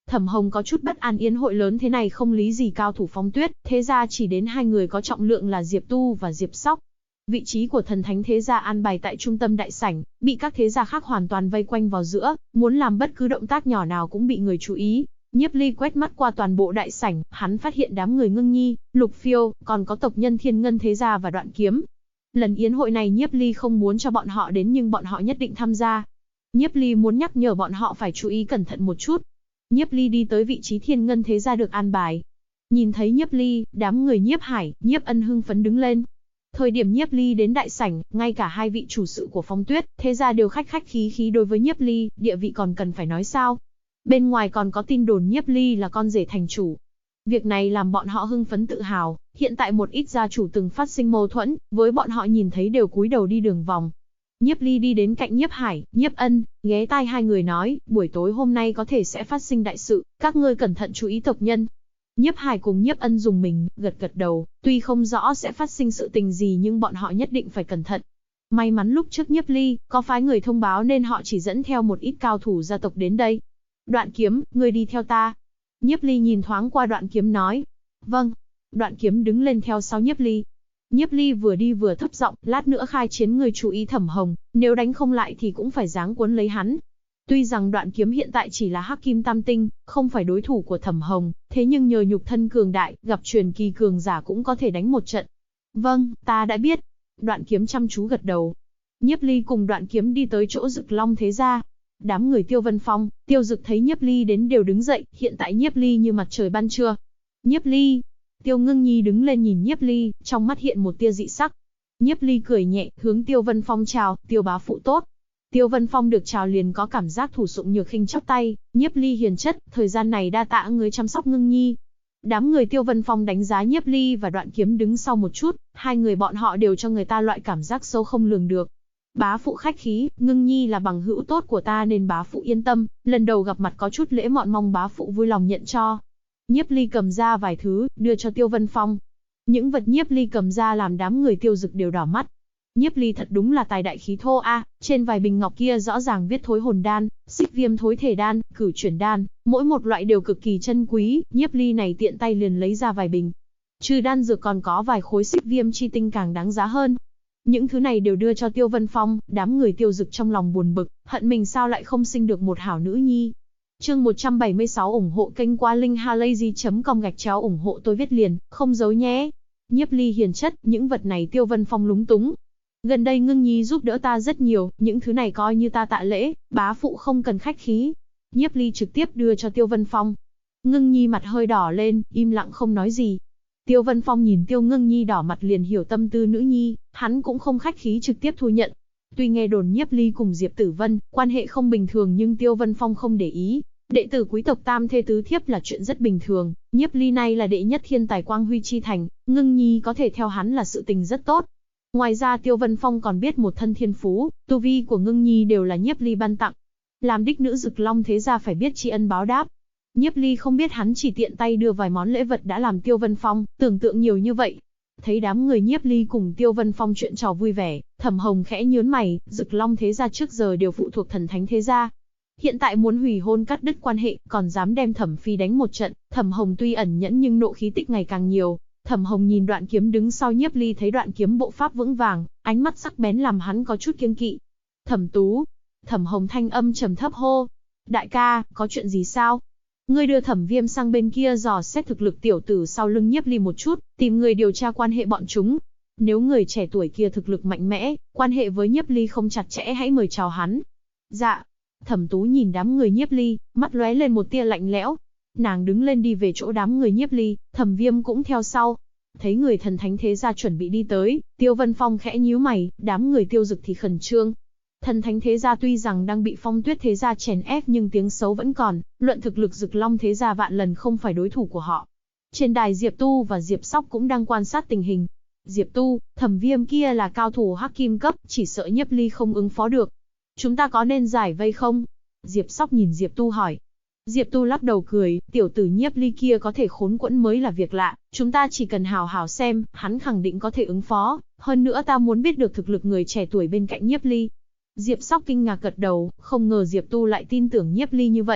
Speaker 1: Thẩm Hồng có chút bất an, yến hội lớn thế này không lý gì cao thủ phong tuyết, thế ra chỉ đến 2 người có trọng lượng là Diệp Tu và Diệp Sóc. Vị trí của thần thánh thế gia an bài tại trung tâm đại sảnh, bị các thế gia khác hoàn toàn vây quanh vào giữa, muốn làm bất cứ động tác nhỏ nào cũng bị người chú ý. Nhiếp Ly quét mắt qua toàn bộ đại sảnh, hắn phát hiện đám người Ngưng Nhi, Lục Phiêu, còn có tộc nhân Thiên Ngân thế gia và Đoạn Kiếm. Lần yến hội này Nhiếp Ly không muốn cho bọn họ đến nhưng bọn họ nhất định tham gia. Nhiếp Ly muốn nhắc nhở bọn họ phải chú ý cẩn thận một chút. Nhiếp Ly đi tới vị trí Thiên Ngân thế gia được an bài. Nhìn thấy Nhiếp Ly, đám người Nhiếp Hải, Nhiếp Ân hưng phấn đứng lên. Thời điểm Nhiếp Ly đến đại sảnh, ngay cả 2 vị chủ sự của Phong Tuyết, thế gia đều khách khách khí khí đối với Nhiếp Ly, địa vị còn cần phải nói sao. Bên ngoài còn có tin đồn Nhiếp Ly là con rể thành chủ. Việc này làm bọn họ hưng phấn tự hào, hiện tại một ít gia chủ từng phát sinh mâu thuẫn, với bọn họ nhìn thấy đều cúi đầu đi đường vòng. Nhiếp Ly đi đến cạnh Nhiếp Hải, Nhiếp Ân, ghé tai 2 người nói, buổi tối hôm nay có thể sẽ phát sinh đại sự, các ngươi cẩn thận chú ý tộc nhân. Nhiếp Hải cùng Nhiếp Ân dùng mình, gật đầu, tuy không rõ sẽ phát sinh sự tình gì nhưng bọn họ nhất định phải cẩn thận. May mắn lúc trước Nhiếp Ly có phái người thông báo nên họ chỉ dẫn theo một ít cao thủ gia tộc đến đây. Đoạn Kiếm, ngươi đi theo ta. Nhiếp Ly nhìn thoáng qua Đoạn Kiếm nói. Vâng. Đoạn Kiếm đứng lên theo sau Nhiếp Ly. Nhiếp Ly vừa đi vừa thấp giọng, lát nữa khai chiến người chú ý Thẩm Hồng, nếu đánh không lại thì cũng phải giáng cuốn lấy hắn. Tuy rằng Đoạn Kiếm hiện tại chỉ là Hắc Kim Tam Tinh, không phải đối thủ của Thẩm Hồng, thế nhưng nhờ nhục thân cường đại, gặp truyền kỳ cường giả cũng có thể đánh một trận. Vâng, ta đã biết. Đoạn Kiếm chăm chú gật đầu. Nhiếp Ly cùng Đoạn Kiếm đi tới chỗ Dực Long thế gia. Đám người Tiêu Vân Phong, Tiêu Dực thấy Nhiếp Ly đến đều đứng dậy, hiện tại Nhiếp Ly như mặt trời ban trưa. Nhiếp Ly. Tiêu Ngưng Nhi đứng lên nhìn Nhiếp Ly, trong mắt hiện một tia dị sắc. Nhiếp Ly cười nhẹ, hướng Tiêu Vân Phong chào, Tiêu bá phụ tốt. Tiêu Vân Phong được chào liền có cảm giác thủ sụng nhược khinh chắp tay, Nhiếp Ly hiền chất, thời gian này đa tạ ngươi chăm sóc Ngưng Nhi. Đám người Tiêu Vân Phong đánh giá Nhiếp Ly và Đoạn Kiếm đứng sau một chút, 2 người bọn họ đều cho người ta loại cảm giác sâu không lường được. Bá phụ khách khí, Ngưng Nhi là bằng hữu tốt của ta nên bá phụ yên tâm, lần đầu gặp mặt có chút lễ mọn mong bá phụ vui lòng nhận cho. Nhiếp Ly cầm ra vài thứ, đưa cho Tiêu Vân Phong. Những vật Nhiếp Ly cầm ra làm đám người Tiêu Dực đều đỏ mắt. Nhiếp Ly thật đúng là tài đại khí thô a, trên vài bình ngọc kia rõ ràng viết thối hồn đan, xích viêm thối thể đan, cửu chuyển đan, mỗi một loại đều cực kỳ chân quý, Nhiếp Ly này tiện tay liền lấy ra vài bình. Trừ đan dược còn có vài khối xích viêm chi tinh càng đáng giá hơn. Những thứ này đều đưa cho Tiêu Vân Phong, đám người Tiêu Dực trong lòng buồn bực, hận mình sao lại không sinh được một hảo nữ nhi. Chương 176 ủng hộ kênh qua linkhalazy.com ủng hộ tôi viết liền, không giấu nhé. Nhiếp Ly hiền chất, những vật này Tiêu Vân Phong lúng túng. Gần đây Ngưng Nhi giúp đỡ ta rất nhiều, những thứ này coi như ta tạ lễ, bá phụ không cần khách khí. Nhiếp Ly trực tiếp đưa cho Tiêu Vân Phong. Ngưng Nhi mặt hơi đỏ lên, im lặng không nói gì. Tiêu Vân Phong nhìn Tiêu Ngưng Nhi đỏ mặt liền hiểu tâm tư nữ nhi, hắn cũng không khách khí trực tiếp thu nhận. Tuy nghe đồn Nhiếp Ly cùng Diệp Tử Vân quan hệ không bình thường nhưng Tiêu Vân Phong không để ý. Đệ tử quý tộc tam thê tứ thiếp là chuyện rất bình thường, Nhiếp Ly này là đệ nhất thiên tài Quang Huy chi thành, Ngưng Nhi có thể theo hắn là sự tình rất tốt. Ngoài ra Tiêu Vân Phong còn biết một thân thiên phú, tu vi của Ngưng Nhi đều là Nhiếp Ly ban tặng. Làm đích nữ Dực Long thế gia phải biết tri ân báo đáp. Nhiếp Ly không biết hắn chỉ tiện tay đưa vài món lễ vật đã làm Tiêu Vân Phong tưởng tượng nhiều như vậy. Thấy đám người Nhiếp Ly cùng Tiêu Vân Phong chuyện trò vui vẻ, Thẩm Hồng khẽ nhướng mày, Dực Long thế gia trước giờ đều phụ thuộc thần thánh thế gia. Hiện tại muốn hủy hôn cắt đứt quan hệ, còn dám đem Thẩm Phi đánh một trận, Thẩm Hồng tuy ẩn nhẫn nhưng nộ khí tích ngày càng nhiều. Thẩm Hồng nhìn Đoạn Kiếm đứng sau Nhiếp Ly thấy Đoạn Kiếm bộ pháp vững vàng, ánh mắt sắc bén làm hắn có chút kiêng kỵ. Thẩm Tú. Thẩm Hồng thanh âm trầm thấp hô. Đại ca, có chuyện gì sao? Ngươi đưa Thẩm Viêm sang bên kia dò xét thực lực tiểu tử sau lưng Nhiếp Ly một chút, tìm người điều tra quan hệ bọn chúng. Nếu người trẻ tuổi kia thực lực mạnh mẽ, quan hệ với Nhiếp Ly không chặt chẽ hãy mời chào hắn. Dạ. Thẩm Tú nhìn đám người Nhiếp Ly, mắt lóe lên một tia lạnh lẽo. Nàng đứng lên đi về chỗ đám người Nhiếp Ly, Thẩm Viêm cũng theo sau. Thấy người thần thánh thế gia chuẩn bị đi tới, Tiêu Vân Phong khẽ nhíu mày, đám người Tiêu Dực thì khẩn trương. Thần thánh thế gia tuy rằng đang bị Phong Tuyết thế gia chèn ép nhưng tiếng xấu vẫn còn, luận thực lực Dực Long thế gia vạn lần không phải đối thủ của họ. Trên đài Diệp Tu và Diệp Sóc cũng đang quan sát tình hình. Diệp Tu, Thẩm Viêm kia là cao thủ Hắc Kim cấp, chỉ sợ Nhiếp Ly không ứng phó được. Chúng ta có nên giải vây không? Diệp Sóc nhìn Diệp Tu hỏi. Diệp Tu lắc đầu cười, tiểu tử Nhiếp Ly kia có thể khốn quẫn mới là việc lạ, chúng ta chỉ cần hào hào xem, hắn khẳng định có thể ứng phó, hơn nữa ta muốn biết được thực lực người trẻ tuổi bên cạnh Nhiếp Ly. Diệp Sóc kinh ngạc gật đầu, không ngờ Diệp Tu lại tin tưởng Nhiếp Ly như vậy.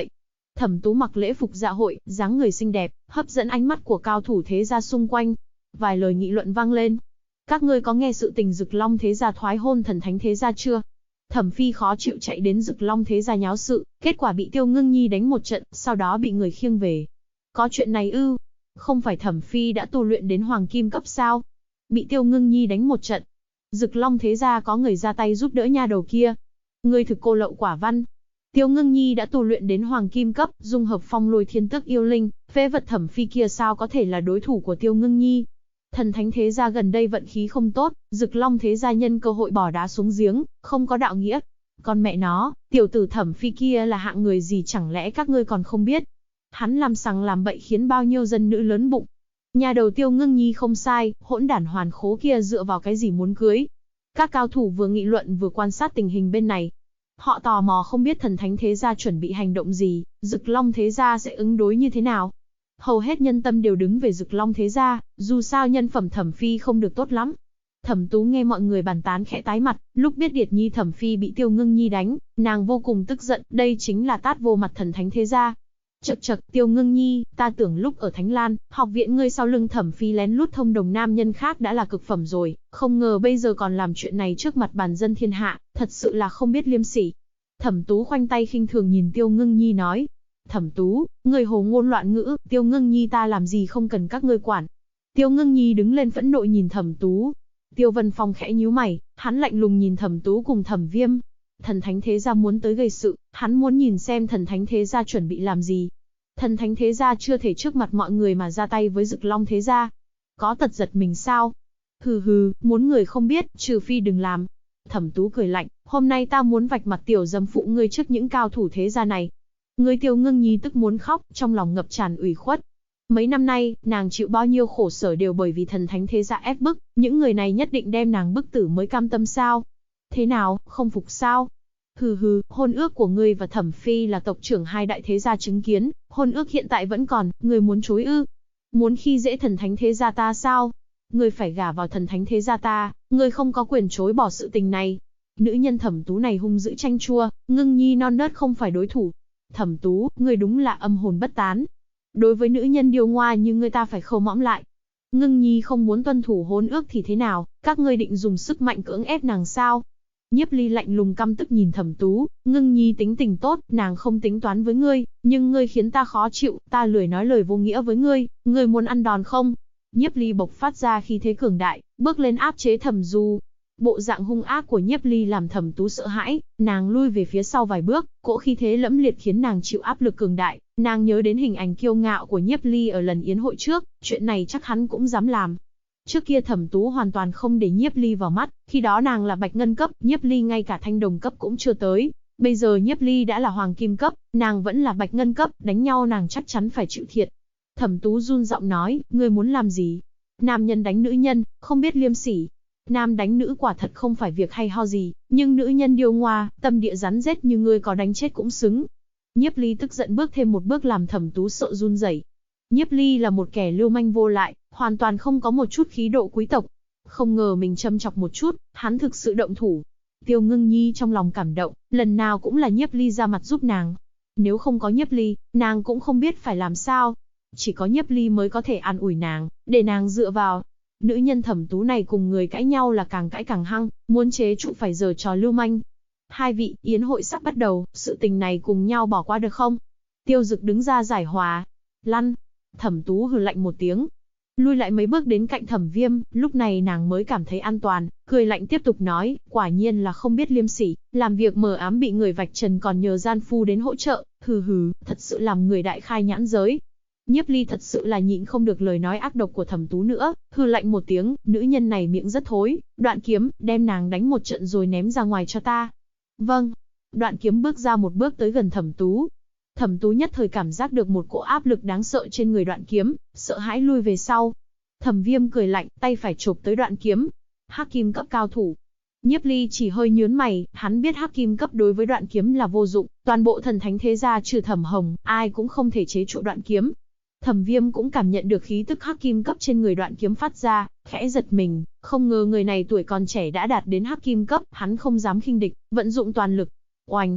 Speaker 1: Thẩm Tú mặc lễ phục dạ hội, dáng người xinh đẹp, hấp dẫn ánh mắt của cao thủ thế gia xung quanh. Vài lời nghị luận vang lên. Các ngươi có nghe sự tình Dực Long thế gia thoái hôn Thần Thánh thế gia chưa? Thẩm Phi khó chịu chạy đến Dực Long thế gia nháo sự, kết quả bị Tiêu Ngưng Nhi đánh một trận, sau đó bị người khiêng về. Có chuyện này ư? Không phải Thẩm Phi đã tu luyện đến hoàng kim cấp sao? Bị Tiêu Ngưng Nhi đánh một trận. Dực Long thế gia có người ra tay giúp đỡ nha đầu kia. Ngươi thực cô lậu quả văn. Tiêu Ngưng Nhi đã tu luyện đến hoàng kim cấp, dung hợp phong lôi thiên tức yêu linh, phế vật Thẩm Phi kia sao có thể là đối thủ của Tiêu Ngưng Nhi. Thần Thánh thế gia gần đây vận khí không tốt, Dực Long thế gia nhân cơ hội bỏ đá xuống giếng, không có đạo nghĩa. Con mẹ nó, tiểu tử Thẩm Phi kia là hạng người gì chẳng lẽ các ngươi còn không biết? Hắn làm sằng làm bậy khiến bao nhiêu dân nữ lớn bụng. Nhà đầu Tiêu Ngưng Nhi không sai, hỗn đản hoàn khố kia dựa vào cái gì muốn cưới? Các cao thủ vừa nghị luận vừa quan sát tình hình bên này. Họ tò mò không biết Thần Thánh thế gia chuẩn bị hành động gì, Dực Long thế gia sẽ ứng đối như thế nào. Hầu hết nhân tâm đều đứng về Dực Long thế gia, dù sao nhân phẩm Thẩm Phi không được tốt lắm. Thẩm Tú nghe mọi người bàn tán khẽ tái mặt, lúc biết Điệt Nhi Thẩm Phi bị Tiêu Ngưng Nhi đánh, nàng vô cùng tức giận, đây chính là tát vô mặt Thần Thánh thế gia. Chậc chậc, Tiêu Ngưng Nhi, ta tưởng lúc ở Thánh Lan, học viện ngươi sau lưng Thẩm Phi lén lút thông đồng nam nhân khác đã là cực phẩm rồi, không ngờ bây giờ còn làm chuyện này trước mặt bàn dân thiên hạ, thật sự là không biết liêm sỉ. Thẩm Tú khoanh tay khinh thường nhìn Tiêu Ngưng Nhi nói. Thẩm Tú, người hồ ngôn loạn ngữ, Tiêu Ngưng Nhi ta làm gì không cần các ngươi quản. Tiêu Ngưng Nhi đứng lên phẫn nộ nhìn Thẩm Tú. Tiêu Vân Phong khẽ nhíu mày, hắn lạnh lùng nhìn Thẩm Tú cùng Thẩm Viêm. Thần Thánh thế gia muốn tới gây sự, hắn muốn nhìn xem Thần Thánh thế gia chuẩn bị làm gì. Thần Thánh thế gia chưa thể trước mặt mọi người mà ra tay với Dực Long thế gia. Có tật giật mình sao? Hừ hừ, muốn người không biết, trừ phi đừng làm. Thẩm Tú cười lạnh, hôm nay ta muốn vạch mặt tiểu dâm phụ ngươi trước những cao thủ thế gia này. Ngươi Tiêu Ngưng Nhi tức muốn khóc, trong lòng ngập tràn ủy khuất. Mấy năm nay, nàng chịu bao nhiêu khổ sở đều bởi vì Thần Thánh thế gia ép bức, những người này nhất định đem nàng bức tử mới cam tâm sao? Thế nào, không phục sao? Hừ hừ, hôn ước của ngươi và Thẩm Phi là tộc trưởng hai đại thế gia chứng kiến, hôn ước hiện tại vẫn còn, ngươi muốn chối ư? Muốn khi dễ Thần Thánh thế gia ta sao? Ngươi phải gả vào Thần Thánh thế gia ta, ngươi không có quyền chối bỏ sự tình này. Nữ nhân Thẩm Tú này hung dữ chanh chua, Ngưng Nhi non nớt không phải đối thủ. Thẩm Tú, ngươi đúng là âm hồn bất tán. Đối với nữ nhân điêu ngoa như ngươi ta phải khâu mõm lại. Ngưng Nhi không muốn tuân thủ hôn ước thì thế nào, các ngươi định dùng sức mạnh cưỡng ép nàng sao? Nhiếp Ly lạnh lùng căm tức nhìn Thẩm Tú, Ngưng Nhi tính tình tốt, nàng không tính toán với ngươi, nhưng ngươi khiến ta khó chịu, ta lười nói lời vô nghĩa với ngươi muốn ăn đòn không? Nhiếp Ly bộc phát ra khí thế cường đại, bước lên áp chế Thẩm Du. Bộ dạng hung ác của Nhiếp Ly làm Thẩm Tú sợ hãi, nàng lui về phía sau vài bước, cỗ khí thế lẫm liệt khiến nàng chịu áp lực cường đại, nàng nhớ đến hình ảnh kiêu ngạo của Nhiếp Ly ở lần yến hội trước, chuyện này chắc hắn cũng dám làm. Trước kia Thẩm Tú hoàn toàn không để Nhiếp Ly vào mắt, khi đó nàng là bạch ngân cấp, Nhiếp Ly ngay cả thanh đồng cấp cũng chưa tới. Bây giờ Nhiếp Ly đã là hoàng kim cấp, nàng vẫn là bạch ngân cấp, đánh nhau nàng chắc chắn phải chịu thiệt. Thẩm Tú run giọng nói, ngươi muốn làm gì? Nam nhân đánh nữ nhân, không biết liêm sỉ. Nam đánh nữ quả thật không phải việc hay ho gì, nhưng nữ nhân điêu ngoa, tâm địa rắn rết như ngươi có đánh chết cũng xứng. Nhiếp Ly tức giận bước thêm một bước làm Thẩm Tú sợ run rẩy. Nhiếp Ly là một kẻ lưu manh vô lại, hoàn toàn không có một chút khí độ quý tộc. Không ngờ mình châm chọc một chút, hắn thực sự động thủ. Tiêu Ngưng Nhi trong lòng cảm động, lần nào cũng là Nhiếp Ly ra mặt giúp nàng. Nếu không có Nhiếp Ly, nàng cũng không biết phải làm sao. Chỉ có Nhiếp Ly mới có thể an ủi nàng, để nàng dựa vào. Nữ nhân Thẩm Tú này cùng người cãi nhau là càng cãi càng hăng, muốn chế trụ phải giở trò lưu manh. Hai vị, yến hội sắp bắt đầu, sự tình này cùng nhau bỏ qua được không? Tiêu Dực đứng ra giải hòa. Lăn. Thẩm Tú hừ lạnh một tiếng, lui lại mấy bước đến cạnh Thẩm Viêm, lúc này nàng mới cảm thấy an toàn, cười lạnh tiếp tục nói, quả nhiên là không biết liêm sỉ, làm việc mờ ám bị người vạch trần còn nhờ gian phu đến hỗ trợ, hừ hừ, thật sự làm người đại khai nhãn giới. Nhiếp Ly thật sự là nhịn không được lời nói ác độc của Thẩm Tú nữa, hừ lạnh một tiếng, nữ nhân này miệng rất thối, Đoạn Kiếm, đem nàng đánh một trận rồi ném ra ngoài cho ta. Vâng. Đoạn Kiếm bước ra một bước tới gần Thẩm Tú. Thẩm Tú nhất thời cảm giác được một cỗ áp lực đáng sợ trên người Đoạn Kiếm, sợ hãi lui về sau. Thẩm Viêm cười lạnh, tay phải chộp tới Đoạn Kiếm. Hắc kim cấp cao thủ. Nhiếp Ly chỉ hơi nhướng mày, hắn biết hắc kim cấp đối với Đoạn Kiếm là vô dụng, toàn bộ Thần Thánh thế gia trừ Thẩm Hồng, ai cũng không thể chế trụ Đoạn Kiếm. Thẩm Viêm cũng cảm nhận được khí tức hắc kim cấp trên người Đoạn Kiếm phát ra, khẽ giật mình, không ngờ người này tuổi còn trẻ đã đạt đến hắc kim cấp, hắn không dám khinh địch, vận dụng toàn lực. Oanh!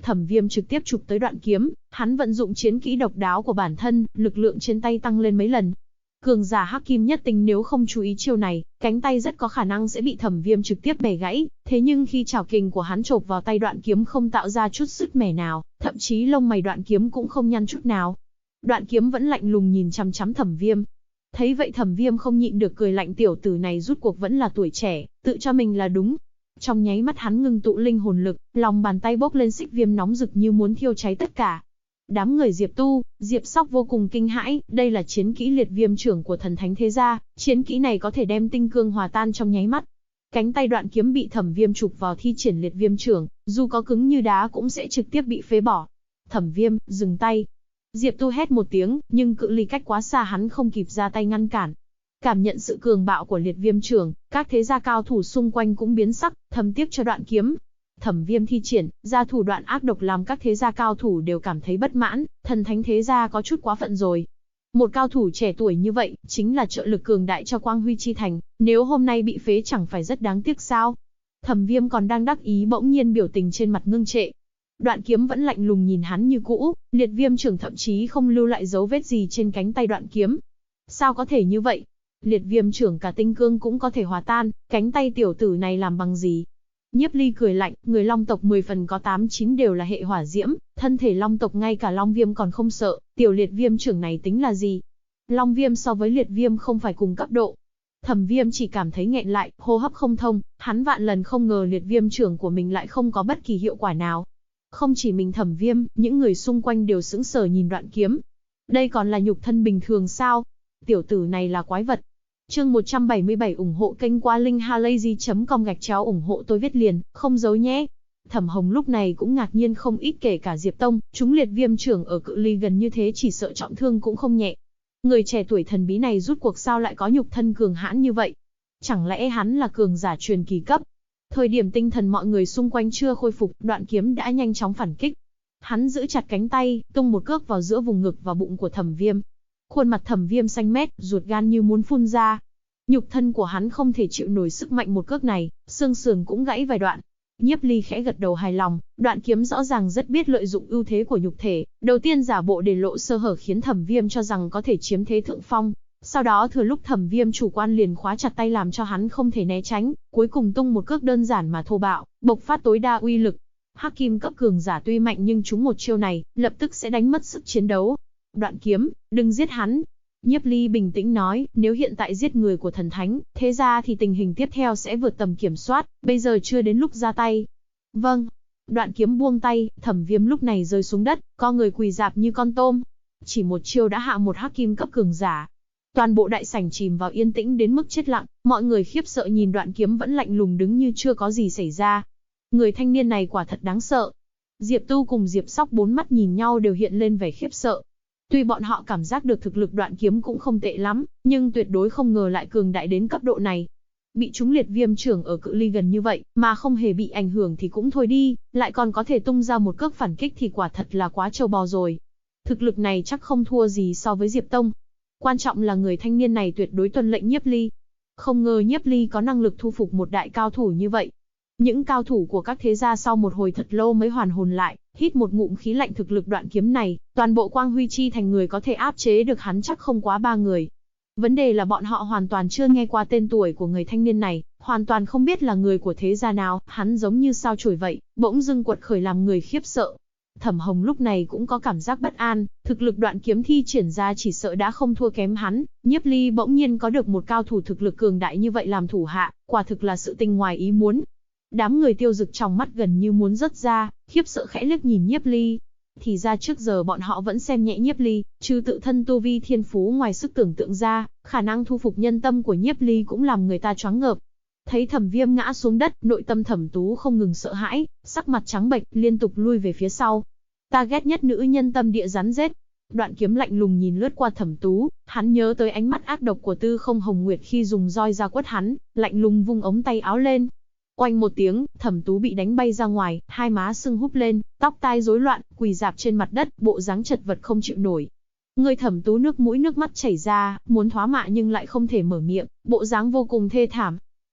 Speaker 1: Thẩm Viêm trực tiếp chụp tới đoạn kiếm, hắn vận dụng chiến kỹ độc đáo của bản thân, lực lượng trên tay tăng lên mấy lần. Cường giả Hắc Kim nhất tinh nếu không chú ý chiêu này, cánh tay rất có khả năng sẽ bị Thẩm Viêm trực tiếp bẻ gãy, thế nhưng khi chảo kình của hắn chộp vào tay đoạn kiếm không tạo ra chút sứt mẻ nào, thậm chí lông mày đoạn kiếm cũng không nhăn chút nào. Đoạn kiếm vẫn lạnh lùng nhìn chằm chằm Thẩm Viêm. Thấy vậy Thẩm Viêm không nhịn được cười lạnh, tiểu tử này rút cuộc vẫn là tuổi trẻ, tự cho mình là đúng. Trong nháy mắt hắn ngưng tụ linh hồn lực, lòng bàn tay bốc lên xích viêm nóng rực như muốn thiêu cháy tất cả. Đám người Diệp Tu, Diệp Sóc vô cùng kinh hãi, đây là chiến kỹ liệt viêm trưởng của thần thánh thế gia, chiến kỹ này có thể đem tinh cương hòa tan trong nháy mắt. Cánh tay đoạn kiếm bị Thẩm Viêm chụp vào thi triển liệt viêm trưởng, dù có cứng như đá cũng sẽ trực tiếp bị phế bỏ. Thẩm Viêm, dừng tay. Diệp Tu hét một tiếng, nhưng cự ly cách quá xa hắn không kịp ra tay ngăn cản. Cảm nhận sự cường bạo của liệt viêm trưởng, các thế gia cao thủ xung quanh cũng biến sắc, thầm tiếc cho đoạn kiếm. Thẩm Viêm thi triển ra thủ đoạn ác độc làm các thế gia cao thủ đều cảm thấy bất mãn, thần thánh thế gia có chút quá phận rồi. Một cao thủ trẻ tuổi như vậy, chính là trợ lực cường đại cho Quang Huy Chi Thành, nếu hôm nay bị phế chẳng phải rất đáng tiếc sao? Thẩm Viêm còn đang đắc ý bỗng nhiên biểu tình trên mặt ngưng trệ. Đoạn kiếm vẫn lạnh lùng nhìn hắn như cũ, liệt viêm trưởng thậm chí không lưu lại dấu vết gì trên cánh tay đoạn kiếm. Sao có thể như vậy? Liệt viêm trưởng cả tinh cương cũng có thể hòa tan, cánh tay tiểu tử này làm bằng gì? Nhiếp Ly cười lạnh, người Long tộc 10 phần có 8-9 đều là hệ hỏa diễm, thân thể Long tộc ngay cả Long Viêm còn không sợ, tiểu liệt viêm trưởng này tính là gì? Long Viêm so với liệt viêm không phải cùng cấp độ. Thẩm Viêm chỉ cảm thấy nghẹn lại, hô hấp không thông, hắn vạn lần không ngờ liệt viêm trưởng của mình lại không có bất kỳ hiệu quả nào. Không chỉ mình Thẩm Viêm, những người xung quanh đều sững sờ nhìn đoạn kiếm. Đây còn là nhục thân bình thường sao? Tiểu tử này là quái vật. Chương 177 ủng hộ kênh qua linkhalazy.com ủng hộ tôi viết liền, không giấu nhé. Thẩm Hồng lúc này cũng ngạc nhiên không ít, kể cả Diệp Tông, chúng liệt viêm trưởng ở cự ly gần như thế chỉ sợ trọng thương cũng không nhẹ. Người trẻ tuổi thần bí này rút cuộc sao lại có nhục thân cường hãn như vậy? Chẳng lẽ hắn là cường giả truyền kỳ cấp? Thời điểm tinh thần mọi người xung quanh chưa khôi phục, đoạn kiếm đã nhanh chóng phản kích. Hắn giữ chặt cánh tay, tung một cước vào giữa vùng ngực và bụng của Thẩm Viêm. Khuôn mặt Thẩm Viêm xanh mét, ruột gan như muốn phun ra. Nhục thân của hắn không thể chịu nổi sức mạnh một cước này, xương sườn cũng gãy vài đoạn. Nhiếp Ly khẽ gật đầu hài lòng, đoạn kiếm rõ ràng rất biết lợi dụng ưu thế của nhục thể, đầu tiên giả bộ để lộ sơ hở khiến Thẩm Viêm cho rằng có thể chiếm thế thượng phong. Sau đó thừa lúc Thẩm Viêm chủ quan liền khóa chặt tay làm cho hắn không thể né tránh, cuối cùng tung một cước đơn giản mà thô bạo, bộc phát tối đa uy lực. Hắc Kim cấp cường giả tuy mạnh nhưng chúng một chiêu này, lập tức sẽ đánh mất sức chiến đấu. Đoạn kiếm, đừng giết hắn. Nhiếp Ly bình tĩnh nói, nếu hiện tại giết người của thần thánh, thế ra thì tình hình tiếp theo sẽ vượt tầm kiểm soát, bây giờ chưa đến lúc ra tay. Vâng. Đoạn kiếm buông tay, Thẩm Viêm lúc này rơi xuống đất, co người quỳ rạp như con tôm. Chỉ một chiêu đã hạ một Hắc Kim cấp cường giả. Toàn bộ đại sảnh chìm vào yên tĩnh đến mức chết lặng, mọi người khiếp sợ nhìn đoạn kiếm vẫn lạnh lùng đứng như chưa có gì xảy ra. Người thanh niên này quả thật đáng sợ. Diệp Tu cùng Diệp Sóc bốn mắt nhìn nhau đều hiện lên vẻ khiếp sợ. Tuy bọn họ cảm giác được thực lực đoạn kiếm cũng không tệ lắm, nhưng tuyệt đối không ngờ lại cường đại đến cấp độ này. Bị chúng liệt viêm trưởng ở cự ly gần như vậy, mà không hề bị ảnh hưởng thì cũng thôi đi, lại còn có thể tung ra một cước phản kích thì quả thật là quá trâu bò rồi. Thực lực này chắc không thua gì so với Diệp Tông. Quan trọng là người thanh niên này tuyệt đối tuân lệnh Nhiếp Ly. Không ngờ Nhiếp Ly có năng lực thu phục một đại cao thủ như vậy. Những cao thủ của các thế gia sau một hồi thật lâu mới hoàn hồn lại, hít một ngụm khí lạnh, thực lực đoạn kiếm này, toàn bộ Quang Huy Chi Thành người có thể áp chế được hắn chắc không quá 3 người. Vấn đề là bọn họ hoàn toàn chưa nghe qua tên tuổi của người thanh niên này, hoàn toàn không biết là người của thế gia nào, hắn giống như sao chổi vậy, bỗng dưng quật khởi làm người khiếp sợ. Thẩm Hồng lúc này cũng có cảm giác bất an, thực lực đoạn kiếm thi triển ra chỉ sợ đã không thua kém hắn, Nhiếp Ly bỗng nhiên có được một cao thủ thực lực cường đại như vậy làm thủ hạ, quả thực là sự tình ngoài ý muốn. Đám người Tiêu Dực trong mắt gần như muốn rớt ra, khiếp sợ khẽ liếc nhìn Nhiếp Ly. Thì ra trước giờ bọn họ vẫn xem nhẹ Nhiếp Ly, trừ tự thân tu vi thiên phú ngoài sức tưởng tượng ra, khả năng thu phục nhân tâm của Nhiếp Ly cũng làm người ta choáng ngợp. Thấy Thẩm Viêm ngã xuống đất, nội tâm Thẩm Tú không ngừng sợ hãi, sắc mặt trắng bệch, liên tục lui về phía sau. Ta ghét nhất nữ nhân tâm địa rắn rết. Đoạn kiếm lạnh lùng nhìn lướt qua Thẩm Tú, hắn nhớ tới ánh mắt ác độc của Tư Không Hồng Nguyệt khi dùng roi ra quất hắn, lạnh lùng vung ống tay áo lên. Oanh một tiếng, Thẩm Tú bị đánh bay ra ngoài, hai má sưng húp lên, tóc tai rối loạn, quỳ rạp trên mặt đất, bộ dáng chật vật không chịu nổi. Người Thẩm Tú nước mũi nước mắt chảy ra, muốn thoá mạ nhưng lại không thể mở miệng, bộ dáng vô cùng thê thảm.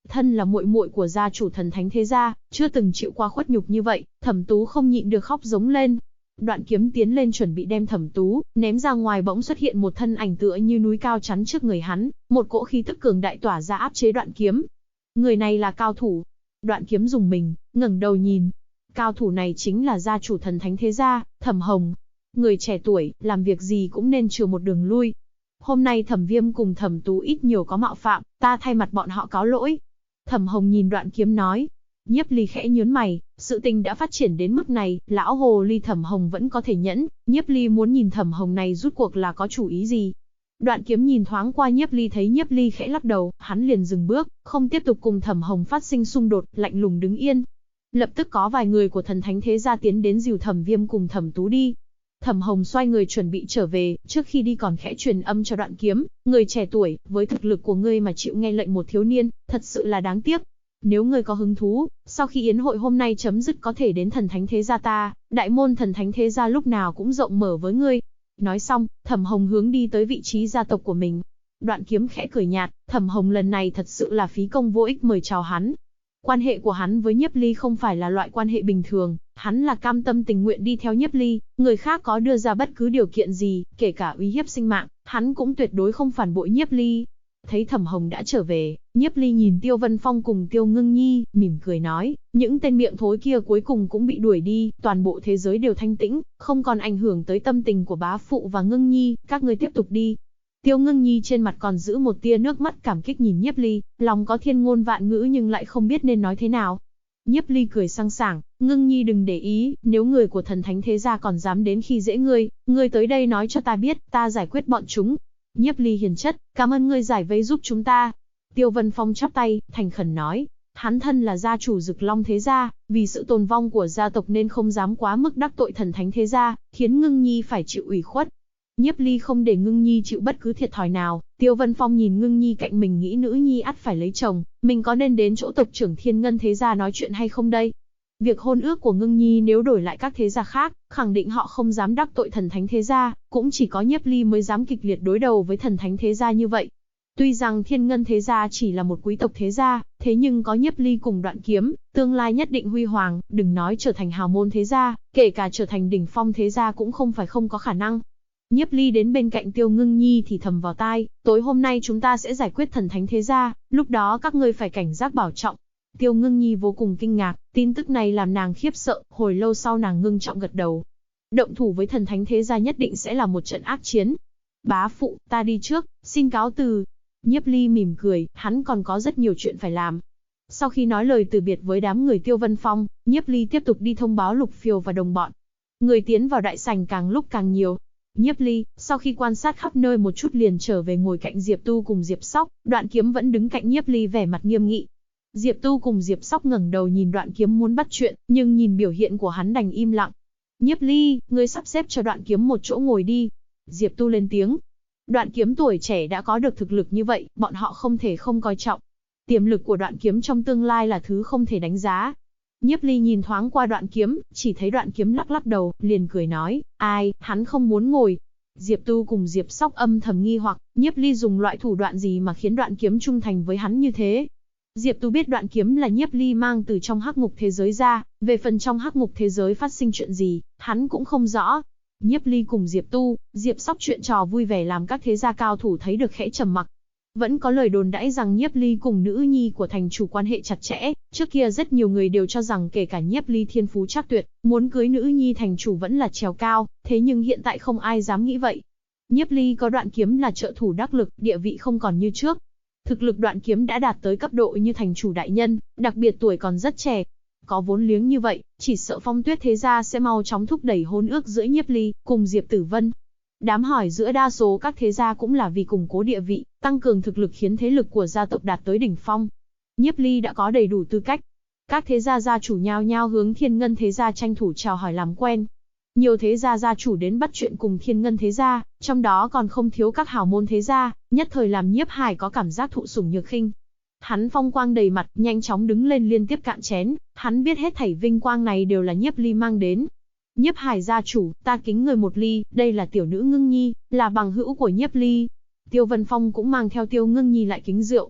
Speaker 1: Thân là muội muội của gia chủ thần thánh thế gia, chưa từng chịu qua khuất nhục như vậy, Thẩm Tú không nhịn được khóc giống lên. Đoạn Kiếm tiến lên chuẩn bị đem Thẩm Tú ném ra ngoài, bỗng xuất hiện một thân ảnh tựa như núi cao chắn trước người hắn, một cỗ khí tức cường đại tỏa ra áp chế Đoạn Kiếm. Người này là cao thủ. Đoạn Kiếm rùng mình, ngẩng đầu nhìn. Cao thủ này chính là gia chủ thần thánh thế gia, Thẩm Hồng. Người trẻ tuổi, làm việc gì cũng nên chừa một đường lui. Hôm nay Thẩm Viêm cùng Thẩm Tú ít nhiều có mạo phạm, ta thay mặt bọn họ cáo lỗi. Thẩm Hồng nhìn Đoạn Kiếm nói. Nhiếp Ly khẽ nhướng mày, sự tình đã phát triển đến mức này, lão hồ ly Thẩm Hồng vẫn có thể nhẫn, Nhiếp Ly muốn nhìn Thẩm Hồng này rút cuộc là có chủ ý gì. Đoạn Kiếm nhìn thoáng qua Nhiếp Ly, thấy Nhiếp Ly khẽ lắc đầu, hắn liền dừng bước, không tiếp tục cùng Thẩm Hồng phát sinh xung đột, lạnh lùng đứng yên. Lập tức có vài người của thần thánh thế gia tiến đến dìu Thẩm Viêm cùng Thẩm Tú đi. Thẩm Hồng xoay người chuẩn bị trở về, trước khi đi còn khẽ truyền âm cho Đoạn Kiếm, người trẻ tuổi, với thực lực của ngươi mà chịu nghe lệnh một thiếu niên, thật sự là đáng tiếc. Nếu ngươi có hứng thú, sau khi yến hội hôm nay chấm dứt có thể đến thần thánh thế gia ta, đại môn thần thánh thế gia lúc nào cũng rộng mở với ngươi. Nói xong, Thẩm Hồng hướng đi tới vị trí gia tộc của mình. Đoạn Kiếm khẽ cười nhạt, Thẩm Hồng lần này thật sự là phí công vô ích mời chào hắn. Quan hệ của hắn với Nhiếp Ly không phải là loại quan hệ bình thường, hắn là cam tâm tình nguyện đi theo Nhiếp Ly, người khác có đưa ra bất cứ điều kiện gì, kể cả uy hiếp sinh mạng, hắn cũng tuyệt đối không phản bội Nhiếp Ly. Thấy Thẩm Hồng đã trở về, Nhiếp Ly nhìn Tiêu Vân Phong cùng Tiêu Ngưng Nhi, mỉm cười nói, những tên miệng thối kia cuối cùng cũng bị đuổi đi, toàn bộ thế giới đều thanh tĩnh, không còn ảnh hưởng tới tâm tình của bá phụ và Ngưng Nhi, các ngươi tiếp tục đi. Tiêu Ngưng Nhi trên mặt còn giữ một tia nước mắt cảm kích nhìn Nhiếp Ly, lòng có thiên ngôn vạn ngữ nhưng lại không biết nên nói thế nào. Nhiếp Ly cười sang sảng, Ngưng Nhi đừng để ý, nếu người của thần thánh thế gia còn dám đến khi dễ ngươi tới đây nói cho ta biết, ta giải quyết bọn chúng. Nhiếp Ly hiền chất, cảm ơn ngươi giải vây giúp chúng ta. Tiêu Vân Phong chắp tay, thành khẩn nói, hắn thân là gia chủ Dực Long thế gia, vì sự tồn vong của gia tộc nên không dám quá mức đắc tội thần thánh thế gia, khiến Ngưng Nhi phải chịu ủy khuất. Nhiếp Ly không để Ngưng Nhi chịu bất cứ thiệt thòi nào, Tiêu Vân Phong nhìn Ngưng Nhi cạnh mình nghĩ nữ nhi ắt phải lấy chồng, mình có nên đến chỗ tộc trưởng Thiên Ngân thế gia nói chuyện hay không đây? Việc hôn ước của Ngưng Nhi nếu đổi lại các thế gia khác, khẳng định họ không dám đắc tội thần thánh thế gia, cũng chỉ có Nhiếp Ly mới dám kịch liệt đối đầu với thần thánh thế gia như vậy. Tuy rằng Thiên Ngân thế gia chỉ là một quý tộc thế gia, thế nhưng có Nhiếp Ly cùng Đoạn Kiếm, tương lai nhất định huy hoàng, đừng nói trở thành hào môn thế gia, kể cả trở thành đỉnh phong thế gia cũng không phải không có khả năng. Nhiếp Ly đến bên cạnh Tiêu Ngưng Nhi thì thầm vào tai, tối hôm nay chúng ta sẽ giải quyết thần thánh thế gia, lúc đó các ngươi phải cảnh giác bảo trọng. Tiêu Ngưng Nhi vô cùng kinh ngạc, tin tức này làm nàng khiếp sợ, hồi lâu sau nàng ngưng trọng gật đầu. Động thủ với thần thánh thế gia nhất định sẽ là một trận ác chiến. Bá phụ, ta đi trước, xin cáo từ. Nhiếp Ly mỉm cười, hắn còn có rất nhiều chuyện phải làm. Sau khi nói lời từ biệt với đám người Tiêu Vân Phong, Nhiếp Ly tiếp tục đi thông báo Lục Phiêu và đồng bọn. Người tiến vào đại sảnh càng lúc càng nhiều. Nhiếp Ly, sau khi quan sát khắp nơi một chút liền trở về ngồi cạnh Diệp Tu cùng Diệp Sóc, Đoạn Kiếm vẫn đứng cạnh Nhiếp Ly vẻ mặt nghiêm nghị. Diệp Tu cùng Diệp Sóc ngẩng đầu nhìn Đoạn Kiếm muốn bắt chuyện, nhưng nhìn biểu hiện của hắn đành im lặng. Nhiếp Ly, ngươi sắp xếp cho Đoạn Kiếm một chỗ ngồi đi. Diệp Tu lên tiếng. Đoạn Kiếm tuổi trẻ đã có được thực lực như vậy, bọn họ không thể không coi trọng. Tiềm lực của Đoạn Kiếm trong tương lai là thứ không thể đánh giá. Nhiếp Ly nhìn thoáng qua Đoạn Kiếm, chỉ thấy Đoạn Kiếm lắc lắc đầu, liền cười nói, ai, hắn không muốn ngồi. Diệp Tu cùng Diệp Sóc âm thầm nghi hoặc, Nhiếp Ly dùng loại thủ đoạn gì mà khiến Đoạn Kiếm trung thành với hắn như thế. Diệp Tu biết Đoạn Kiếm là Nhiếp Ly mang từ trong hắc ngục thế giới ra, về phần trong hắc ngục thế giới phát sinh chuyện gì, hắn cũng không rõ. Nhiếp Ly cùng Diệp Tu, Diệp Sóc chuyện trò vui vẻ làm các thế gia cao thủ thấy được khẽ trầm mặc. Vẫn có lời đồn đãi rằng Nhiếp Ly cùng nữ nhi của thành chủ quan hệ chặt chẽ, trước kia rất nhiều người đều cho rằng kể cả Nhiếp Ly thiên phú trắc tuyệt, muốn cưới nữ nhi thành chủ vẫn là trèo cao, thế nhưng hiện tại không ai dám nghĩ vậy. Nhiếp Ly có Đoạn Kiếm là trợ thủ đắc lực, địa vị không còn như trước. Thực lực Đoạn Kiếm đã đạt tới cấp độ như thành chủ đại nhân, đặc biệt tuổi còn rất trẻ. Có vốn liếng như vậy, chỉ sợ Phong Tuyết thế gia sẽ mau chóng thúc đẩy hôn ước giữa Nhiếp Ly cùng Diệp Tử Vân. Đám hỏi giữa đa số các thế gia cũng là vì củng cố địa vị, tăng cường thực lực khiến thế lực của gia tộc đạt tới đỉnh phong. Nhiếp Ly đã có đầy đủ tư cách. Các thế gia gia chủ nhao nhao hướng Thiên Ngân thế gia tranh thủ chào hỏi làm quen. Nhiều thế gia gia chủ đến bắt chuyện cùng Thiên Ngân thế gia, trong đó còn không thiếu các hào môn thế gia, nhất thời làm Nhiếp Hải có cảm giác thụ sủng nhược khinh. Hắn phong quang đầy mặt, nhanh chóng đứng lên liên tiếp cạn chén, hắn biết hết thảy vinh quang này đều là Nhiếp Ly mang đến. Nhiếp Hải gia chủ, ta kính người một ly, đây là tiểu nữ Ngưng Nhi, là bằng hữu của Nhiếp Ly. Tiêu Vân Phong cũng mang theo Tiêu Ngưng Nhi lại kính rượu.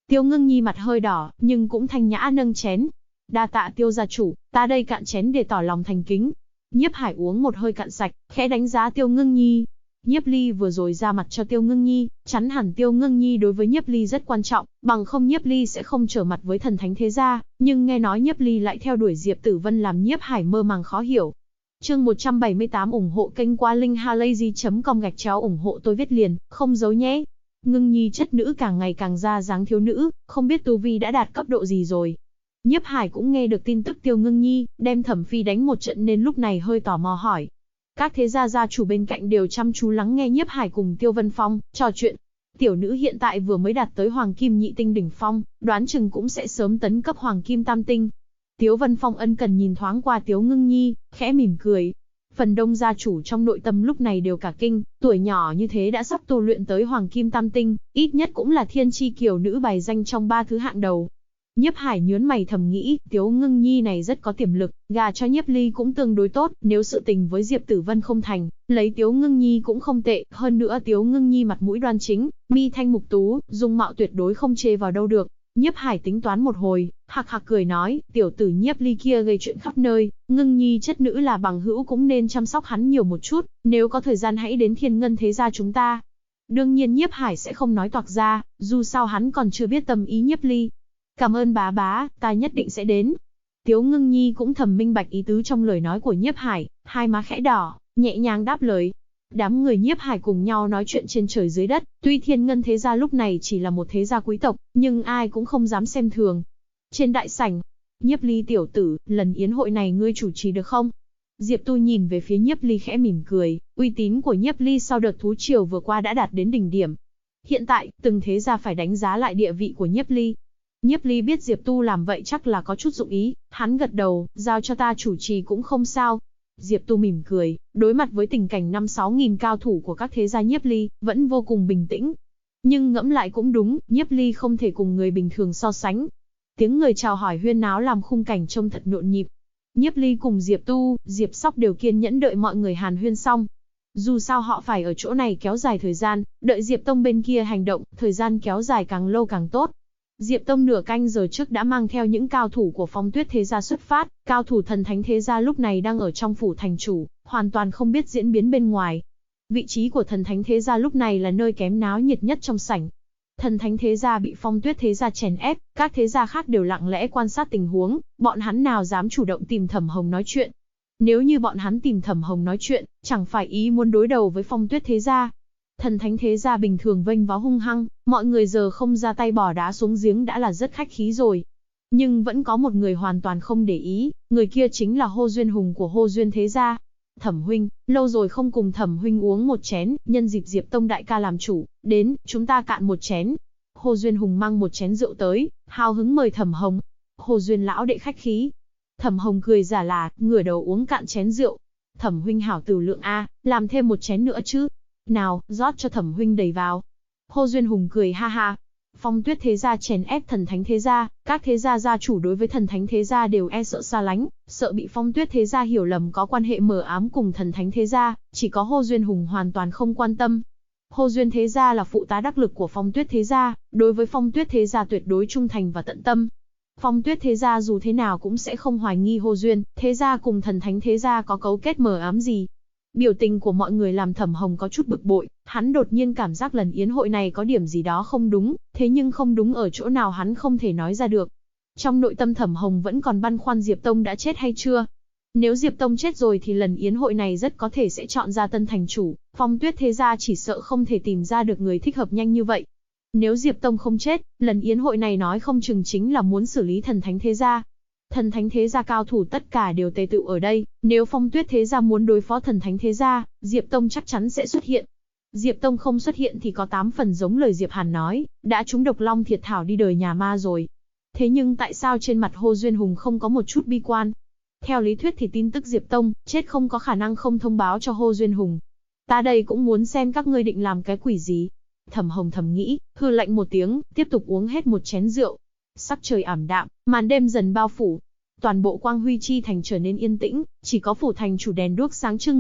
Speaker 1: Tiêu Ngưng Nhi mặt hơi đỏ, nhưng cũng thanh nhã nâng chén. Đa tạ Tiêu gia chủ, ta đây cạn chén để tỏ lòng thành kính. Nhiếp Hải uống một hơi cạn sạch, khẽ đánh giá Tiêu Ngưng Nhi. Nhiếp Ly vừa rồi ra mặt cho Tiêu Ngưng Nhi, chắn hẳn Tiêu Ngưng Nhi đối với Nhiếp Ly rất quan trọng, bằng không Nhiếp Ly sẽ không trở mặt với thần thánh thế gia, nhưng nghe nói Nhiếp Ly lại theo đuổi Diệp Tử Vân làm Nhiếp Hải mơ màng khó hiểu. Chương 178 ủng hộ kênh qua linkhalazy.com ủng hộ tôi viết liền, không giấu nhé. Ngưng Nhi chất nữ càng ngày càng ra dáng thiếu nữ, không biết tu vi đã đạt cấp độ gì rồi. Nhiếp Hải cũng nghe được tin tức Tiêu Ngưng Nhi đem Thẩm Phi đánh một trận nên lúc này hơi tò mò hỏi. Các thế gia gia chủ bên cạnh đều chăm chú lắng nghe Nhiếp Hải cùng Tiêu Vân Phong trò chuyện. Tiểu nữ hiện tại vừa mới đạt tới Hoàng Kim Nhị Tinh đỉnh phong, đoán chừng cũng sẽ sớm tấn cấp Hoàng Kim Tam Tinh. Tiêu Vân Phong ân cần nhìn thoáng qua Tiêu Ngưng Nhi, khẽ mỉm cười. Phần đông gia chủ trong nội tâm lúc này đều cả kinh, tuổi nhỏ như thế đã sắp tu luyện tới Hoàng Kim Tam Tinh, ít nhất cũng là thiên chi kiều nữ bài danh trong 3 thứ hạng đầu. Nhiếp Hải nhướng mày thầm nghĩ, Tiêu Ngưng Nhi này rất có tiềm lực, gà cho Nhiếp Ly cũng tương đối tốt, nếu sự tình với Diệp Tử Vân không thành, lấy Tiêu Ngưng Nhi cũng không tệ, hơn nữa Tiêu Ngưng Nhi mặt mũi đoan chính, mi thanh mục tú, dung mạo tuyệt đối không chê vào đâu được. Nhiếp Hải tính toán một hồi, hạc hạc cười nói, tiểu tử Nhiếp Ly kia gây chuyện khắp nơi, Ngưng Nhi chất nữ là bằng hữu cũng nên chăm sóc hắn nhiều một chút, nếu có thời gian hãy đến Thiên Ngân thế gia chúng ta. Đương nhiên Nhiếp Hải sẽ không nói toạc ra, dù sao hắn còn chưa biết tâm ý Nhiếp Ly. Cảm ơn bá bá, ta nhất định sẽ đến. Tiêu Ngưng Nhi cũng thầm minh bạch ý tứ trong lời nói của Nhiếp Hải, hai má khẽ đỏ, nhẹ nhàng đáp lời. Đám người Nhiếp Hải cùng nhau nói chuyện trên trời dưới đất, tuy Thiên Ngân thế gia lúc này chỉ là một thế gia quý tộc, nhưng ai cũng không dám xem thường. Trên đại sảnh, Nhiếp Ly tiểu tử, lần yến hội này ngươi chủ trì được không? Diệp Tu nhìn về phía Nhiếp Ly khẽ mỉm cười, uy tín của Nhiếp Ly sau đợt thú triều vừa qua đã đạt đến đỉnh điểm. Hiện tại, từng thế gia phải đánh giá lại địa vị của Nhiếp Ly. Nhiếp Ly biết Diệp Tu làm vậy chắc là có chút dụng ý, hắn gật đầu, giao cho ta chủ trì cũng không sao. Diệp Tu mỉm cười, đối mặt với tình cảnh 5-6 nghìn cao thủ của các thế gia Nhiếp Ly, vẫn vô cùng bình tĩnh. Nhưng ngẫm lại cũng đúng, Nhiếp Ly không thể cùng người bình thường so sánh. Tiếng người chào hỏi huyên náo làm khung cảnh trông thật nhộn nhịp. Nhiếp Ly cùng Diệp Tu, Diệp Sóc đều kiên nhẫn đợi mọi người hàn huyên xong. Dù sao họ phải ở chỗ này kéo dài thời gian, đợi Diệp Tông bên kia hành động, thời gian kéo dài càng lâu càng tốt. Diệp Tông nửa canh giờ trước đã mang theo những cao thủ của Phong Tuyết thế gia xuất phát, cao thủ thần thánh thế gia lúc này đang ở trong phủ thành chủ, hoàn toàn không biết diễn biến bên ngoài. Vị trí của thần thánh thế gia lúc này là nơi kém náo nhiệt nhất trong sảnh. Thần thánh thế gia bị Phong Tuyết thế gia chèn ép, các thế gia khác đều lặng lẽ quan sát tình huống, bọn hắn nào dám chủ động tìm Thẩm Hồng nói chuyện. Nếu như bọn hắn tìm Thẩm Hồng nói chuyện, chẳng phải ý muốn đối đầu với Phong Tuyết thế gia. Thần thánh thế gia bình thường vênh váo hung hăng, mọi người giờ không ra tay bỏ đá xuống giếng đã là rất khách khí rồi. Nhưng vẫn có một người hoàn toàn không để ý, người kia chính là Hồ Duyên Hùng của Hồ Duyên thế gia. Thẩm huynh, lâu rồi không cùng Thẩm huynh uống một chén, nhân dịp Diệp Tông đại ca làm chủ, đến, chúng ta cạn một chén. Hồ Duyên Hùng mang một chén rượu tới, hào hứng mời Thẩm Hồng. Hồ Duyên lão đệ khách khí. Thẩm Hồng cười giả là, ngửa đầu uống cạn chén rượu. Thẩm huynh hảo tử lượng a, làm thêm một chén nữa chứ. Nào, rót cho Thẩm huynh đầy vào. Hồ Duyên Hùng cười ha ha. Phong Tuyết thế gia chèn ép thần thánh thế gia, các thế gia gia chủ đối với thần thánh thế gia đều e sợ xa lánh, sợ bị Phong Tuyết thế gia hiểu lầm có quan hệ mờ ám cùng thần thánh thế gia, chỉ có Hồ Duyên Hùng hoàn toàn không quan tâm. Hồ Duyên thế gia là phụ tá đắc lực của Phong Tuyết thế gia, đối với Phong Tuyết thế gia tuyệt đối trung thành và tận tâm. Phong Tuyết thế gia dù thế nào cũng sẽ không hoài nghi Hồ Duyên thế gia cùng thần thánh thế gia có cấu kết mờ ám gì. Biểu tình của mọi người làm Thẩm Hồng có chút bực bội, hắn đột nhiên cảm giác lần yến hội này có điểm gì đó không đúng, thế nhưng không đúng ở chỗ nào hắn không thể nói ra được. Trong nội tâm Thẩm Hồng vẫn còn băn khoăn Diệp Tông đã chết hay chưa. Nếu Diệp Tông chết rồi thì lần yến hội này rất có thể sẽ chọn ra tân thành chủ, Phong Tuyết thế gia chỉ sợ không thể tìm ra được người thích hợp nhanh như vậy. Nếu Diệp Tông không chết, lần yến hội này nói không chừng chính là muốn xử lý thần thánh thế gia. Thần thánh thế gia cao thủ tất cả đều tề tựu ở đây, nếu Phong Tuyết thế gia muốn đối phó thần thánh thế gia, Diệp Tông chắc chắn sẽ xuất hiện. Diệp Tông không xuất hiện thì có 8 phần giống lời Diệp Hàn nói, đã trúng độc long thiệt thảo đi đời nhà ma rồi. Thế nhưng tại sao trên mặt Hồ Duyên Hùng không có một chút bi quan? Theo lý thuyết thì tin tức Diệp Tông chết không có khả năng không thông báo cho Hồ Duyên Hùng. Ta đây cũng muốn xem các ngươi định làm cái quỷ gì. Thẩm Hồng thầm nghĩ, hừ lạnh một tiếng, tiếp tục uống hết một chén rượu. Sắc trời ảm đạm, màn đêm dần bao phủ. Toàn bộ Quang Huy Chi thành trở nên yên tĩnh, chỉ có phủ thành chủ đèn đuốc sáng trưng.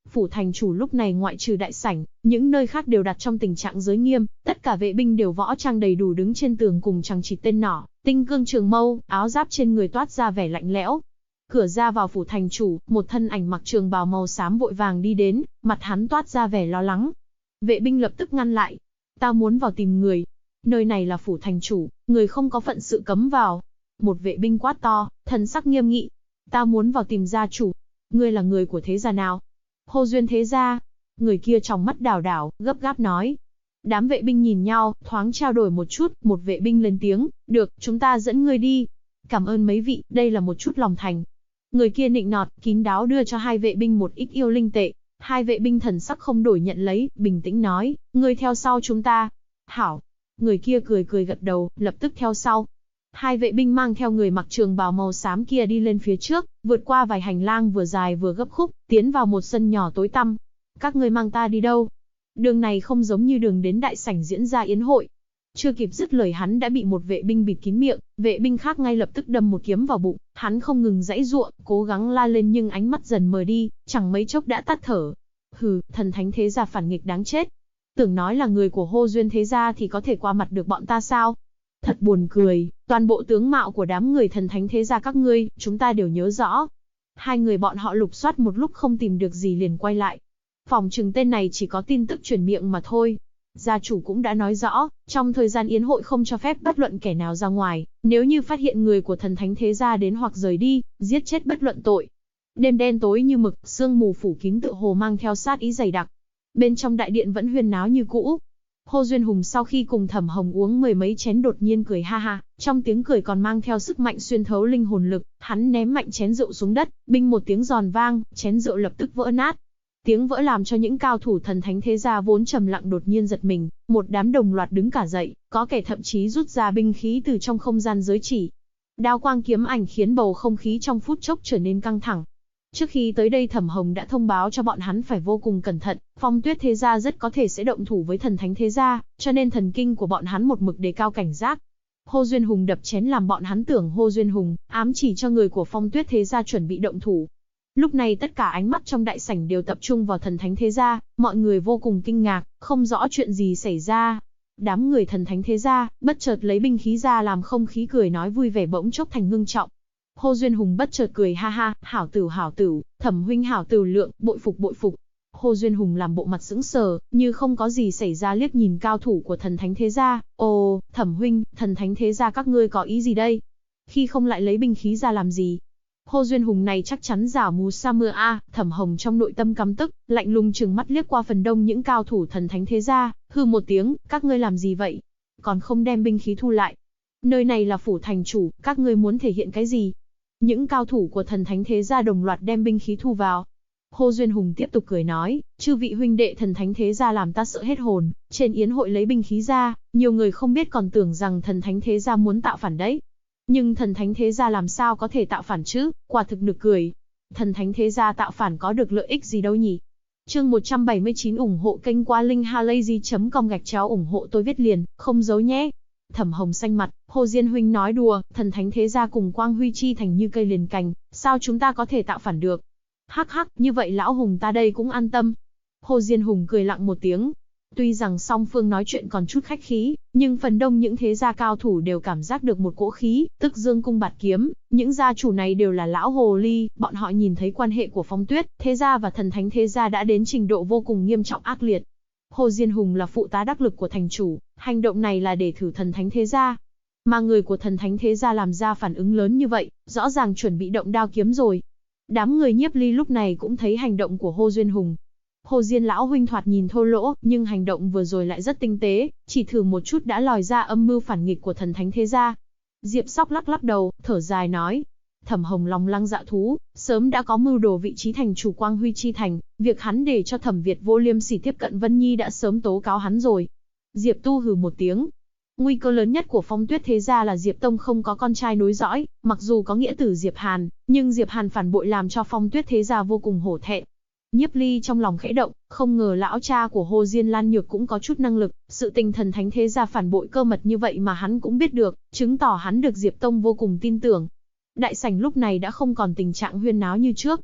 Speaker 1: Phủ thành chủ lúc này ngoại trừ đại sảnh, những nơi khác đều đặt trong tình trạng giới nghiêm, tất cả vệ binh đều võ trang đầy đủ đứng trên tường cùng chằng chịt tên nỏ, tinh cương trường mâu, áo giáp trên người toát ra vẻ lạnh lẽo. Cửa ra vào phủ thành chủ, một thân ảnh mặc trường bào màu xám vội vàng đi đến, mặt hắn toát ra vẻ lo lắng. Vệ binh lập tức ngăn lại. Ta muốn vào tìm người. Nơi này là phủ thành chủ, người không có phận sự cấm vào. Một vệ binh quát to, thần sắc nghiêm nghị. Ta muốn vào tìm gia chủ. Ngươi là người của thế gia nào? Hô Duyên thế gia. Người kia trong mắt đảo đảo, gấp gáp nói. Đám vệ binh nhìn nhau, thoáng trao đổi một chút, một vệ binh lên tiếng, được, chúng ta dẫn ngươi đi. Cảm ơn mấy vị, đây là một chút lòng thành. Người kia nịnh nọt, kín đáo đưa cho hai vệ binh một ít yêu linh tệ. Hai vệ binh thần sắc không đổi nhận lấy, bình tĩnh nói, ngươi theo sau chúng ta. Hảo. Người kia cười cười gật đầu, lập tức theo sau. Hai vệ binh mang theo người mặc trường bào màu xám kia đi lên phía trước, vượt qua vài hành lang vừa dài vừa gấp khúc, tiến vào một sân nhỏ tối tăm. Các ngươi mang ta đi đâu? Đường này không giống như đường đến đại sảnh diễn ra yến hội. Chưa kịp dứt lời hắn đã bị một vệ binh bịt kín miệng, vệ binh khác ngay lập tức đâm một kiếm vào bụng, hắn không ngừng giãy giụa, cố gắng la lên nhưng ánh mắt dần mờ đi, chẳng mấy chốc đã tắt thở. Hừ, thần thánh thế gia phản nghịch đáng chết. Tưởng nói là người của Hô Duyên thế gia thì có thể qua mặt được bọn ta sao? Thật buồn cười, toàn bộ tướng mạo của đám người thần thánh thế gia các ngươi, chúng ta đều nhớ rõ. Hai người bọn họ lục soát một lúc không tìm được gì liền quay lại. Phòng trừng tên này chỉ có tin tức truyền miệng mà thôi. Gia chủ cũng đã nói rõ, trong thời gian yến hội không cho phép bất luận kẻ nào ra ngoài, nếu như phát hiện người của thần thánh thế gia đến hoặc rời đi, giết chết bất luận tội. Đêm đen tối như mực, sương mù phủ kín tựa hồ mang theo sát ý dày đặc. Bên trong đại điện vẫn huyên náo như cũ. Hô Duyên Hùng sau khi cùng Thẩm Hồng uống mười mấy chén đột nhiên cười ha ha, trong tiếng cười còn mang theo sức mạnh xuyên thấu linh hồn lực, hắn ném mạnh chén rượu xuống đất, binh một tiếng giòn vang, chén rượu lập tức vỡ nát. Tiếng vỡ làm cho những cao thủ thần thánh thế gia vốn trầm lặng đột nhiên giật mình, một đám đồng loạt đứng cả dậy, có kẻ thậm chí rút ra binh khí từ trong không gian giới chỉ. Đao quang kiếm ảnh khiến bầu không khí trong phút chốc trở nên căng thẳng. Trước khi tới đây Thẩm Hồng đã thông báo cho bọn hắn phải vô cùng cẩn thận, Phong Tuyết thế gia rất có thể sẽ động thủ với thần thánh thế gia, cho nên thần kinh của bọn hắn một mực đề cao cảnh giác. Hô Duyên Hùng đập chén làm bọn hắn tưởng Hô Duyên Hùng, ám chỉ cho người của Phong Tuyết thế gia chuẩn bị động thủ. Lúc này tất cả ánh mắt trong đại sảnh đều tập trung vào thần thánh thế gia, mọi người vô cùng kinh ngạc, không rõ chuyện gì xảy ra. Đám người thần thánh thế gia, bất chợt lấy binh khí ra làm không khí cười nói vui vẻ bỗng chốc thành ngưng trọng. Hô Duyên Hùng bất chợt cười ha ha, hảo tửu, Thẩm huynh hảo tửu lượng, bội phục. Hô Duyên Hùng làm bộ mặt sững sờ, như không có gì xảy ra liếc nhìn cao thủ của thần thánh thế gia, ồ, Thẩm huynh, thần thánh thế gia các ngươi có ý gì đây? Khi không lại lấy binh khí ra làm gì? Hô Duyên Hùng này chắc chắn giả mù sa mưa a. Thẩm Hồng trong nội tâm căm tức, lạnh lùng trừng mắt liếc qua phần đông những cao thủ thần thánh thế gia, hừ một tiếng, các ngươi làm gì vậy? Còn không đem binh khí thu lại. Nơi này là phủ thành chủ, các ngươi muốn thể hiện cái gì? Những cao thủ của thần thánh thế gia đồng loạt đem binh khí thu vào. Hô Duyên Hùng tiếp tục cười nói, chư vị huynh đệ thần thánh thế gia làm ta sợ hết hồn, trên yến hội lấy binh khí ra, nhiều người không biết còn tưởng rằng thần thánh thế gia muốn tạo phản đấy. Nhưng thần thánh thế gia làm sao có thể tạo phản chứ, quả thực nực cười. Thần thánh thế gia tạo phản có được lợi ích gì đâu nhỉ? Chương 179 ủng hộ kênh qua linkhalazy.com ủng hộ tôi viết liền, không giấu nhé. Thẩm Hồng xanh mặt, Hồ Diên huynh nói đùa, thần thánh thế gia cùng Quang Huy chi thành như cây liền cành, sao chúng ta có thể tạo phản được? Hắc hắc, như vậy lão Hùng ta đây cũng an tâm. Hồ Diên Hùng cười lặng một tiếng. Tuy rằng song phương nói chuyện còn chút khách khí, nhưng phần đông những thế gia cao thủ đều cảm giác được một cỗ khí, tức dương cung bạt kiếm, những gia chủ này đều là lão hồ ly, bọn họ nhìn thấy quan hệ của Phong Tuyết thế gia và thần thánh thế gia đã đến trình độ vô cùng nghiêm trọng ác liệt. Hồ Diên Hùng là phụ tá đắc lực của thành chủ, hành động này là để thử thần thánh thế gia. Mà người của thần thánh thế gia làm ra phản ứng lớn như vậy, rõ ràng chuẩn bị động đao kiếm rồi. Đám người Nhiếp Ly lúc này cũng thấy hành động của Hồ Duyên Hùng. Hồ Diên lão huynh thoạt nhìn thô lỗ, nhưng hành động vừa rồi lại rất tinh tế, chỉ thử một chút đã lòi ra âm mưu phản nghịch của thần thánh thế gia. Diệp Sóc lắc lắc đầu, thở dài nói. Thẩm Hồng lòng lăng dạ thú, sớm đã có mưu đồ vị trí thành chủ Quang Huy chi thành, việc hắn để cho Thẩm Việt vô liêm sỉ tiếp cận Vân Nhi đã sớm tố cáo hắn rồi. Diệp Tu hừ một tiếng. Nguy cơ lớn nhất của Phong Tuyết thế gia là Diệp Tông không có con trai nối dõi, mặc dù có nghĩa tử Diệp Hàn, nhưng Diệp Hàn phản bội làm cho Phong Tuyết thế gia vô cùng hổ thẹn. Nhiếp Ly trong lòng khẽ động, không ngờ lão cha của Hồ Diên Lan Nhược cũng có chút năng lực, sự tình thần thánh thế gia phản bội cơ mật như vậy mà hắn cũng biết được, chứng tỏ hắn được Diệp Tông vô cùng tin tưởng. Đại sảnh lúc này đã không còn tình trạng huyên náo như trước.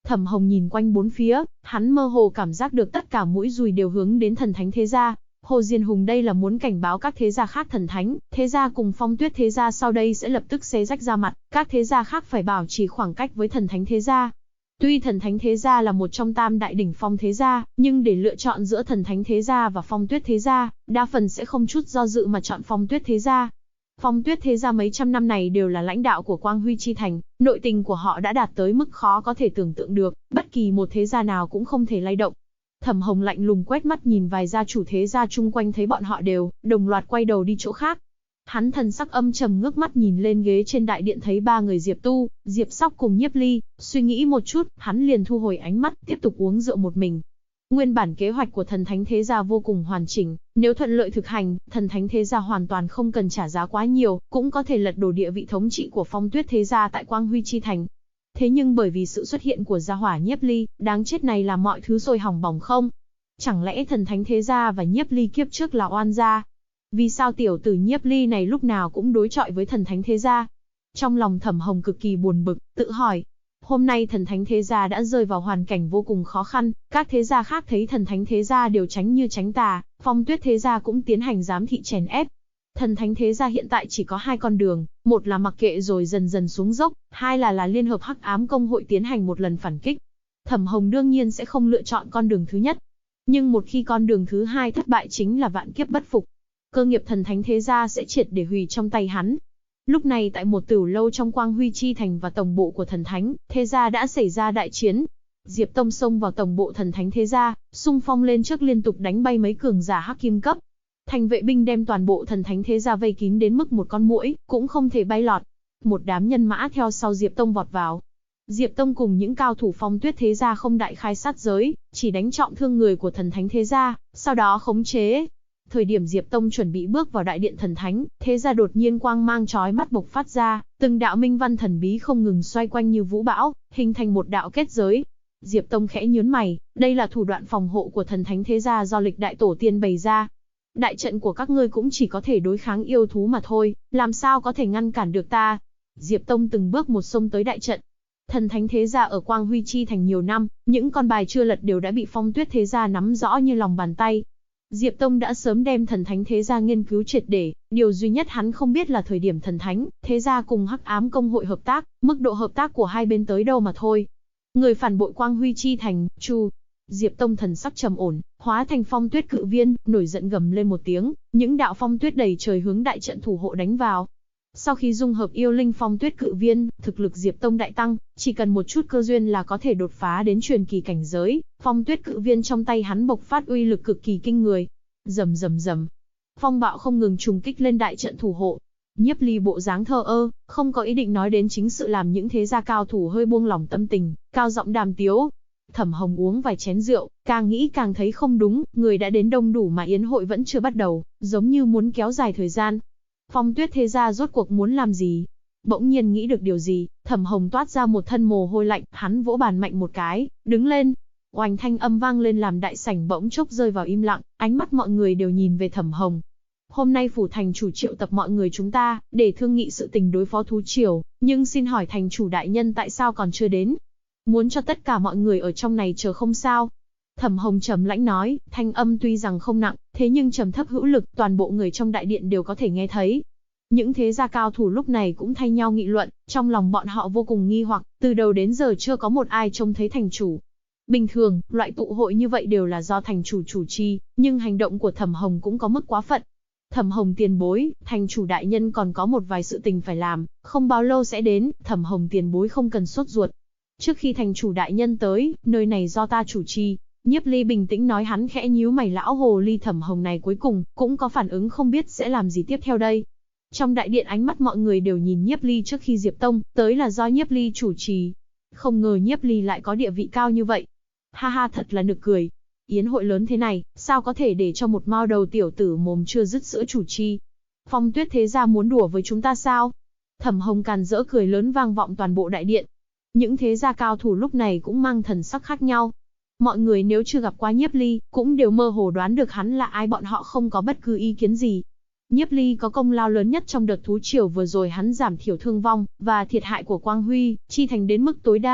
Speaker 1: Thẩm Hồng nhìn quanh bốn phía, hắn mơ hồ cảm giác được tất cả mũi dùi đều hướng đến thần thánh thế gia. Hồ Diên Hùng đây là muốn cảnh báo các thế gia khác thần thánh, thế gia cùng Phong Tuyết thế gia sau đây sẽ lập tức xé rách ra mặt, các thế gia khác phải bảo trì khoảng cách với thần thánh thế gia. Tuy thần thánh thế gia là một trong tam đại đỉnh phong thế gia, nhưng để lựa chọn giữa thần thánh thế gia và Phong Tuyết thế gia, đa phần sẽ không chút do dự mà chọn Phong Tuyết thế gia. Phong Tuyết thế gia mấy trăm năm này đều là lãnh đạo của Quang Huy Chi Thành, nội tình của họ đã đạt tới mức khó có thể tưởng tượng được, bất kỳ một thế gia nào cũng không thể lay động. Thẩm Hồng lạnh lùng quét mắt nhìn vài gia chủ thế gia chung quanh thấy bọn họ đều đồng loạt quay đầu đi chỗ khác. Hắn thần sắc âm trầm ngước mắt nhìn lên ghế trên đại điện thấy ba người Diệp Tu, Diệp Sóc cùng Nhiếp Ly, suy nghĩ một chút, hắn liền thu hồi ánh mắt, tiếp tục uống rượu một mình. Nguyên bản kế hoạch của thần thánh thế gia vô cùng hoàn chỉnh, nếu thuận lợi thực hành, thần thánh thế gia hoàn toàn không cần trả giá quá nhiều, cũng có thể lật đổ địa vị thống trị của Phong Tuyết thế gia tại Quang Huy Chi Thành. Thế nhưng bởi vì sự xuất hiện của gia hỏa Nhiếp Ly, đáng chết này làm mọi thứ sôi hỏng bỏng không? Chẳng lẽ thần thánh thế gia và Nhiếp Ly kiếp trước là oan gia? Vì sao tiểu tử Nhiếp Ly này lúc nào cũng đối chọi với thần thánh thế gia? Trong lòng Thẩm Hồng cực kỳ buồn bực, tự hỏi. Hôm nay thần thánh thế gia đã rơi vào hoàn cảnh vô cùng khó khăn, các thế gia khác thấy thần thánh thế gia đều tránh như tránh tà, Phong Tuyết thế gia cũng tiến hành giám thị chèn ép. Thần thánh thế gia hiện tại chỉ có hai con đường, một là mặc kệ rồi dần dần xuống dốc, hai là liên hợp Hắc Ám Công hội tiến hành một lần phản kích. Thẩm Hồng đương nhiên sẽ không lựa chọn con đường thứ nhất. Nhưng một khi con đường thứ hai thất bại chính là vạn kiếp bất phục. Cơ nghiệp thần thánh thế gia sẽ triệt để hủy trong tay hắn. Lúc này tại một tửu lâu trong Quang Huy Chi Thành và tổng bộ của thần thánh, thế gia đã xảy ra đại chiến. Diệp Tông xông vào tổng bộ thần thánh thế gia, xung phong lên trước liên tục đánh bay mấy cường giả hắc kim cấp. Thành vệ binh đem toàn bộ thần thánh thế gia vây kín đến mức một con muỗi cũng không thể bay lọt. Một đám nhân mã theo sau Diệp Tông vọt vào. Diệp Tông cùng những cao thủ Phong Tuyết thế gia không đại khai sát giới, chỉ đánh trọng thương người của thần thánh thế gia, sau đó khống chế. Thời điểm Diệp Tông chuẩn bị bước vào đại điện thần thánh, thế gia đột nhiên quang mang chói mắt bộc phát ra, từng đạo minh văn thần bí không ngừng xoay quanh như vũ bão, hình thành một đạo kết giới. Diệp Tông khẽ nhướng mày, đây là thủ đoạn phòng hộ của thần thánh thế gia do lịch đại tổ tiên bày ra. Đại trận của các ngươi cũng chỉ có thể đối kháng yêu thú mà thôi, làm sao có thể ngăn cản được ta? Diệp Tông từng bước một xông tới đại trận. Thần thánh thế gia ở Quang Huy Chi Thành nhiều năm, những con bài chưa lật đều đã bị Phong Tuyết thế gia nắm rõ như lòng bàn tay. Diệp Tông đã sớm đem thần thánh thế gia nghiên cứu triệt để, điều duy nhất hắn không biết là thời điểm thần thánh thế gia cùng Hắc Ám Công hội hợp tác, mức độ hợp tác của hai bên tới đâu mà thôi. Người phản bội Quang Huy Chi Thành, Chu. Diệp Tông thần sắc trầm ổn, hóa thành phong tuyết cự viên, nổi giận gầm lên một tiếng, những đạo phong tuyết đầy trời hướng đại trận thủ hộ đánh vào. Sau khi dung hợp yêu linh phong tuyết cự viên, thực lực Diệp Tông đại tăng, chỉ cần một chút cơ duyên là có thể đột phá đến truyền kỳ cảnh giới, phong tuyết cự viên trong tay hắn bộc phát uy lực cực kỳ kinh người. Rầm rầm rầm. Phong bạo không ngừng trùng kích lên đại trận thủ hộ. Nhiếp Ly bộ dáng thờ ơ, không có ý định nói đến chính sự làm những thế gia cao thủ hơi buông lỏng tâm tình, cao giọng đàm tiếu. Thẩm Hồng uống vài chén rượu, càng nghĩ càng thấy không đúng, người đã đến đông đủ mà yến hội vẫn chưa bắt đầu, giống như muốn kéo dài thời gian. Phong Tuyết thế gia rốt cuộc muốn làm gì? Bỗng nhiên nghĩ được điều gì, Thẩm Hồng toát ra một thân mồ hôi lạnh, hắn vỗ bàn mạnh một cái, đứng lên. Oanh thanh âm vang lên làm đại sảnh bỗng chốc rơi vào im lặng, ánh mắt mọi người đều nhìn về Thẩm Hồng. Hôm nay phủ thành chủ triệu tập mọi người chúng ta, để thương nghị sự tình đối phó thú triều, nhưng xin hỏi thành chủ đại nhân tại sao còn chưa đến? Muốn cho tất cả mọi người ở trong này chờ không sao? Thẩm Hồng trầm lãnh nói, thanh âm tuy rằng không nặng, thế nhưng trầm thấp hữu lực, toàn bộ người trong đại điện đều có thể nghe thấy. Những thế gia cao thủ lúc này cũng thay nhau nghị luận, trong lòng bọn họ vô cùng nghi hoặc, từ đầu đến giờ chưa có một ai trông thấy thành chủ. Bình thường, loại tụ hội như vậy đều là do thành chủ chủ trì, nhưng hành động của Thẩm Hồng cũng có mức quá phận. Thẩm Hồng tiền bối, thành chủ đại nhân còn có một vài sự tình phải làm, không bao lâu sẽ đến, Thẩm Hồng tiền bối không cần sốt ruột. Trước khi thành chủ đại nhân tới, nơi này do ta chủ trì. Nhiếp Ly bình tĩnh nói, hắn khẽ nhíu mày, lão hồ ly Thẩm Hồng này cuối cùng cũng có phản ứng không biết sẽ làm gì tiếp theo đây. Trong đại điện ánh mắt mọi người đều nhìn Nhiếp Ly, trước khi Diệp Tông tới là do Nhiếp Ly chủ trì. Không ngờ Nhiếp Ly lại có địa vị cao như vậy. Ha ha, thật là nực cười. Yến hội lớn thế này, sao có thể để cho một mao đầu tiểu tử mồm chưa dứt sữa chủ trì? Phong Tuyết thế gia muốn đùa với chúng ta sao? Thẩm Hồng càn rỡ cười lớn vang vọng toàn bộ đại điện. Những thế gia cao thủ lúc này cũng mang thần sắc khác nhau. Mọi người nếu chưa gặp qua Nhiếp Ly, cũng đều mơ hồ đoán được hắn là ai, bọn họ không có bất cứ ý kiến gì. Nhiếp Ly có công lao lớn nhất trong đợt thú triều vừa rồi, hắn giảm thiểu thương vong và thiệt hại của Quang Huy Chi Thành đến mức tối đa.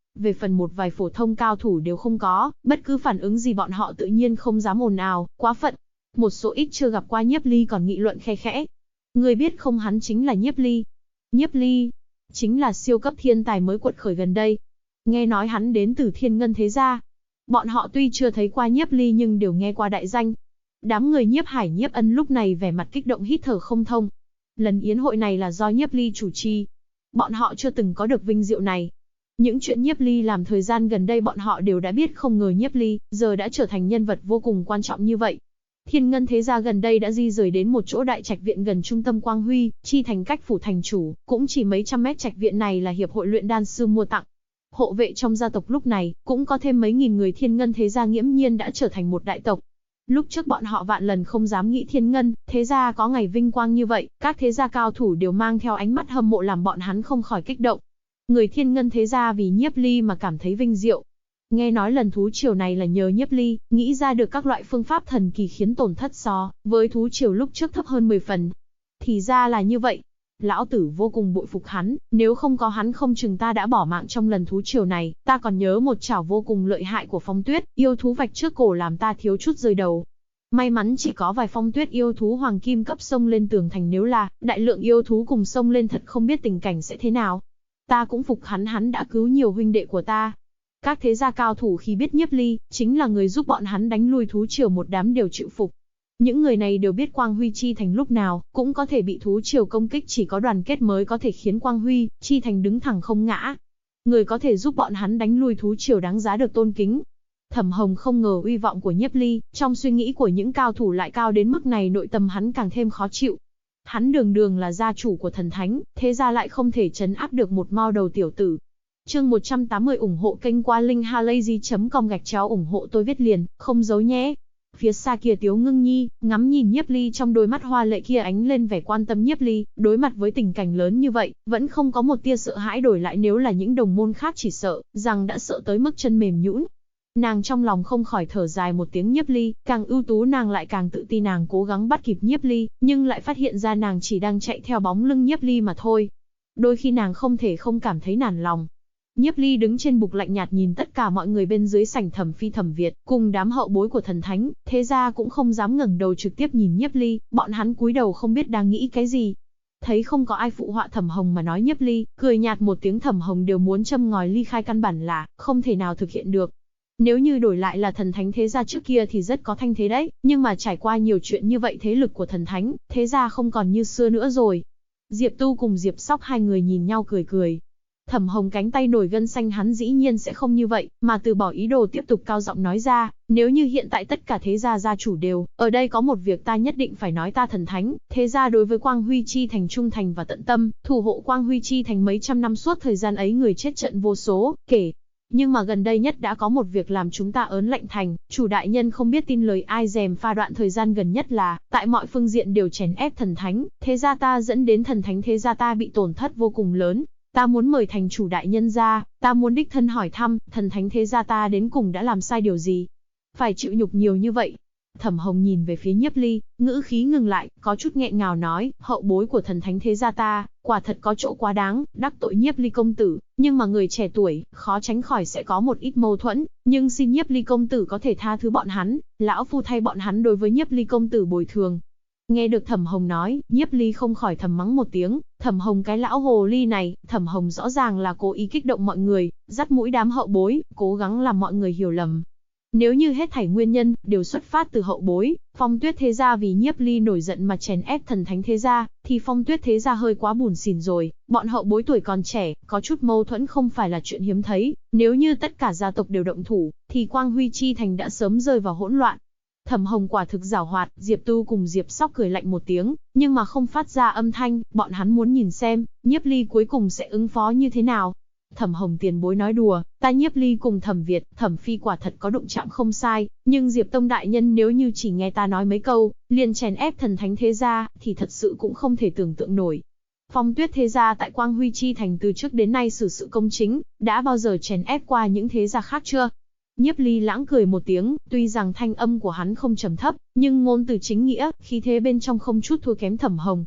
Speaker 1: Về phần một vài phổ thông cao thủ đều không có, bất cứ phản ứng gì bọn họ tự nhiên không dám ồn ào, quá phận. Một số ít chưa gặp qua Nhiếp Ly còn nghị luận khe khẽ. Người biết không, hắn chính là Nhiếp Ly. Nhiếp Ly chính là siêu cấp thiên tài mới quật khởi gần đây. Nghe nói hắn đến từ Thiên Ngân thế gia. Bọn họ tuy chưa thấy qua Nhiếp Ly nhưng đều nghe qua đại danh. Đám người Nhiếp Hải Nhiếp Ân lúc này vẻ mặt kích động hít thở không thông. Lần yến hội này là do Nhiếp Ly chủ trì. Bọn họ chưa từng có được vinh diệu này. Những chuyện Nhiếp Ly làm thời gian gần đây bọn họ đều đã biết, không ngờ Nhiếp Ly giờ đã trở thành nhân vật vô cùng quan trọng như vậy. Thiên Ngân thế gia gần đây đã di rời đến một chỗ đại trạch viện gần trung tâm Quang Huy, chi thành cách phủ thành chủ, cũng chỉ mấy trăm mét. Trạch viện này là hiệp hội luyện đan sư mua tặng. Hộ vệ trong gia tộc lúc này cũng có thêm mấy nghìn người. Thiên Ngân thế gia nghiễm nhiên đã trở thành một đại tộc. Lúc trước bọn họ vạn lần không dám nghĩ Thiên Ngân thế gia có ngày vinh quang như vậy, các thế gia cao thủ đều mang theo ánh mắt hâm mộ làm bọn hắn không khỏi kích động. Người Thiên Ngân thế gia vì Nhiếp Ly mà cảm thấy vinh diệu. Nghe nói lần thú triều này là nhờ Nhiếp Ly nghĩ ra được các loại phương pháp thần kỳ khiến tổn thất so với thú triều lúc trước thấp hơn 10 phần. Thì ra là như vậy. Lão tử vô cùng bội phục hắn, nếu không có hắn không chừng ta đã bỏ mạng trong lần thú triều này. Ta còn nhớ một chảo vô cùng lợi hại của Phong Tuyết, yêu thú vạch trước cổ làm ta thiếu chút rơi đầu. May mắn chỉ có vài Phong Tuyết yêu thú hoàng kim cấp xông lên tường thành, nếu là đại lượng yêu thú cùng xông lên thật không biết tình cảnh sẽ thế nào. Ta cũng phục hắn, hắn đã cứu nhiều huynh đệ của ta. Các thế gia cao thủ khi biết Nhiếp Ly chính là người giúp bọn hắn đánh lui thú triều, một đám đều chịu phục. Những người này đều biết Quang Huy chi thành lúc nào cũng có thể bị thú triều công kích, chỉ có đoàn kết mới có thể khiến Quang Huy chi thành đứng thẳng không ngã. Người có thể giúp bọn hắn đánh lui thú triều đáng giá được tôn kính. Thẩm Hồng không ngờ uy vọng của Nhiếp Ly trong suy nghĩ của những cao thủ lại cao đến mức này, nội tâm hắn càng thêm khó chịu. Hắn đường đường là gia chủ của thần thánh, thế ra lại không thể trấn áp được một mao đầu tiểu tử. Chương 180 ủng hộ kênh qua linkhalazy.com/ ủng hộ tôi viết liền, không giấu nhé. Phía xa kia Tiếu Ngưng Nhi, ngắm nhìn Nhiếp Ly, trong đôi mắt hoa lệ kia ánh lên vẻ quan tâm. Nhiếp Ly, đối mặt với tình cảnh lớn như vậy, vẫn không có một tia sợ hãi, đổi lại nếu là những đồng môn khác chỉ sợ, rằng đã sợ tới mức chân mềm nhũn. Nàng trong lòng không khỏi thở dài một tiếng. Nhiếp Ly, càng ưu tú nàng lại càng tự ti, nàng cố gắng bắt kịp Nhiếp Ly, nhưng lại phát hiện ra nàng chỉ đang chạy theo bóng lưng Nhiếp Ly mà thôi. Đôi khi nàng không thể không cảm thấy nản lòng. Nhiếp Ly đứng trên bục lạnh nhạt nhìn tất cả mọi người bên dưới sảnh. Thẩm Phi, Thẩm Việt cùng đám hậu bối của thần thánh thế gia cũng không dám ngẩng đầu trực tiếp nhìn Nhiếp Ly, bọn hắn cúi đầu không biết đang nghĩ cái gì. Thấy không có ai phụ họa Thẩm Hồng mà nói, Nhiếp Ly cười nhạt một tiếng. Thẩm Hồng đều muốn châm ngòi ly khai, căn bản là không thể nào thực hiện được. Nếu như đổi lại là thần thánh thế gia trước kia thì rất có thanh thế đấy, nhưng mà trải qua nhiều chuyện như vậy, thế lực của thần thánh thế gia không còn như xưa nữa rồi. Diệp Tu cùng Diệp Sóc hai người nhìn nhau cười cười. Thẩm Hồng cánh tay nổi gân xanh, hắn dĩ nhiên sẽ không như vậy, mà từ bỏ ý đồ, tiếp tục cao giọng nói ra, nếu như hiện tại tất cả thế gia gia chủ đều ở đây, có một việc ta nhất định phải nói. Ta thần thánh thế gia đối với Quang Huy chi thành trung thành và tận tâm, thủ hộ Quang Huy chi thành mấy trăm năm, suốt thời gian ấy người chết trận vô số kể. Nhưng mà gần đây nhất đã có một việc làm chúng ta ớn lạnh thành, chủ đại nhân không biết tin lời ai dèm pha. Đoạn thời gian gần nhất là, tại mọi phương diện đều chèn ép thần thánh thế gia ta, dẫn đến thần thánh thế gia ta bị tổn thất vô cùng lớn. Ta muốn mời thành chủ đại nhân ra, ta muốn đích thân hỏi thăm, thần thánh thế gia ta đến cùng đã làm sai điều gì, phải chịu nhục nhiều như vậy. Thẩm Hồng nhìn về phía Nhiếp Ly, ngữ khí ngừng lại, có chút nghẹn ngào nói, hậu bối của thần thánh thế gia ta, quả thật có chỗ quá đáng, đắc tội Nhiếp Ly công tử, nhưng mà người trẻ tuổi, khó tránh khỏi sẽ có một ít mâu thuẫn, nhưng xin Nhiếp Ly công tử có thể tha thứ bọn hắn, lão phu thay bọn hắn đối với Nhiếp Ly công tử bồi thường. Nghe được Thẩm Hồng nói, Nhiếp Ly không khỏi thầm mắng một tiếng, Thẩm Hồng cái lão hồ ly này. Thẩm Hồng rõ ràng là cố ý kích động mọi người, dắt mũi đám hậu bối, cố gắng làm mọi người hiểu lầm. Nếu như hết thảy nguyên nhân đều xuất phát từ hậu bối, Phong Tuyết thế gia vì Nhiếp Ly nổi giận mà chèn ép thần thánh thế gia, thì Phong Tuyết thế gia hơi quá bủn xỉn rồi. Bọn hậu bối tuổi còn trẻ, có chút mâu thuẫn không phải là chuyện hiếm thấy. Nếu như tất cả gia tộc đều động thủ, thì Quang Huy chi thành đã sớm rơi vào hỗn loạn. Thẩm Hồng quả thực giảo hoạt. Diệp Tu cùng Diệp Sóc cười lạnh một tiếng, nhưng mà không phát ra âm thanh, bọn hắn muốn nhìn xem Nhiếp Ly cuối cùng sẽ ứng phó như thế nào. Thẩm Hồng tiền bối nói đùa, ta Nhiếp Ly cùng Thẩm Việt, Thẩm Phi quả thật có đụng chạm không sai, nhưng Diệp Tông đại nhân nếu như chỉ nghe ta nói mấy câu, liền chèn ép thần thánh thế gia, thì thật sự cũng không thể tưởng tượng nổi. Phong Tuyết thế gia tại Quang Huy chi thành từ trước đến nay xử sự công chính, đã bao giờ chèn ép qua những thế gia khác chưa? Nhiếp Ly lãng cười một tiếng, tuy rằng thanh âm của hắn không trầm thấp, nhưng ngôn từ chính nghĩa, khí thế bên trong không chút thua kém Thẩm Hồng.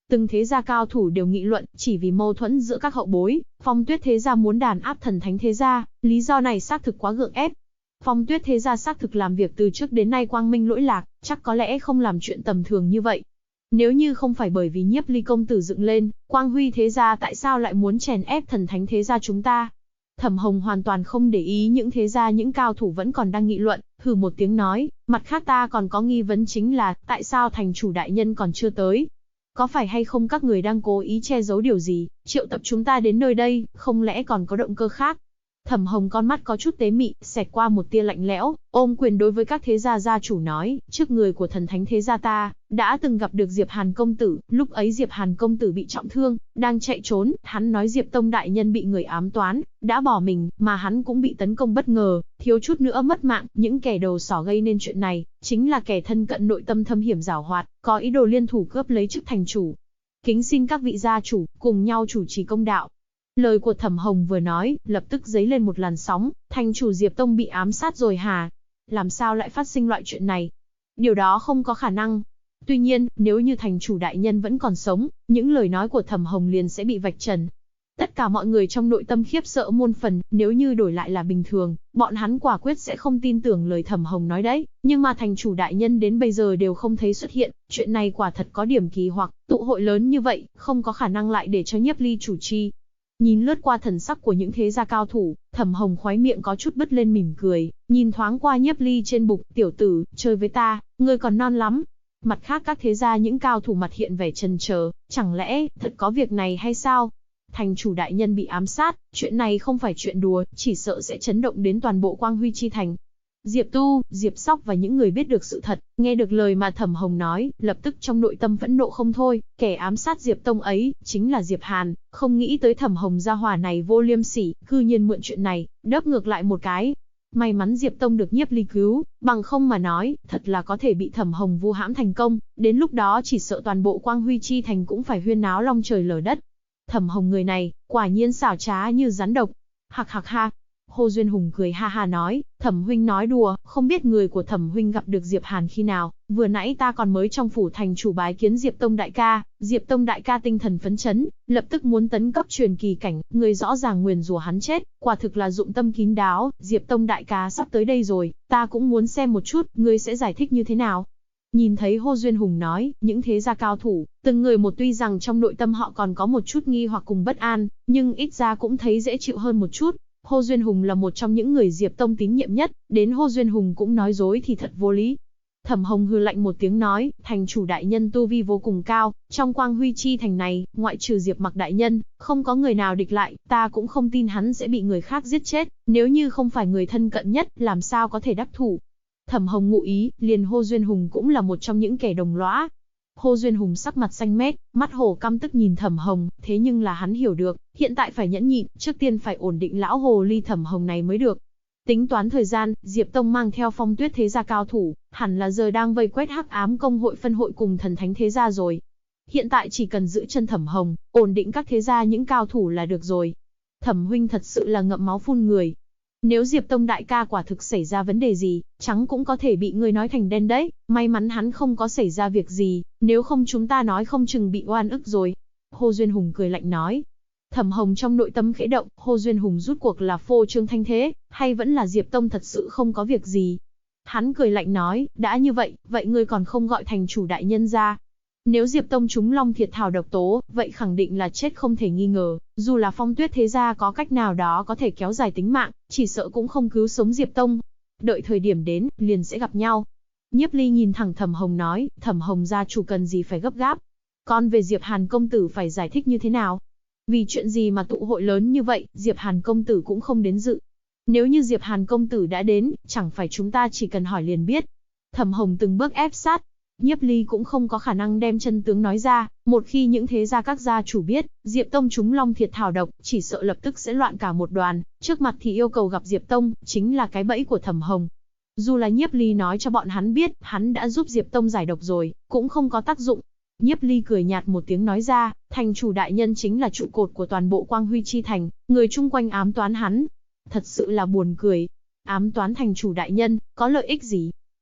Speaker 1: Từng thế gia cao thủ đều nghị luận, chỉ vì mâu thuẫn giữa các hậu bối, Phong Tuyết thế gia muốn đàn áp Thần Thánh thế gia, lý do này xác thực quá gượng ép. Phong Tuyết thế gia xác thực làm việc từ trước đến nay quang minh lỗi lạc, chắc có lẽ không làm chuyện tầm thường như vậy. Nếu như không phải bởi vì Nhiếp Ly công tử dựng lên, Quang Huy thế gia tại sao lại muốn chèn ép Thần Thánh thế gia chúng ta? Thẩm Hồng hoàn toàn không để ý những thế gia những cao thủ vẫn còn đang nghị luận, hừ một tiếng nói, mặt khác ta còn có nghi vấn chính là, tại sao thành chủ đại nhân còn chưa tới? Có phải hay không các người đang cố ý che giấu điều gì, triệu tập chúng ta đến nơi đây, không lẽ còn có động cơ khác? Thẩm Hồng con mắt có chút tế mị, xẹt qua một tia lạnh lẽo, ôm quyền đối với các thế gia gia chủ nói, trước người của Thần Thánh thế gia ta, đã từng gặp được Diệp Hàn công tử, lúc ấy Diệp Hàn công tử bị trọng thương, đang chạy trốn, hắn nói Diệp Tông đại nhân bị người ám toán, đã bỏ mình, mà hắn cũng bị tấn công bất ngờ, thiếu chút nữa mất mạng, những kẻ đầu sỏ gây nên chuyện này, chính là kẻ thân cận nội tâm thâm hiểm giảo hoạt, có ý đồ liên thủ cướp lấy chức thành chủ. Kính xin các vị gia chủ, cùng nhau chủ trì công đạo. Lời của Thẩm Hồng vừa nói, lập tức dấy lên một làn sóng, thành chủ Diệp Tông bị ám sát rồi hả? Làm sao lại phát sinh loại chuyện này? Điều đó không có khả năng. Tuy nhiên, nếu như thành chủ đại nhân vẫn còn sống, những lời nói của Thẩm Hồng liền sẽ bị vạch trần. Tất cả mọi người trong nội tâm khiếp sợ muôn phần, nếu như đổi lại là bình thường, bọn hắn quả quyết sẽ không tin tưởng lời Thẩm Hồng nói đấy, nhưng mà thành chủ đại nhân đến bây giờ đều không thấy xuất hiện, chuyện này quả thật có điểm kỳ hoặc, tụ hội lớn như vậy, không có khả năng lại để cho Nhiếp Ly chủ trì. Nhìn lướt qua thần sắc của những thế gia cao thủ, Thẩm Hồng khóe miệng có chút bứt lên mỉm cười, nhìn thoáng qua Nhiếp Ly trên bục, tiểu tử, chơi với ta, ngươi còn non lắm. Mặt khác các thế gia những cao thủ mặt hiện vẻ chần chờ, chẳng lẽ, thật có việc này hay sao? Thành chủ đại nhân bị ám sát, chuyện này không phải chuyện đùa, chỉ sợ sẽ chấn động đến toàn bộ Quang Huy chi thành. Diệp Tu, Diệp Sóc và những người biết được sự thật, nghe được lời mà Thẩm Hồng nói, lập tức trong nội tâm phẫn nộ không thôi, kẻ ám sát Diệp Tông ấy, chính là Diệp Hàn, không nghĩ tới Thẩm Hồng gia hỏa này vô liêm sỉ, cư nhiên mượn chuyện này, đớp ngược lại một cái. May mắn Diệp Tông được Nhiếp Ly cứu, bằng không mà nói, thật là có thể bị Thẩm Hồng vu hãm thành công, đến lúc đó chỉ sợ toàn bộ Quang Huy chi thành cũng phải huyên náo long trời lở đất. Thẩm Hồng người này, quả nhiên xảo trá như rắn độc. Hạc hạc ha. Hồ Duyên Hùng cười ha ha nói, Thẩm huynh nói đùa, không biết người của Thẩm huynh gặp được Diệp Hàn khi nào, vừa nãy ta còn mới trong phủ thành chủ bái kiến Diệp Tông đại ca, Diệp Tông đại ca tinh thần phấn chấn, lập tức muốn tấn cấp truyền kỳ cảnh, người rõ ràng nguyền rủa hắn chết, quả thực là dụng tâm kín đáo, Diệp Tông đại ca sắp tới đây rồi, ta cũng muốn xem một chút, ngươi sẽ giải thích như thế nào. Nhìn thấy Hồ Duyên Hùng nói, những thế gia cao thủ, từng người một tuy rằng trong nội tâm họ còn có một chút nghi hoặc cùng bất an, nhưng ít ra cũng thấy dễ chịu hơn một chút. Hồ Duyên Hùng là một trong những người Diệp Tông tín nhiệm nhất, đến Hồ Duyên Hùng cũng nói dối thì thật vô lý. Thẩm Hồng hừ lạnh một tiếng nói, thành chủ đại nhân tu vi vô cùng cao, trong Quang Huy chi thành này, ngoại trừ Diệp Mặc đại nhân, không có người nào địch lại, ta cũng không tin hắn sẽ bị người khác giết chết, nếu như không phải người thân cận nhất, làm sao có thể đắc thủ. Thẩm Hồng ngụ ý, liền Hồ Duyên Hùng cũng là một trong những kẻ đồng lõa. Hồ Duyên Hùng sắc mặt xanh mét, mắt hổ căm tức nhìn Thẩm Hồng, thế nhưng là hắn hiểu được, hiện tại phải nhẫn nhịn, trước tiên phải ổn định lão hồ ly Thẩm Hồng này mới được. Tính toán thời gian, Diệp Tông mang theo Phong Tuyết thế gia cao thủ, hẳn là giờ đang vây quét Hắc Ám công hội phân hội cùng Thần Thánh thế gia rồi. Hiện tại chỉ cần giữ chân Thẩm Hồng, ổn định các thế gia những cao thủ là được rồi. Thẩm huynh thật sự là ngậm máu phun người. Nếu Diệp Tông đại ca quả thực xảy ra vấn đề gì, trắng cũng có thể bị ngươi nói thành đen đấy, may mắn hắn không có xảy ra việc gì, nếu không chúng ta nói không chừng bị oan ức rồi. Hồ Duyên Hùng cười lạnh nói. Thẩm Hồng trong nội tâm khẽ động, Hồ Duyên Hùng rút cuộc là phô trương thanh thế, hay vẫn là Diệp Tông thật sự không có việc gì. Hắn cười lạnh nói, đã như vậy, vậy ngươi còn không gọi thành chủ đại nhân ra. Nếu Diệp Tông trúng long thiệt thảo độc tố, vậy khẳng định là chết không thể nghi ngờ, dù là Phong Tuyết thế gia có cách nào đó có thể kéo dài tính mạng, chỉ sợ cũng không cứu sống Diệp Tông. Đợi thời điểm đến, liền sẽ gặp nhau. Nhiếp Ly nhìn thẳng Thẩm Hồng nói, Thẩm Hồng gia chủ cần gì phải gấp gáp. Còn về Diệp Hàn công tử phải giải thích như thế nào? Vì chuyện gì mà tụ hội lớn như vậy, Diệp Hàn công tử cũng không đến dự. Nếu như Diệp Hàn công tử đã đến, chẳng phải chúng ta chỉ cần hỏi liền biết. Thẩm Hồng từng bước ép sát. Nhiếp Ly cũng không có khả năng đem chân tướng nói ra, một khi những thế gia các gia chủ biết, Diệp Tông trúng long thiệt thảo độc, chỉ sợ lập tức sẽ loạn cả một đoàn, trước mặt thì yêu cầu gặp Diệp Tông, chính là cái bẫy của Thẩm Hồng. Dù là Nhiếp Ly nói cho bọn hắn biết, hắn đã giúp Diệp Tông giải độc rồi, cũng không có tác dụng. Nhiếp Ly cười nhạt một tiếng nói ra, thành chủ đại nhân chính là trụ cột của toàn bộ Quang Huy chi thành, người chung quanh ám toán hắn. Thật sự là buồn cười. Ám toán thành chủ đại nhân, có lợi ích gì?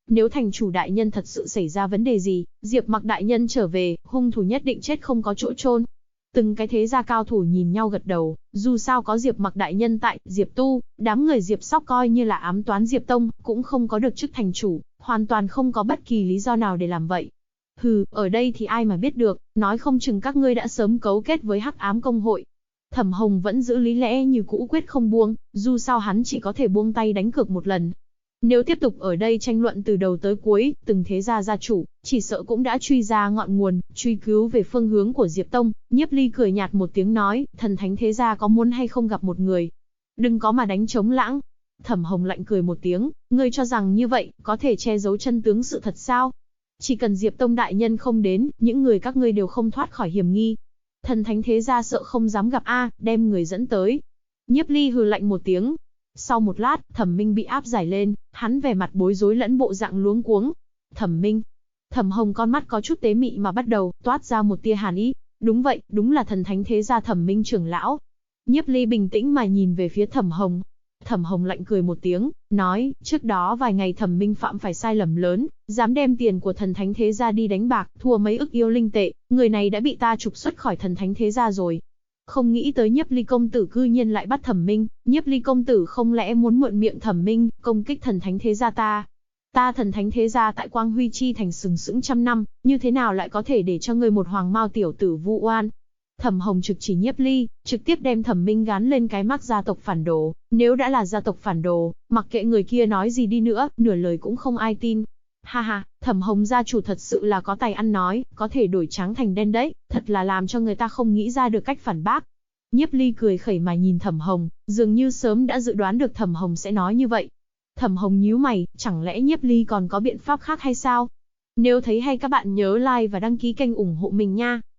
Speaker 1: Nếu thành chủ đại nhân thật sự xảy ra vấn đề gì, Diệp Mặc đại nhân trở về, hung thủ nhất định chết không có chỗ chôn. Từng cái thế gia cao thủ nhìn nhau gật đầu, dù sao có Diệp Mặc đại nhân tại, Diệp Tu, đám người Diệp Sóc coi như là ám toán Diệp Tông, cũng không có được chức thành chủ, hoàn toàn không có bất kỳ lý do nào để làm vậy. Hừ, ở đây thì ai mà biết được, nói không chừng các ngươi đã sớm cấu kết với Hắc Ám công hội. Thẩm Hồng vẫn giữ lý lẽ như cũ quyết không buông, dù sao hắn chỉ có thể buông tay đánh cược một lần. Nếu tiếp tục ở đây tranh luận từ đầu tới cuối, từng thế gia gia chủ, chỉ sợ cũng đã truy ra ngọn nguồn, truy cứu về phương hướng của Diệp Tông. Nhiếp Ly cười nhạt một tiếng nói, thần thánh thế gia có muốn hay không gặp một người? Đừng có mà đánh trống lãng. Thẩm Hồng lạnh cười một tiếng, ngươi cho rằng như vậy, có thể che giấu chân tướng sự thật sao? Chỉ cần Diệp Tông đại nhân không đến, những người các ngươi đều không thoát khỏi hiểm nghi. Thần thánh thế gia sợ không dám gặp đem người dẫn tới. Nhiếp Ly hừ lạnh một tiếng. Sau một lát, Thẩm Minh bị áp giải lên, hắn vẻ mặt bối rối lẫn bộ dạng luống cuống. Thẩm Minh. Thẩm Hồng con mắt có chút tế mị mà bắt đầu toát ra một tia hàn ý. Đúng vậy, đúng là thần thánh thế gia Thẩm Minh trưởng lão. Nhiếp Ly bình tĩnh mà nhìn về phía Thẩm Hồng. Thẩm Hồng lạnh cười một tiếng, nói, trước đó vài ngày Thẩm Minh phạm phải sai lầm lớn, dám đem tiền của thần thánh thế gia đi đánh bạc, thua mấy ức yêu linh tệ, người này đã bị ta trục xuất khỏi thần thánh thế gia rồi. Không nghĩ tới Nhiếp Ly công tử cư nhiên lại bắt Thẩm Minh, Nhiếp Ly công tử không lẽ muốn mượn miệng Thẩm Minh, công kích thần thánh thế gia ta? Ta thần thánh thế gia tại Quang Huy Chi thành sừng sững trăm năm, như thế nào lại có thể để cho ngươi một hoàng mao tiểu tử vu oan? Thẩm Hồng trực chỉ Nhiếp Ly, trực tiếp đem Thẩm Minh gán lên cái mác gia tộc phản đồ, nếu đã là gia tộc phản đồ, mặc kệ người kia nói gì đi nữa, nửa lời cũng không ai tin. Ha ha, Thẩm Hồng gia chủ thật sự là có tài ăn nói, có thể đổi trắng thành đen đấy, thật là làm cho người ta không nghĩ ra được cách phản bác. Nhiếp Ly cười khẩy mà nhìn Thẩm Hồng, dường như sớm đã dự đoán được Thẩm Hồng sẽ nói như vậy. Thẩm Hồng nhíu mày, chẳng lẽ Nhiếp Ly còn có biện pháp khác hay sao? Nếu thấy hay các bạn nhớ like và đăng ký kênh ủng hộ mình nha.